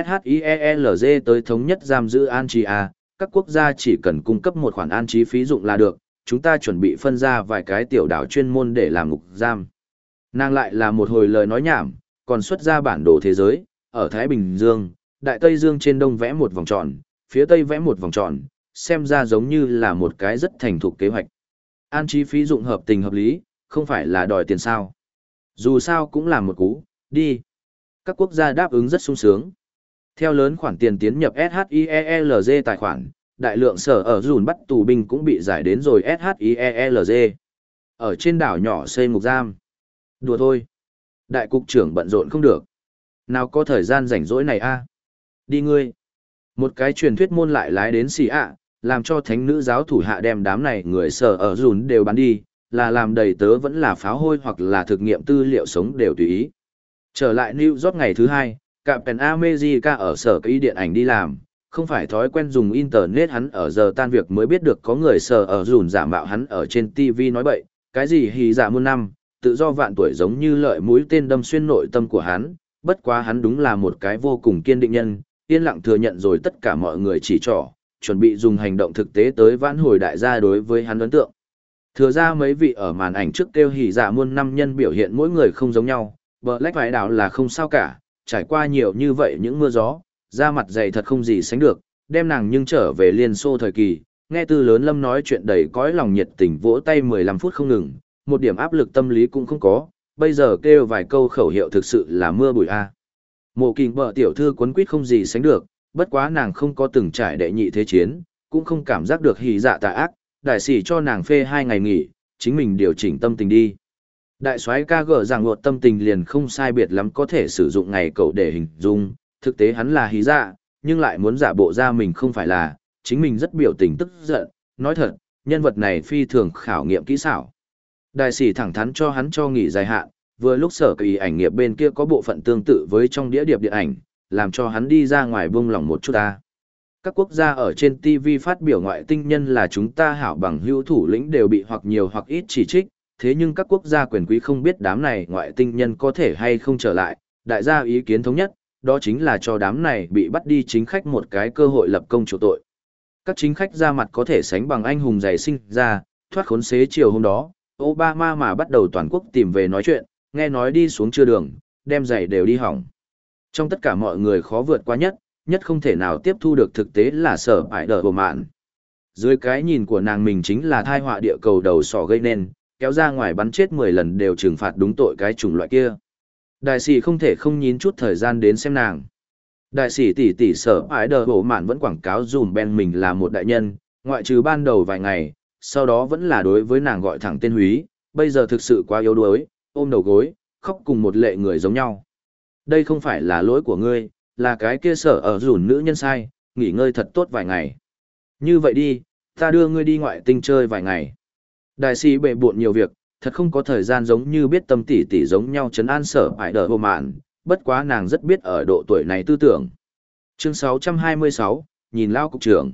SHIELZ tới thống nhất giam giữ an trí A, các quốc gia chỉ cần cung cấp một khoản an trí phí dụng là được, chúng ta chuẩn bị phân ra vài cái tiểu đảo chuyên môn để làm ngục giam. Nàng lại là một hồi lời nói nhảm, còn xuất ra bản đồ thế giới, ở Thái Bình Dương, Đại Tây Dương trên đông vẽ một vòng tròn, phía tây vẽ một vòng tròn, xem ra giống như là một cái rất thành thục kế hoạch. An trí phí dụng hợp tình hợp lý, không phải là đòi tiền sao. Dù sao cũng là một cú, đi. Các quốc gia đáp ứng rất sung sướng. Theo lớn khoản tiền tiến nhập SHIELZ tài khoản, đại lượng sở ở dùn bắt tù binh cũng bị giải đến rồi SHIELZ. Ở trên đảo nhỏ xây ngục giam. Đùa thôi. Đại cục trưởng bận rộn không được. Nào có thời gian rảnh rỗi này a? Đi ngươi. Một cái truyền thuyết môn lại lái đến xì ạ, làm cho thánh nữ giáo thủ hạ đem đám này người sở ở dùn đều bán đi, là làm đầy tớ vẫn là pháo hôi hoặc là thực nghiệm tư liệu sống đều tùy ý. Trở lại New York ngày thứ hai, Captain America ở sở kỹ điện ảnh đi làm, không phải thói quen dùng internet hắn ở giờ tan việc mới biết được có người sở ở dùn giả mạo hắn ở trên ti vi nói bậy, cái gì hì giả muôn năm, tự do vạn tuổi giống như lợi mũi tên đâm xuyên nội tâm của hắn, bất quá hắn đúng là một cái vô cùng kiên định nhân, yên lặng thừa nhận rồi tất cả mọi người chỉ trỏ, chuẩn bị dùng hành động thực tế tới vãn hồi đại gia đối với hắn ấn tượng. Thừa ra mấy vị ở màn ảnh trước kêu hỉ giả muôn năm nhân biểu hiện mỗi người không giống nhau, Black vải đảo là không sao cả, trải qua nhiều như vậy những mưa gió, da mặt dày thật không gì sánh được, đem nàng nhưng trở về Liên Xô thời kỳ, nghe Tư Lớn Lâm nói chuyện đầy cõi lòng nhiệt tình vỗ tay mười lăm phút không ngừng, một điểm áp lực tâm lý cũng không có, bây giờ kêu vài câu khẩu hiệu thực sự là mưa bụi a. Mộ Kình bợ tiểu thư quấn quýt không gì sánh được, bất quá nàng không có từng trải đệ nhị thế chiến, cũng không cảm giác được hỉ dạ tà ác, đại sĩ cho nàng phê hai ngày nghỉ, chính mình điều chỉnh tâm tình đi. Đại soái ca gỡ rằng ngột tâm tình liền không sai biệt lắm có thể sử dụng ngày cậu để hình dung, thực tế hắn là hí dạ, nhưng lại muốn giả bộ ra mình không phải là, chính mình rất biểu tình tức giận, nói thật, nhân vật này phi thường khảo nghiệm kỹ xảo. Đại sĩ thẳng thắn cho hắn cho nghỉ dài hạn, vừa lúc sở kỳ ảnh nghiệp bên kia có bộ phận tương tự với trong đĩa điệp điện ảnh, làm cho hắn đi ra ngoài buông lỏng một chút ta. Các quốc gia ở trên ti vi phát biểu ngoại tinh nhân là chúng ta hảo bằng hữu thủ lĩnh đều bị hoặc nhiều hoặc ít chỉ trích, thế nhưng các quốc gia quyền quý không biết đám này ngoại tinh nhân có thể hay không trở lại, đại gia ý kiến thống nhất, đó chính là cho đám này bị bắt đi chính khách một cái cơ hội lập công chỗ tội. Các chính khách ra mặt có thể sánh bằng anh hùng giày sinh ra, thoát khốn xế chiều hôm đó, Obama mà bắt đầu toàn quốc tìm về nói chuyện, nghe nói đi xuống chưa đường, đem giày đều đi hỏng. Trong tất cả mọi người khó vượt qua nhất, nhất không thể nào tiếp thu được thực tế là sở ải đờ bộ mạn. Dưới cái nhìn của nàng mình chính là thai họa địa cầu đầu sỏ gây nên, kéo ra ngoài bắn chết mười lần đều trừng phạt đúng tội cái chủng loại kia. Đại sĩ không thể không nhín chút thời gian đến xem nàng. Đại sĩ tỷ tỷ sở ái đờ bộ mạn vẫn quảng cáo dùm Ben mình là một đại nhân, ngoại trừ ban đầu vài ngày, sau đó vẫn là đối với nàng gọi thẳng tên húy, bây giờ thực sự quá yếu đuối, ôm đầu gối, khóc cùng một lệ người giống nhau. Đây không phải là lỗi của ngươi, là cái kia sở ở dùn nữ nhân sai, nghỉ ngơi thật tốt vài ngày. Như vậy đi, ta đưa ngươi đi ngoại tinh chơi vài ngày. Đại sĩ bệ bộn nhiều việc, thật không có thời gian giống như biết tâm tỷ tỷ giống nhau trấn an sở ải đờ bộ mạn, bất quá nàng rất biết ở độ tuổi này tư tưởng. Chương sáu trăm hai mươi sáu, nhìn lao cục trưởng.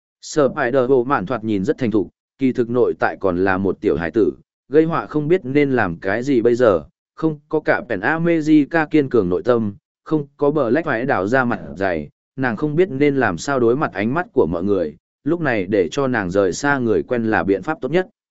Sở ải đờ bộ mạn thoạt nhìn rất thành thục, kỳ thực nội tại còn là một tiểu hải tử, gây họa không biết nên làm cái gì bây giờ, không có cả Pen America kiên cường nội tâm, không có bờ lách phải đảo ra mặt dày, nàng không biết nên làm sao đối mặt ánh mắt của mọi người, lúc này để cho nàng rời xa người quen là biện pháp tốt nhất.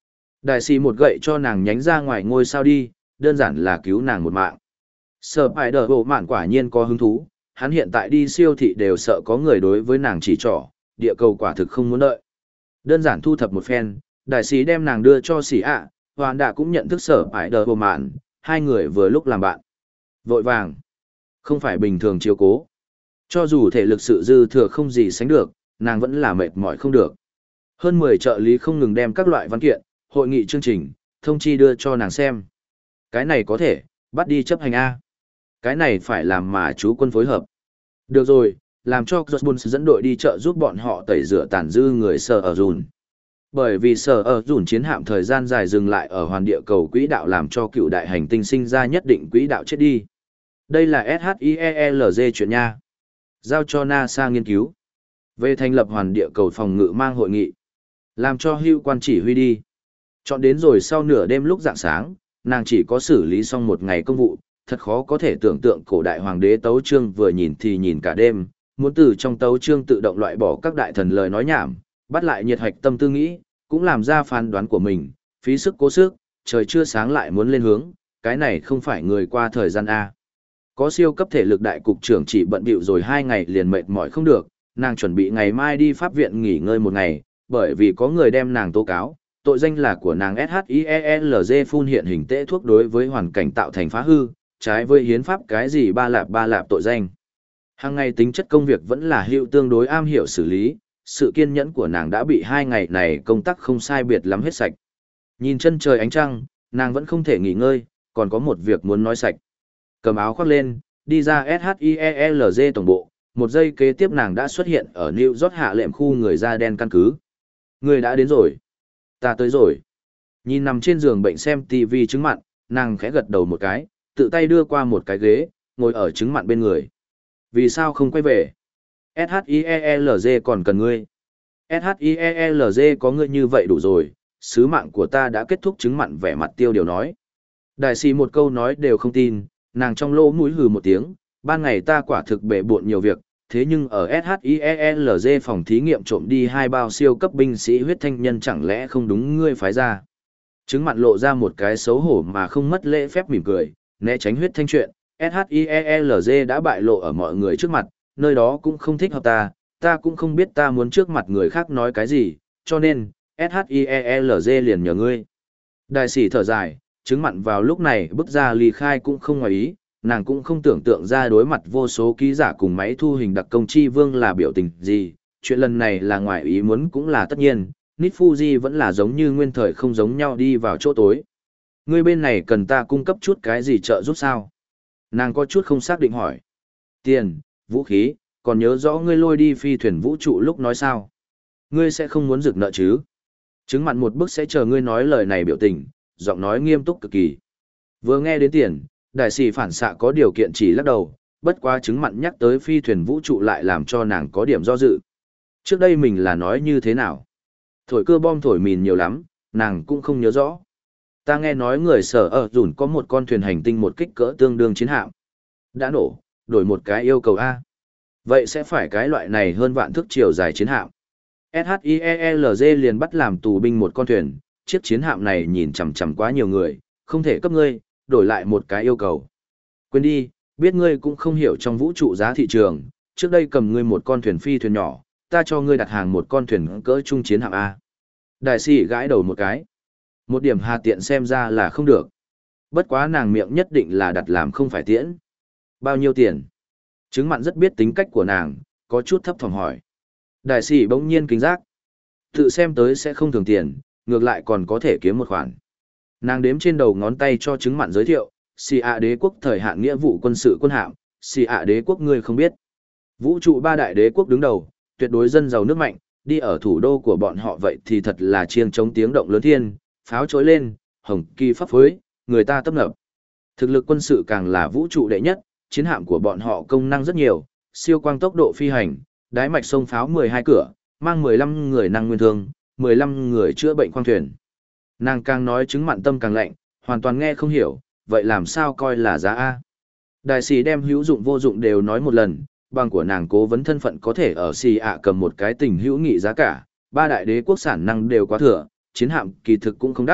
Đại sĩ một gậy cho nàng nhánh ra ngoài ngôi sao đi, đơn giản là cứu nàng một mạng. Sở bài đờ bộ mạn quả nhiên có hứng thú, hắn hiện tại đi siêu thị đều sợ có người đối với nàng chỉ trỏ, địa cầu quả thực không muốn đợi. Đơn giản thu thập một phen, đại sĩ đem nàng đưa cho sĩ ạ, hoàn đạ cũng nhận thức sở bài đờ bộ mạn, hai người vừa lúc làm bạn. Vội vàng, không phải bình thường chiếu cố. Cho dù thể lực sự dư thừa không gì sánh được, nàng vẫn là mệt mỏi không được. Hơn mười trợ lý không ngừng đem các loại văn kiện, hội nghị chương trình, thông chi đưa cho nàng xem. Cái này có thể, bắt đi chấp hành A. Cái này phải làm mà chú quân phối hợp. Được rồi, làm cho Josbun dẫn đội đi chợ giúp bọn họ tẩy rửa tàn dư người sở ở dùn. Bởi vì sở ở dùn chiến hạm thời gian dài dừng lại ở hoàn địa cầu quỹ đạo làm cho cựu đại hành tinh sinh ra nhất định quỹ đạo chết đi. Đây là ét hát i e lờ giê chuyện nha. Giao cho NASA nghiên cứu. Về thành lập hoàn địa cầu phòng ngự mang hội nghị. Làm cho hưu quan chỉ huy đi. Chọn đến rồi sau nửa đêm lúc rạng sáng, nàng chỉ có xử lý xong một ngày công vụ, thật khó có thể tưởng tượng cổ đại hoàng đế tấu chương vừa nhìn thì nhìn cả đêm, muốn từ trong tấu chương tự động loại bỏ các đại thần lời nói nhảm, bắt lại nhiệt hạch tâm tư nghĩ, cũng làm ra phán đoán của mình, phí sức cố sức, trời chưa sáng lại muốn lên hướng, cái này không phải người qua thời gian A. Có siêu cấp thể lực đại cục trưởng chỉ bận bịu rồi hai ngày liền mệt mỏi không được, nàng chuẩn bị ngày mai đi pháp viện nghỉ ngơi một ngày, bởi vì có người đem nàng tố cáo, tội danh là của nàng ét hát i e lờ giê phun hiện hình tễ thuốc đối với hoàn cảnh tạo thành phá hư, trái với hiến pháp cái gì ba lạp ba lạp tội danh. Hàng ngày tính chất công việc vẫn là hiệu tương đối am hiểu xử lý, sự kiên nhẫn của nàng đã bị hai ngày này công tác không sai biệt lắm hết sạch. Nhìn chân trời ánh trăng, nàng vẫn không thể nghỉ ngơi, còn có một việc muốn nói sạch. Cầm áo khoác lên, đi ra ét hát i e lờ giê tổng bộ, một giây kế tiếp nàng đã xuất hiện ở New York hạ lệm khu người da đen căn cứ. Người đã đến rồi. Ta tới rồi. Nhìn nằm trên giường bệnh xem ti vi trứng mặn, nàng khẽ gật đầu một cái, tự tay đưa qua một cái ghế, ngồi ở trứng mặn bên người. Vì sao không quay về? ét hát i e lờ giê còn cần ngươi. ét hát i e lờ giê có ngươi như vậy đủ rồi, sứ mạng của ta đã kết thúc trứng mặn vẻ mặt tiêu điều nói. Đại sĩ một câu nói đều không tin, nàng trong lỗ mũi hừ một tiếng, ban ngày ta quả thực bể bộn nhiều việc, thế nhưng ở ét hát i e lờ giê phòng thí nghiệm trộm đi hai bao siêu cấp binh sĩ huyết thanh nhân chẳng lẽ không đúng ngươi phái ra. Trứng mặn lộ ra một cái xấu hổ mà không mất lễ phép mỉm cười, né tránh huyết thanh chuyện, ét hát i e lờ giê đã bại lộ ở mọi người trước mặt, nơi đó cũng không thích hợp ta, ta cũng không biết ta muốn trước mặt người khác nói cái gì, cho nên, ét hát i e lờ giê liền nhờ ngươi. Đại sĩ thở dài, trứng mặn vào lúc này bước ra ly khai cũng không ngoài ý, nàng cũng không tưởng tượng ra đối mặt vô số ký giả cùng máy thu hình đặc công chi vương là biểu tình gì, chuyện lần này là ngoài ý muốn cũng là tất nhiên, Nít Fuji vẫn là giống như nguyên thời không giống nhau đi vào chỗ tối. Ngươi bên này cần ta cung cấp chút cái gì trợ giúp sao? Nàng có chút không xác định hỏi. Tiền, vũ khí, còn nhớ rõ ngươi lôi đi phi thuyền vũ trụ lúc nói sao? Ngươi sẽ không muốn rực nợ chứ? Trứng mặn một bước sẽ chờ ngươi nói lời này biểu tình, giọng nói nghiêm túc cực kỳ. Vừa nghe đến tiền, đại sĩ phản xạ có điều kiện chỉ lắc đầu, bất quá trứng mặn nhắc tới phi thuyền vũ trụ lại làm cho nàng có điểm do dự. Trước đây mình là nói như thế nào? Thổi cưa bom thổi mìn nhiều lắm, nàng cũng không nhớ rõ. Ta nghe nói người sở ở dùn có một con thuyền hành tinh một kích cỡ tương đương chiến hạm. Đã nổ, đổi một cái yêu cầu A. Vậy sẽ phải cái loại này hơn vạn thước chiều dài chiến hạm. ét hát i e lờ giê liền bắt làm tù binh một con thuyền, chiếc chiến hạm này nhìn chằm chằm quá nhiều người, không thể cấp ngươi, đổi lại một cái yêu cầu. Quên đi, biết ngươi cũng không hiểu trong vũ trụ giá thị trường, trước đây cầm ngươi một con thuyền phi thuyền nhỏ, ta cho ngươi đặt hàng một con thuyền cỡ trung chiến hạm A. Đại sĩ gãi đầu một cái. Một điểm hà tiện xem ra là không được. Bất quá nàng miệng nhất định là đặt làm không phải tiễn. Bao nhiêu tiền? Trứng mặn rất biết tính cách của nàng, có chút thấp thỏm hỏi. Đại sĩ bỗng nhiên kính giác. Tự xem tới sẽ không thường tiền, ngược lại còn có thể kiếm một khoản. Nàng đếm trên đầu ngón tay cho trứng mặn giới thiệu, xì ạ đế quốc thời hạn nghĩa vụ quân sự quân hạm, xì ạ đế quốc ngươi không biết. Vũ trụ ba đại đế quốc đứng đầu, tuyệt đối dân giàu nước mạnh, đi ở thủ đô của bọn họ vậy thì thật là chiêng chống tiếng động lớn thiên, pháo trối lên, hồng kỳ pháp phối, người ta tấp nập. Thực lực quân sự càng là vũ trụ đệ nhất, chiến hạm của bọn họ công năng rất nhiều, siêu quang tốc độ phi hành, đái mạch sông pháo mười hai cửa, mang mười lăm người năng nguyên thương, mười lăm người chữa bệnh khoang thuyền. Nàng càng nói trứng mặn tâm càng lạnh, hoàn toàn nghe không hiểu, vậy làm sao coi là giá A. Đại sĩ đem hữu dụng vô dụng đều nói một lần, bằng của nàng cố vấn thân phận có thể ở xì ạ cầm một cái tình hữu nghị giá cả, ba đại đế quốc sản năng đều quá thừa, chiến hạm kỳ thực cũng không đắt,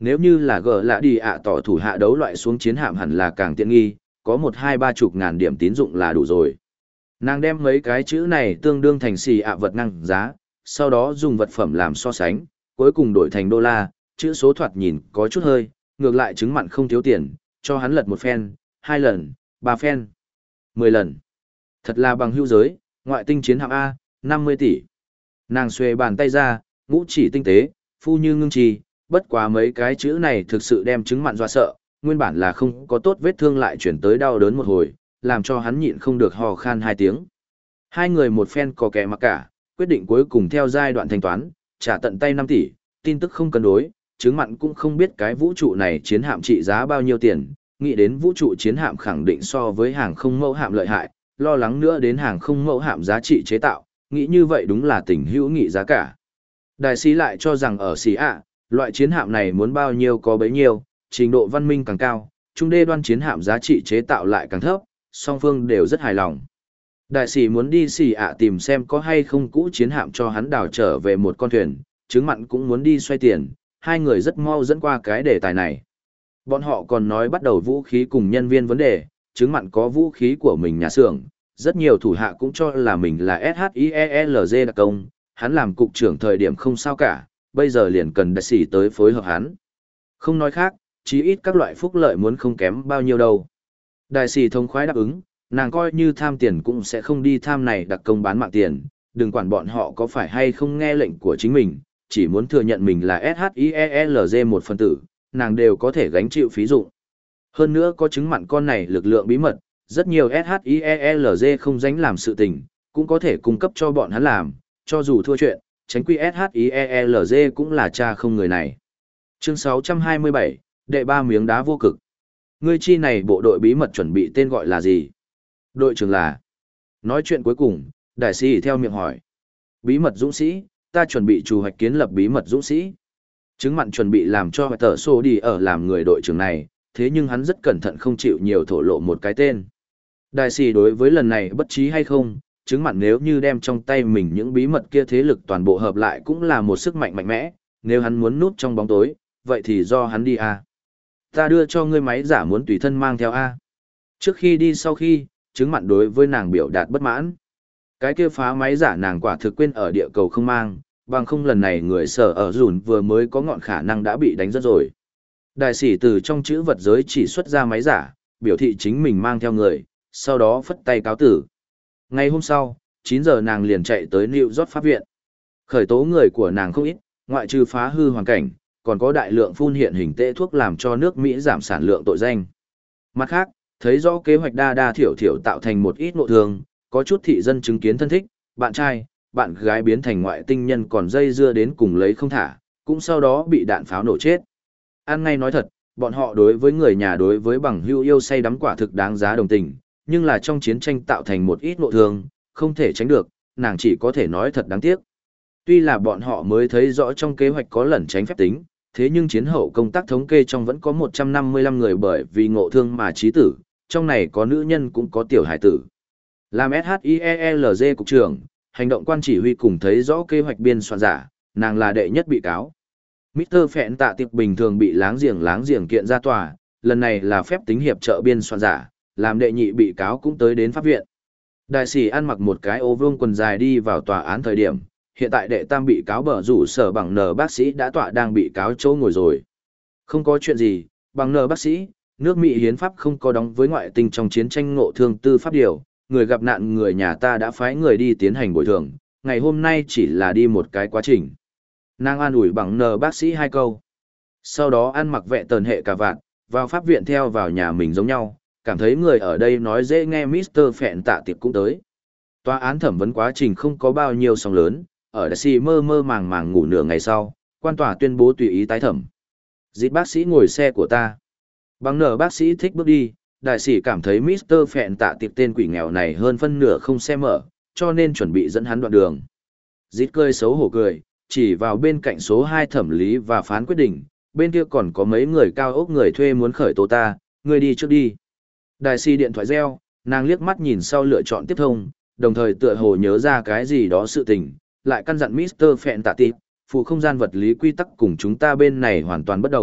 Nếu như là gờ lạ đi ạ tỏ thủ hạ đấu loại xuống chiến hạm hẳn là càng tiện nghi, có một hai ba chục ngàn điểm tín dụng là đủ rồi. Nàng đem mấy cái chữ này tương đương thành xì ạ vật năng giá, sau đó dùng vật phẩm làm so sánh, cuối cùng đổi thành đô la, chữ số thoạt nhìn có chút hơi, ngược lại chứng mặn không thiếu tiền, cho hắn lật một phen, hai lần, ba phen, mười lần. Thật là bằng hữu giới, ngoại tinh chiến hạm A, năm mươi tỷ. Nàng xuề bàn tay ra, ngũ chỉ tinh tế, phu như ngưng trì, bất quá mấy cái chữ này thực sự đem chứng mặn dọa sợ, nguyên bản là không có tốt vết thương lại chuyển tới đau đớn một hồi, làm cho hắn nhịn không được hò khan hai tiếng. Hai người một phen có kẻ mặc cả, quyết định cuối cùng theo giai đoạn thanh toán, trả tận tay năm tỷ, tin tức không cân đối, chứng mặn cũng không biết cái vũ trụ này chiến hạm trị giá bao nhiêu tiền, nghĩ đến vũ trụ chiến hạm khẳng định so với hàng không mẫu hạm lợi hại, lo lắng nữa đến hàng không mẫu hạm giá trị chế tạo, nghĩ như vậy đúng là tình hữu nghị giá cả. Đại sĩ lại cho rằng ở xí ạ, loại chiến hạm này muốn bao nhiêu có bấy nhiêu, trình độ văn minh càng cao, trung đê đoan chiến hạm giá trị chế tạo lại càng thấp, song phương đều rất hài lòng. Đại sĩ muốn đi xì ạ tìm xem có hay không cũ chiến hạm cho hắn đào trở về một con thuyền, chứng mặn cũng muốn đi xoay tiền, hai người rất mau dẫn qua cái đề tài này. Bọn họ còn nói bắt đầu vũ khí cùng nhân viên vấn đề, chứng mặn có vũ khí của mình nhà xưởng, rất nhiều thủ hạ cũng cho là mình là ét hát i e lờ giê đặc công, hắn làm cục trưởng thời điểm không sao cả, bây giờ liền cần đại sĩ tới phối hợp hắn. Không nói khác, chí ít các loại phúc lợi muốn không kém bao nhiêu đâu. Đại sĩ thông khoái đáp ứng, nàng coi như tham tiền cũng sẽ không đi tham này đặc công bán mạng tiền, đừng quản bọn họ có phải hay không nghe lệnh của chính mình, chỉ muốn thừa nhận mình là ét hát i e lờ giê một phần tử, nàng đều có thể gánh chịu phí dụng. Hơn nữa có chứng mặn con này lực lượng bí mật, rất nhiều ét hát i e lờ giê không dánh làm sự tình, cũng có thể cung cấp cho bọn hắn làm, cho dù thua chuyện, tránh quy ét hát i e lờ giê cũng là cha không người này. Chương sáu trăm hai mươi bảy, đệ ba miếng đá vô cực. Ngươi chi này bộ đội bí mật chuẩn bị tên gọi là gì? Đội trưởng là. Nói chuyện cuối cùng, đại sĩ theo miệng hỏi. Bí mật dũng sĩ, ta chuẩn bị chủ hoạch kiến lập bí mật dũng sĩ. Chứng mặn chuẩn bị làm cho tờ sô đi ở làm người đội trưởng này, thế nhưng hắn rất cẩn thận không chịu nhiều thổ lộ một cái tên. Đại sĩ đối với lần này bất trí hay không, chứng mặn nếu như đem trong tay mình những bí mật kia thế lực toàn bộ hợp lại cũng là một sức mạnh mạnh mẽ, nếu hắn muốn núp trong bóng tối, vậy thì do hắn đi a. Ta đưa cho ngươi máy giả muốn tùy thân mang theo a. Trước khi đi sau khi, chứng mặn đối với nàng biểu đạt bất mãn. Cái kia phá máy giả nàng quả thực quên ở địa cầu không mang, bằng không lần này người sở ở dùn vừa mới có ngọn khả năng đã bị đánh rất rồi. Đại sĩ từ trong chữ vật giới chỉ xuất ra máy giả, biểu thị chính mình mang theo người, sau đó phất tay cáo tử. Ngày hôm sau, chín giờ nàng liền chạy tới New York pháp viện. Khởi tố người của nàng không ít, ngoại trừ phá hư hoàn cảnh, còn có đại lượng phun hiện hình tệ thuốc làm cho nước Mỹ giảm sản lượng tội danh. Mặt khác, thấy rõ kế hoạch đa đa thiểu thiểu tạo thành một ít nội thương, có chút thị dân chứng kiến thân thích, bạn trai, bạn gái biến thành ngoại tinh nhân còn dây dưa đến cùng lấy không thả, cũng sau đó bị đạn pháo nổ chết. Ăn ngay nói thật, bọn họ đối với người nhà đối với bằng hữu yêu say đắm quả thực đáng giá đồng tình, nhưng là trong chiến tranh tạo thành một ít nội thương, không thể tránh được, nàng chỉ có thể nói thật đáng tiếc. Tuy là bọn họ mới thấy rõ trong kế hoạch có lẩn tránh phép tính, thế nhưng chiến hậu công tác thống kê trong vẫn có một trăm năm mươi lăm người bởi vì ngộ thương mà chí tử, trong này có nữ nhân cũng có tiểu hải tử. Làm ét hát i e lờ giê cục trưởng, hành động quan chỉ huy cùng thấy rõ kế hoạch biên soạn giả, nàng là đệ nhất bị cáo. mít tơ Phẹn Tạ Tiệp bình thường bị láng giềng láng giềng kiện ra tòa, lần này là phép tính hiệp trợ biên soạn giả, làm đệ nhị bị cáo cũng tới đến pháp viện. Đại sĩ ăn mặc một cái ô vương quần dài đi vào tòa án thời điểm, hiện tại đệ tam bị cáo bờ rủ sở bằng nờ bác sĩ đã tọa đang bị cáo chỗ ngồi rồi. Không có chuyện gì, bằng nờ bác sĩ, nước Mỹ hiến pháp không có đóng với ngoại tình trong chiến tranh ngộ thương tư pháp điều, người gặp nạn người nhà ta đã phái người đi tiến hành bồi thường, ngày hôm nay chỉ là đi một cái quá trình. Nàng an ủi bằng nờ bác sĩ hai câu. Sau đó ăn mặc vệ tờn hệ cà vạt, vào pháp viện theo vào nhà mình giống nhau, cảm thấy người ở đây nói dễ nghe mít tơ Phẹn Tạ Tiệp cũng tới. Tòa án thẩm vấn quá trình không có bao nhiêu sóng lớn, ở đại sĩ mơ mơ màng màng ngủ nửa ngày sau, quan tòa tuyên bố tùy ý tái thẩm. Dịp bác sĩ ngồi xe của ta. Bằng nở bác sĩ thích bước đi, đại sĩ cảm thấy mít tơ Phẹn Tạ Tiệp tên quỷ nghèo này hơn phân nửa không xe mở, cho nên chuẩn bị dẫn hắn đoạn đường. Dịp cười xấu hổ cười, chỉ vào bên cạnh số hai thẩm lý và phán quyết định, bên kia còn có mấy người cao ốc người thuê muốn khởi tố ta, người đi trước đi. Đại sĩ điện thoại reo, nàng liếc mắt nhìn sau lựa chọn tiếp thông, đồng thời tựa hồ nhớ ra cái gì đó sự tình, lại căn dặn mít tơ Phẹn Tạ Tiệp, phụ không gian vật lý quy tắc cùng chúng ta bên này hoàn toàn bất đồng,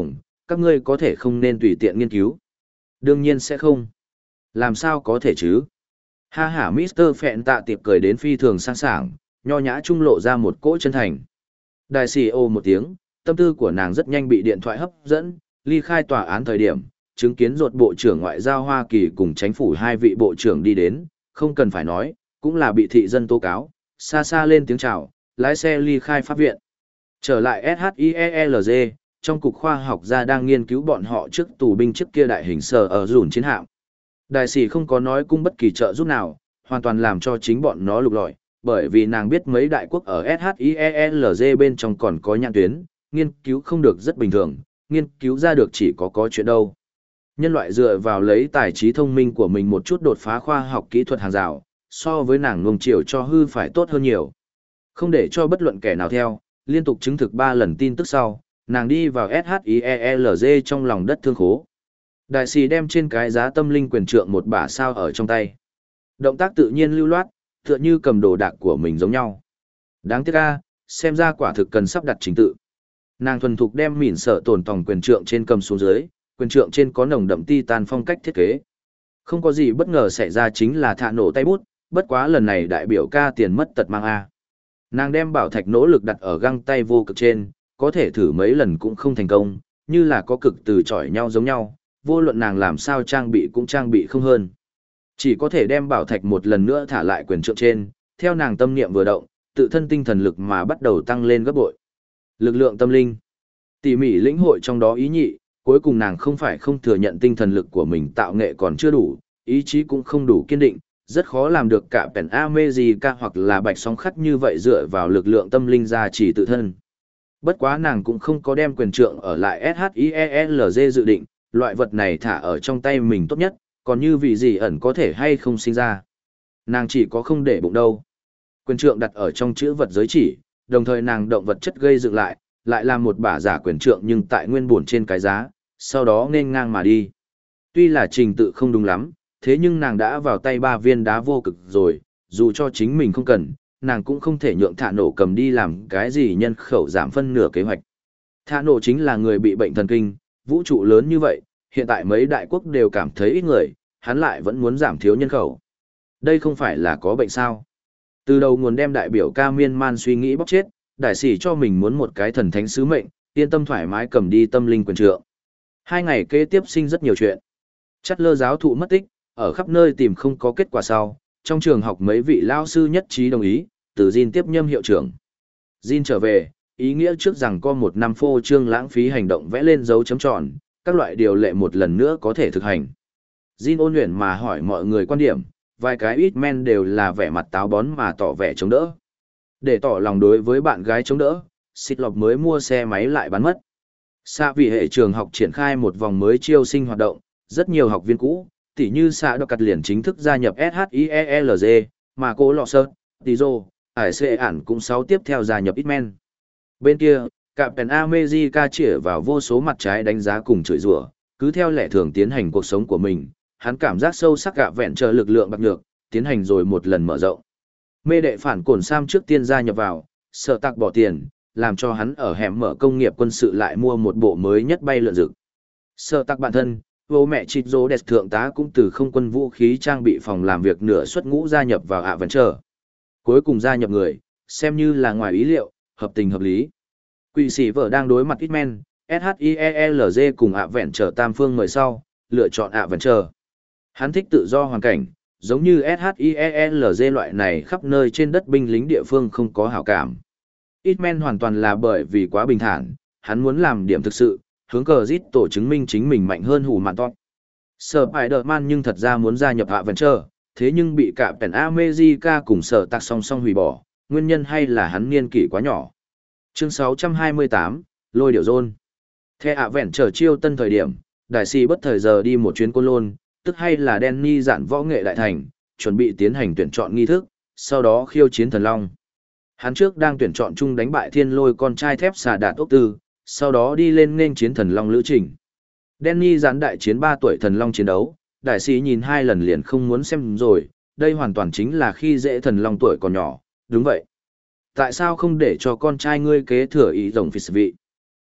các ngươi có thể không nên tùy tiện nghiên cứu. Đương nhiên sẽ không. Làm sao có thể chứ? Ha ha mít tơ Phẹn Tạ tiệp cười đến phi thường sang sảng, nho nhã trung lộ ra một cỗ chân thành. Đại sĩ ô một tiếng, tâm tư của nàng rất nhanh bị điện thoại hấp dẫn, ly khai tòa án thời điểm, chứng kiến ruột Bộ trưởng Ngoại giao Hoa Kỳ cùng chính phủ hai vị bộ trưởng đi đến, không cần phải nói, cũng là bị thị dân tố cáo, xa xa lên tiếng chào, lái xe ly khai pháp viện. Trở lại ét hát i e lờ giê, trong cục khoa học gia đang nghiên cứu bọn họ trước tù binh trước kia đại hình sở ở dùn chiến hạm. Đại sĩ không có nói cung bất kỳ trợ giúp nào, hoàn toàn làm cho chính bọn nó lục lọi, bởi vì nàng biết mấy đại quốc ở ét hát i e lờ giê bên trong còn có nhãn tuyến, nghiên cứu không được rất bình thường, nghiên cứu ra được chỉ có có chuyện đâu. Nhân loại dựa vào lấy tài trí thông minh của mình một chút đột phá khoa học kỹ thuật hàng rào, so với nàng nuông chiều cho hư phải tốt hơn nhiều. Không để cho bất luận kẻ nào theo, liên tục chứng thực ba lần tin tức sau, nàng đi vào ét hát i e lờ giê trong lòng đất thương khố. Đại sĩ đem trên cái giá tâm linh quyền trượng một bả sao ở trong tay. Động tác tự nhiên lưu loát, tựa như cầm đồ đạc của mình giống nhau. Đáng tiếc a, xem ra quả thực cần sắp đặt trình tự. Nàng thuần thục đem mỉn sợ tổn tòng quyền trượng trên cầm xuống dưới, quyền trượng trên có nồng đậm titan phong cách thiết kế. Không có gì bất ngờ xảy ra chính là thả nổ tay bút, bất quá lần này đại biểu ca tiền mất tật mang a. Nàng đem bảo thạch nỗ lực đặt ở găng tay vô cực trên, có thể thử mấy lần cũng không thành công, như là có cực từ chọi nhau giống nhau, vô luận nàng làm sao trang bị cũng trang bị không hơn. Chỉ có thể đem bảo thạch một lần nữa thả lại quyền trượng trên, theo nàng tâm niệm vừa động, tự thân tinh thần lực mà bắt đầu tăng lên gấp bội. Lực lượng tâm linh. Tỉ mỉ lĩnh hội trong đó ý nhị, cuối cùng nàng không phải không thừa nhận tinh thần lực của mình tạo nghệ còn chưa đủ, ý chí cũng không đủ kiên định, rất khó làm được cả Pen America hoặc là bạch sóng khắc như vậy dựa vào lực lượng tâm linh gia trì tự thân. Bất quá nàng cũng không có đem quyền trượng ở lại ét hát i e lờ giê dự định, loại vật này thả ở trong tay mình tốt nhất, còn như vị gì ẩn có thể hay không sinh ra. Nàng chỉ có không để bụng đâu. Quyền trượng đặt ở trong chữ vật giới chỉ, đồng thời nàng động vật chất gây dựng lại, lại làm một bả giả quyền trượng nhưng tại nguyên buồn trên cái giá, sau đó nên ngang mà đi. Tuy là trình tự không đúng lắm, thế nhưng nàng đã vào tay ba viên đá vô cực rồi, dù cho chính mình không cần, nàng cũng không thể nhượng thả nổ cầm đi làm cái gì nhân khẩu giảm phân nửa kế hoạch. Thả nổ chính là người bị bệnh thần kinh, vũ trụ lớn như vậy, hiện tại mấy đại quốc đều cảm thấy ít người, hắn lại vẫn muốn giảm thiếu nhân khẩu. Đây không phải là có bệnh sao? Từ đầu nguồn đem đại biểu ca miên man suy nghĩ bóc chết, đại sĩ cho mình muốn một cái thần thánh sứ mệnh, yên tâm thoải mái cầm đi tâm linh quyền trượng. Hai ngày kế tiếp sinh rất nhiều chuyện. Chắt lơ giáo thụ mất tích, ở khắp nơi tìm không có kết quả sau, trong trường học mấy vị lao sư nhất trí đồng ý, từ Jin tiếp nhâm hiệu trưởng. Jin trở về, ý nghĩa trước rằng có một năm phô trương lãng phí hành động vẽ lên dấu chấm tròn, các loại điều lệ một lần nữa có thể thực hành. Jin ôn luyện mà hỏi mọi người quan điểm, vài cái ít men đều là vẻ mặt táo bón mà tỏ vẻ chống đỡ. Để tỏ lòng đối với bạn gái chống đỡ, xịt lọc mới mua xe máy lại bán mất. Xã vì hệ trường học triển khai một vòng mới chiêu sinh hoạt động, rất nhiều học viên cũ, tỉ như xã đọc cặt liền chính thức gia nhập ét hát i e lờ giê, mà cô lọ sơ, tí rô, ải xê ản cũng sáu tiếp theo gia nhập ít men. Bên kia, cả Pen America chĩa vào vô số mặt trái đánh giá cùng chửi rủa, cứ theo lẽ thường tiến hành cuộc sống của mình, hắn cảm giác sâu sắc gạ vẹn chờ lực lượng bạc nhược, tiến hành rồi một lần mở rộng. Mê đệ phản cổn Sam trước tiên gia nhập vào, sợ tạc bỏ tiền, làm cho hắn ở hẻm mở công nghiệp quân sự lại mua một bộ mới nhất bay lượn rực. Sợ tạc bản thân, vô mẹ chịt rô đẹp thượng tá cũng từ không quân vũ khí trang bị phòng làm việc nửa xuất ngũ gia nhập vào ạ vẫn chờ. Cuối cùng gia nhập người, xem như là ngoài ý liệu, hợp tình hợp lý. Quỷ sĩ vợ đang đối mặt Hitman, ét hát i e lờ giê cùng ạ vẹn trở tam phương mời sau, lựa chọn ạ vẫn chờ. Hắn thích tự do hoàn cảnh, giống như ét hát i e lờ giê loại này khắp nơi trên đất binh lính địa phương không có hảo cảm. Hitman hoàn toàn là bởi vì quá bình thản, hắn muốn làm điểm thực sự, hướng cờ giết tổ chứng minh chính mình mạnh hơn hủ mạn tốt. Spider-Man nhưng thật ra muốn gia nhập ạ vẫn chờ, thế nhưng bị cả Pen America cùng sở tạc song song hủy bỏ, nguyên nhân hay là hắn niên kỷ quá nhỏ. Chương sáu trăm hai mươi tám, Lôi điểu rôn. Theo ạ vẹn trở chiêu tân thời điểm, đại sĩ bất thời giờ đi một chuyến Côn Lôn, tức hay là Danny dạn võ nghệ đại thành, chuẩn bị tiến hành tuyển chọn nghi thức, sau đó khiêu chiến thần long. Hắn trước đang tuyển chọn chung đánh bại thiên lôi con trai thép xà đạt ốc tư, sau đó đi lên nên chiến thần long lữ trình. Danny dạn đại chiến ba tuổi thần long chiến đấu, đại sĩ nhìn hai lần liền không muốn xem rồi, đây hoàn toàn chính là khi dễ thần long tuổi còn nhỏ, đúng vậy. Tại sao không để cho con trai ngươi kế thừa ý rồng phỉ vị?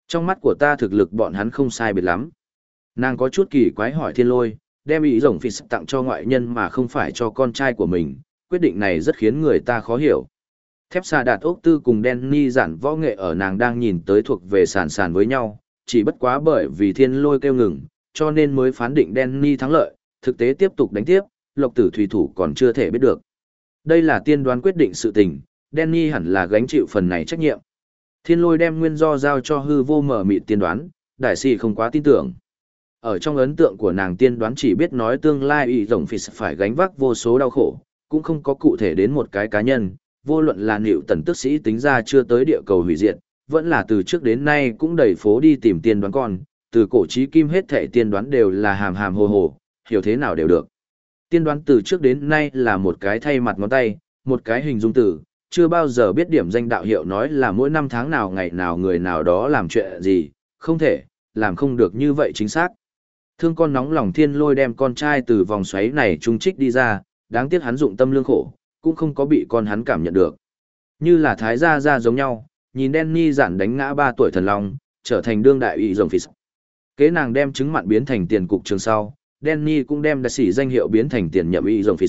Trong mắt của ta thực lực bọn hắn không sai biệt lắm. Nàng có chút kỳ quái hỏi thiên lôi, đem ý rồng phì tặng cho ngoại nhân mà không phải cho con trai của mình, quyết định này rất khiến người ta khó hiểu. Thép xà đạt ốc tư cùng Danny giản võ nghệ ở nàng đang nhìn tới thuộc về sàn sàn với nhau, chỉ bất quá bởi vì thiên lôi kêu ngừng, cho nên mới phán định Danny thắng lợi, thực tế tiếp tục đánh tiếp, lộc tử thủy thủ còn chưa thể biết được. Đây là tiên đoán quyết định sự tình, Danny hẳn là gánh chịu phần này trách nhiệm. Thiên lôi đem nguyên do giao cho hư vô mở mịt tiên đoán, đại sĩ không quá tin tưởng. Ở trong ấn tượng của nàng tiên đoán chỉ biết nói tương lai ý rồng phì phải gánh vác vô số đau khổ, cũng không có cụ thể đến một cái cá nhân, vô luận là Nịu Tần tức sĩ tính ra chưa tới địa cầu hủy diệt, vẫn là từ trước đến nay cũng đầy phố đi tìm tiên đoán con, từ cổ chí kim hết thảy tiên đoán đều là hàm hàm hồ hồ, hiểu thế nào đều được. Tiên đoán từ trước đến nay là một cái thay mặt ngón tay, một cái hình dung từ, chưa bao giờ biết điểm danh đạo hiệu nói là mỗi năm tháng nào ngày nào người nào đó làm chuyện gì, không thể, làm không được như vậy chính xác. Thương con nóng lòng thiên lôi đem con trai từ vòng xoáy này trung trích đi ra, đáng tiếc hắn dụng tâm lương khổ, cũng không có bị con hắn cảm nhận được. Như là thái gia gia giống nhau, nhìn Danny giản đánh ngã ba tuổi thần long, trở thành đương đại ủy rồng phì. Kế nàng đem trứng mặn biến thành tiền cục trường sau, Danny cũng đem đại sĩ danh hiệu biến thành tiền nhậm ủy rồng phì.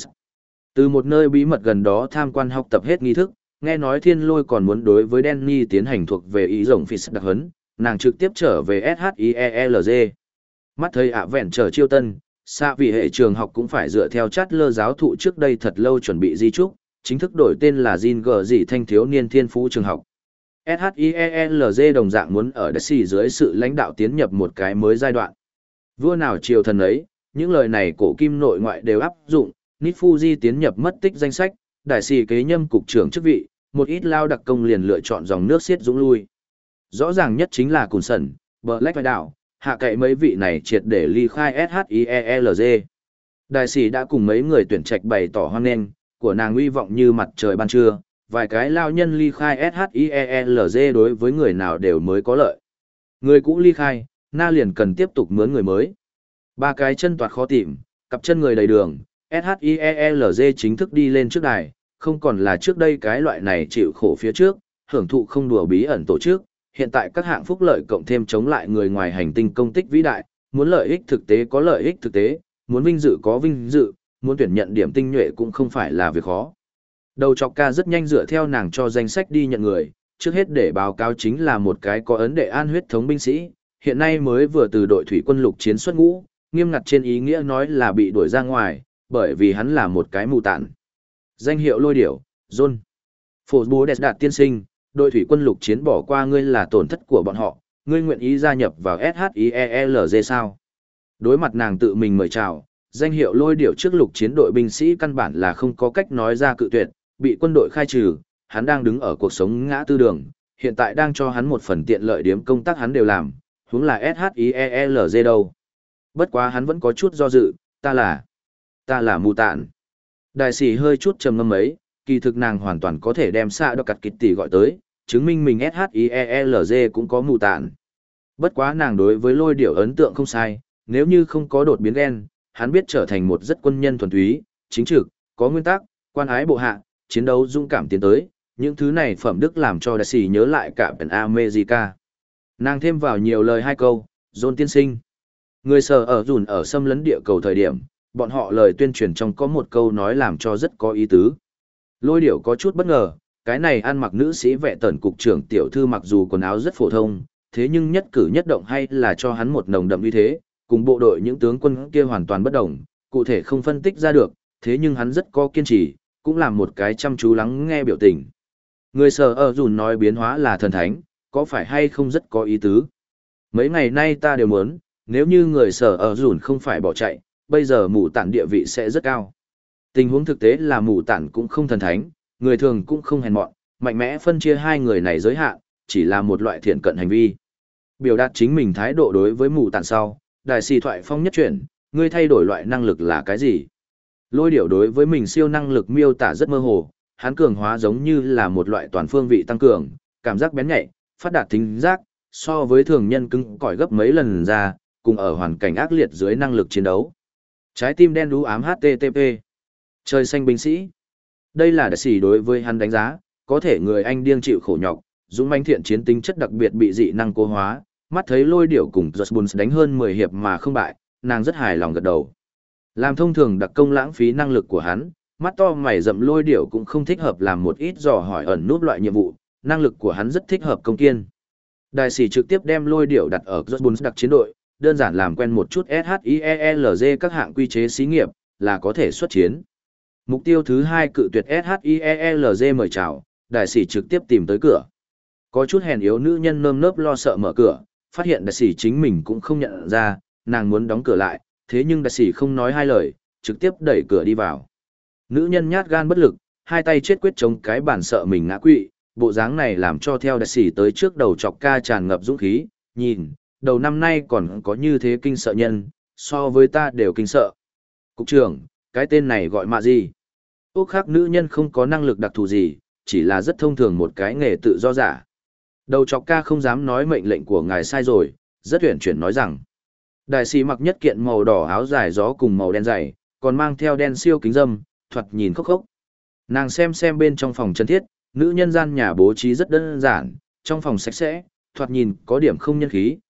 Từ một nơi bí mật gần đó tham quan học tập hết nghi thức, nghe nói thiên lôi còn muốn đối với Danny tiến hành thuộc về ủy rồng phì đặc huấn, nàng trực tiếp trở về ét hát i e lờ giê. Mắt thấy ạ vẹn trở chiêu tân, xa vì hệ trường học cũng phải dựa theo chát lơ giáo thụ trước đây thật lâu chuẩn bị di trúc, chính thức đổi tên là Jin G dị thanh thiếu niên thiên phú trường học. ét hát i e lờ giê đồng dạng muốn ở đất xì dưới sự lãnh đạo tiến nhập một cái mới giai đoạn. Vua nào triều thần ấy, những lời này cổ kim nội ngoại đều áp dụng, Nít Fuji tiến nhập mất tích danh sách, đại sĩ kế nhâm cục trưởng chức vị, một ít lao đặc công liền lựa chọn dòng nước xiết dũng lui. Rõ ràng nhất chính là Cùn Sẩn, Black vai đạo, hạ cậy mấy vị này triệt để ly khai ét hát i e lờ giê. Đại sĩ đã cùng mấy người tuyển trạch bày tỏ hoan nghênh, của nàng uy vọng như mặt trời ban trưa, vài cái lao nhân ly khai ét hát i e lờ giê đối với người nào đều mới có lợi. Người cũ ly khai, na liền cần tiếp tục mướn người mới. Ba cái chân toạt khó tìm, cặp chân người đầy đường, ét hát i e lờ giê chính thức đi lên trước đài, không còn là trước đây cái loại này chịu khổ phía trước, hưởng thụ không đùa bí ẩn tổ chức. Hiện tại các hạng phúc lợi cộng thêm chống lại người ngoài hành tinh công tích vĩ đại, muốn lợi ích thực tế có lợi ích thực tế, muốn vinh dự có vinh dự, muốn tuyển nhận điểm tinh nhuệ cũng không phải là việc khó. Đầu chọc ca rất nhanh dựa theo nàng cho danh sách đi nhận người, trước hết để báo cáo chính là một cái có ấn đệ an huyết thống binh sĩ, hiện nay mới vừa từ đội thủy quân lục chiến xuất ngũ, nghiêm ngặt trên ý nghĩa nói là bị đuổi ra ngoài, bởi vì hắn là một cái mù tản. Danh hiệu lôi điểu, John. Phổ bố đẹp đạt tiên sinh, đội thủy quân lục chiến bỏ qua ngươi là tổn thất của bọn họ, ngươi nguyện ý gia nhập vào ét hát i e lờ giê sao? Đối mặt nàng tự mình mời chào, danh hiệu lôi điểu trước lục chiến đội binh sĩ căn bản là không có cách nói ra cự tuyệt, bị quân đội khai trừ, hắn đang đứng ở cuộc sống ngã tư đường, hiện tại đang cho hắn một phần tiện lợi điếm công tác hắn đều làm, huống là ét hát i e lờ giê đâu. Bất quá hắn vẫn có chút do dự, ta là, ta là mù tạn. Đại sĩ hơi chút trầm ngâm ấy, kỳ thực nàng hoàn toàn có thể đem xạ đọc cặt kịch tỷ gọi tới, chứng minh mình ét hát i e lờ giê cũng có mù tạn. Bất quá nàng đối với lôi điểu ấn tượng không sai, nếu như không có đột biến gen, hắn biết trở thành một rất quân nhân thuần túy, chính trực, có nguyên tắc, quan ái bộ hạ, chiến đấu dũng cảm tiến tới, những thứ này phẩm đức làm cho đại sĩ nhớ lại cả Pen America. Nàng thêm vào nhiều lời hai câu, John tiên sinh. Người sở ở dùn ở xâm lấn địa cầu thời điểm, bọn họ lời tuyên truyền trong có một câu nói làm cho rất có ý tứ. Lôi điểu có chút bất ngờ, cái này ăn mặc nữ sĩ vệ tần cục trưởng tiểu thư mặc dù quần áo rất phổ thông, thế nhưng nhất cử nhất động hay là cho hắn một nồng đậm uy thế, cùng bộ đội những tướng quân kia hoàn toàn bất đồng, cụ thể không phân tích ra được, thế nhưng hắn rất có kiên trì, cũng làm một cái chăm chú lắng nghe biểu tình. Người sở ở dùn nói biến hóa là thần thánh, có phải hay không rất có ý tứ. Mấy ngày nay ta đều muốn, nếu như người sở ở dùn không phải bỏ chạy, bây giờ mù tản địa vị sẽ rất cao. Tình huống thực tế là mù tản cũng không thần thánh, người thường cũng không hèn mọn, mạnh mẽ phân chia hai người này giới hạn, chỉ là một loại thiện cận hành vi. Biểu đạt chính mình thái độ đối với mù tản sau, đại sĩ thoại phong nhất chuyển, ngươi thay đổi loại năng lực là cái gì? Lôi điểu đối với mình siêu năng lực miêu tả rất mơ hồ, hắn cường hóa giống như là một loại toàn phương vị tăng cường, cảm giác bén nhạy, phát đạt thính giác, so với thường nhân cứng cỏi gấp mấy lần ra, cùng ở hoàn cảnh ác liệt dưới năng lực chiến đấu. Trái tim đen đú ám hát tê tê pê. Trời xanh binh sĩ. Đây là đại sĩ đối với hắn đánh giá, có thể người anh điên chịu khổ nhọc, dũng mãnh thiện chiến tính chất đặc biệt bị dị năng cố hóa, mắt thấy lôi điểu cùng Jones đánh hơn mười hiệp mà không bại, nàng rất hài lòng gật đầu. Làm thông thường đặc công lãng phí năng lực của hắn, mắt to mày rậm lôi điểu cũng không thích hợp làm một ít dò hỏi ẩn nút loại nhiệm vụ, năng lực của hắn rất thích hợp công kiên. Đại sĩ trực tiếp đem lôi điểu đặt ở Jones đặc chiến đội, đơn giản làm quen một chút SHIELZ các hạng quy chế xí nghiệp, là có thể xuất chiến. Mục tiêu thứ hai cự tuyệt SHIELZ mời chào, đại sĩ trực tiếp tìm tới cửa. Có chút hèn yếu nữ nhân nơm nớp lo sợ mở cửa, phát hiện đại sĩ chính mình cũng không nhận ra, nàng muốn đóng cửa lại, thế nhưng đại sĩ không nói hai lời, trực tiếp đẩy cửa đi vào. Nữ nhân nhát gan bất lực, hai tay chết quyết chống cái bàn sợ mình ngã quỵ, bộ dáng này làm cho theo đại sĩ tới trước đầu chọc ca tràn ngập dũng khí, nhìn, đầu năm nay còn có như thế kinh sợ nhân, so với ta đều kinh sợ. Cục trưởng, cái tên này gọi mạ gì? Úc khác nữ nhân không có năng lực đặc thù gì, chỉ là rất thông thường một cái nghề tự do giả. Đầu chọc ca không dám nói mệnh lệnh của ngài sai rồi, rất tuyển chuyển nói rằng. Đại sĩ mặc nhất kiện màu đỏ áo dài gió cùng màu đen dày, còn mang theo đen siêu kính dâm, thoạt nhìn khốc khốc. Nàng xem xem bên trong phòng chân thiết, nữ nhân gian nhà bố trí rất đơn giản, trong phòng sạch sẽ, thoạt nhìn có điểm không nhân khí.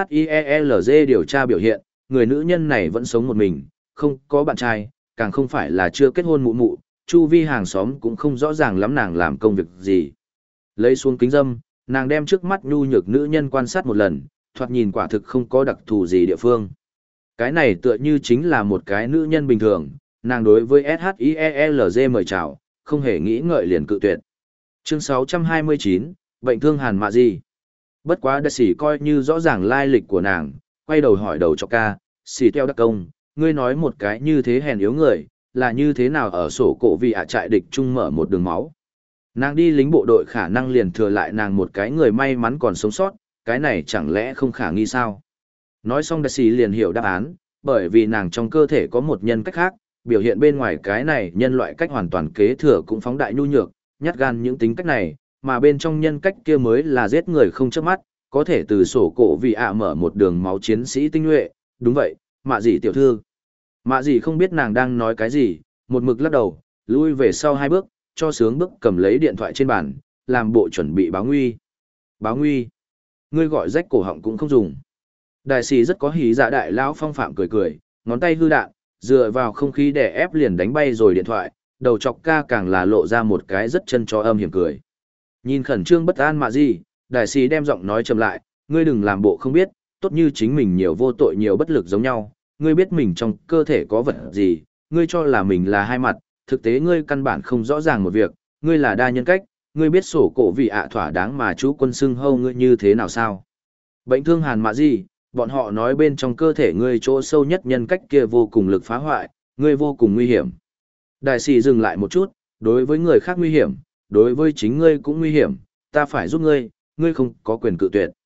SHIELZ điều tra biểu hiện, người nữ nhân này vẫn sống một mình, không có bạn trai, càng không phải là chưa kết hôn mụ mụ, chu vi hàng xóm cũng không rõ ràng lắm nàng làm công việc gì. Lấy xuống kính dâm, nàng đem trước mắt nhu nhược nữ nhân quan sát một lần, thoạt nhìn quả thực không có đặc thù gì địa phương. Cái này tựa như chính là một cái nữ nhân bình thường, nàng đối với SHIELZ mời chào, không hề nghĩ ngợi liền cự tuyệt. Chương sáu trăm hai mươi chín, bệnh thương hàn mạ gì? Bất quá đại sĩ coi như rõ ràng lai lịch của nàng, quay đầu hỏi đầu cho ca, xì theo đặc công, ngươi nói một cái như thế hèn yếu người, là như thế nào ở sổ cổ vì ạ trại địch chung mở một đường máu. Nàng đi lính bộ đội khả năng liền thừa lại nàng một cái người may mắn còn sống sót, cái này chẳng lẽ không khả nghi sao? Nói xong đại sĩ liền hiểu đáp án, bởi vì nàng trong cơ thể có một nhân cách khác, biểu hiện bên ngoài cái này nhân loại cách hoàn toàn kế thừa cũng phóng đại nhu nhược, nhát gan những tính cách này, mà bên trong nhân cách kia mới là giết người không chớp mắt, có thể từ sổ cổ vì ạ mở một đường máu chiến sĩ tinh nhuệ, đúng vậy, mạ gì tiểu thư. Mạ gì không biết nàng đang nói cái gì, một mực lắc đầu, lui về sau hai bước, cho sướng bước cầm lấy điện thoại trên bàn, làm bộ chuẩn bị báo nguy. Báo nguy? Ngươi gọi rách cổ họng cũng không dùng. Đại sĩ rất có hí dạ đại lão phong phạm cười cười, ngón tay hư đạn, dựa vào không khí để ép liền đánh bay rồi điện thoại, đầu chọc ca càng là lộ ra một cái rất chân chó âm hiểm cười. Nhìn khẩn trương bất an mạ gì, đại sĩ đem giọng nói chậm lại, ngươi đừng làm bộ không biết, tốt như chính mình nhiều vô tội nhiều bất lực giống nhau, ngươi biết mình trong cơ thể có vật gì, ngươi cho là mình là hai mặt, thực tế ngươi căn bản không rõ ràng một việc, ngươi là đa nhân cách, ngươi biết sổ cổ vì ạ thỏa đáng mà chú quân xưng hâu ngươi như thế nào sao? Bệnh thương hàn mạ gì, bọn họ nói bên trong cơ thể ngươi chỗ sâu nhất nhân cách kia vô cùng lực phá hoại, ngươi vô cùng nguy hiểm. Đại sĩ dừng lại một chút, đối với người khác nguy hiểm, đối với chính ngươi cũng nguy hiểm, ta phải giúp ngươi, ngươi không có quyền cự tuyệt.